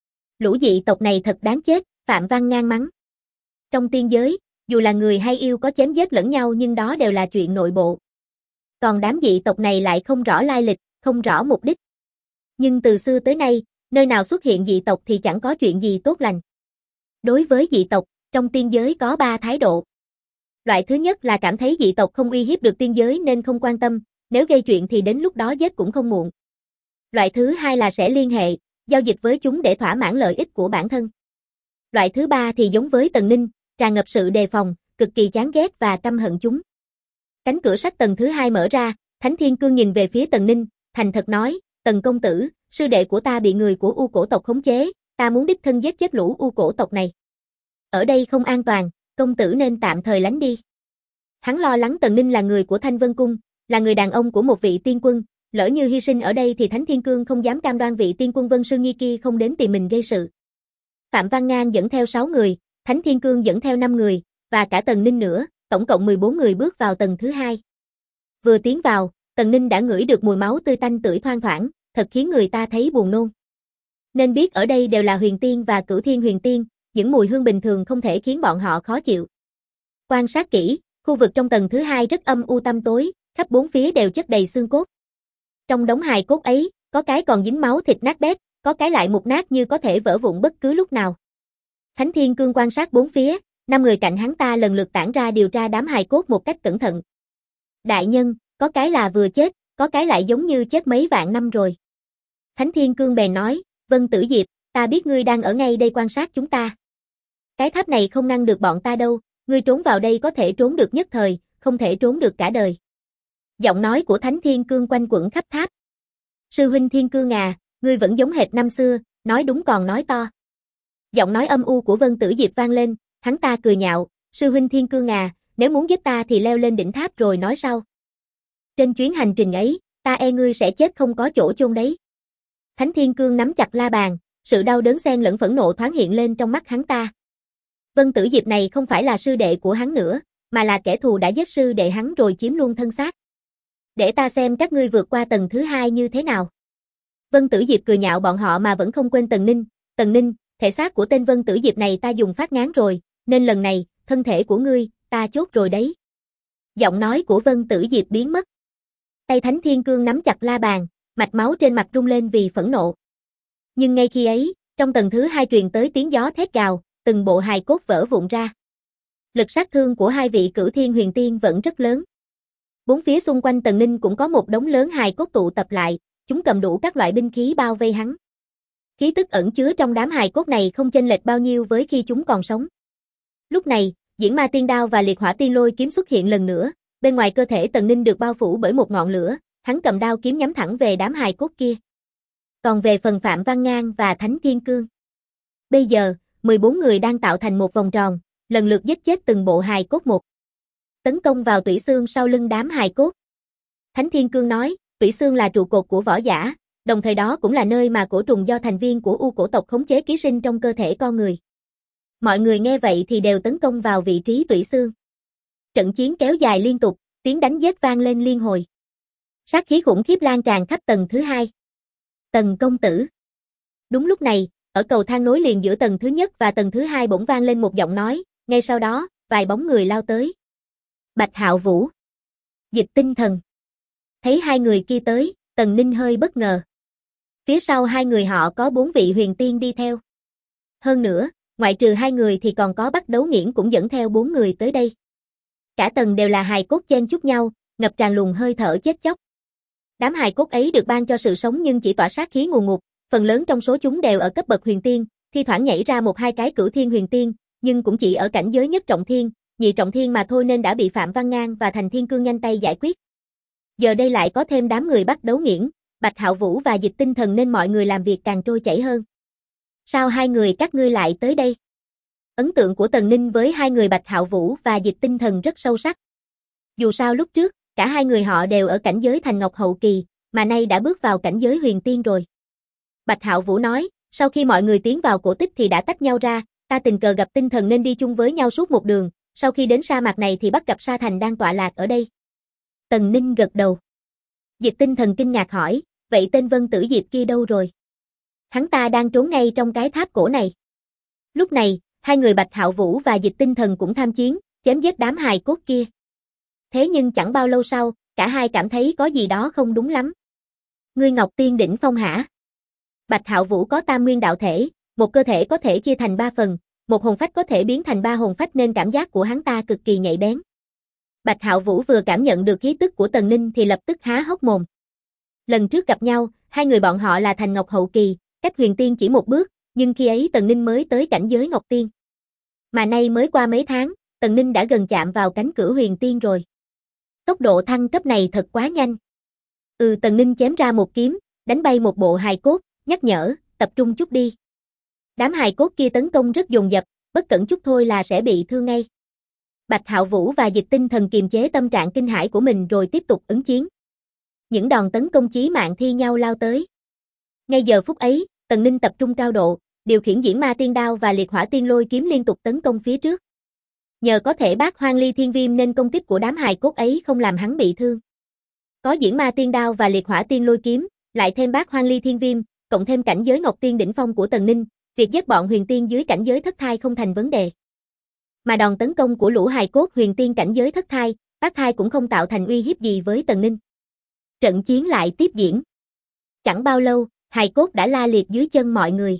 Speaker 1: Lũ dị tộc này thật đáng chết, Phạm Văn Ngang mắng. Trong tiên giới, dù là người hay yêu có chém giết lẫn nhau nhưng đó đều là chuyện nội bộ. Còn đám dị tộc này lại không rõ lai lịch, không rõ mục đích. Nhưng từ xưa tới nay, nơi nào xuất hiện dị tộc thì chẳng có chuyện gì tốt lành. Đối với dị tộc, trong tiên giới có 3 thái độ. Loại thứ nhất là cảm thấy dị tộc không uy hiếp được tiên giới nên không quan tâm, nếu gây chuyện thì đến lúc đó giết cũng không muộn. Loại thứ hai là sẽ liên hệ, giao dịch với chúng để thỏa mãn lợi ích của bản thân. Loại thứ ba thì giống với Tần Ninh, tràn ngập sự đề phòng, cực kỳ chán ghét và căm hận chúng. Cánh cửa sắt tầng thứ 2 mở ra, Thánh Thiên Cương nhìn về phía Tần Ninh, thành thật nói, Tần công tử, sư đệ của ta bị người của U cổ tộc khống chế, ta muốn đích thân giết chết lũ U cổ tộc này. Ở đây không an toàn, công tử nên tạm thời lánh đi. Hắn lo lắng Tần Ninh là người của Thanh Vân Cung, là người đàn ông của một vị tiên quân, lỡ như hy sinh ở đây thì Thánh Thiên Cương không dám cam đoan vị tiên quân Vân Sư Nghi kia không đến tìm mình gây sự. Phạm Văn Ngang dẫn theo 6 người, Thánh Thiên Cương dẫn theo 5 người, và cả Tần Ninh nữa, tổng cộng 14 người bước vào tầng thứ 2. Vừa tiến vào, Tần Ninh đã ngửi được mùi máu tươi tanh tưởi thoang thoảng, thật khiến người ta thấy buồn nôn. Nên biết ở đây đều là huyền tiên và cửu thiên huyền tiên, những mùi hương bình thường không thể khiến bọn họ khó chịu. Quan sát kỹ, khu vực trong tầng thứ 2 rất âm u tăm tối, khắp bốn phía đều chất đầy xương cốt. Trong đống hài cốt ấy, có cái còn dính máu thịt nát bét, có cái lại mục nát như có thể vỡ vụn bất cứ lúc nào. Thánh Thiên Cương quan sát bốn phía, 5 người cạnh hắn ta lần lượt tản ra điều tra đám hài cốt một cách cẩn thận. Đại nhân, có cái là vừa chết, có cái lại giống như chết mấy vạn năm rồi. Thánh Thiên Cương bèn nói, Vân Tử Diệp, ta biết ngươi đang ở ngay đây quan sát chúng ta. Cái tháp này không ngăn được bọn ta đâu, ngươi trốn vào đây có thể trốn được nhất thời, không thể trốn được cả đời. Giọng nói của Thánh Thiên Cương quanh quẩn khắp tháp. Sư huynh Thiên Cương à, ngươi vẫn giống hệt năm xưa, nói đúng còn nói to. Giọng nói âm u của Vân Tử Diệp vang lên, hắn ta cười nhạo, sư huynh Thiên Cương à, nếu muốn giết ta thì leo lên đỉnh tháp rồi nói sau. Trên chuyến hành trình ấy, ta e ngươi sẽ chết không có chỗ chôn đấy. Thánh Thiên Cương nắm chặt la bàn, sự đau đớn xen lẫn phẫn nộ thoáng hiện lên trong mắt hắn ta. Vân Tử Diệp này không phải là sư đệ của hắn nữa, mà là kẻ thù đã giết sư đệ hắn rồi chiếm luôn thân xác. Để ta xem các ngươi vượt qua tầng thứ 2 như thế nào. Vân Tử Diệp cười nhạo bọn họ mà vẫn không quên Tần Ninh, thể xác của tên Vân Tử Diệp này ta dùng phát ngán rồi, nên lần này, thân thể của ngươi, ta chốt rồi đấy. Giọng nói của Vân Tử Diệp biến mất. Tay Thánh Thiên Cương nắm chặt la bàn, mạch máu trên mặt rung lên vì phẫn nộ. Nhưng ngay khi ấy, trong tầng thứ 2 truyền tới tiếng gió thét gào, từng bộ hài cốt vỡ vụn ra. Lực sát thương của hai vị cửu thiên huyền tiên vẫn rất lớn. Bốn phía xung quanh Tần Ninh cũng có một đống lớn hài cốt tụ tập lại, chúng cầm đủ các loại binh khí bao vây hắn. Khí tức ẩn chứa trong đám hài cốt này không chênh lệch bao nhiêu với khi chúng còn sống. Lúc này, Diễn Ma Tiên Đao và Liệt Hỏa Tiên Lôi kiếm xuất hiện lần nữa, bên ngoài cơ thể Tần Ninh được bao phủ bởi một ngọn lửa, hắn cầm đao kiếm nhắm thẳng về đám hài cốt kia. Còn về phần Phạm Văn Ngang và Thánh Thiên Cương, bây giờ, 14 người đang tạo thành một vòng tròn, lần lượt giết chết từng bộ hài cốt một. Tấn công vào tủy xương sau lưng đám hài cốt. Thánh Thiên Cương nói, tủy xương là trụ cột của võ giả, đồng thời đó cũng là nơi mà cổ trùng do thành viên của U cổ tộc khống chế ký sinh trong cơ thể con người. Mọi người nghe vậy thì đều tấn công vào vị trí tủy xương. Trận chiến kéo dài liên tục, tiếng đánh giết vang lên liên hồi. Sát khí khủng khiếp lan tràn khắp tầng thứ 2. Tần công tử. Đúng lúc này, ở cầu thang nối liền giữa tầng thứ nhất và tầng thứ 2 bỗng vang lên một giọng nói, ngay sau đó, vài bóng người lao tới. Bạch Hạo Vũ, Dịch Tinh Thần. Thấy hai người kia tới, Tần Ninh hơi bất ngờ. Phía sau hai người họ có 4 vị huyền tiên đi theo. Hơn nữa, ngoại trừ hai người thì còn có Bắc Đấu Nghiễn cũng dẫn theo 4 người tới đây. Cả tầng đều là hài cốt chen chúc nhau, ngập tràn luồng hơi thở chết chóc. Đám hài cốt ấy được ban cho sự sống nhưng chỉ tỏa sát khí ngùn ngụt, phần lớn trong số chúng đều ở cấp bậc huyền tiên, thi thoảng nhảy ra một hai cái cửu thiên huyền tiên, nhưng cũng chỉ ở cảnh giới nhất trọng thiên, nhị trọng thiên mà thôi nên đã bị Phạm Văn Ngang và Thành Thiên Cương nhanh tay giải quyết. Giờ đây lại có thêm đám người Bắc Đấu Nghiễn, Bạch Hạo Vũ và Dịch Tinh Thần nên mọi người làm việc càng trôi chảy hơn. Sao hai người các ngươi lại tới đây? Ấn tượng của Tần Ninh với hai người Bạch Hạo Vũ và Dịch Tinh Thần rất sâu sắc. Dù sao lúc trước, cả hai người họ đều ở cảnh giới Thành Ngọc hậu kỳ, mà nay đã bước vào cảnh giới huyền tiên rồi. Bạch Hạo Vũ nói, sau khi mọi người tiến vào cổ tích thì đã tách nhau ra, ta tình cờ gặp Tinh Thần nên đi chung với nhau suốt một đường, sau khi đến sa mạc này thì bắt gặp Sa Thành đang tọa lạc ở đây. Tần Ninh gật đầu. Dịch Tinh Thần kinh ngạc hỏi, vậy tên Vân Tử Diệp kia đâu rồi? Hắn ta đang trốn ngay trong cái tháp cổ này. Lúc này, hai người Bạch Hạo Vũ và Dịch Tinh Thần cũng tham chiến, chém giết đám hài cốt kia. Thế nhưng chẳng bao lâu sau, cả hai cảm thấy có gì đó không đúng lắm. Ngươi Ngọc Tiên đỉnh phong hả? Bạch Hạo Vũ có tam nguyên đạo thể, một cơ thể có thể chia thành 3 phần, một hồn phách có thể biến thành 3 hồn phách nên cảm giác của hắn ta cực kỳ nhạy bén. Bạch Hạo Vũ vừa cảm nhận được khí tức của Tần Ninh thì lập tức há hốc mồm. Lần trước gặp nhau, hai người bọn họ là Thành Ngọc hậu kỳ, cách huyền tiên chỉ một bước, nhưng khi ấy Tần Ninh mới tới cảnh giới Ngọc Tiên. Mà nay mới qua mấy tháng, Tần Ninh đã gần chạm vào cánh cửa huyền tiên rồi. Tốc độ thăng cấp này thật quá nhanh. Tần Ninh chém ra một kiếm, đánh bay một bộ hài cốt, nhắc nhở, tập trung chút đi. Đám hài cốt kia tấn công rất dồn dập, bất cẩn chút thôi là sẽ bị thương ngay. Bạch Hạo Vũ và Dịch Tinh Thần kiềm chế tâm trạng kinh hãi của mình rồi tiếp tục ứng chiến. Những đòn tấn công chí mạng thi nhau lao tới. Ngay giờ phút ấy, Tần Ninh tập trung cao độ, điều khiển Diễn Ma Tiên Đao và Liệt Hỏa Tiên Lôi kiếm liên tục tấn công phía trước. Nhờ có thể Bát Hoang Ly Thiên Viêm nên công kích của đám hài cốt ấy không làm hắn bị thương. Có Diễn Ma Tiên Đao và Liệt Hỏa Tiên Lôi kiếm, lại thêm Bát Hoang Ly Thiên Viêm, cộng thêm cảnh giới Ngọc Tiên đỉnh phong của Tần Ninh, việc giết bọn huyền tiên dưới cảnh giới thất thai không thành vấn đề. Mà đòn tấn công của lũ hài cốt huyền tiên cảnh giới thất thai, bát thai cũng không tạo thành uy hiếp gì với Tần Ninh. Trận chiến lại tiếp diễn. Chẳng bao lâu, hài cốt đã la liệt dưới chân mọi người.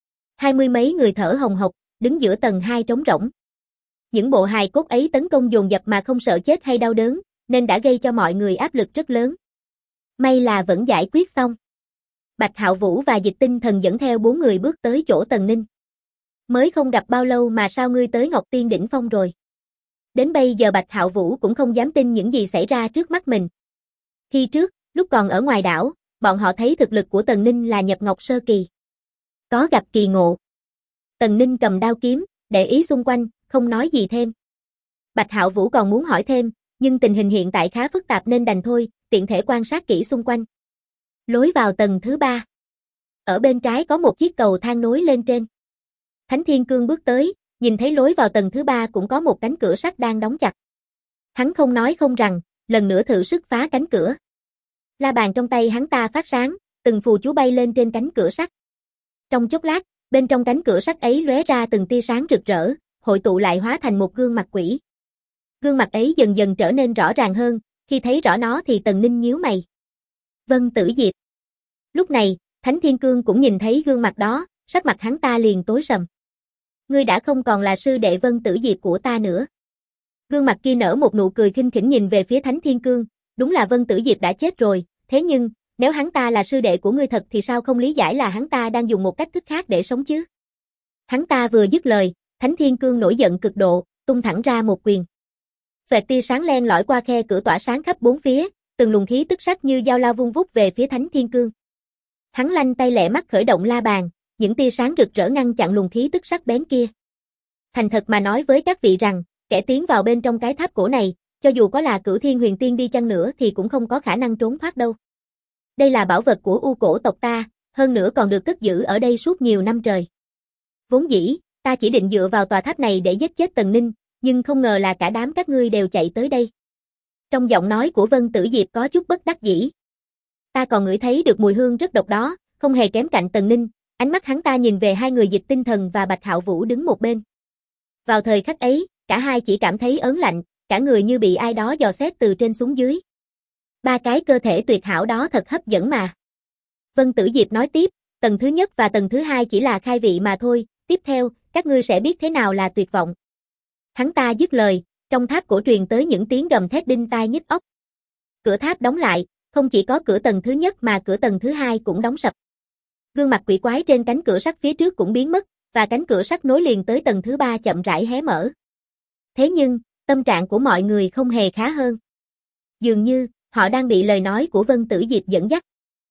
Speaker 1: 20 mấy người thở hồng hộc, đứng giữa tầng 2 trống rỗng. Những bộ hài cốt ấy tấn công dồn dập mà không sợ chết hay đau đớn, nên đã gây cho mọi người áp lực rất lớn. May là vẫn giải quyết xong. Bạch Hạo Vũ và Dịch Tinh Thần dẫn theo 4 người bước tới chỗ Tần Ninh. Mới không gặp bao lâu mà sao ngươi tới Ngọc Tiên đỉnh phong rồi? Đến bây giờ Bạch Hạo Vũ cũng không dám tin những gì xảy ra trước mắt mình. Khi trước, lúc còn ở ngoài đảo, bọn họ thấy thực lực của Tần Ninh là nhập Ngọc sơ kỳ. Có gặp kỳ ngộ. Tần Ninh cầm đao kiếm, để ý xung quanh, không nói gì thêm. Bạch Hạo Vũ còn muốn hỏi thêm, nhưng tình hình hiện tại khá phức tạp nên đành thôi, tiện thể quan sát kỹ xung quanh. Lối vào tầng thứ 3. Ở bên trái có một chiếc cầu thang nối lên trên. Thánh Thiên Cương bước tới, nhìn thấy lối vào tầng thứ 3 cũng có một cánh cửa sắt đang đóng chặt. Hắn không nói không rằng, lần nữa thử sức phá cánh cửa. La bàn trong tay hắn ta phát sáng, từng phù chú bay lên trên cánh cửa sắt. Trong chốc lát, bên trong cánh cửa sắt ấy lóe ra từng tia sáng rực rỡ, hội tụ lại hóa thành một gương mặt quỷ. Gương mặt ấy dần dần trở nên rõ ràng hơn, khi thấy rõ nó thì Tần Ninh nhíu mày. Vân Tử Diệp. Lúc này, Thánh Thiên Cương cũng nhìn thấy gương mặt đó, sắc mặt hắn ta liền tối sầm. Ngươi đã không còn là sư đệ Vân Tử Diệp của ta nữa. Gương mặt kia nở một nụ cười khinh khỉnh nhìn về phía Thánh Thiên Cương, đúng là Vân Tử Diệp đã chết rồi, thế nhưng, nếu hắn ta là sư đệ của ngươi thật thì sao không lý giải là hắn ta đang dùng một cách thức khác để sống chứ? Hắn ta vừa dứt lời, Thánh Thiên Cương nổi giận cực độ, tung thẳng ra một quyền. Xoẹt tia sáng len lỏi qua khe cửa tỏa sáng khắp bốn phía, từng luồng khí tức sắc như dao lao vung vút về phía Thánh Thiên Cương. Hắn lanh tay lẹ mắt khởi động la bàn, những tia sáng rực rỡ ngăn chặn luồng khí tức sắc bén kia. Thành thật mà nói với các vị rằng, kẻ tiến vào bên trong cái tháp cổ này, cho dù có là Cửu Thiên Huyền Tiên đi chăng nữa thì cũng không có khả năng trốn thoát đâu. Đây là bảo vật của U cổ tộc ta, hơn nữa còn được cất giữ ở đây suốt nhiều năm trời. Vốn dĩ, ta chỉ định dựa vào tòa tháp này để giết chết Tần Ninh, nhưng không ngờ là cả đám các ngươi đều chạy tới đây. Trong giọng nói của Vân Tử Diệp có chút bất đắc dĩ. Ta còn ngửi thấy được mùi hương rất độc đó, không hề kém cạnh Tần Ninh, ánh mắt hắn ta nhìn về hai người Dịch Tinh Thần và Bạch Hạo Vũ đứng một bên. Vào thời khắc ấy, cả hai chỉ cảm thấy ớn lạnh, cả người như bị ai đó dò xét từ trên xuống dưới. Ba cái cơ thể tuyệt hảo đó thật hấp dẫn mà. Vân Tử Diệp nói tiếp, tầng thứ nhất và tầng thứ hai chỉ là khai vị mà thôi, tiếp theo, các ngươi sẽ biết thế nào là tuyệt vọng. Hắn ta dứt lời, trong tháp cổ truyền tới những tiếng gầm thét đinh tai nhức óc. Cửa tháp đóng lại, không chỉ có cửa tầng thứ nhất mà cửa tầng thứ hai cũng đóng sập. Gương mặt quỷ quái trên cánh cửa sắt phía trước cũng biến mất, và cánh cửa sắt nối liền tới tầng thứ ba chậm rãi hé mở. Thế nhưng, tâm trạng của mọi người không hề khá hơn. Dường như, họ đang bị lời nói của Vân Tử Diệp dẫn dắt.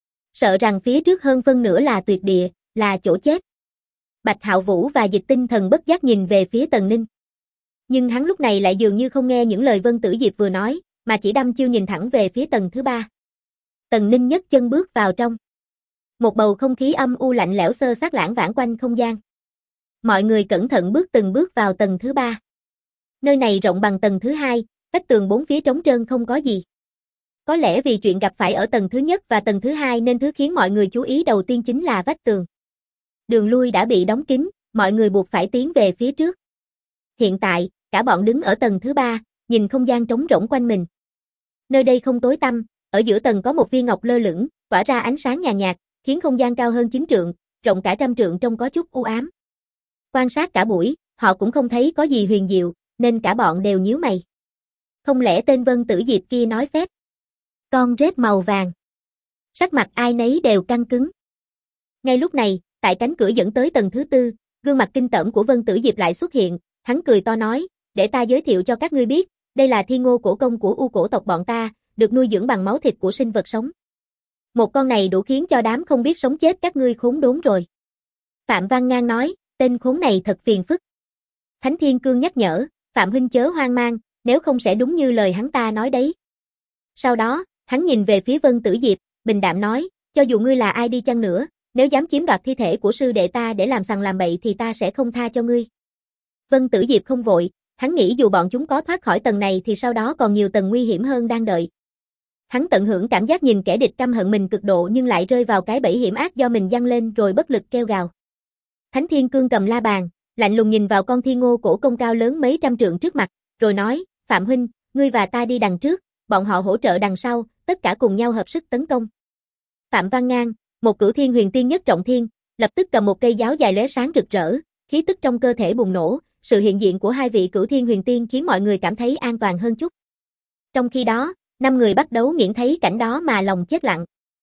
Speaker 1: Sợ rằng phía trước hơn phân nửa là tuyệt địa, là chỗ chết. Bạch Hạo Vũ và Dịch Tinh Thần bất giác nhìn về phía Tần Ninh. Nhưng hắn lúc này lại dường như không nghe những lời Vân Tử Diệp vừa nói, mà chỉ đăm chiêu nhìn thẳng về phía tầng thứ ba. Tần Ninh nhấc chân bước vào trong. Một bầu không khí âm u lạnh lẽo xơ xác lãng vãng quanh không gian. Mọi người cẩn thận bước từng bước vào tầng thứ ba. Nơi này rộng bằng tầng thứ hai, vách tường bốn phía trống trơn không có gì. Có lẽ vì chuyện gặp phải ở tầng thứ nhất và tầng thứ hai nên thứ khiến mọi người chú ý đầu tiên chính là vách tường. Đường lui đã bị đóng kín, mọi người buộc phải tiến về phía trước. Hiện tại, cả bọn đứng ở tầng thứ ba, nhìn không gian trống rỗng quanh mình. Nơi đây không tối tăm, ở giữa tầng có một viên ngọc lơ lửng, tỏa ra ánh sáng nhàn nhạt, khiến không gian cao hơn 9 trượng, rộng cả trăm trượng trông có chút u ám. Quan sát cả buổi, họ cũng không thấy có gì huyền diệu, nên cả bọn đều nhíu mày. Không lẽ tên Vân Tử Diệp kia nói phép? Con rết màu vàng. Sắc mặt ai nấy đều căng cứng. Ngay lúc này, tại cánh cửa dẫn tới tầng thứ tư, gương mặt kinh tởm của Vân Tử Diệp lại xuất hiện, hắn cười to nói, để ta giới thiệu cho các ngươi biết, đây là thiên ngô cổ công của U cổ tộc bọn ta, được nuôi dưỡng bằng máu thịt của sinh vật sống. Một con này đủ khiến cho đám không biết sống chết các ngươi khốn đốn rồi. Phạm Văn Ngang nói, tên khốn này thật phiền phức. Thánh Thiên Cương nhắc nhở, Phạm huynh chớ hoang mang, nếu không sẽ đúng như lời hắn ta nói đấy. Sau đó, hắn nhìn về phía Vân Tử Diệp, bình đạm nói, cho dù ngươi là ai đi chăng nữa, nếu dám chiếm đoạt thi thể của sư đệ ta để làm sằng làm bậy thì ta sẽ không tha cho ngươi. Vân Tử Diệp không vội, hắn nghĩ dù bọn chúng có thoát khỏi tầng này thì sau đó còn nhiều tầng nguy hiểm hơn đang đợi. Hắn tận hưởng cảm giác nhìn kẻ địch căm hận mình cực độ nhưng lại rơi vào cái bẫy hiểm ác do mình giăng lên rồi bất lực kêu gào. Thánh Thiên Cương cầm la bàn, lạnh lùng nhìn vào con thiên ngô cổ công cao lớn mấy trăm trượng trước mặt, rồi nói, Phạm huynh, ngươi và ta đi đằng trước, bọn họ hỗ trợ đằng sau, tất cả cùng nhau hợp sức tấn công. Phạm Văn Ngang, một cửu thiên huyền tiên nhất trọng thiên, lập tức cầm một cây giáo dài lóe sáng rực rỡ, khí tức trong cơ thể bùng nổ, sự hiện diện của hai vị cửu thiên huyền tiên khiến mọi người cảm thấy an toàn hơn chút. Trong khi đó, 5 người bắt đấu nghiễn thấy cảnh đó mà lòng chết lặng.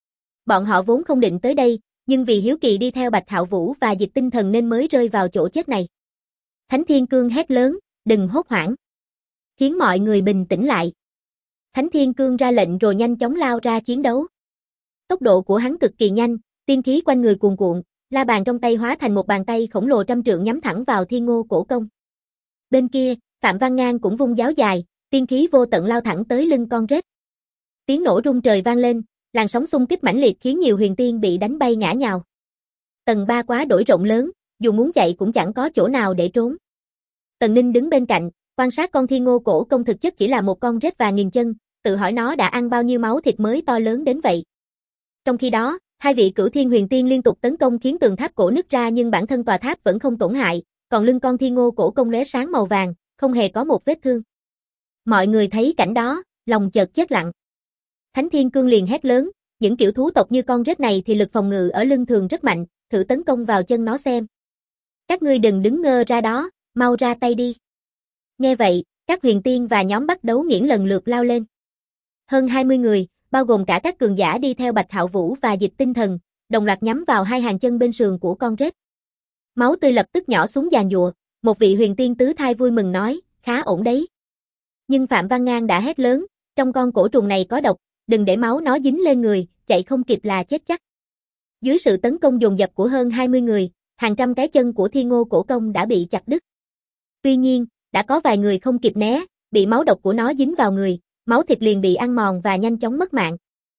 Speaker 1: Bọn họ vốn không định tới đây, nhưng vì hiếu kỳ đi theo Bạch Hạo Vũ và Dịch Tinh Thần nên mới rơi vào chỗ chết này. Thánh Thiên Cương hét lớn, đừng hốt hoảng. Khiến mọi người bình tĩnh lại. Thánh Thiên Cương ra lệnh rồi nhanh chóng lao ra chiến đấu. Tốc độ của hắn cực kỳ nhanh, tiên khí quanh người cuồn cuộn, la bàn trong tay hóa thành một bàn tay khổng lồ trăm trượng nhắm thẳng vào thiên ngô cổ công. Bên kia, Phạm Văn Ngang cũng vung giáo dài, tiên khí vô tận lao thẳng tới lưng con rết. Tiếng nổ rung trời vang lên, làn sóng xung kích mãnh liệt khiến nhiều huyền tiên bị đánh bay ngã nhào. Tầng 3 quá đổi rộng lớn, dù muốn chạy cũng chẳng có chỗ nào để trốn. Tần Ninh đứng bên cạnh, quan sát con thiên ngô cổ công thực chất chỉ là một con rết vàng nghìn chân, tự hỏi nó đã ăn bao nhiêu máu thịt mới to lớn đến vậy. Trong khi đó, hai vị cửu thiên huyền tiên liên tục tấn công khiến tường tháp cổ nứt ra nhưng bản thân tòa tháp vẫn không tổn hại, còn lưng con thiên ngô cổ công lóe sáng màu vàng, không hề có một vết thương. Mọi người thấy cảnh đó, lòng chợt chết lặng. Thánh Thiên Cương liền hét lớn, những kiểu thú tộc như con rết này thì lực phòng ngự ở lưng thường rất mạnh, thử tấn công vào chân nó xem. Các ngươi đừng đứng ngơ ra đó, mau ra tay đi. Nghe vậy, các huyền tiên và nhóm bắt đấu nghiễn lần lượt lao lên. Hơn 20 người, bao gồm cả các cường giả đi theo Bạch Hạo Vũ và Dịch Tinh Thần, đồng loạt nhắm vào hai hàng chân bên sườn của con rết. Máu tươi lập tức nhỏ xuống giàn giụa, một vị huyền tiên tứ thai vui mừng nói, khá ổn đấy. Nhưng Phạm Văn Ngang đã hét lớn, trong con cổ trùng này có độc, đừng để máu nó dính lên người, chạy không kịp là chết chắc. Dưới sự tấn công dồn dập của hơn 20 người, hàng trăm cái chân của thiên ngô cổ công đã bị chặt đứt. Tuy nhiên, đã có vài người không kịp né, bị máu độc của nó dính vào người, máu thịt liền bị ăn mòn và nhanh chóng mất mạng.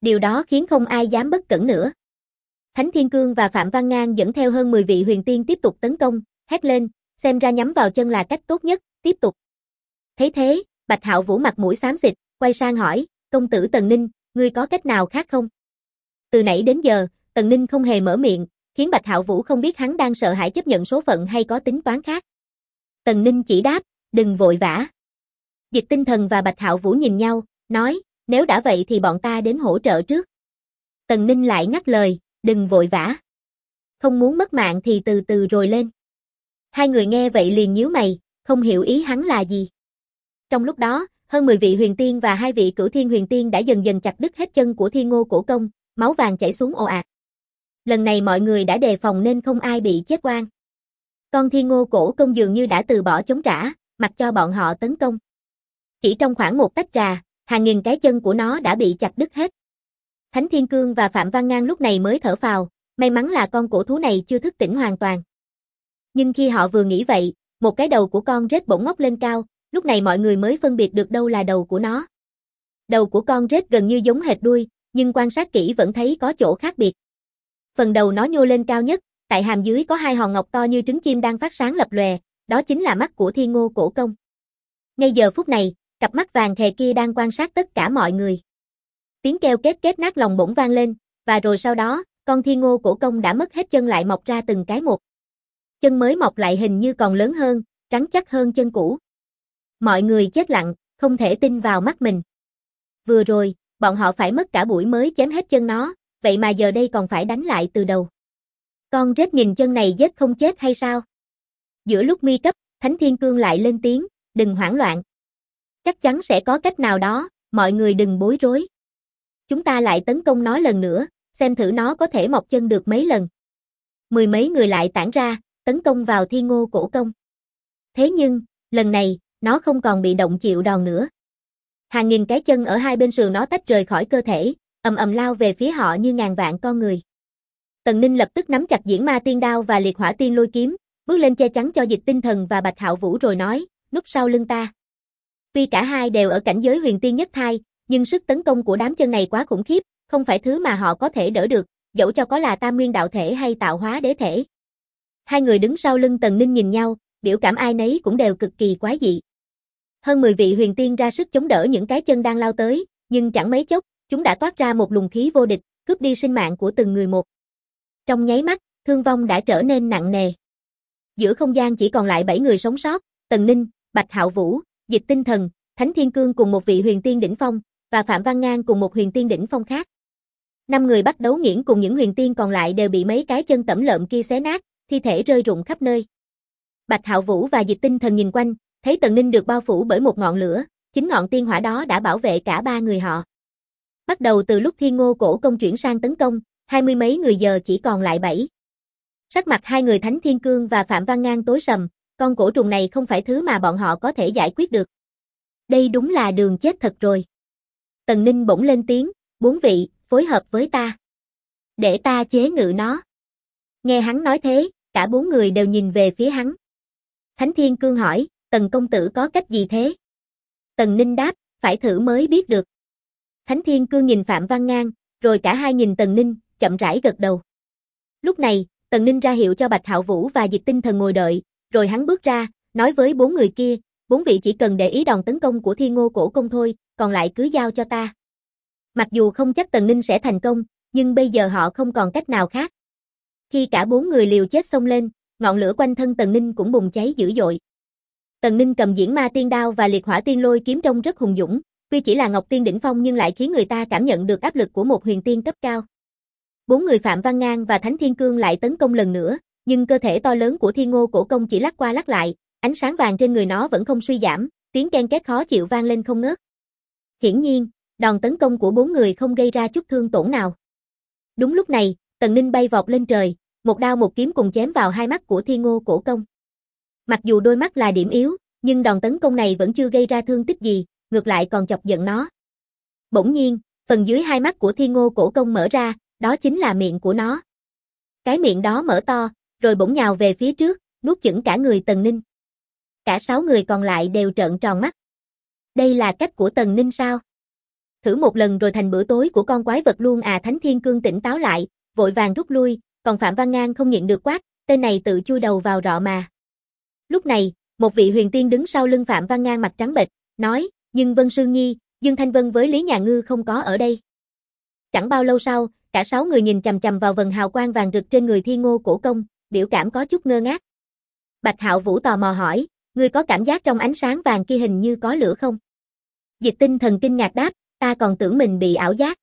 Speaker 1: Điều đó khiến không ai dám bất cẩn nữa. Thánh Thiên Cương và Phạm Văn Ngang dẫn theo hơn 10 vị huyền tiên tiếp tục tấn công, hét lên, xem ra nhắm vào chân là cách tốt nhất, tiếp tục. Thấy thế, Bạch Hạo Vũ mặt mũi xám xịt, quay sang hỏi, công tử Tần Ninh, ngươi có cách nào khác không? Từ nãy đến giờ, Tần Ninh không hề mở miệng, khiến Bạch Hạo Vũ không biết hắn đang sợ hãi chấp nhận số phận hay có tính toán khác. Tần Ninh chỉ đáp, đừng vội vã. Dịch Tinh Thần và Bạch Hạo Vũ nhìn nhau, nói, nếu đã vậy thì bọn ta đến hỗ trợ trước. Tần Ninh lại ngắt lời, đừng vội vã. Không muốn mất mạng thì từ từ rồi lên. Hai người nghe vậy liền nhíu mày, không hiểu ý hắn là gì. Trong lúc đó, hơn 10 vị huyền tiên và 2 vị cửu thiên huyền tiên đã dần dần chặt đứt hết chân của Thiên Ngô Cổ Công, máu vàng chảy xuống ồ ạt. Lần này mọi người đã đề phòng nên không ai bị chết oan. Con Thiên Ngô Cổ Công dường như đã từ bỏ chống trả, mặc cho bọn họ tấn công. Chỉ trong khoảng một tách trà, hàng nghìn cái chân của nó đã bị chặt đứt hết. Thánh Thiên Cương và Phạm Văn Ngang lúc này mới thở phào, may mắn là con cổ thú này chưa thức tỉnh hoàn toàn. Nhưng khi họ vừa nghĩ vậy, một cái đầu của con rết bỗng ngóc lên cao, lúc này mọi người mới phân biệt được đâu là đầu của nó. Đầu của con rết gần như giống hệt đuôi, nhưng quan sát kỹ vẫn thấy có chỗ khác biệt. Phần đầu nó nhô lên cao nhất, tại hàm dưới có 2 hòn ngọc to như trứng chim đang phát sáng lập lòe, đó chính là mắt của Thiên Ngô Cổ Công. Ngay giờ phút này, cặp mắt vàng khè kia đang quan sát tất cả mọi người. Tiếng kêu két két nát lòng bỗng vang lên, và rồi sau đó, con Thiên Ngô Cổ Công đã mất hết chân lại mọc ra từng cái một. Chân mới mọc lại hình như còn lớn hơn, rắn chắc hơn chân cũ. Mọi người chết lặng, không thể tin vào mắt mình. Vừa rồi, bọn họ phải mất cả buổi mới chém hết chân nó, vậy mà giờ đây còn phải đánh lại từ đầu. Con rết nghìn chân này giết không chết hay sao? Giữa lúc nguy cấp, Thánh Thiên Cương lại lên tiếng, đừng hoảng loạn. Chắc chắn sẽ có cách nào đó, mọi người đừng bối rối. Chúng ta lại tấn công nó lần nữa, xem thử nó có thể mọc chân được mấy lần. 10 mấy người lại tản ra, tấn công vào Thiên Ngô Cổ Công. Thế nhưng, lần này, nó không còn bị động chịu đòn nữa. Hàng nghìn cái chân ở hai bên sườn nó tách rời khỏi cơ thể, ầm ầm lao về phía họ như ngàn vạn con người. Tần Ninh lập tức nắm chặt Diễn Ma Tiên Đao và Liệt Hỏa Tiên Lôi Kiếm, bước lên che chắn cho Dịch Tinh Thần và Bạch Hạo Vũ rồi nói, núp sau lưng ta. Tuy cả hai đều ở cảnh giới huyền tiên nhất thai, nhưng sức tấn công của đám chân này quá khủng khiếp, không phải thứ mà họ có thể đỡ được, dẫu cho có là Tam Nguyên Đạo Thể hay Tạo Hóa Đế Thể. Hai người đứng sau lưng Tần Ninh nhìn nhau, biểu cảm ai nấy cũng đều cực kỳ quái dị. Hơn 10 vị huyền tiên ra sức chống đỡ những cái chân đang lao tới, nhưng chẳng mấy chốc, chúng đã toát ra một luồng khí vô địch, cướp đi sinh mạng của từng người một. Trong nháy mắt, thương vong đã trở nên nặng nề. Giữa không gian chỉ còn lại 7 người sống sót, Tần Ninh, Bạch Hạo Vũ, Dịch Tinh Thần, Thánh Thiên Cương cùng một vị huyền tiên đỉnh phong, và Phạm Văn Ngang cùng một huyền tiên đỉnh phong khác. 5 người bắt đấu nghiễn cùng những huyền tiên còn lại đều bị mấy cái chân tẩm lợm kia xé nát, thi thể rơi rụng khắp nơi. Bạch Hạo Vũ và Dịch Tinh Thần nhìn quanh, thấy Tần Ninh được bao phủ bởi một ngọn lửa, chính ngọn tiên hỏa đó đã bảo vệ cả 3 người họ. Bắt đầu từ lúc Thiên Ngô Cổ Công chuyển sang tấn công, 20 mấy người giờ chỉ còn lại 7. Sắc mặt hai người Thánh Thiên Cương và Phạm Văn Ngang tối sầm, con cổ trùng này không phải thứ mà bọn họ có thể giải quyết được. Đây đúng là đường chết thật rồi. Tần Ninh bỗng lên tiếng, 4 vị, phối hợp với ta. Để ta chế ngự nó. Nghe hắn nói thế, cả 4 người đều nhìn về phía hắn. Thánh Thiên Cương hỏi, Tần công tử có cách gì thế? Tần Ninh đáp, phải thử mới biết được. Thánh Thiên Cương nhìn Phạm Văn Ngang, rồi cả hai nhìn Tần Ninh, chậm rãi gật đầu. Lúc này, Tần Ninh ra hiệu cho Bạch Hạo Vũ và Dịch Tinh Thần ngồi đợi, rồi hắn bước ra, nói với 4 người kia, 4 vị chỉ cần để ý đòn tấn công của Thiên Ngô Cổ Công thôi, còn lại cứ giao cho ta. Mặc dù không chắc Tần Ninh sẽ thành công, nhưng bây giờ họ không còn cách nào khác. Khi cả 4 người liều chết xông lên, ngọn lửa quanh thân Tần Ninh cũng bùng cháy dữ dội. Tần Ninh cầm Diễn Ma Tiên Đao và Liệt Hỏa Tiên Lôi Kiếm trông rất hùng dũng, tuy chỉ là Ngọc Tiên đỉnh phong nhưng lại khiến người ta cảm nhận được áp lực của một huyền tiên cấp cao. 4 người Phạm Văn Ngang và Thánh Thiên Cương lại tấn công lần nữa, nhưng cơ thể to lớn của Thiên Ngô Cổ Công chỉ lắc qua lắc lại, ánh sáng vàng trên người nó vẫn không suy giảm, tiếng ken két khó chịu vang lên không ngớt. Hiển nhiên, đòn tấn công của 4 người không gây ra chút thương tổn nào. Đúng lúc này, Tần Ninh bay vọt lên trời, một đao một kiếm cùng chém vào hai mắt của Thiên Ngô Cổ Công. Mặc dù đôi mắt là điểm yếu, nhưng đòn tấn công này vẫn chưa gây ra thương tích gì, ngược lại còn chọc giận nó. Bỗng nhiên, phần dưới hai mắt của Thiên Ngô Cổ Công mở ra, đó chính là miệng của nó. Cái miệng đó mở to, rồi bỗng nhào về phía trước, nuốt chửng cả người Tần Ninh. Cả 6 người còn lại đều trợn tròn mắt. Đây là cách của Tần Ninh sao? thử một lần rồi thành bữa tối của con quái vật luôn à. Thánh Thiên Cương tỉnh táo lại, vội vàng rút lui, còn Phạm Văn Ngang không nhịn được quát, tên này tự chui đầu vào rọ mà. Lúc này, một vị huyền tiên đứng sau lưng Phạm Văn Ngang mặt trắng bệch, nói, nhưng Vân Sương Nhi, Dương Thanh Vân với Lý Nhà Ngư không có ở đây. Chẳng bao lâu sau, cả 6 người nhìn chằm chằm vào vầng hào quang vàng rực trên người Thiên Ngô Cổ Công, biểu cảm có chút ngơ ngác. Bạch Hạo Vũ tò mò hỏi, ngươi có cảm giác trong ánh sáng vàng kia hình như có lửa không? Dịch Tinh Thần kinh ngạc đáp, ta còn tưởng mình bị ảo giác.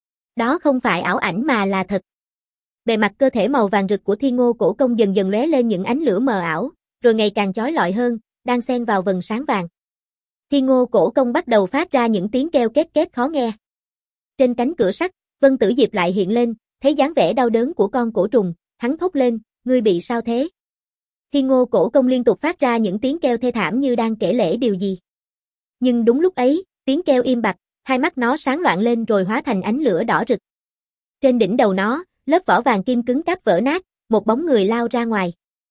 Speaker 1: Đó không phải ảo ảnh mà là thật. Bề mặt cơ thể màu vàng rực của Thiên Ngô Cổ Công dần dần lóe lên những ánh lửa mờ ảo, rồi ngày càng chói lọi hơn, đang xen vào vầng sáng vàng. Thiên Ngô Cổ Công bắt đầu phát ra những tiếng kêu két két khó nghe. Trên cánh cửa sắt, Vân Tử Diệp lại hiện lên, thấy dáng vẻ đau đớn của con cổ trùng, hắn thốt lên, ngươi bị sao thế? Thiên Ngô Cổ Công liên tục phát ra những tiếng kêu thê thảm như đang kể lể điều gì. Nhưng đúng lúc ấy, tiếng kêu im bặt, hai mắt nó sáng loạn lên rồi hóa thành ánh lửa đỏ rực. Trên đỉnh đầu nó, lớp vỏ vàng kim cứng cáp vỡ nát, một bóng người lao ra ngoài.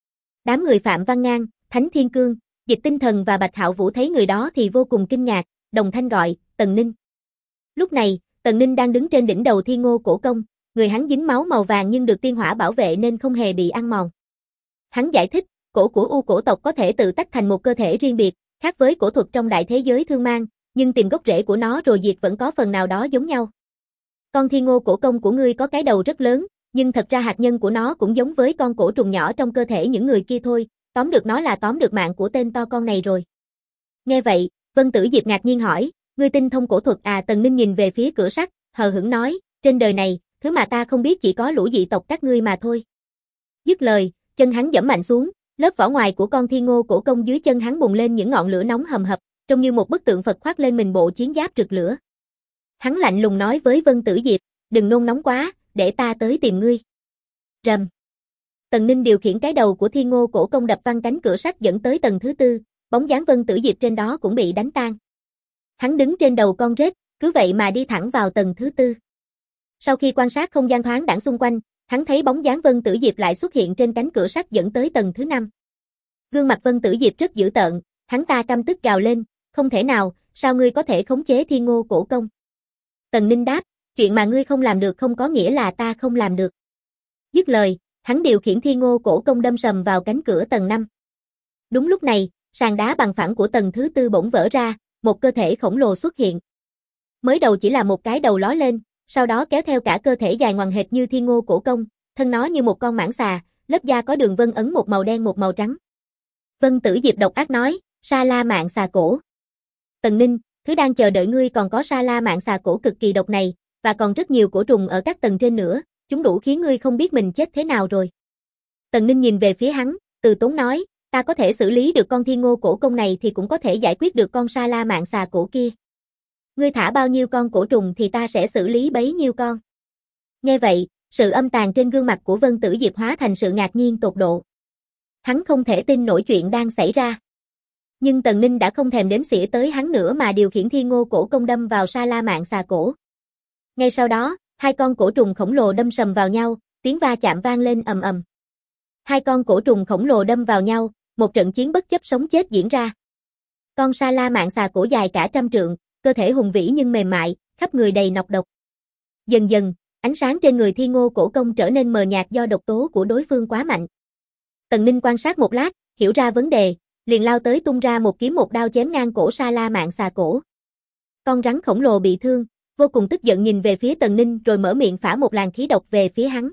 Speaker 1: Đám người Phạm Văn Ngang, Thánh Thiên Cương, Dịch Tinh Thần và Bạch Hạo Vũ thấy người đó thì vô cùng kinh ngạc, đồng thanh gọi, Tần Ninh. Lúc này, Tần Ninh đang đứng trên đỉnh đầu Thiên Ngô Cổ Công, người hắn dính máu màu vàng nhưng được tiên hỏa bảo vệ nên không hề bị ăn mòn. Hắn giải thích, cổ của U cổ tộc có thể tự tách thành một cơ thể riêng biệt, khác với cổ thuật trong đại thế giới thương mang, nhưng tìm gốc rễ của nó rồi diệt vẫn có phần nào đó giống nhau. Con Thiên Ngô Cổ Công của ngươi có cái đầu rất lớn, nhưng thật ra hạt nhân của nó cũng giống với con cổ trùng nhỏ trong cơ thể những người kia thôi, tóm được nó là tóm được mạng của tên to con này rồi. Nghe vậy, Vân Tử Diệp ngạc nhiên hỏi, ngươi tinh thông cổ thuật à? Tần Ninh nhìn về phía cửa sắt, hờ hững nói, trên đời này, thứ mà ta không biết chỉ có lũ dị tộc các ngươi mà thôi. Dứt lời, chân hắn giẫm mạnh xuống, lớp vỏ ngoài của con Thiên Ngô Cổ Công dưới chân hắn bùng lên những ngọn lửa nóng hầm hập, trông như một bức tượng Phật khoác lên mình bộ chiến giáp rực lửa. Hắn lạnh lùng nói với Vân Tử Diệp, đừng nôn nóng quá, để ta tới tìm ngươi. Rầm. Tần Ninh điều khiển cái đầu của Thiên Ngô Cổ Công đập văng cánh cửa sắt dẫn tới tầng thứ 4, bóng dáng Vân Tử Diệp trên đó cũng bị đánh tan. Hắn đứng trên đầu con rết, cứ vậy mà đi thẳng vào tầng thứ 4. Sau khi quan sát không gian thoáng đãng xung quanh, hắn thấy bóng dáng Vân Tử Diệp lại xuất hiện trên cánh cửa sắt dẫn tới tầng thứ 5. Gương mặt Vân Tử Diệp rất dữ tợn, hắn ta căm tức gào lên, không thể nào, sao ngươi có thể khống chế Thiên Ngô Cổ Công? Tần Ninh đáp, chuyện mà ngươi không làm được không có nghĩa là ta không làm được. Dứt lời, hắn điều khiển Thiên Ngô Cổ Công đâm sầm vào cánh cửa tầng 5. Đúng lúc này, sàn đá bằng phẳng của tầng thứ 4 bỗng vỡ ra, một cơ thể khổng lồ xuất hiện. Mới đầu chỉ là một cái đầu ló lên, sau đó kéo theo cả cơ thể dài ngoằng hệt như Thiên Ngô Cổ Công, thân nó như một con mãng xà, lớp da có đường vân ấn một màu đen một màu trắng. Vân Tử Diệp độc ác nói, Sa La Mạn Xà Cổ. Tần Ninh, thứ đang chờ đợi ngươi còn có Sa La Mạn Xà Cổ cực kỳ độc này, và còn rất nhiều cổ trùng ở các tầng trên nữa, chúng đủ khiến ngươi không biết mình chết thế nào rồi. Tần Ninh nhìn về phía hắn, từ tốn nói, ta có thể xử lý được con Thiên Ngô Cổ Công này thì cũng có thể giải quyết được con Sa La Mạn Xà Cổ kia. Ngươi thả bao nhiêu con cổ trùng thì ta sẽ xử lý bấy nhiêu con. Nghe vậy, sự âm tàn trên gương mặt của Vân Tử Diệp hóa thành sự ngạc nhiên tột độ. Hắn không thể tin nổi chuyện đang xảy ra. Nhưng Tần Ninh đã không thèm đếm xỉa tới hắn nữa mà điều khiển Thiên Ngô Cổ Công đâm vào Sa La Mạn Xà Cổ. Ngay sau đó, hai con cổ trùng khổng lồ đâm sầm vào nhau, tiếng va chạm vang lên ầm ầm. Hai con cổ trùng khổng lồ đâm vào nhau, một trận chiến bất chấp sống chết diễn ra. Con Sa La Mạn Xà Cổ dài cả 100 trượng, cơ thể hùng vĩ nhưng mềm mại, khắp người đầy nọc độc. Dần dần, ánh sáng trên người Thiên Ngô Cổ Công trở nên mờ nhạt do độc tố của đối phương quá mạnh. Tần Ninh quan sát một lát, hiểu ra vấn đề, liền lao tới tung ra một kiếm một đao chém ngang cổ Sa La Mạn Xà Cổ. Con rắn khổng lồ bị thương, vô cùng tức giận nhìn về phía Tần Ninh rồi mở miệng phả một làn khí độc về phía hắn.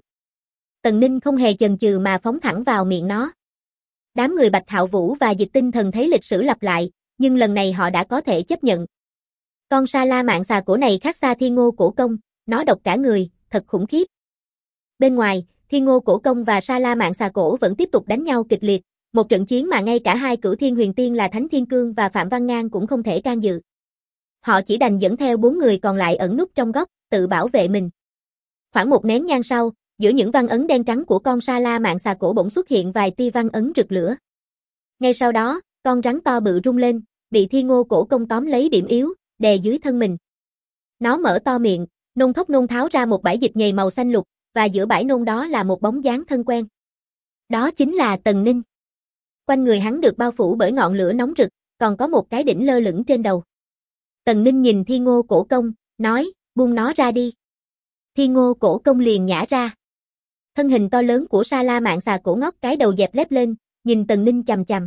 Speaker 1: Tần Ninh không hề chần chừ mà phóng thẳng vào miệng nó. Đám người Bạch Hạo Vũ và Dịch Tinh Thần thấy lịch sử lặp lại, nhưng lần này họ đã có thể chấp nhận. Con Sa La Mạn Xà Cổ này khác xa Thiên Ngô Cổ Công, nó độc cả người, thật khủng khiếp. Bên ngoài, Thiên Ngô Cổ Công và Sa La Mạn Xà Cổ vẫn tiếp tục đánh nhau kịch liệt, một trận chiến mà ngay cả hai cửu thiên huyền tiên là Thánh Thiên Cương và Phạm Văn Ngang cũng không thể can dự. Họ chỉ đành dẫn theo 4 người còn lại ẩn núp trong góc, tự bảo vệ mình. Khoảng một nén nhang sau, giữa những văn ấn đen trắng của con Sa La Mạn Xà Cổ bỗng xuất hiện vài tia văn ấn rực lửa. Ngay sau đó, con rắn to bự rung lên, bị Thiên Ngô Cổ Công tóm lấy điểm yếu, đè dưới thân mình. Nó mở to miệng, nôn thốc nôn tháo ra một bãi dịch nhầy màu xanh lục, và giữa bãi nôn đó là một bóng dáng thân quen. Đó chính là Tần Ninh. Quanh người hắn được bao phủ bởi ngọn lửa nóng rực, còn có một cái đỉnh lơ lửng trên đầu. Tần Ninh nhìn Thiên Ngô Cổ Công, nói, buông nó ra đi. Thiên Ngô Cổ Công liền nhả ra. Thân hình to lớn của Sa La Mạn Xà Cổ ngóc cái đầu dẹp lép lên, nhìn Tần Ninh chằm chằm.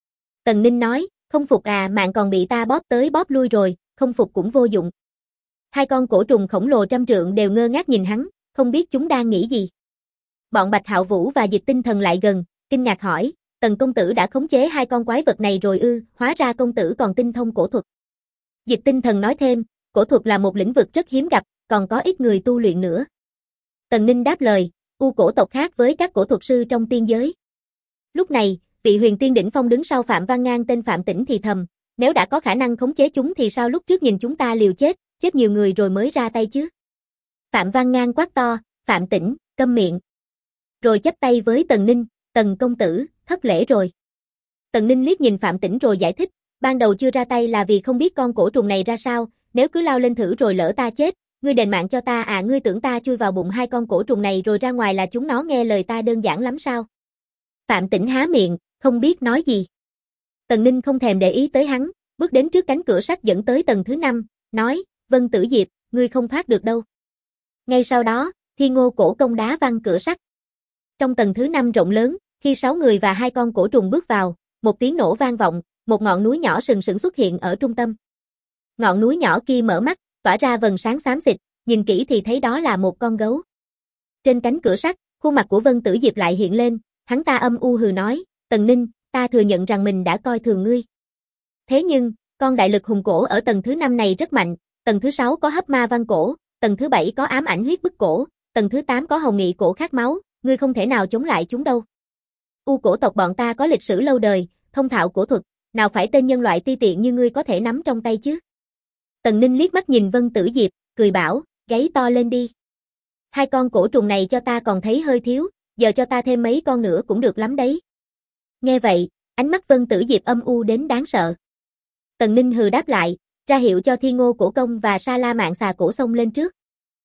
Speaker 1: Tần Ninh nói, không phục à, mạng còn bị ta bóp tới bóp lui rồi, không phục cũng vô dụng. Hai con cổ trùng khổng lồ trăm trượng đều ngơ ngác nhìn hắn, không biết chúng đang nghĩ gì. Bọn Bạch Hạo Vũ và Dịch Tinh Thần lại gần, kinh ngạc hỏi, Tần công tử đã khống chế hai con quái vật này rồi ư, hóa ra công tử còn tinh thông cổ thuật. Dịch Tinh Thần nói thêm, cổ thuật là một lĩnh vực rất hiếm gặp, còn có ít người tu luyện nữa. Tần Ninh đáp lời, U cổ tộc khác với các cổ thuật sư trong tiên giới. Lúc này, vị huyền tiên đỉnh phong đứng sau Phạm Văn Ngang tên Phạm Tĩnh thì thầm, nếu đã có khả năng khống chế chúng thì sao lúc trước nhìn chúng ta liều chết nhiều người rồi mới ra tay chứ. Phạm Văn Ngang quát to, Phạm Tĩnh, câm miệng. Rồi chắp tay với Tần Ninh, Tần công tử, thất lễ rồi. Tần Ninh liếc nhìn Phạm Tĩnh rồi giải thích, ban đầu chưa ra tay là vì không biết con cổ trùng này ra sao, nếu cứ lao lên thử rồi lỡ ta chết, ngươi đền mạng cho ta à, ngươi tưởng ta chui vào bụng hai con cổ trùng này rồi ra ngoài là chúng nó nghe lời ta đơn giản lắm sao? Phạm Tĩnh há miệng, không biết nói gì. Tần Ninh không thèm để ý tới hắn, bước đến trước cánh cửa sắt dẫn tới tầng thứ 5, nói, Vân Tử Diệp, ngươi không thoát được đâu. Ngay sau đó, Thiên Ngô Cổ Công đá văng cửa sắt. Trong tầng thứ 5 rộng lớn, khi 6 người và hai con cổ trùng bước vào, một tiếng nổ vang vọng, một ngọn núi nhỏ sừng sững xuất hiện ở trung tâm. Ngọn núi nhỏ kia mở mắt, tỏa ra vầng sáng xám xịt, nhìn kỹ thì thấy đó là một con gấu. Trên cánh cửa sắt, khuôn mặt của Vân Tử Diệp lại hiện lên, hắn ta âm u hừ nói, Tần Ninh, ta thừa nhận rằng mình đã coi thường ngươi. Thế nhưng, con đại lực hùng cổ ở tầng thứ 5 này rất mạnh, tầng thứ 6 có hấp ma văn cổ, tầng thứ 7 có ám ảnh huyết bức cổ, tầng thứ 8 có hồng nghị cổ khát máu, ngươi không thể nào chống lại chúng đâu. U cổ tộc bọn ta có lịch sử lâu đời, thông thạo cổ thuật, nào phải tên nhân loại ti tiện như ngươi có thể nắm trong tay chứ. Tần Ninh liếc mắt nhìn Vân Tử Diệp, cười bảo, gáy to lên đi. Hai con cổ trùng này cho ta còn thấy hơi thiếu, giờ cho ta thêm mấy con nữa cũng được lắm đấy. Nghe vậy, ánh mắt Vân Tử Diệp âm u đến đáng sợ. Tần Ninh hừ đáp lại, ra hiệu cho Thiên Ngô Cổ Công và Sa La Mạn Xà Cổ xông lên trước.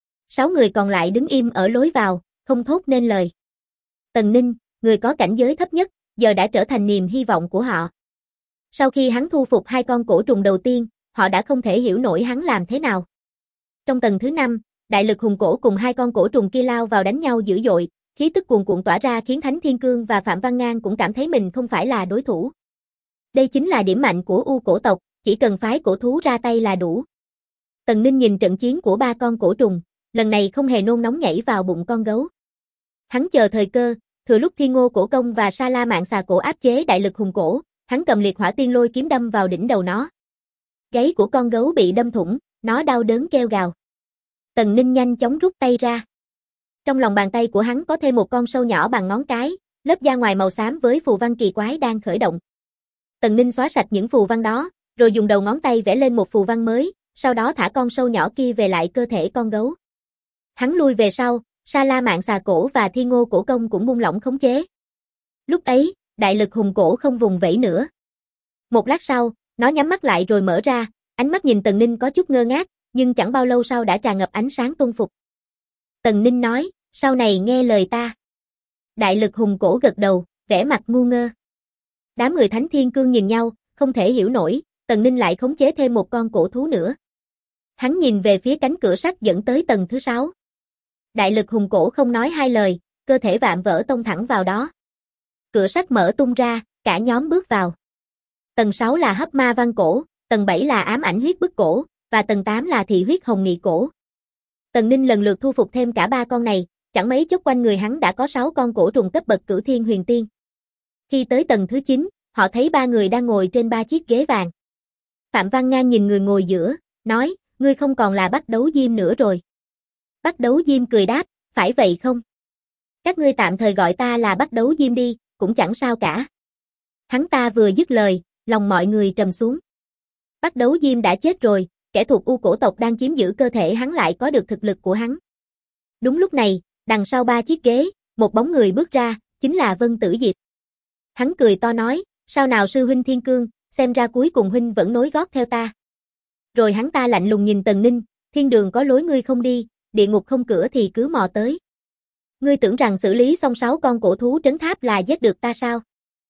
Speaker 1: 6 người còn lại đứng im ở lối vào, không thốt nên lời. Tần Ninh, người có cảnh giới thấp nhất, giờ đã trở thành niềm hy vọng của họ. Sau khi hắn thu phục hai con cổ trùng đầu tiên, họ đã không thể hiểu nổi hắn làm thế nào. Trong tầng thứ 5, đại lực hùng cổ cùng hai con cổ trùng kia lao vào đánh nhau dữ dội, khí tức cuồn cuộn tỏa ra khiến Thánh Thiên Cương và Phạm Văn Ngang cũng cảm thấy mình không phải là đối thủ. Đây chính là điểm mạnh của U cổ tộc, chỉ cần phái cổ thú ra tay là đủ. Tần Ninh nhìn trận chiến của ba con cổ trùng, lần này không hề nôn nóng nhảy vào bụng con gấu. Hắn chờ thời cơ, thừa lúc Thiên Ngô Cổ Công và Sa La Mạn Xà Cổ áp chế đại lực hùng cổ, hắn cầm liệt hỏa tiên lôi kiếm đâm vào đỉnh đầu nó. Gáy của con gấu bị đâm thủng, nó đau đớn kêu gào. Tần Ninh nhanh chóng rút tay ra. Trong lòng bàn tay của hắn có thêm một con sâu nhỏ bằng ngón cái, lớp da ngoài màu xám với phù văn kỳ quái đang khởi động. Tần Ninh xóa sạch những phù văn đó, rồi dùng đầu ngón tay vẽ lên một phù văn mới, sau đó thả con sâu nhỏ kia về lại cơ thể con gấu. Hắn lui về sau, Sa La Mạn Xà Cổ và Thiên Ngô Cổ Công cũng buông lỏng khống chế. Lúc ấy, đại lực hùng cổ không vùng vẫy nữa. Một lát sau, nó nhắm mắt lại rồi mở ra, ánh mắt nhìn Tần Ninh có chút ngơ ngác, nhưng chẳng bao lâu sau đã tràn ngập ánh sáng tôn phục. Tần Ninh nói, sau này nghe lời ta. Đại lực hùng cổ gật đầu, vẻ mặt ngu ngơ. Đám người Thánh Thiên Cương nhìn nhau, không thể hiểu nổi, Tần Ninh lại khống chế thêm một con cổ thú nữa. Hắn nhìn về phía cánh cửa sắt dẫn tới tầng thứ 6. Đại lực hùng cổ không nói hai lời, cơ thể vạm vỡ tông thẳng vào đó. Cửa sắt mở tung ra, cả nhóm bước vào. Tầng 6 là hấp ma văn cổ, tầng 7 là ám ảnh huyết bức cổ, và tầng 8 là thị huyết hồng nghị cổ. Tần Ninh lần lượt thu phục thêm cả ba con này, chẳng mấy chốc quanh người hắn đã có 6 con cổ trùng cấp bậc cửu thiên huyền tiên. Khi tới tầng thứ 9, họ thấy ba người đang ngồi trên 3 chiếc ghế vàng. Phạm Văn Ngang nhìn người ngồi giữa, nói, ngươi không còn là Bắt Đấu Diêm nữa rồi. Bắt Đấu Diêm cười đáp, phải vậy không? Các ngươi tạm thời gọi ta là Bắt Đấu Diêm đi, cũng chẳng sao cả. Hắn ta vừa dứt lời, lòng mọi người trầm xuống. Bắt Đấu Diêm đã chết rồi, kẻ thuộc U cổ tộc đang chiếm giữ cơ thể hắn lại có được thực lực của hắn. Đúng lúc này, đằng sau 3 chiếc ghế, một bóng người bước ra, chính là Vân Tử Diệp. Hắn cười to nói, sao nào sư huynh Thiên Cương, xem ra cuối cùng huynh vẫn nối gót theo ta. Rồi hắn ta lạnh lùng nhìn Tần Ninh, thiên đường có lối ngươi không đi, địa ngục không cửa thì cứ mò tới. Ngươi tưởng rằng xử lý xong 6 con cổ thú trấn tháp là giết được ta sao?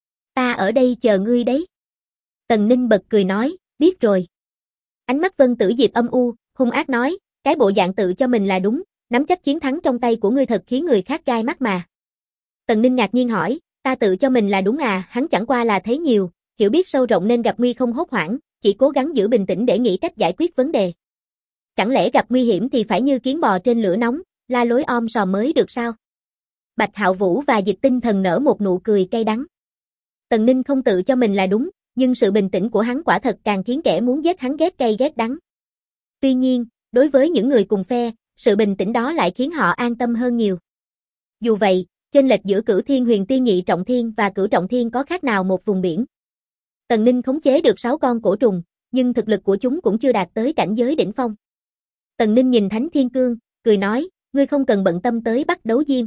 Speaker 1: Ta ở đây chờ ngươi đấy. Tần Ninh bật cười nói, biết rồi. Ánh mắt Vân Tử Diệp âm u, hung ác nói, Cái bộ dạng tự cho mình là đúng, nắm chắc chiến thắng trong tay của ngươi thật khiến người khác gai mắt mà. Tần Ninh ngạc nhiên hỏi, ta tự cho mình là đúng à, hắn chẳng qua là thấy nhiều, hiểu biết sâu rộng nên gặp nguy không hốt hoảng, chỉ cố gắng giữ bình tĩnh để nghĩ cách giải quyết vấn đề. Chẳng lẽ gặp nguy hiểm thì phải như kiến bò trên lửa nóng, la lối om sòm mới được sao? Bạch Hạo Vũ và Dịch Tinh Thần nở một nụ cười cay đắng. Tần Ninh không tự cho mình là đúng, nhưng sự bình tĩnh của hắn quả thật càng khiến kẻ muốn giết hắn ghét cay ghét đắng. Tuy nhiên, đối với những người cùng phe, sự bình tĩnh đó lại khiến họ an tâm hơn nhiều. Dù vậy, chênh lệch giữa Cửu Thiên Huyền Tiên Nhị Trọng Thiên và Cửu Trọng Thiên có khác nào một vùng biển. Tần Ninh khống chế được 6 con cổ trùng, nhưng thực lực của chúng cũng chưa đạt tới cảnh giới đỉnh phong. Tần Ninh nhìn Thánh Thiên Cương, cười nói, ngươi không cần bận tâm tới Bắc Đấu Diêm.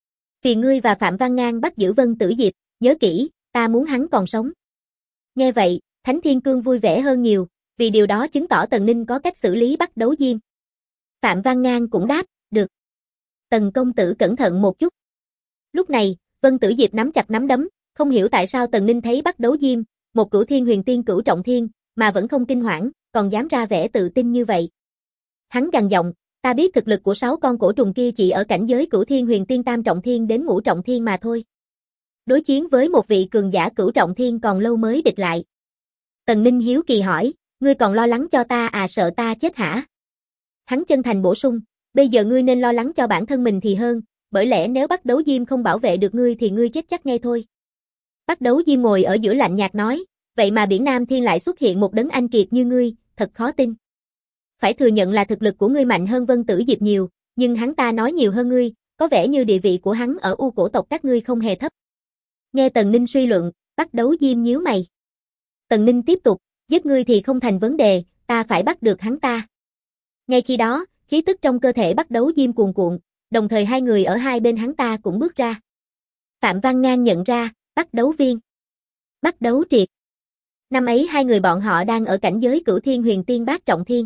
Speaker 1: Vì ngươi và Phạm Văn Ngang bắt giữ Vân Tử Diệp, nhớ kỹ, ta muốn hắn còn sống. Nghe vậy, Thánh Thiên Cương vui vẻ hơn nhiều, vì điều đó chứng tỏ Tần Ninh có cách xử lý Bắc Đấu Diêm. Phạm Văn Ngang cũng đáp, được. Tần công tử cẩn thận một chút. Lúc này, Vân Tử Diệp nắm chặt nắm đấm, không hiểu tại sao Tần Ninh thấy Bắc Đấu Diêm, một Cửu Thiên Huyền Tiên Cửu Trọng Thiên, mà vẫn không kinh hoảng, còn dám ra vẻ tự tin như vậy. Hắn gằn giọng, ta biết thực lực của 6 con cổ trùng kia chỉ ở cảnh giới Cửu Thiên Huyền Tiên Tam Trọng Thiên đến Ngũ Trọng Thiên mà thôi. Đối chiến với một vị cường giả Cửu Trọng Thiên còn lâu mới địch lại. Tần Ninh hiếu kỳ hỏi, ngươi còn lo lắng cho ta à, sợ ta chết hả? Hắn chân thành bổ sung, bây giờ ngươi nên lo lắng cho bản thân mình thì hơn, bởi lẽ nếu Bắc Đấu Diêm không bảo vệ được ngươi thì ngươi chết chắc ngay thôi. Bắc Đấu Diêm ngồi ở giữa lạnh nhạt nói, vậy mà biển Nam Thiên lại xuất hiện một đấng anh kiệt như ngươi, thật khó tin. Phải thừa nhận là thực lực của ngươi mạnh hơn Vân Tử Diệp nhiều, nhưng hắn ta nói nhiều hơn ngươi, có vẻ như địa vị của hắn ở U cổ tộc các ngươi không hề thấp. Nghe Tần Ninh suy luận, Bắc Đấu Diêm nhíu mày. Tần Ninh tiếp tục, giết ngươi thì không thành vấn đề, ta phải bắt được hắn ta. Ngay khi đó, khí tức trong cơ thể Bắc Đấu Diêm cuồn cuộn, đồng thời hai người ở hai bên hắn ta cũng bước ra. Phạm Văn Ngang nhận ra, Bắc Đấu Viên, Bắc Đấu Triệt. Năm ấy hai người bọn họ đang ở cảnh giới Cửu Thiên Huyền Tiên Bát Trọng Thiên.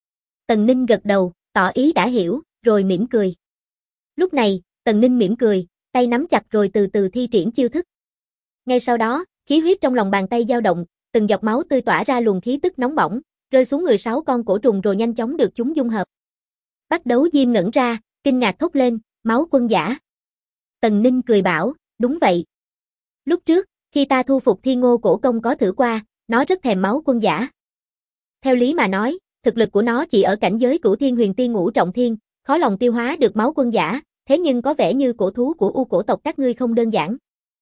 Speaker 1: Tần Ninh gật đầu, tỏ ý đã hiểu, rồi mỉm cười. Lúc này, Tần Ninh mỉm cười, tay nắm chặt rồi từ từ thi triển chiêu thức. Ngay sau đó, khí huyết trong lòng bàn tay dao động, từng giọt máu tươi tỏa ra luồng khí tức nóng bỏng, rơi xuống người 6 con cổ trùng rồi nhanh chóng được chúng dung hợp. Bắc Đấu Diêm ngẩn ra, kinh ngạc thốt lên, máu quân giả. Tần Ninh cười bảo, đúng vậy. Lúc trước, khi ta thu phục Thiên Ngô cổ công có thử qua, nó rất thèm máu quân giả. Theo lý mà nói, thực lực của nó chỉ ở cảnh giới Cửu Thiên Huyền Tiên Ngũ Trọng Thiên, khó lòng tiêu hóa được máu quân giả, thế nhưng có vẻ như cổ thú của U cổ tộc các ngươi không đơn giản.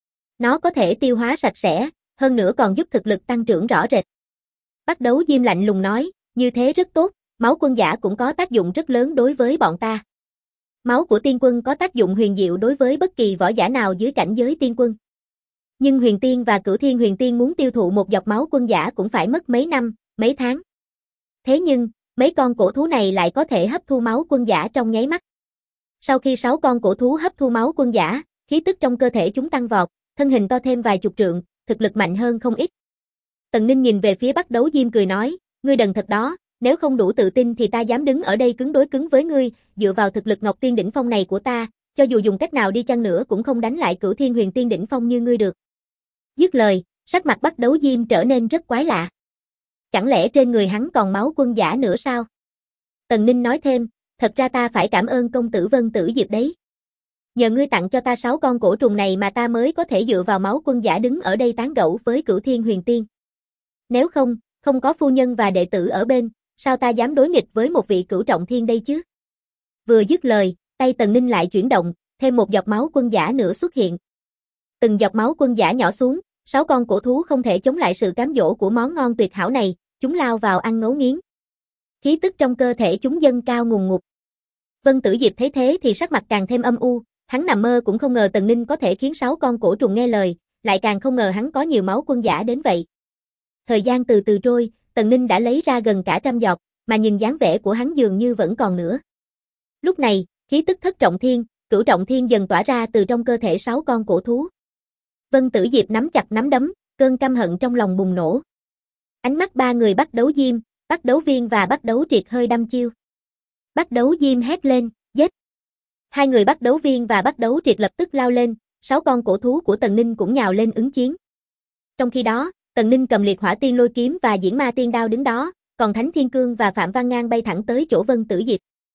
Speaker 1: Nó có thể tiêu hóa sạch sẽ, hơn nữa còn giúp thực lực tăng trưởng rõ rệt. Bắc Đấu Diêm lạnh lùng nói, như thế rất tốt, máu quân giả cũng có tác dụng rất lớn đối với bọn ta. Máu của tiên quân có tác dụng huyền diệu đối với bất kỳ võ giả nào dưới cảnh giới tiên quân. Nhưng huyền tiên và Cửu Thiên Huyền Tiên muốn tiêu thụ một giọt máu quân giả cũng phải mất mấy năm, mấy tháng. Thế nhưng, mấy con cổ thú này lại có thể hấp thu máu quân giả trong nháy mắt. Sau khi 6 con cổ thú hấp thu máu quân giả, khí tức trong cơ thể chúng tăng vọt, thân hình to thêm vài chục trượng, thực lực mạnh hơn không ít. Tần Ninh nhìn về phía Bắc Đấu Diêm cười nói, ngươi đần thật đó, nếu không đủ tự tin thì ta dám đứng ở đây cứng đối cứng với ngươi, dựa vào thực lực Ngọc Tiên đỉnh phong này của ta, cho dù dùng cách nào đi chăng nữa cũng không đánh lại Cửu Thiên Huyền Tiên đỉnh phong như ngươi được. Dứt lời, sắc mặt Bắc Đấu Diêm trở nên rất quái lạ. Chẳng lẽ trên người hắn còn máu quân giả nữa sao? Tần Ninh nói thêm, thật ra ta phải cảm ơn công tử Vân Tử Diệp đấy. Nhờ ngươi tặng cho ta 6 con cổ trùng này mà ta mới có thể dựa vào máu quân giả đứng ở đây tán gẫu với Cửu Thiên Huyền Tiên. Nếu không, không có phu nhân và đệ tử ở bên, sao ta dám đối nghịch với một vị Cửu Trọng Thiên đây chứ? Vừa dứt lời, tay Tần Ninh lại chuyển động, thêm một giọt máu quân giả nữa xuất hiện. Từng giọt máu quân giả nhỏ xuống, 6 con cổ thú không thể chống lại sự cám dỗ của món ngon tuyệt hảo này, chúng lao vào ăn ngấu nghiến. Khí tức trong cơ thể chúng dâng cao ngùn ngụt. Vân Tử Diệp thấy thế thì sắc mặt càng thêm âm u, hắn nằm mơ cũng không ngờ Tần Ninh có thể khiến 6 con cổ trùng nghe lời, lại càng không ngờ hắn có nhiều máu quân giả đến vậy. Thời gian từ từ trôi, Tần Ninh đã lấy ra gần cả 100 giọt, mà nhìn dáng vẻ của hắn dường như vẫn còn nữa. Lúc này, khí tức Thất Trọng Thiên, Cửu Trọng Thiên dần tỏa ra từ trong cơ thể 6 con cổ thú. Vân Tử Diệp nắm chặt nắm đấm, cơn căm hận trong lòng bùng nổ. Ánh mắt ba người Bắc Đấu Diêm, Bắc Đấu Viên và Bắc Đấu Triệt hơi đăm chiêu. Bắc Đấu Diêm hét lên, giết. Hai người Bắc Đấu Viên và Bắc Đấu Triệt lập tức lao lên, 6 con cổ thú của Tần Ninh cũng nhào lên ứng chiến. Trong khi đó, Tần Ninh cầm Liệt Hỏa Tiên Lôi kiếm và Diễn Ma Tiên Đao đứng đó, còn Thánh Thiên Cương và Phạm Văn Ngang bay thẳng tới chỗ Vân Tử Diệp.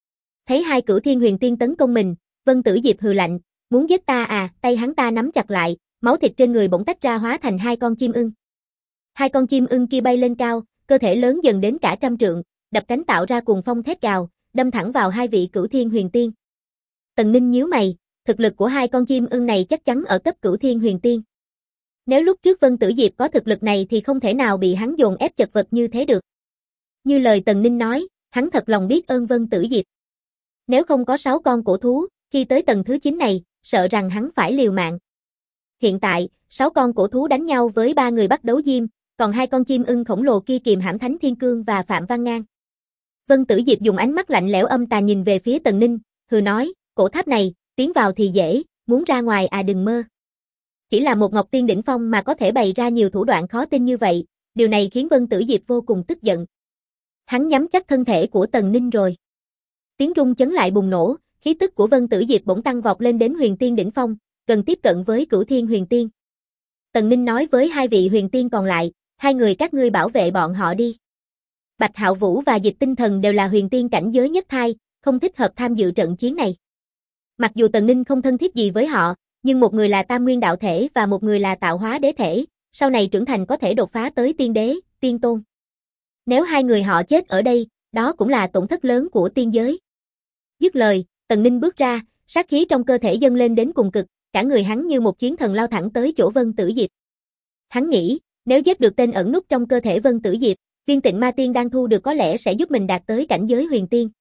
Speaker 1: Thấy hai Cửu Thiên Huyền Tiên tấn công mình, Vân Tử Diệp hừ lạnh, muốn giết ta à? Tay hắn ta nắm chặt lại, máu thịt trên người bỗng tách ra hóa thành hai con chim ưng. Hai con chim ưng kia bay lên cao, cơ thể lớn dần đến cả 100 trượng, đập cánh tạo ra cuồng phong thét gào, đâm thẳng vào hai vị Cửu Thiên Huyền Tiên. Tần Ninh nhíu mày, thực lực của hai con chim ưng này chắc chắn ở cấp Cửu Thiên Huyền Tiên. Nếu lúc trước Vân Tử Diệp có thực lực này thì không thể nào bị hắn dồn ép chật vật như thế được. Như lời Tần Ninh nói, hắn thật lòng biết ơn Vân Tử Diệp. Nếu không có 6 con cổ thú, khi tới tầng thứ 9 này, sợ rằng hắn phải liều mạng. Hiện tại, 6 con cổ thú đánh nhau với 3 người bắt đấu diêm, còn hai con chim ưng khổng lồ kia kìm hãm Thánh Thiên Cương và Phạm Văn Ngang. Vân Tử Diệp dùng ánh mắt lạnh lẽo âm tàn nhìn về phía Tần Ninh, hừ nói, cổ tháp này, tiến vào thì dễ, muốn ra ngoài à đừng mơ. Chỉ là một Ngọc Tiên đỉnh phong mà có thể bày ra nhiều thủ đoạn khó tin như vậy, điều này khiến Vân Tử Diệp vô cùng tức giận. Hắn nhắm chắc thân thể của Tần Ninh rồi. Tiếng rung chấn lại bùng nổ, khí tức của Vân Tử Diệp bỗng tăng vọt lên đến Huyền Tiên đỉnh phong, gần tiếp cận với Cửu Thiên Huyền Tiên. Tần Ninh nói với hai vị Huyền Tiên còn lại, hai người các ngươi bảo vệ bọn họ đi. Bạch Hạo Vũ và Dịch Tinh Thần đều là Huyền Tiên cảnh giới nhất thai, không thích hợp tham dự trận chiến này. Mặc dù Tần Ninh không thân thiết gì với họ, nhưng một người là Tam Nguyên đạo thể và một người là Tạo Hóa đế thể, sau này trưởng thành có thể đột phá tới tiên đế, tiên tôn. Nếu hai người họ chết ở đây, đó cũng là tổn thất lớn của tiên giới. Dứt lời, Tần Ninh bước ra, sát khí trong cơ thể dâng lên đến cùng cực, cả người hắn như một chiến thần lao thẳng tới chỗ Vân Tử Diệp. Hắn nghĩ, nếu giết được tên ẩn núp trong cơ thể Vân Tử Diệp, viên tịnh ma tiên đang thu được có lẽ sẽ giúp mình đạt tới cảnh giới huyền tiên.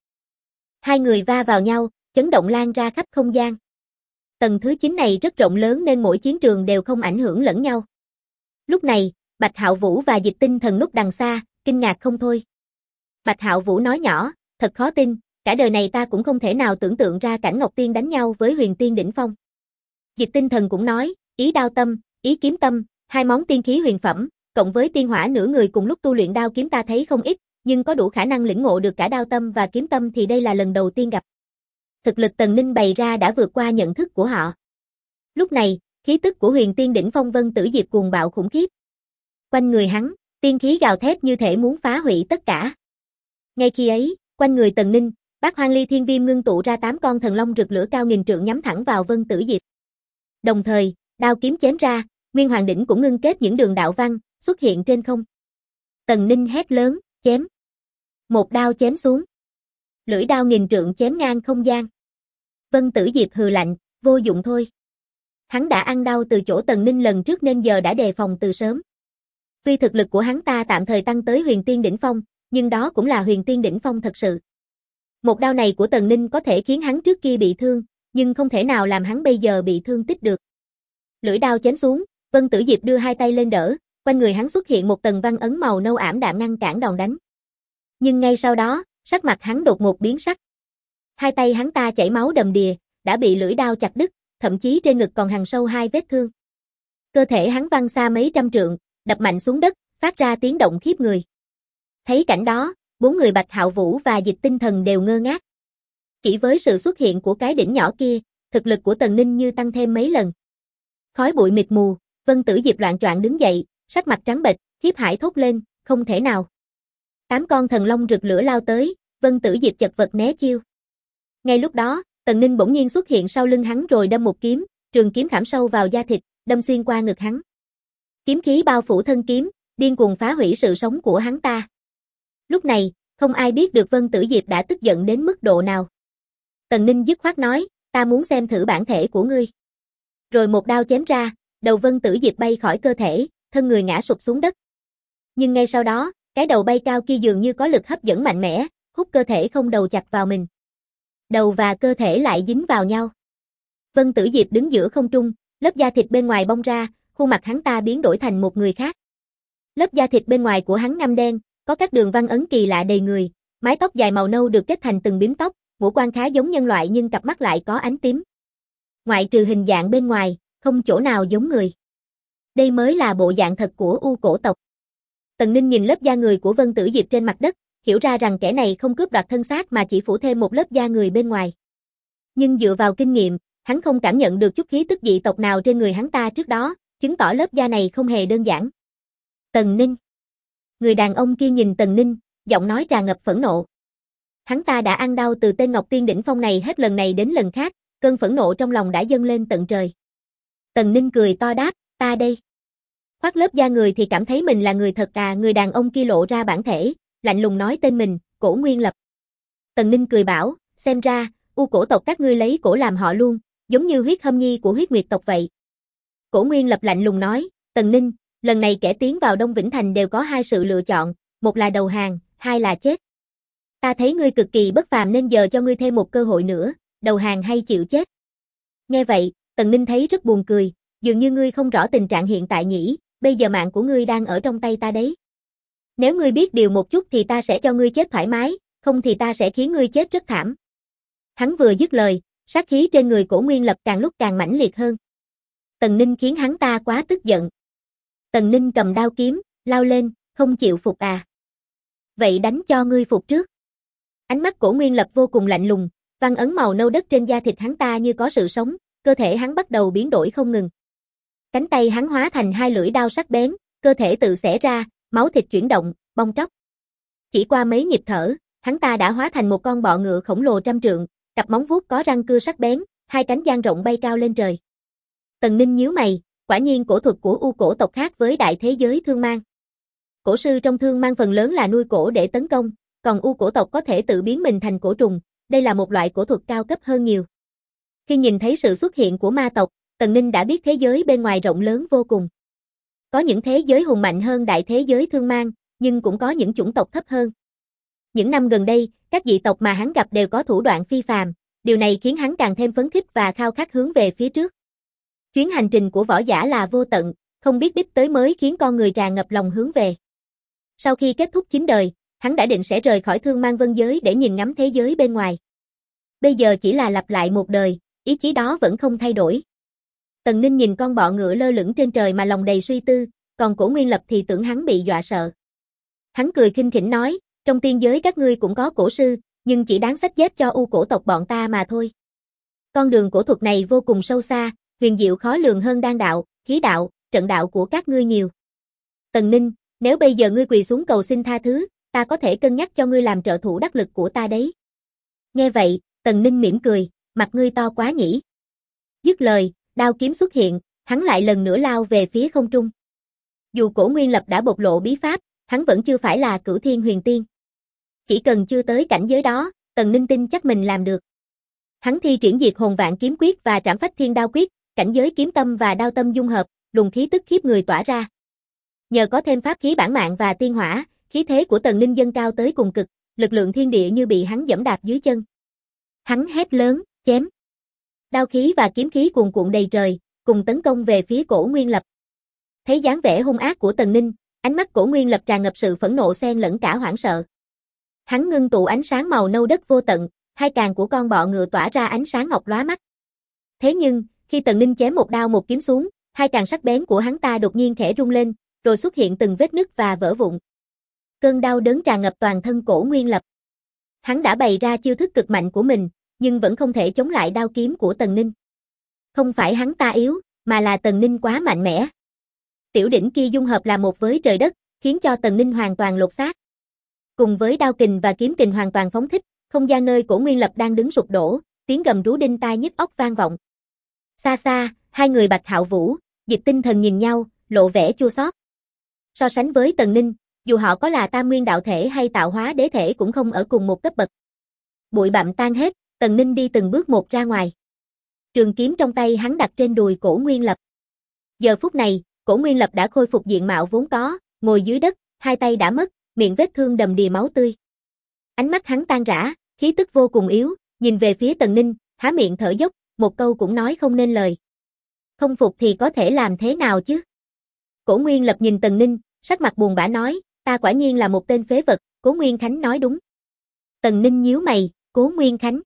Speaker 1: Hai người va vào nhau, chấn động lan ra khắp không gian. Tầng thứ 9 này rất rộng lớn nên mỗi chiến trường đều không ảnh hưởng lẫn nhau. Lúc này, Bạch Hạo Vũ và Dịch Tinh Thần núp đằng xa, kinh ngạc không thôi. Bạch Hạo Vũ nói nhỏ, thật khó tin, cả đời này ta cũng không thể nào tưởng tượng ra cảnh Ngọc Tiên đánh nhau với Huyền Tiên đỉnh phong. Dịch Tinh Thần cũng nói, ý đao tâm, ý kiếm tâm, hai món tiên khí huyền phẩm, cộng với tiên hỏa nửa người cùng lúc tu luyện đao kiếm ta thấy không ít, nhưng có đủ khả năng lĩnh ngộ được cả đao tâm và kiếm tâm thì đây là lần đầu tiên gặp. Thực lực Tần Ninh bày ra đã vượt qua nhận thức của họ. Lúc này, khí tức của Huyền Tiên đỉnh phong Vân Tử Diệp cuồng bạo khủng khiếp. Quanh người hắn, tiên khí gào thét như thể muốn phá hủy tất cả. Ngay khi ấy, quanh người Tần Ninh, Bát Hoang Ly Thiên Viêm ngưng tụ ra 8 con thần long rực lửa cao nghìn trượng nhắm thẳng vào Vân Tử Diệp. Đồng thời, đao kiếm chém ra, Nguyên Hoàng đỉnh cũng ngưng kết những đường đạo văn xuất hiện trên không. Tần Ninh hét lớn, chém. Một đao chém xuống. Lưỡi đao nghìn trượng chém ngang không gian. Vân Tử Diệp hừ lạnh, vô dụng thôi. Hắn đã ăn đau từ chỗ Tần Ninh lần trước nên giờ đã đề phòng từ sớm. Tuy thực lực của hắn ta tạm thời tăng tới Huyền Tiên đỉnh phong, nhưng đó cũng là Huyền Tiên đỉnh phong thật sự. Một đao này của Tần Ninh có thể khiến hắn trước kia bị thương, nhưng không thể nào làm hắn bây giờ bị thương tích được. Lưỡi đao chém xuống, Vân Tử Diệp đưa hai tay lên đỡ, quanh người hắn xuất hiện một tầng văn ấn màu nâu ảm đạm ngăn cản đòn đánh. Nhưng ngay sau đó, sắc mặt hắn đột ngột biến sắc. Hai tay hắn ta chảy máu đầm đìa, đã bị lưỡi đao chặt đứt, thậm chí trên ngực còn hằn sâu hai vết thương. Cơ thể hắn văng xa mấy trăm trượng, đập mạnh xuống đất, phát ra tiếng động khiếp người. Thấy cảnh đó, bốn người Bạch Hạo Vũ và Dịch Tinh Thần đều ngơ ngác. Chỉ với sự xuất hiện của cái đỉnh nhỏ kia, thực lực của Tần Ninh như tăng thêm mấy lần. Khói bụi mịt mù, Vân Tử Diệp loạng choạng đứng dậy, sắc mặt trắng bệch, khiếp hải thốt lên, không thể nào. 8 con thần long rực lửa lao tới, Vân Tử Diệp chật vật né chiêu. Ngay lúc đó, Tần Ninh bỗng nhiên xuất hiện sau lưng hắn rồi đâm một kiếm, trường kiếm khảm sâu vào da thịt, đâm xuyên qua ngực hắn. Kiếm khí bao phủ thân kiếm, điên cuồng phá hủy sự sống của hắn ta. Lúc này, không ai biết được Vân Tử Diệp đã tức giận đến mức độ nào. Tần Ninh dứt khoát nói, ta muốn xem thử bản thể của ngươi. Rồi một đao chém ra, đầu Vân Tử Diệp bay khỏi cơ thể, thân người ngã sụp xuống đất. Nhưng ngay sau đó, cái đầu bay cao kia dường như có lực hấp dẫn mạnh mẽ, hút cơ thể không đầu chặt vào mình. Đầu và cơ thể lại dính vào nhau. Vân Tử Diệp đứng giữa không trung, lớp da thịt bên ngoài bong ra, khuôn mặt hắn ta biến đổi thành một người khác. Lớp da thịt bên ngoài của hắn ngăm đen, có các đường văn ấn kỳ lạ đầy người, mái tóc dài màu nâu được kết thành từng bím tóc, ngũ quan khá giống nhân loại nhưng cặp mắt lại có ánh tím. Ngoại trừ hình dạng bên ngoài, không chỗ nào giống người. Đây mới là bộ dạng thật của U cổ tộc. Tần Ninh nhìn lớp da người của Vân Tử Diệp trên mặt đất, hiểu ra rằng kẻ này không cướp đoạt thân xác mà chỉ phủ thêm một lớp da người bên ngoài. Nhưng dựa vào kinh nghiệm, hắn không cảm nhận được chút khí tức dị tộc nào trên người hắn ta trước đó, chứng tỏ lớp da này không hề đơn giản. Tần Ninh. Người đàn ông kia nhìn Tần Ninh, giọng nói tràn ngập phẫn nộ. Hắn ta đã ăn đau từ tên Ngọc Tiên đỉnh phong này hết lần này đến lần khác, cơn phẫn nộ trong lòng đã dâng lên tận trời. Tần Ninh cười to đáp, ta đây. Khoác lớp da người thì cảm thấy mình là người thật à, người đàn ông kia lộ ra bản thể, lạnh lùng nói tên mình, Cổ Nguyên Lập. Tần Ninh cười bảo, xem ra, U cổ tộc các ngươi lấy cổ làm họ luôn, giống như Huyết Hâm Nhi của Huyết Nguyệt tộc vậy. Cổ Nguyên Lập lạnh lùng nói, Tần Ninh, lần này kẻ tiến vào Đông Vĩnh Thành đều có hai sự lựa chọn, một là đầu hàng, hai là chết. Ta thấy ngươi cực kỳ bất phàm nên giờ cho ngươi thêm một cơ hội nữa, đầu hàng hay chịu chết. Nghe vậy, Tần Ninh thấy rất buồn cười, dường như ngươi không rõ tình trạng hiện tại nhỉ, bây giờ mạng của ngươi đang ở trong tay ta đấy. Nếu ngươi biết điều một chút thì ta sẽ cho ngươi chết thoải mái, không thì ta sẽ khiến ngươi chết rất thảm. Hắn vừa dứt lời, sát khí trên người Cổ Nguyên Lập càng lúc càng mãnh liệt hơn. Tần Ninh khiến hắn ta quá tức giận. Tần Ninh cầm đao kiếm, lao lên, không chịu phục à. Vậy đánh cho ngươi phục trước. Ánh mắt Cổ Nguyên Lập vô cùng lạnh lùng, văn ấn màu nâu đất trên da thịt hắn ta như có sự sống, cơ thể hắn bắt đầu biến đổi không ngừng. Cánh tay hắn hóa thành hai lưỡi đao sắc bén, cơ thể tự xẻ ra, máu thịt chuyển động, bong tróc. Chỉ qua mấy nhịp thở, hắn ta đã hóa thành một con bọ ngựa khổng lồ trăm trượng, cặp móng vuốt có răng cưa sắc bén, hai cánh dang rộng bay cao lên trời. Tần Ninh nhíu mày, quả nhiên cổ thuật của U cổ tộc khác với đại thế giới Thương Mang. Cổ sư trong Thương Mang phần lớn là nuôi cổ để tấn công, còn U cổ tộc có thể tự biến mình thành cổ trùng, đây là một loại cổ thuật cao cấp hơn nhiều. Khi nhìn thấy sự xuất hiện của ma tộc, Tần Ninh đã biết thế giới bên ngoài rộng lớn vô cùng. Có những thế giới hùng mạnh hơn đại thế giới Thương Mang, nhưng cũng có những chủng tộc thấp hơn. Những năm gần đây, các dị tộc mà hắn gặp đều có thủ đoạn phi phàm, điều này khiến hắn càng thêm phấn khích và khao khát hướng về phía trước. Chuyến hành trình của võ giả là vô tận, không biết đích tới mới khiến con người tràn ngập lòng hướng về. Sau khi kết thúc 9 đời, hắn đã định sẽ rời khỏi Thương Mang Vân giới để nhìn ngắm thế giới bên ngoài. Bây giờ chỉ là lặp lại một đời, ý chí đó vẫn không thay đổi. Tần Ninh nhìn con bọ ngựa lơ lửng trên trời mà lòng đầy suy tư, còn Cổ Nguyên Lập thì tưởng hắn bị dọa sợ. Hắn cười khinh khỉnh nói, trong tiên giới các ngươi cũng có cổ sư, nhưng chỉ đáng xách dép cho U cổ tộc bọn ta mà thôi. Con đường cổ thuật này vô cùng sâu xa, huyền diệu khó lường hơn đan đạo, khí đạo, trận đạo của các ngươi nhiều. Tần Ninh, nếu bây giờ ngươi quỳ xuống cầu xin tha thứ, ta có thể cân nhắc cho ngươi làm trợ thủ đắc lực của ta đấy. Nghe vậy, Tần Ninh mỉm cười, mặt ngươi to quá nhỉ. Dứt lời, đao kiếm xuất hiện, hắn lại lần nữa lao về phía không trung. Dù Cổ Nguyên Lập đã bộc lộ bí pháp, hắn vẫn chưa phải là Cửu Thiên Huyền Tiên. Chỉ cần chưa tới cảnh giới đó, Tần Ninh tin chắc mình làm được. Hắn thi triển Diệt Hồn Vạn Kiếm Quyết và Trảm Phách Thiên Đao Quyết, cảnh giới kiếm tâm và đao tâm dung hợp, luồng khí tức khiếp người tỏa ra. Nhờ có thêm pháp khí bản mạng và tiên hỏa, khí thế của Tần Ninh dâng cao tới cùng cực, lực lượng thiên địa như bị hắn giẫm đạp dưới chân. Hắn hét lớn, chém. Đao khí và kiếm khí cuồn cuộn đầy trời, cùng tấn công về phía Cổ Nguyên Lập. Thấy dáng vẻ hung ác của Tần Ninh, ánh mắt Cổ Nguyên Lập tràn ngập sự phẫn nộ xen lẫn cả hoảng sợ. Hắn ngưng tụ ánh sáng màu nâu đất vô tận, hai càng của con bọ ngựa tỏa ra ánh sáng ngọc lóa mắt. Thế nhưng, khi Tần Ninh chém một đao một kiếm xuống, hai càng sắc bén của hắn ta đột nhiên khẽ rung lên, rồi xuất hiện từng vết nứt và vỡ vụn. Cơn đau đớn tràn ngập toàn thân Cổ Nguyên Lập. Hắn đã bày ra chiêu thức cực mạnh của mình, nhưng vẫn không thể chống lại đao kiếm của Tần Ninh. Không phải hắn ta yếu, mà là Tần Ninh quá mạnh mẽ. Tiểu đỉnh kia dung hợp là một với trời đất, khiến cho Tần Ninh hoàn toàn lột xác. Cùng với đao kình và kiếm kình hoàn toàn phóng thích, không gian nơi Cổ Nguyên Lập đang đứng sụp đổ, tiếng gầm rú đinh tai nhức óc vang vọng. Xa xa, hai người Bạch Hạo Vũ, Dịch Tinh Thần nhìn nhau, lộ vẻ chua xót. So sánh với Tần Ninh, dù họ có là Tam Nguyên đạo thể hay tạo hóa đế thể cũng không ở cùng một cấp bậc. Bụi bặm tan hết, Tần Ninh đi từng bước một ra ngoài. Trường kiếm trong tay hắn đặt trên đùi Cổ Nguyên Lập. Giờ phút này, Cổ Nguyên Lập đã khôi phục diện mạo vốn có, ngồi dưới đất, hai tay đã mất, miệng vết thương đầm đìa máu tươi. Ánh mắt hắn tan rã, khí tức vô cùng yếu, nhìn về phía Tần Ninh, há miệng thở dốc, một câu cũng nói không nên lời. Không phục thì có thể làm thế nào chứ? Cổ Nguyên Lập nhìn Tần Ninh, sắc mặt buồn bã nói, ta quả nhiên là một tên phế vật, Cố Nguyên Khánh nói đúng. Tần Ninh nhíu mày, Cố Nguyên Khánh.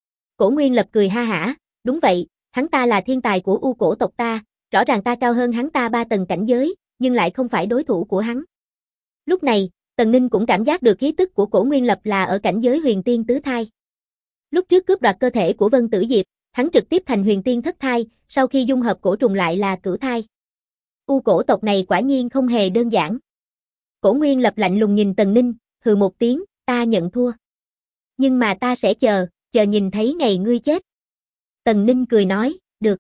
Speaker 1: Cổ Nguyên Lập cười ha hả, đúng vậy, hắn ta là thiên tài của U cổ tộc ta, rõ ràng ta cao hơn hắn ta 3 tầng cảnh giới, nhưng lại không phải đối thủ của hắn. Lúc này, Tần Ninh cũng cảm giác được khí tức của Cổ Nguyên Lập là ở cảnh giới huyền tiên tứ thai. Lúc trước cướp đoạt cơ thể của Vân Tử Diệp, hắn trực tiếp thành huyền tiên thất thai, sau khi dung hợp cổ trùng lại là cửu thai. U cổ tộc này quả nhiên không hề đơn giản. Cổ Nguyên Lập lạnh lùng nhìn Tần Ninh, hừ một tiếng, ta nhận thua. Nhưng mà ta sẽ chờ nhìn thấy ngày ngươi chết. Tần Ninh cười nói, được.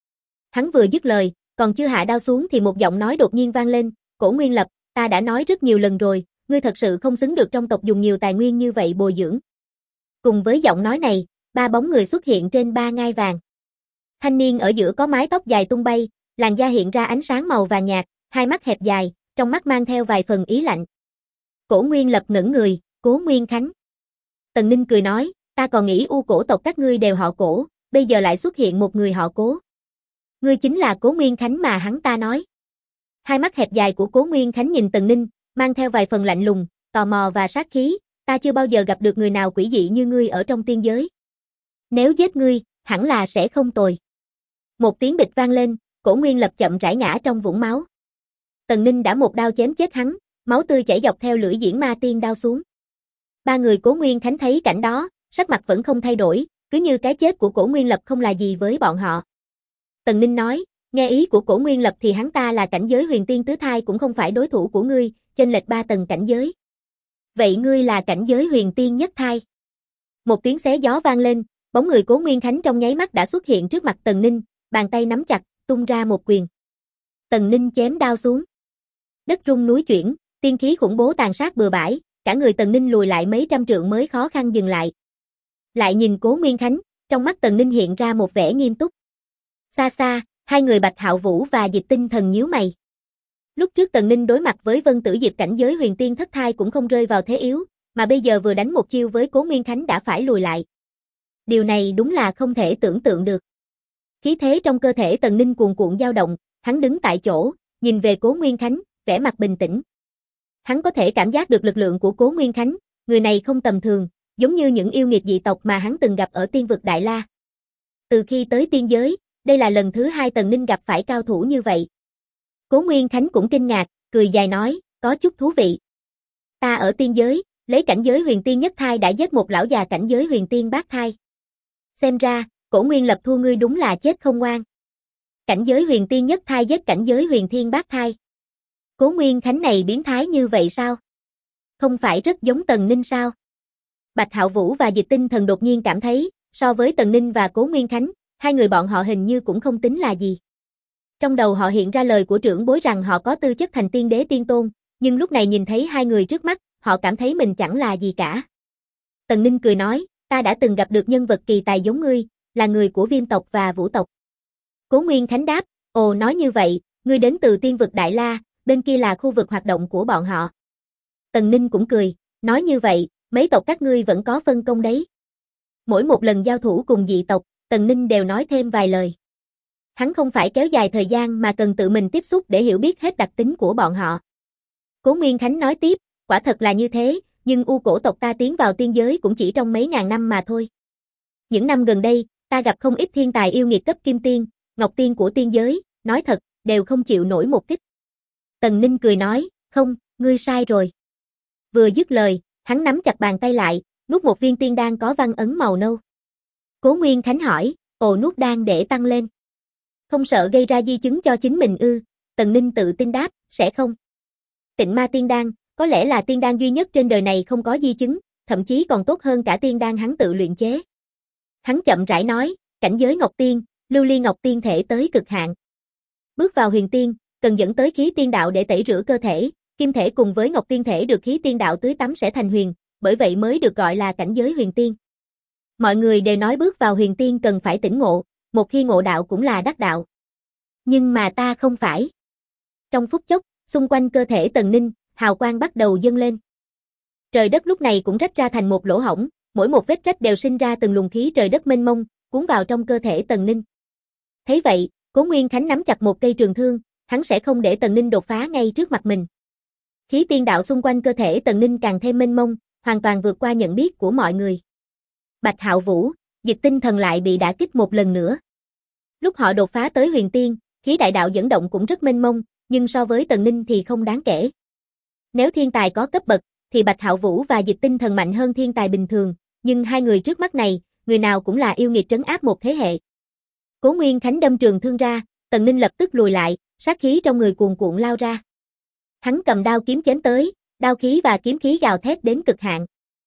Speaker 1: Hắn vừa dứt lời, còn chưa hạ đao xuống thì một giọng nói đột nhiên vang lên, Cổ Nguyên Lập, ta đã nói rất nhiều lần rồi, ngươi thật sự không xứng được trong tộc dùng nhiều tài nguyên như vậy bồi dưỡng. Cùng với giọng nói này, ba bóng người xuất hiện trên ba ngai vàng. Thanh niên ở giữa có mái tóc dài tung bay, làn da hiện ra ánh sáng màu vàng nhạt, hai mắt hẹp dài, trong mắt mang theo vài phần ý lạnh. Cổ Nguyên Lập ngẩng người, Cố Nguyên Khánh. Tần Ninh cười nói, ta còn nghĩ U Cổ tộc các ngươi đều họ Cổ, bây giờ lại xuất hiện một người họ Cố. Ngươi chính là Cố Nguyên Khánh mà hắn ta nói. Hai mắt hẹp dài của Cố Nguyên Khánh nhìn Tần Ninh, mang theo vài phần lạnh lùng, tò mò và sát khí, ta chưa bao giờ gặp được người nào quỷ dị như ngươi ở trong tiên giới. Nếu giết ngươi, hẳn là sẽ không tồi. Một tiếng bịch vang lên, Cổ Nguyên Lập chậm rãi ngã trong vũng máu. Tần Ninh đã một đao chém chết hắn, máu tươi chảy dọc theo lưỡi Diễn Ma Tiên đao xuống. Ba người Cố Nguyên Khánh thấy cảnh đó, sắc mặt vẫn không thay đổi, cứ như cái chết của Cổ Nguyên Lập không là gì với bọn họ. Tần Ninh nói, nghe ý của Cổ Nguyên Lập thì hắn ta là cảnh giới huyền tiên tứ thai cũng không phải đối thủ của ngươi, chênh lệch 3 tầng cảnh giới. Vậy ngươi là cảnh giới huyền tiên nhất thai. Một tiếng xé gió vang lên, bóng người Cố Nguyên Khánh trong nháy mắt đã xuất hiện trước mặt Tần Ninh, bàn tay nắm chặt, tung ra một quyền. Tần Ninh chém đao xuống. Đất rung núi chuyển, tiên khí khủng bố tàn sát bừa bãi, cả người Tần Ninh lùi lại mấy trăm trượng mới khó khăn dừng lại. Lại nhìn Cố Nguyên Khánh, trong mắt Tần Ninh hiện ra một vẻ nghiêm túc. Xa xa, hai người Bạch Hạo Vũ và Dịch Tinh Thần nhíu mày. Lúc trước Tần Ninh đối mặt với Vân Tử Diệp cảnh giới huyền tiên thất thai cũng không rơi vào thế yếu, mà bây giờ vừa đánh một chiêu với Cố Nguyên Khánh đã phải lùi lại. Điều này đúng là không thể tưởng tượng được. Khí thế trong cơ thể Tần Ninh cuồn cuộn dao động, hắn đứng tại chỗ, nhìn về Cố Nguyên Khánh, vẻ mặt bình tĩnh. Hắn có thể cảm giác được lực lượng của Cố Nguyên Khánh, người này không tầm thường, giống như những yêu nghiệt dị tộc mà hắn từng gặp ở tiên vực Đại La. Từ khi tới tiên giới, đây là lần thứ 2 Tần Ninh gặp phải cao thủ như vậy. Cố Nguyên Khánh cũng kinh ngạc, cười dài nói, có chút thú vị. Ta ở tiên giới, lấy cảnh giới huyền tiên nhất thai đã giết một lão già cảnh giới huyền tiên bát thai. Xem ra, Cổ Nguyên Lập thua ngươi đúng là chết không ngoan. Cảnh giới huyền tiên nhất thai giết cảnh giới huyền thiên bát thai. Cố Nguyên Khánh này biến thái như vậy sao? Không phải rất giống Tần Ninh sao? Bạch Hạo Vũ và Dịch Tinh Thần đột nhiên cảm thấy, so với Tần Ninh và Cố Nguyên Khánh, hai người bọn họ hình như cũng không tính là gì. Trong đầu họ hiện ra lời của trưởng bối rằng họ có tư chất thành tiên đế tiên tôn, nhưng lúc này nhìn thấy hai người trước mắt, họ cảm thấy mình chẳng là gì cả. Tần Ninh cười nói, ta đã từng gặp được nhân vật kỳ tài giống ngươi, là người của Viêm tộc và Vũ tộc. Cố Nguyên Khánh đáp, ồ nói như vậy, ngươi đến từ tiên vực Đại La, bên kia là khu vực hoạt động của bọn họ. Tần Ninh cũng cười, nói như vậy, mấy tộc các ngươi vẫn có phân công đấy. Mỗi một lần giao thủ cùng dị tộc, Tần Ninh đều nói thêm vài lời. Hắn không phải kéo dài thời gian mà cần tự mình tiếp xúc để hiểu biết hết đặc tính của bọn họ. Cố Nguyên Khánh nói tiếp, quả thật là như thế, nhưng U Cổ tộc ta tiến vào tiên giới cũng chỉ trong mấy ngàn năm mà thôi. Những năm gần đây, ta gặp không ít thiên tài yêu nghiệt cấp kim tiên, ngọc tiên của tiên giới, nói thật, đều không chịu nổi một kích. Tần Ninh cười nói, không, ngươi sai rồi. Vừa dứt lời, hắn nắm chặt bàn tay lại, nuốt một viên tiên đan có văn ấn màu nâu. Cố Nguyên Khánh hỏi, ồ nuốt đan để tăng lên. Không sợ gây ra di chứng cho chính mình ư? Tần Ninh tự tin đáp, sẽ không. Tịnh Ma Tiên Đan, có lẽ là tiên đan duy nhất trên đời này không có di chứng, thậm chí còn tốt hơn cả tiên đan hắn tự luyện chế. Hắn chậm rãi nói, cảnh giới Ngọc Tiên, Lưu Ly Ngọc Tiên thể tới cực hạn. Bước vào huyền tiên, cần dẫn tới khí tiên đạo để tẩy rửa cơ thể, kim thể cùng với Ngọc Tiên thể được khí tiên đạo tưới tắm sẽ thành huyền, bởi vậy mới được gọi là cảnh giới huyền tiên. Mọi người đều nói bước vào huyền tiên cần phải tỉnh ngộ, một khi ngộ đạo cũng là đắc đạo. Nhưng mà ta không phải. Trong phút chốc, xung quanh cơ thể Tần Ninh, hào quang bắt đầu dâng lên. Trời đất lúc này cũng rách ra thành một lỗ hổng, mỗi một vết rách đều sinh ra từng luồng khí trời đất mênh mông, cuốn vào trong cơ thể Tần Ninh. Thấy vậy, Cố Nguyên Khánh nắm chặt một cây trường thương, hắn sẽ không để Tần Ninh đột phá ngay trước mặt mình. Khí tiên đạo xung quanh cơ thể Tần Ninh càng thêm mênh mông, hoàn toàn vượt qua nhận biết của mọi người. Bạch Hạo Vũ, Dịch Tinh Thần lại bị đả kích một lần nữa. Lúc họ đột phá tới huyền tiên, khí đại đạo dẫn động cũng rất mênh mông, nhưng so với Tần Ninh thì không đáng kể. Nếu thiên tài có cấp bậc, thì Bạch Hạo Vũ và Dịch Tinh Thần mạnh hơn thiên tài bình thường, nhưng hai người trước mắt này, người nào cũng là yêu nghiệt trấn áp một thế hệ. Cố Nguyên Khánh đâm trường thương ra, Tần Ninh lập tức lùi lại, sát khí trong người cuồn cuộn lao ra. Hắn cầm đao kiếm chém tới, đao khí và kiếm khí gào thét đến cực hạn.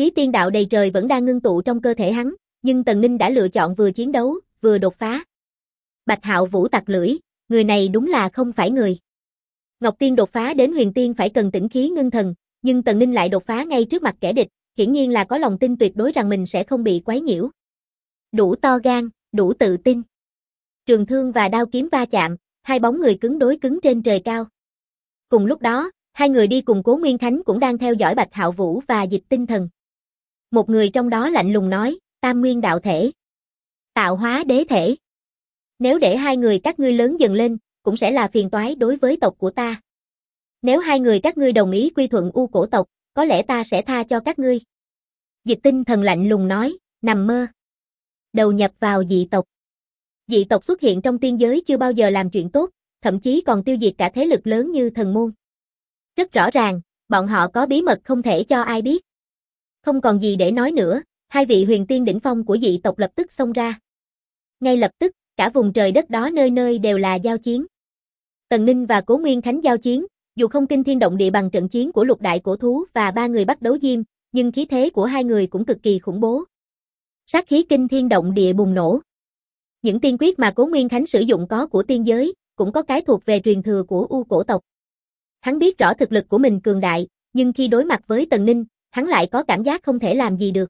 Speaker 1: Khí tiên đạo đầy trời vẫn đang ngưng tụ trong cơ thể hắn, nhưng Tần Ninh đã lựa chọn vừa chiến đấu, vừa đột phá. Bạch Hạo Vũ tặc lưỡi, người này đúng là không phải người. Ngọc Tiên đột phá đến huyền tiên phải cần tĩnh khí ngưng thần, nhưng Tần Ninh lại đột phá ngay trước mặt kẻ địch, hiển nhiên là có lòng tin tuyệt đối rằng mình sẽ không bị quấy nhiễu. Đủ to gan, đủ tự tin. Trường thương và đao kiếm va chạm, hai bóng người cứng đối cứng trên trời cao. Cùng lúc đó, hai người đi cùng Cố Nguyên Khánh cũng đang theo dõi Bạch Hạo Vũ và Dịch Tinh Thần. Một người trong đó lạnh lùng nói, Tam Nguyên đạo thể, tạo hóa đế thể. Nếu để hai người các ngươi lớn dần lên, cũng sẽ là phiền toái đối với tộc của ta. Nếu hai người các ngươi đồng ý quy thuận U Cổ tộc, có lẽ ta sẽ tha cho các ngươi. Dịch Tinh Thần lạnh lùng nói, nằm mơ. Đầu nhập vào dị tộc. Dị tộc xuất hiện trong tiên giới chưa bao giờ làm chuyện tốt, thậm chí còn tiêu diệt cả thế lực lớn như thần môn. Rất rõ ràng, bọn họ có bí mật không thể cho ai biết. Không còn gì để nói nữa, hai vị huyền tiên đỉnh phong của dị tộc lập tức xông ra. Ngay lập tức, cả vùng trời đất đó nơi nơi đều là giao chiến. Tần Ninh và Cố Nguyên Khánh giao chiến, dù không kinh thiên động địa bằng trận chiến của lục đại cổ thú và ba người bắt đấu diêm, nhưng khí thế của hai người cũng cực kỳ khủng bố. Sát khí kinh thiên động địa bùng nổ. Những tiên quyết mà Cố Nguyên Khánh sử dụng có của tiên giới, cũng có cái thuộc về truyền thừa của U Cổ tộc. Hắn biết rõ thực lực của mình cường đại, nhưng khi đối mặt với Tần Ninh, hắn lại có cảm giác không thể làm gì được.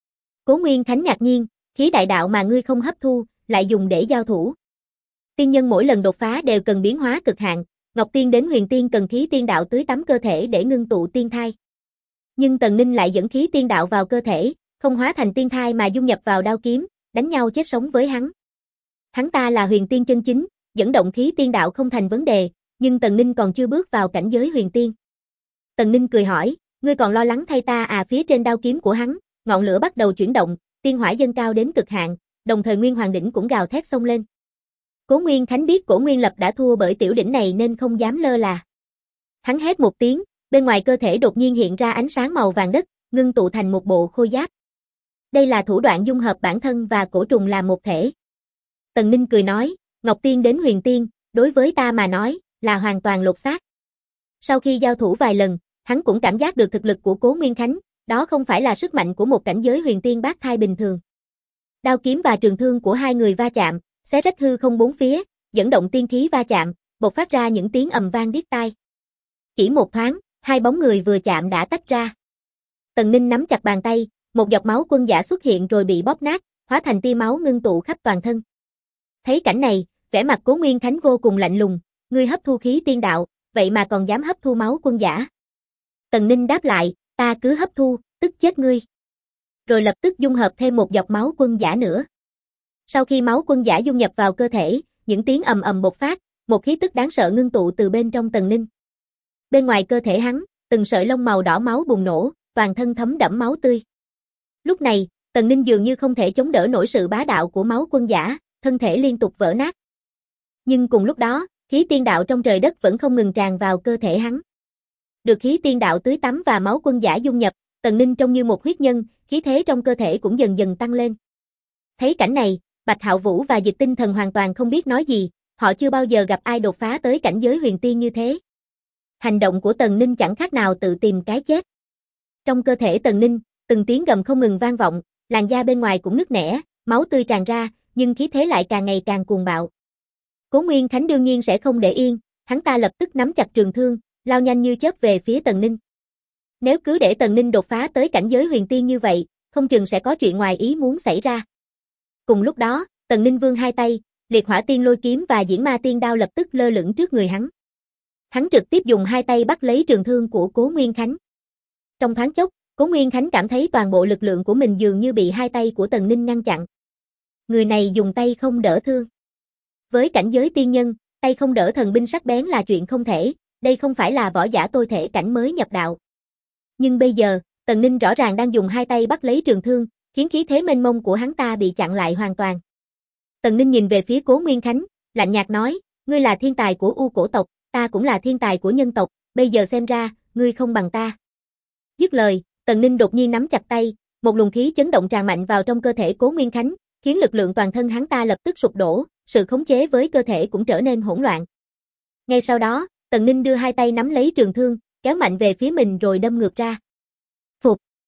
Speaker 1: Cố Nguyên Khánh ngạc nhiên, khí đại đạo mà ngươi không hấp thu, lại dùng để giao thủ. Tiên nhân mỗi lần đột phá đều cần biến hóa cực hạn, Ngọc Tiên đến huyền tiên cần khí tiên đạo tưới tắm cơ thể để ngưng tụ tiên thai. Nhưng Tần Ninh lại dẫn khí tiên đạo vào cơ thể, không hóa thành tiên thai mà dung nhập vào đao kiếm, đánh nhau chết sống với hắn. Hắn ta là huyền tiên chân chính, dẫn động khí tiên đạo không thành vấn đề, nhưng Tần Ninh còn chưa bước vào cảnh giới huyền tiên. Tần Ninh cười hỏi, ngươi còn lo lắng thay ta à? Phía trên đao kiếm của hắn, ngọn lửa bắt đầu chuyển động, tiên hỏa dâng cao đến cực hạn, đồng thời Nguyên Hoàng đỉnh cũng gào thét xông lên. Cố Nguyên Khánh biết Cổ Nguyên Lập đã thua bởi tiểu đỉnh này nên không dám lơ là. Hắn hét một tiếng, bên ngoài cơ thể đột nhiên hiện ra ánh sáng màu vàng đất, ngưng tụ thành một bộ khôi giáp. Đây là thủ đoạn dung hợp bản thân và cổ trùng làm một thể. Tần Ninh cười nói, Ngọc Tiên đến huyền tiên, đối với ta mà nói, là hoàn toàn lột xác. Sau khi giao thủ vài lần, hắn cũng cảm giác được thực lực của Cố Nguyên Khánh, đó không phải là sức mạnh của một cảnh giới huyền tiên bát thai bình thường. Đao kiếm và trường thương của hai người va chạm, xé rách hư không bốn phía, dẫn động tiên khí va chạm, bộc phát ra những tiếng ầm vang điếc tai. Chỉ một thoáng, hai bóng người vừa chạm đã tách ra. Tần Ninh nắm chặt bàn tay, một giọt máu quân giả xuất hiện rồi bị bóp nát, hóa thành tia máu ngưng tụ khắp toàn thân. Thấy cảnh này, vẻ mặt Cố Nguyên Khánh vô cùng lạnh lùng, ngươi hấp thu khí tiên đạo, vậy mà còn dám hấp thu máu quân giả. Tần Ninh đáp lại, ta cứ hấp thu, tức chết ngươi. Rồi lập tức dung hợp thêm một giọt máu quân giả nữa. Sau khi máu quân giả dung nhập vào cơ thể, những tiếng ầm ầm bộc phát, một khí tức đáng sợ ngưng tụ từ bên trong Tần Ninh. Bên ngoài cơ thể hắn, từng sợi lông màu đỏ máu bùng nổ, toàn thân thấm đẫm máu tươi. Lúc này, Tần Ninh dường như không thể chống đỡ nổi sự bá đạo của máu quân giả, thân thể liên tục vỡ nát. Nhưng cùng lúc đó, khí tiên đạo trong trời đất vẫn không ngừng tràn vào cơ thể hắn. Được khí tiên đạo tưới tắm và máu quân giả dung nhập, Tần Ninh trông như một huyết nhân, khí thế trong cơ thể cũng dần dần tăng lên. Thấy cảnh này, Bạch Hạo Vũ và Dịch Tinh Thần hoàn toàn không biết nói gì, họ chưa bao giờ gặp ai đột phá tới cảnh giới huyền tiên như thế. Hành động của Tần Ninh chẳng khác nào tự tìm cái chết. Trong cơ thể Tần Ninh, từng tiếng gầm không ngừng vang vọng, làn da bên ngoài cũng nứt nẻ, máu tươi tràn ra, nhưng khí thế lại càng ngày càng cuồng bạo. Cố Nguyên Khánh đương nhiên sẽ không để yên, hắn ta lập tức nắm chặt trường thương, lao nhanh như chớp về phía Tần Ninh. Nếu cứ để Tần Ninh đột phá tới cảnh giới huyền tiên như vậy, không chừng sẽ có chuyện ngoài ý muốn xảy ra. Cùng lúc đó, Tần Ninh vươn hai tay, Liệt Hỏa Tiên Lôi kiếm và Diễn Ma Tiên đao lập tức lơ lửng trước người hắn. Hắn trực tiếp dùng hai tay bắt lấy trường thương của Cố Nguyên Khánh. Trong thoáng chốc, Cố Nguyên Khánh cảm thấy toàn bộ lực lượng của mình dường như bị hai tay của Tần Ninh ngăn chặn. Người này dùng tay không đỡ thương. Với cảnh giới tiên nhân, tay không đỡ thần binh sắc bén là chuyện không thể, đây không phải là võ giả tôi thể cảnh mới nhập đạo. Nhưng bây giờ, Tần Ninh rõ ràng đang dùng hai tay bắt lấy trường thương, khiến khí thế mênh mông của hắn ta bị chặn lại hoàn toàn. Tần Ninh nhìn về phía Cố Nguyên Khánh, lạnh nhạt nói, ngươi là thiên tài của U Cổ tộc, ta cũng là thiên tài của nhân tộc, bây giờ xem ra, ngươi không bằng ta. Dứt lời, Tần Ninh đột nhiên nắm chặt tay, một luồng khí chấn động tràn mạnh vào trong cơ thể Cố Nguyên Khánh, khiến lực lượng toàn thân hắn ta lập tức sụp đổ, sự khống chế với cơ thể cũng trở nên hỗn loạn. Ngay sau đó, Tần Ninh đưa hai tay nắm lấy trường thương, kéo mạnh về phía mình rồi đâm ngược ra. Phụt!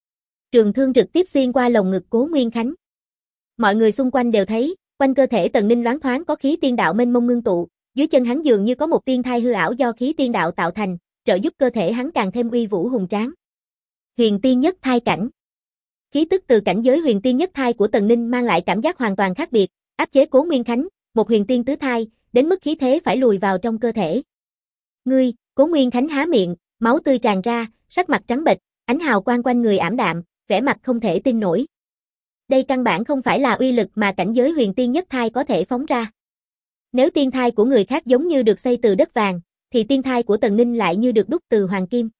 Speaker 1: Trường thương trực tiếp xuyên qua lồng ngực Cố Nguyên Khánh. Mọi người xung quanh đều thấy, quanh cơ thể Tần Ninh loáng thoáng có khí tiên đạo mênh mông ngưng tụ, dưới chân hắn dường như có một tiên thai hư ảo do khí tiên đạo tạo thành, trợ giúp cơ thể hắn càng thêm uy vũ hùng tráng. Huyền tiên nhất thai cảnh. Khí tức từ cảnh giới huyền tiên nhất thai của Tần Ninh mang lại cảm giác hoàn toàn khác biệt, áp chế Cố Nguyên Khánh, một huyền tiên tứ thai, đến mức khí thế phải lùi vào trong cơ thể. Ngươi, Cố Nguyên Khánh há miệng, máu tươi tràn ra, sắc mặt trắng bệch, ánh hào quang quanh người ảm đạm, vẻ mặt không thể tin nổi. Đây căn bản không phải là uy lực mà cảnh giới huyền tiên nhất thai có thể phóng ra. Nếu tiên thai của người khác giống như được xây từ đất vàng, thì tiên thai của Tần Ninh lại như được đúc từ hoàng kim.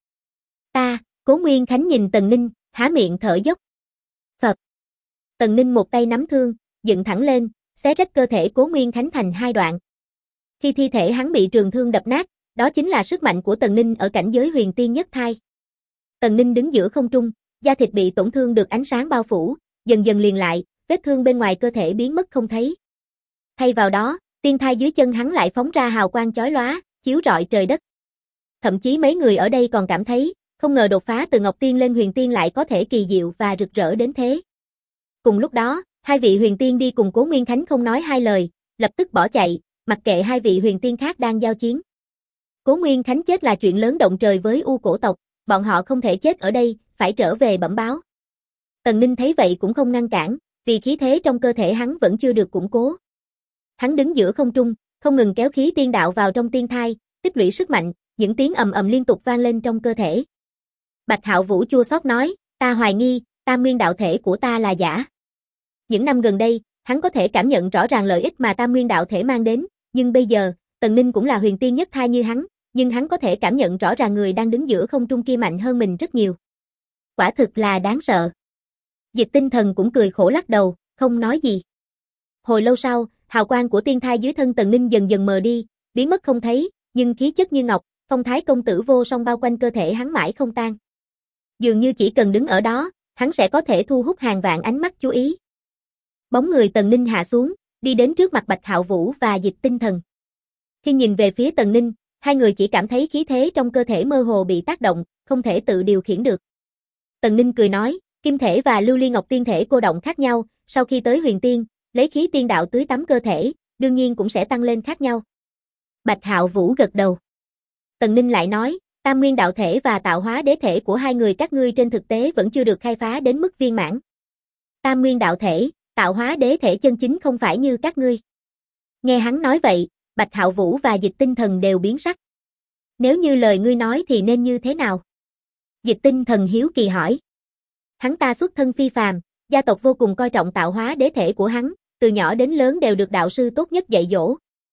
Speaker 1: Cố Nguyên Khánh nhìn Tần Ninh, há miệng thở dốc. Phật. Tần Ninh một tay nắm thương, dựng thẳng lên, xé rách cơ thể Cố Nguyên Khánh thành hai đoạn. Khi thi thể hắn bị trường thương đập nát, đó chính là sức mạnh của Tần Ninh ở cảnh giới huyền tiên nhất thai. Tần Ninh đứng giữa không trung, da thịt bị tổn thương được ánh sáng bao phủ, dần dần liền lại, vết thương bên ngoài cơ thể biến mất không thấy. Thay vào đó, tiên thai dưới chân hắn lại phóng ra hào quang chói lóa, chiếu rọi trời đất. Thậm chí mấy người ở đây còn cảm thấy, không ngờ đột phá từ Ngọc Tiên lên Huyền Tiên lại có thể kỳ diệu và rực rỡ đến thế. Cùng lúc đó, hai vị Huyền Tiên đi cùng Cố Nguyên Khánh không nói hai lời, lập tức bỏ chạy, mặc kệ hai vị Huyền Tiên khác đang giao chiến. Cố Nguyên Khánh chết là chuyện lớn động trời với U cổ tộc, bọn họ không thể chết ở đây, phải trở về bẩm báo. Tần Ninh thấy vậy cũng không ngăn cản, vì khí thế trong cơ thể hắn vẫn chưa được củng cố. Hắn đứng giữa không trung, không ngừng kéo khí tiên đạo vào trong tiên thai, tích lũy sức mạnh, những tiếng ầm ầm liên tục vang lên trong cơ thể. Bạch Hạo Vũ chua xót nói, ta hoài nghi, Tam Nguyên đạo thể của ta là giả. Những năm gần đây, hắn có thể cảm nhận rõ ràng lợi ích mà Tam Nguyên đạo thể mang đến, nhưng bây giờ, Tần Ninh cũng là huyền tiên nhất thai như hắn, nhưng hắn có thể cảm nhận rõ ràng người đang đứng giữa không trung kia mạnh hơn mình rất nhiều. Quả thực là đáng sợ. Dịch Tinh Thần cũng cười khổ lắc đầu, không nói gì. Hồi lâu sau, hào quang của tiên thai dưới thân Tần Ninh dần dần mờ đi, biến mất không thấy, nhưng khí chất như ngọc, phong thái công tử vô song bao quanh cơ thể hắn mãi không tan. Dường như chỉ cần đứng ở đó, hắn sẽ có thể thu hút hàng vạn ánh mắt chú ý. Bóng người Tần Ninh hạ xuống, đi đến trước mặt Bạch Hạo Vũ và Dịch Tinh Thần. Khi nhìn về phía Tần Ninh, hai người chỉ cảm thấy khí thế trong cơ thể mơ hồ bị tác động, không thể tự điều khiển được. Tần Ninh cười nói, kim thể và lưu ly ngọc tiên thể cô động khác nhau, sau khi tới huyền tiên, lấy khí tiên đạo tưới tắm cơ thể, đương nhiên cũng sẽ tăng lên khác nhau. Bạch Hạo Vũ gật đầu. Tần Ninh lại nói, Tam Nguyên đạo thể và tạo hóa đế thể của hai người các ngươi trên thực tế vẫn chưa được khai phá đến mức viên mãn. Tam Nguyên đạo thể, tạo hóa đế thể chân chính không phải như các ngươi. Nghe hắn nói vậy, Bạch Hạo Vũ và Dịch Tinh Thần đều biến sắc. Nếu như lời ngươi nói thì nên như thế nào? Dịch Tinh Thần hiếu kỳ hỏi. Hắn ta xuất thân phi phàm, gia tộc vô cùng coi trọng tạo hóa đế thể của hắn, từ nhỏ đến lớn đều được đạo sư tốt nhất dạy dỗ.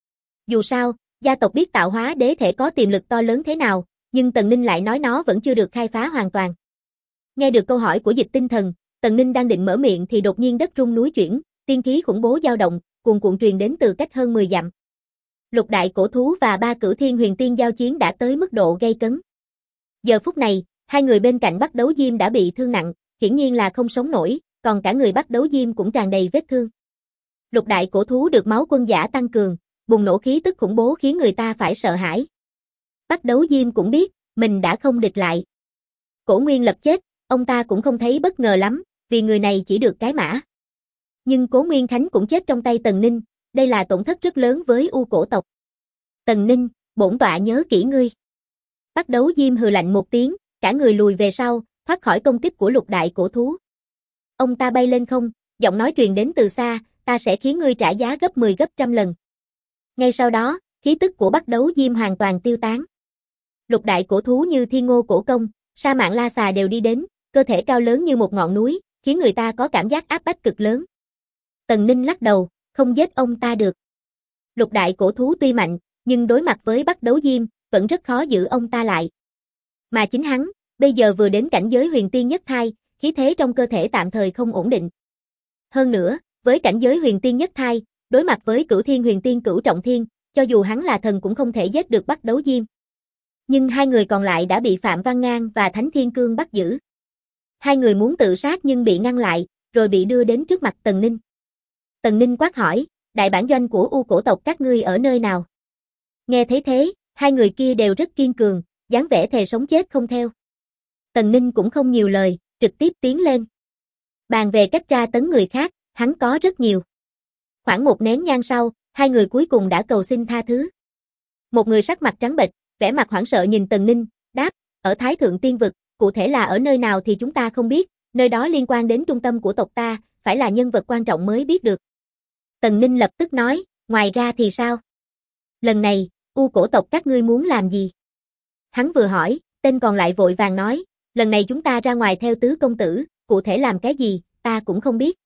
Speaker 1: Dù sao, gia tộc biết tạo hóa đế thể có tiềm lực to lớn thế nào, nhưng Tần Ninh lại nói nó vẫn chưa được khai phá hoàn toàn. Nghe được câu hỏi của Dịch Tinh Thần, Tần Ninh đang định mở miệng thì đột nhiên đất rung núi chuyển, tiên khí khủng bố dao động, cuồn cuộn truyền đến từ cách hơn 10 dặm. Lục đại cổ thú và ba cửu thiên huyền tiên giao chiến đã tới mức độ gay cấn. Giờ phút này, hai người bên cạnh Bắc Đấu Diêm đã bị thương nặng, hiển nhiên là không sống nổi, còn cả người Bắc Đấu Diêm cũng tràn đầy vết thương. Lục đại cổ thú được máu quân giả tăng cường, bùng nổ khí tức khủng bố khiến người ta phải sợ hãi. Bắc Đấu Diêm cũng biết, mình đã không địch lại. Cổ Nguyên Lập chết, ông ta cũng không thấy bất ngờ lắm, vì người này chỉ được cái mã. Nhưng Cố Nguyên Khánh cũng chết trong tay Tần Ninh, đây là tổn thất rất lớn với U cổ tộc. Tần Ninh, bổn tọa nhớ kỹ ngươi. Bắc Đấu Diêm hừ lạnh một tiếng, cả người lùi về sau, thoát khỏi công kích của lục đại cổ thú. Ông ta bay lên không, giọng nói truyền đến từ xa, ta sẽ khiến ngươi trả giá gấp 10 gấp trăm lần. Ngay sau đó, khí tức của Bắc Đấu Diêm hoàn toàn tiêu tán. Lục đại cổ thú như Thiên Ngô Cổ Công, Sa Mạn La Xà đều đi đến, cơ thể cao lớn như một ngọn núi, khiến người ta có cảm giác áp bách cực lớn. Tần Ninh lắc đầu, không giết ông ta được. Lục đại cổ thú tuy mạnh, nhưng đối mặt với Bắc Đấu Diêm, vẫn rất khó giữ ông ta lại. Mà chính hắn, bây giờ vừa đến cảnh giới huyền tiên nhất thai, khí thế trong cơ thể tạm thời không ổn định. Hơn nữa, với cảnh giới huyền tiên nhất thai, đối mặt với cửu thiên huyền tiên cửu trọng thiên, cho dù hắn là thần cũng không thể giết được Bắc Đấu Diêm. Nhưng hai người còn lại đã bị Phạm Văn Ngang và Thánh Thiên Cương bắt giữ. Hai người muốn tự sát nhưng bị ngăn lại, rồi bị đưa đến trước mặt Tần Ninh. Tần Ninh quát hỏi, đại bản doanh của U cổ tộc các ngươi ở nơi nào? Nghe thấy thế, hai người kia đều rất kiên cường, dáng vẻ thề sống chết không theo. Tần Ninh cũng không nhiều lời, trực tiếp tiến lên. Bàn về cách tra tấn người khác, hắn có rất nhiều. Khoảng một nén nhang sau, hai người cuối cùng đã cầu xin tha thứ. Một người sắc mặt trắng bệch, vẻ mặt hoảng sợ nhìn Tần Ninh, đáp, ở Thái Thượng Tiên Vực, cụ thể là ở nơi nào thì chúng ta không biết, nơi đó liên quan đến trung tâm của tộc ta, phải là nhân vật quan trọng mới biết được. Tần Ninh lập tức nói, ngoài ra thì sao? Lần này, U cổ tộc các ngươi muốn làm gì? Hắn vừa hỏi, tên còn lại vội vàng nói, lần này chúng ta ra ngoài theo tứ công tử, cụ thể làm cái gì, ta cũng không biết.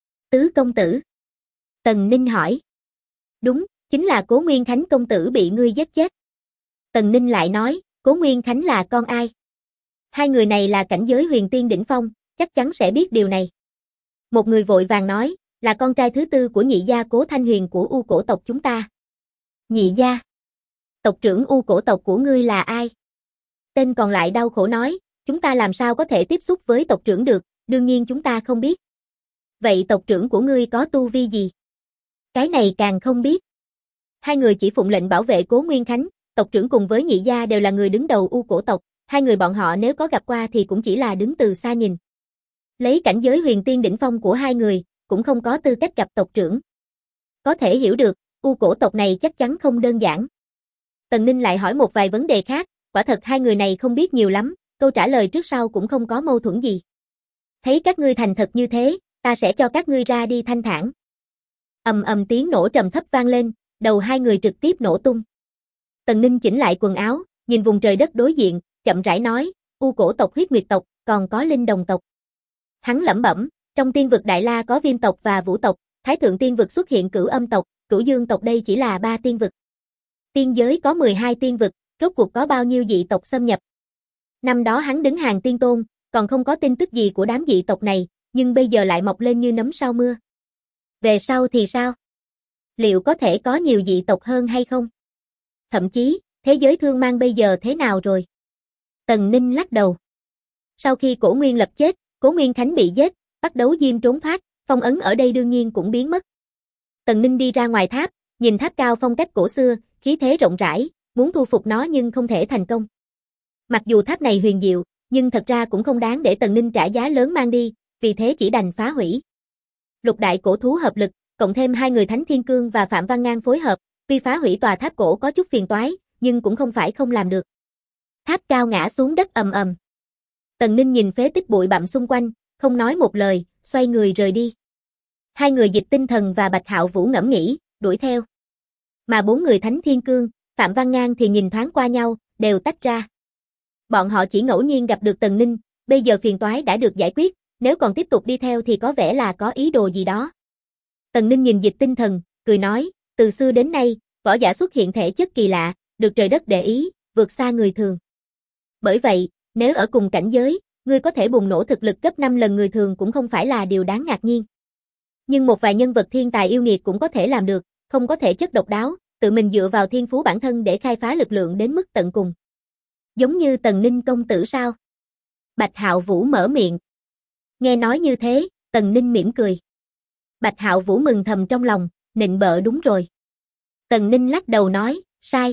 Speaker 1: Tứ công tử? Tần Ninh hỏi. Đúng, chính là Cố Nguyên Khánh công tử bị ngươi giết chết. Tần Ninh lại nói, Cố Nguyên Khánh là con ai? Hai người này là cảnh giới huyền tiên đỉnh phong, chắc chắn sẽ biết điều này. Một người vội vàng nói, là con trai thứ tư của nhị gia Cố Thanh Huyền của U cổ tộc chúng ta. Nhị gia? Tộc trưởng U cổ tộc của ngươi là ai? Tên còn lại đau khổ nói, chúng ta làm sao có thể tiếp xúc với tộc trưởng được, đương nhiên chúng ta không biết. Vậy tộc trưởng của ngươi có tu vi gì? Cái này càng không biết. Hai người chỉ phụng lệnh bảo vệ Cố Nguyên Khánh, tộc trưởng cùng với nhị gia đều là người đứng đầu U cổ tộc, hai người bọn họ nếu có gặp qua thì cũng chỉ là đứng từ xa nhìn. Lấy cảnh giới huyền tiên đỉnh phong của hai người, cũng không có tư cách gặp tộc trưởng. Có thể hiểu được, U cổ tộc này chắc chắn không đơn giản. Tần Ninh lại hỏi một vài vấn đề khác, quả thật hai người này không biết nhiều lắm, câu trả lời trước sau cũng không có mâu thuẫn gì. Thấy các ngươi thành thật như thế, ta sẽ cho các ngươi ra đi thanh thản. Ầm ầm tiếng nổ trầm thấp vang lên, đầu hai người trực tiếp nổ tung. Tần Ninh chỉnh lại quần áo, nhìn vùng trời đất đối diện, chậm rãi nói, U cổ tộc huyết nguyệt tộc, còn có linh đồng tộc. Hắn lẩm bẩm, trong tiên vực Đại La có Viêm tộc và Vũ tộc, Thái Thượng Tiên vực xuất hiện Cửu Âm tộc, Cửu Dương tộc đây chỉ là 3 tiên vực. Tiên giới có 12 tiên vực, rốt cuộc có bao nhiêu dị tộc xâm nhập. Năm đó hắn đứng hàng tiên tôn, còn không có tin tức gì của đám dị tộc này, nhưng bây giờ lại mọc lên như nấm sau mưa. Về sau thì sao? Liệu có thể có nhiều dị tộc hơn hay không? Thậm chí, thế giới thương mang bây giờ thế nào rồi? Tần Ninh lắc đầu. Sau khi Cổ Nguyên Lập chết, Cố Nguyên Khánh bị giết, bắt đấu diêm trốn thoát, phong ấn ở đây đương nhiên cũng biến mất. Tần Ninh đi ra ngoài tháp, nhìn tháp cao phong cách cổ xưa, khí thế rộng rãi, muốn thu phục nó nhưng không thể thành công. Mặc dù tháp này huyền diệu, nhưng thật ra cũng không đáng để Tần Ninh trả giá lớn mang đi, vì thế chỉ đành phá hủy. Lục đại cổ thú hợp lực, cộng thêm hai người Thánh Thiên Cương và Phạm Văn Ngang phối hợp, tuy phá hủy tòa tháp cổ có chút phiền toái, nhưng cũng không phải không làm được. Tháp cao ngã xuống đất ầm ầm. Tần Ninh nhìn phế tích bụi bặm xung quanh, không nói một lời, xoay người rời đi. Hai người Dịch Tinh Thần và Bạch Hạo Vũ ngẫm nghĩ, đuổi theo. Mà bốn người Thánh Thiên Cương, Phạm Văn Ngang thì nhìn thoáng qua nhau, đều tách ra. Bọn họ chỉ ngẫu nhiên gặp được Tần Ninh, bây giờ phiền toái đã được giải quyết, nếu còn tiếp tục đi theo thì có vẻ là có ý đồ gì đó. Tần Ninh nhìn Dịch Tinh Thần, cười nói, từ xưa đến nay, võ giả xuất hiện thể chất kỳ lạ, được trời đất để ý, vượt xa người thường. Bởi vậy, nếu ở cùng cảnh giới, ngươi có thể bùng nổ thực lực gấp 5 lần người thường cũng không phải là điều đáng ngạc nhiên. Nhưng một vài nhân vật thiên tài yêu nghiệt cũng có thể làm được, không có thể chất độc đáo, tự mình dựa vào thiên phú bản thân để khai phá lực lượng đến mức tận cùng. Giống như Tần Ninh công tử sao? Bạch Hạo Vũ mở miệng. Nghe nói như thế, Tần Ninh mỉm cười. Bạch Hạo Vũ mừng thầm trong lòng, nịnh bợ đúng rồi. Tần Ninh lắc đầu nói, sai.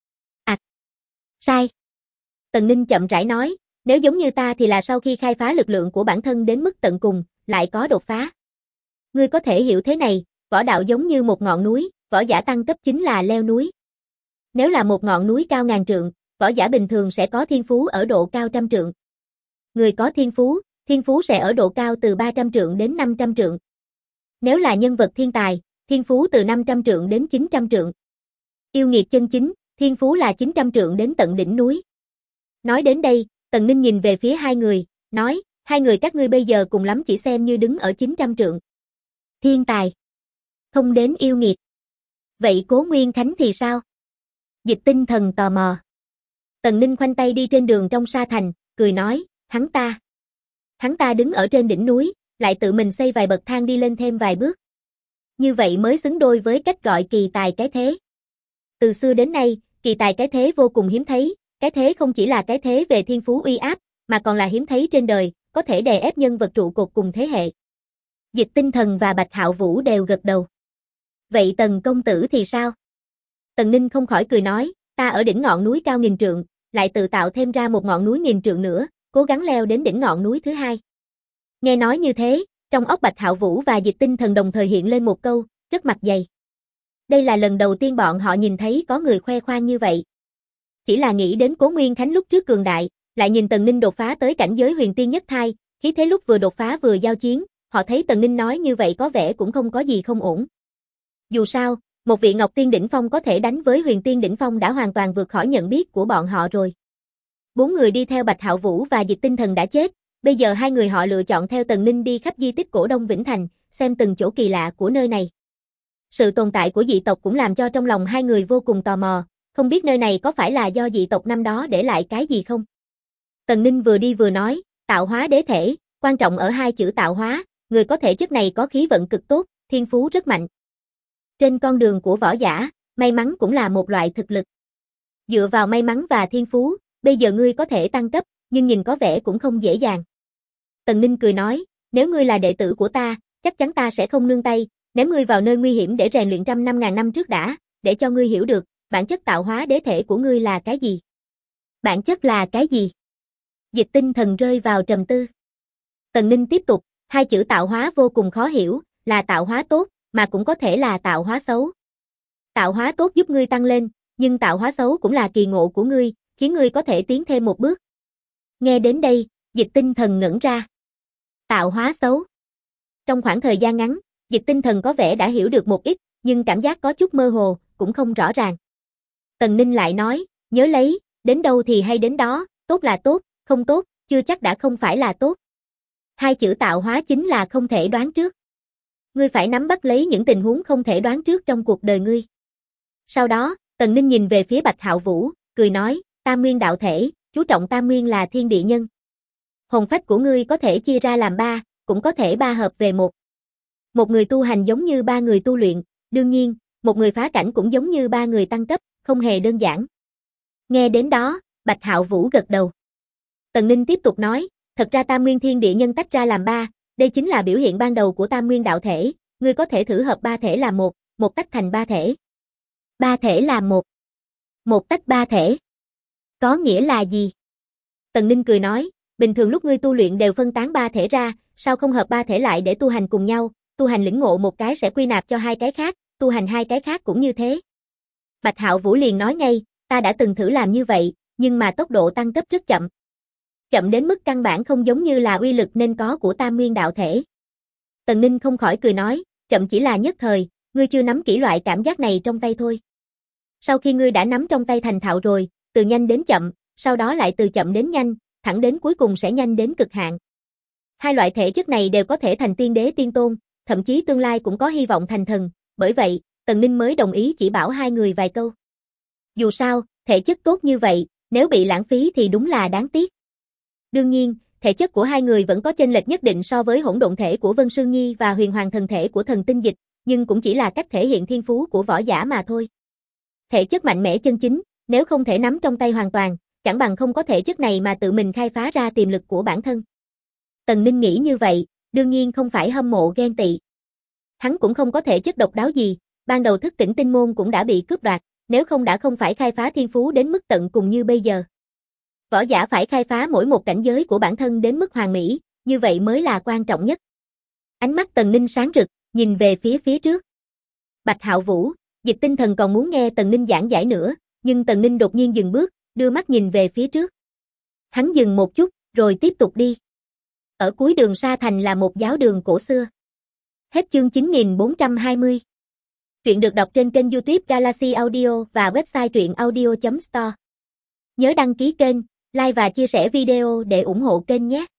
Speaker 1: Sai. Tần Ninh chậm rãi nói, nếu giống như ta thì là sau khi khai phá lực lượng của bản thân đến mức tận cùng, lại có đột phá. Ngươi có thể hiểu thế này, võ đạo giống như một ngọn núi, võ giả tăng cấp chính là leo núi. Nếu là một ngọn núi cao ngàn trượng, võ giả bình thường sẽ có thiên phú ở độ cao trăm trượng. Người có thiên phú sẽ ở độ cao từ 300 trượng đến 500 trượng. Nếu là nhân vật thiên tài, thiên phú từ 500 trượng đến 900 trượng. Yêu nghiệt chân chính, thiên phú là 900 trượng đến tận đỉnh núi. Nói đến đây, Tần Ninh nhìn về phía hai người, nói, hai người các ngươi bây giờ cùng lắm chỉ xem như đứng ở 900 trượng. Thiên tài. Không đến yêu nghiệt. Vậy Cố Nguyên Khánh thì sao? Dịch Tinh Thần tò mò. Tần Ninh khoanh tay đi trên đường trong sa thành, cười nói, Hắn ta đứng ở trên đỉnh núi, lại tự mình xây vài bậc thang đi lên thêm vài bước. Như vậy mới xứng đôi với cách gọi kỳ tài cái thế. Từ xưa đến nay, kỳ tài cái thế vô cùng hiếm thấy, cái thế không chỉ là cái thế về thiên phú uy áp, mà còn là hiếm thấy trên đời, có thể đè ép nhân vật trụ cột cùng thế hệ. Dịch Tinh Thần và Bạch Hạo Vũ đều gật đầu. Vậy Tần công tử thì sao? Tần Ninh không khỏi cười nói, ta ở đỉnh ngọn núi cao nghìn trượng, lại tự tạo thêm ra một ngọn núi nghìn trượng nữa, cố gắng leo đến đỉnh ngọn núi thứ hai. Nghe nói như thế, trong óc Bạch Hạo Vũ và Dịch Tinh Thần đồng thời hiện lên một câu, rất mặt dày. Đây là lần đầu tiên bọn họ nhìn thấy có người khoe khoang như vậy. Chỉ là nghĩ đến Cố Nguyên Khánh lúc trước cường đại, lại nhìn Tần Ninh đột phá tới cảnh giới huyền tiên nhất thai, khí thế lúc vừa đột phá vừa giao chiến, họ thấy Tần Ninh nói như vậy có vẻ cũng không có gì không ổn. Dù sao, một vị Ngọc Tiên đỉnh phong có thể đánh với huyền tiên đỉnh phong đã hoàn toàn vượt khỏi nhận biết của bọn họ rồi. 4 người đi theo Bạch Hạo Vũ và Dịch Tinh Thần đã chết, bây giờ 2 người họ lựa chọn theo Tần Ninh đi khắp di tích cổ Đông Vĩnh Thành, xem từng chỗ kỳ lạ của nơi này. Sự tồn tại của dị tộc cũng làm cho trong lòng 2 người vô cùng tò mò, không biết nơi này có phải là do dị tộc năm đó để lại cái gì không. Tần Ninh vừa đi vừa nói, tạo hóa đế thể, quan trọng ở 2 chữ tạo hóa, người có thể chất này có khí vận cực tốt, thiên phú rất mạnh. Trên con đường của võ giả, may mắn cũng là một loại thực lực. Dựa vào may mắn và thiên phú, bây giờ ngươi có thể tăng cấp, nhưng nhìn có vẻ cũng không dễ dàng. Tần Ninh cười nói, nếu ngươi là đệ tử của ta, chắc chắn ta sẽ không nương tay, ném ngươi vào nơi nguy hiểm để rèn luyện 100.000 năm trước đã, để cho ngươi hiểu được, bản chất tạo hóa đế thể của ngươi là cái gì. Bản chất là cái gì? Dịch Tinh Thần rơi vào trầm tư. Tần Ninh tiếp tục, 2 chữ tạo hóa vô cùng khó hiểu, là tạo hóa tốt, mà cũng có thể là tạo hóa xấu. Tạo hóa tốt giúp ngươi tăng lên, nhưng tạo hóa xấu cũng là kỳ ngộ của ngươi, khiến ngươi có thể tiến thêm một bước. Nghe đến đây, Dịch Tinh Thần ngẩn ra. Tạo hóa xấu. Trong khoảng thời gian ngắn, Dịch Tinh Thần có vẻ đã hiểu được một ít, nhưng cảm giác có chút mơ hồ, cũng không rõ ràng. Tần Ninh lại nói, nhớ lấy, đến đâu thì hay đến đó, tốt là tốt, không tốt, chưa chắc đã không phải là tốt. 2 chữ tạo hóa chính là không thể đoán trước. Ngươi phải nắm bắt lấy những tình huống không thể đoán trước trong cuộc đời ngươi. Sau đó, Tần Ninh nhìn về phía Bạch Hạo Vũ, cười nói, Tam Nguyên đạo thể, chú trọng Tam Nguyên là thiên địa nhân. Hồn phách của ngươi có thể chia ra làm 3, cũng có thể 3 hợp về 1. Một người tu hành giống như 3 người tu luyện, đương nhiên, một người phá cảnh cũng giống như 3 người tăng cấp, không hề đơn giản. Nghe đến đó, Bạch Hạo Vũ gật đầu. Tần Ninh tiếp tục nói, thật ra Tam Nguyên thiên địa nhân tách ra làm 3, đây chính là biểu hiện ban đầu của Tam Nguyên đạo thể, ngươi có thể thử hợp 3 thể làm một tách thành 3 thể. 3 thể là một tách 3 thể. Có nghĩa là gì? Tần Ninh cười nói, bình thường lúc ngươi tu luyện đều phân tán 3 thể ra, sao không hợp 3 thể lại để tu hành cùng nhau, tu hành lĩnh ngộ một cái sẽ quy nạp cho 2 cái khác, tu hành 2 cái khác cũng như thế. Bạch Hạo Vũ liền nói ngay, ta đã từng thử làm như vậy, nhưng mà tốc độ tăng cấp rất chậm. Chậm đến mức căn bản không giống như là uy lực nên có của Tam Nguyên đạo thể. Tần Ninh không khỏi cười nói, chậm chỉ là nhất thời, ngươi chưa nắm kỹ loại cảm giác này trong tay thôi. Sau khi ngươi đã nắm trong tay thành thạo rồi, từ nhanh đến chậm, sau đó lại từ chậm đến nhanh, thẳng đến cuối cùng sẽ nhanh đến cực hạn. 2 loại thể chất này đều có thể thành tiên đế tiên tôn, thậm chí tương lai cũng có hy vọng thành thần, bởi vậy, Tần Ninh mới đồng ý chỉ bảo 2 người vài câu. Dù sao, thể chất tốt như vậy, nếu bị lãng phí thì đúng là đáng tiếc. Đương nhiên, thể chất của 2 người vẫn có chênh lệch nhất định so với hỗn độn thể của Vân Sương Nhi và huyền hoàng thần thể của Thần Tinh Dịch, nhưng cũng chỉ là cách thể hiện thiên phú của võ giả mà thôi. Thể chất mạnh mẽ chân chính, nếu không thể nắm trong tay hoàn toàn, chẳng bằng không có thể chất này mà tự mình khai phá ra tiềm lực của bản thân. Tần Ninh nghĩ như vậy, đương nhiên không phải hâm mộ ghen tị. Hắn cũng không có thể chất độc đáo gì, ban đầu thức tỉnh tinh môn cũng đã bị cướp đoạt, nếu không đã không phải khai phá thiên phú đến mức tận cùng như bây giờ. Võ giả phải khai phá mỗi một cảnh giới của bản thân đến mức hoàn mỹ, như vậy mới là quan trọng nhất. Ánh mắt Tần Ninh sáng rực, nhìn về phía trước. Bạch Hạo Vũ, Dịch Tinh Thần còn muốn nghe Tần Ninh giảng giải nữa, nhưng Tần Ninh đột nhiên dừng bước, đưa mắt nhìn về phía trước. Hắn dừng một chút, rồi tiếp tục đi. Ở cuối đường Sa Thành là một giáo đường cổ xưa. Hết chương 9420. Truyện được đọc trên kênh YouTube Galaxy Audio và website truyệnaudio.store. Nhớ đăng ký kênh, like và chia sẻ video để ủng hộ kênh nhé.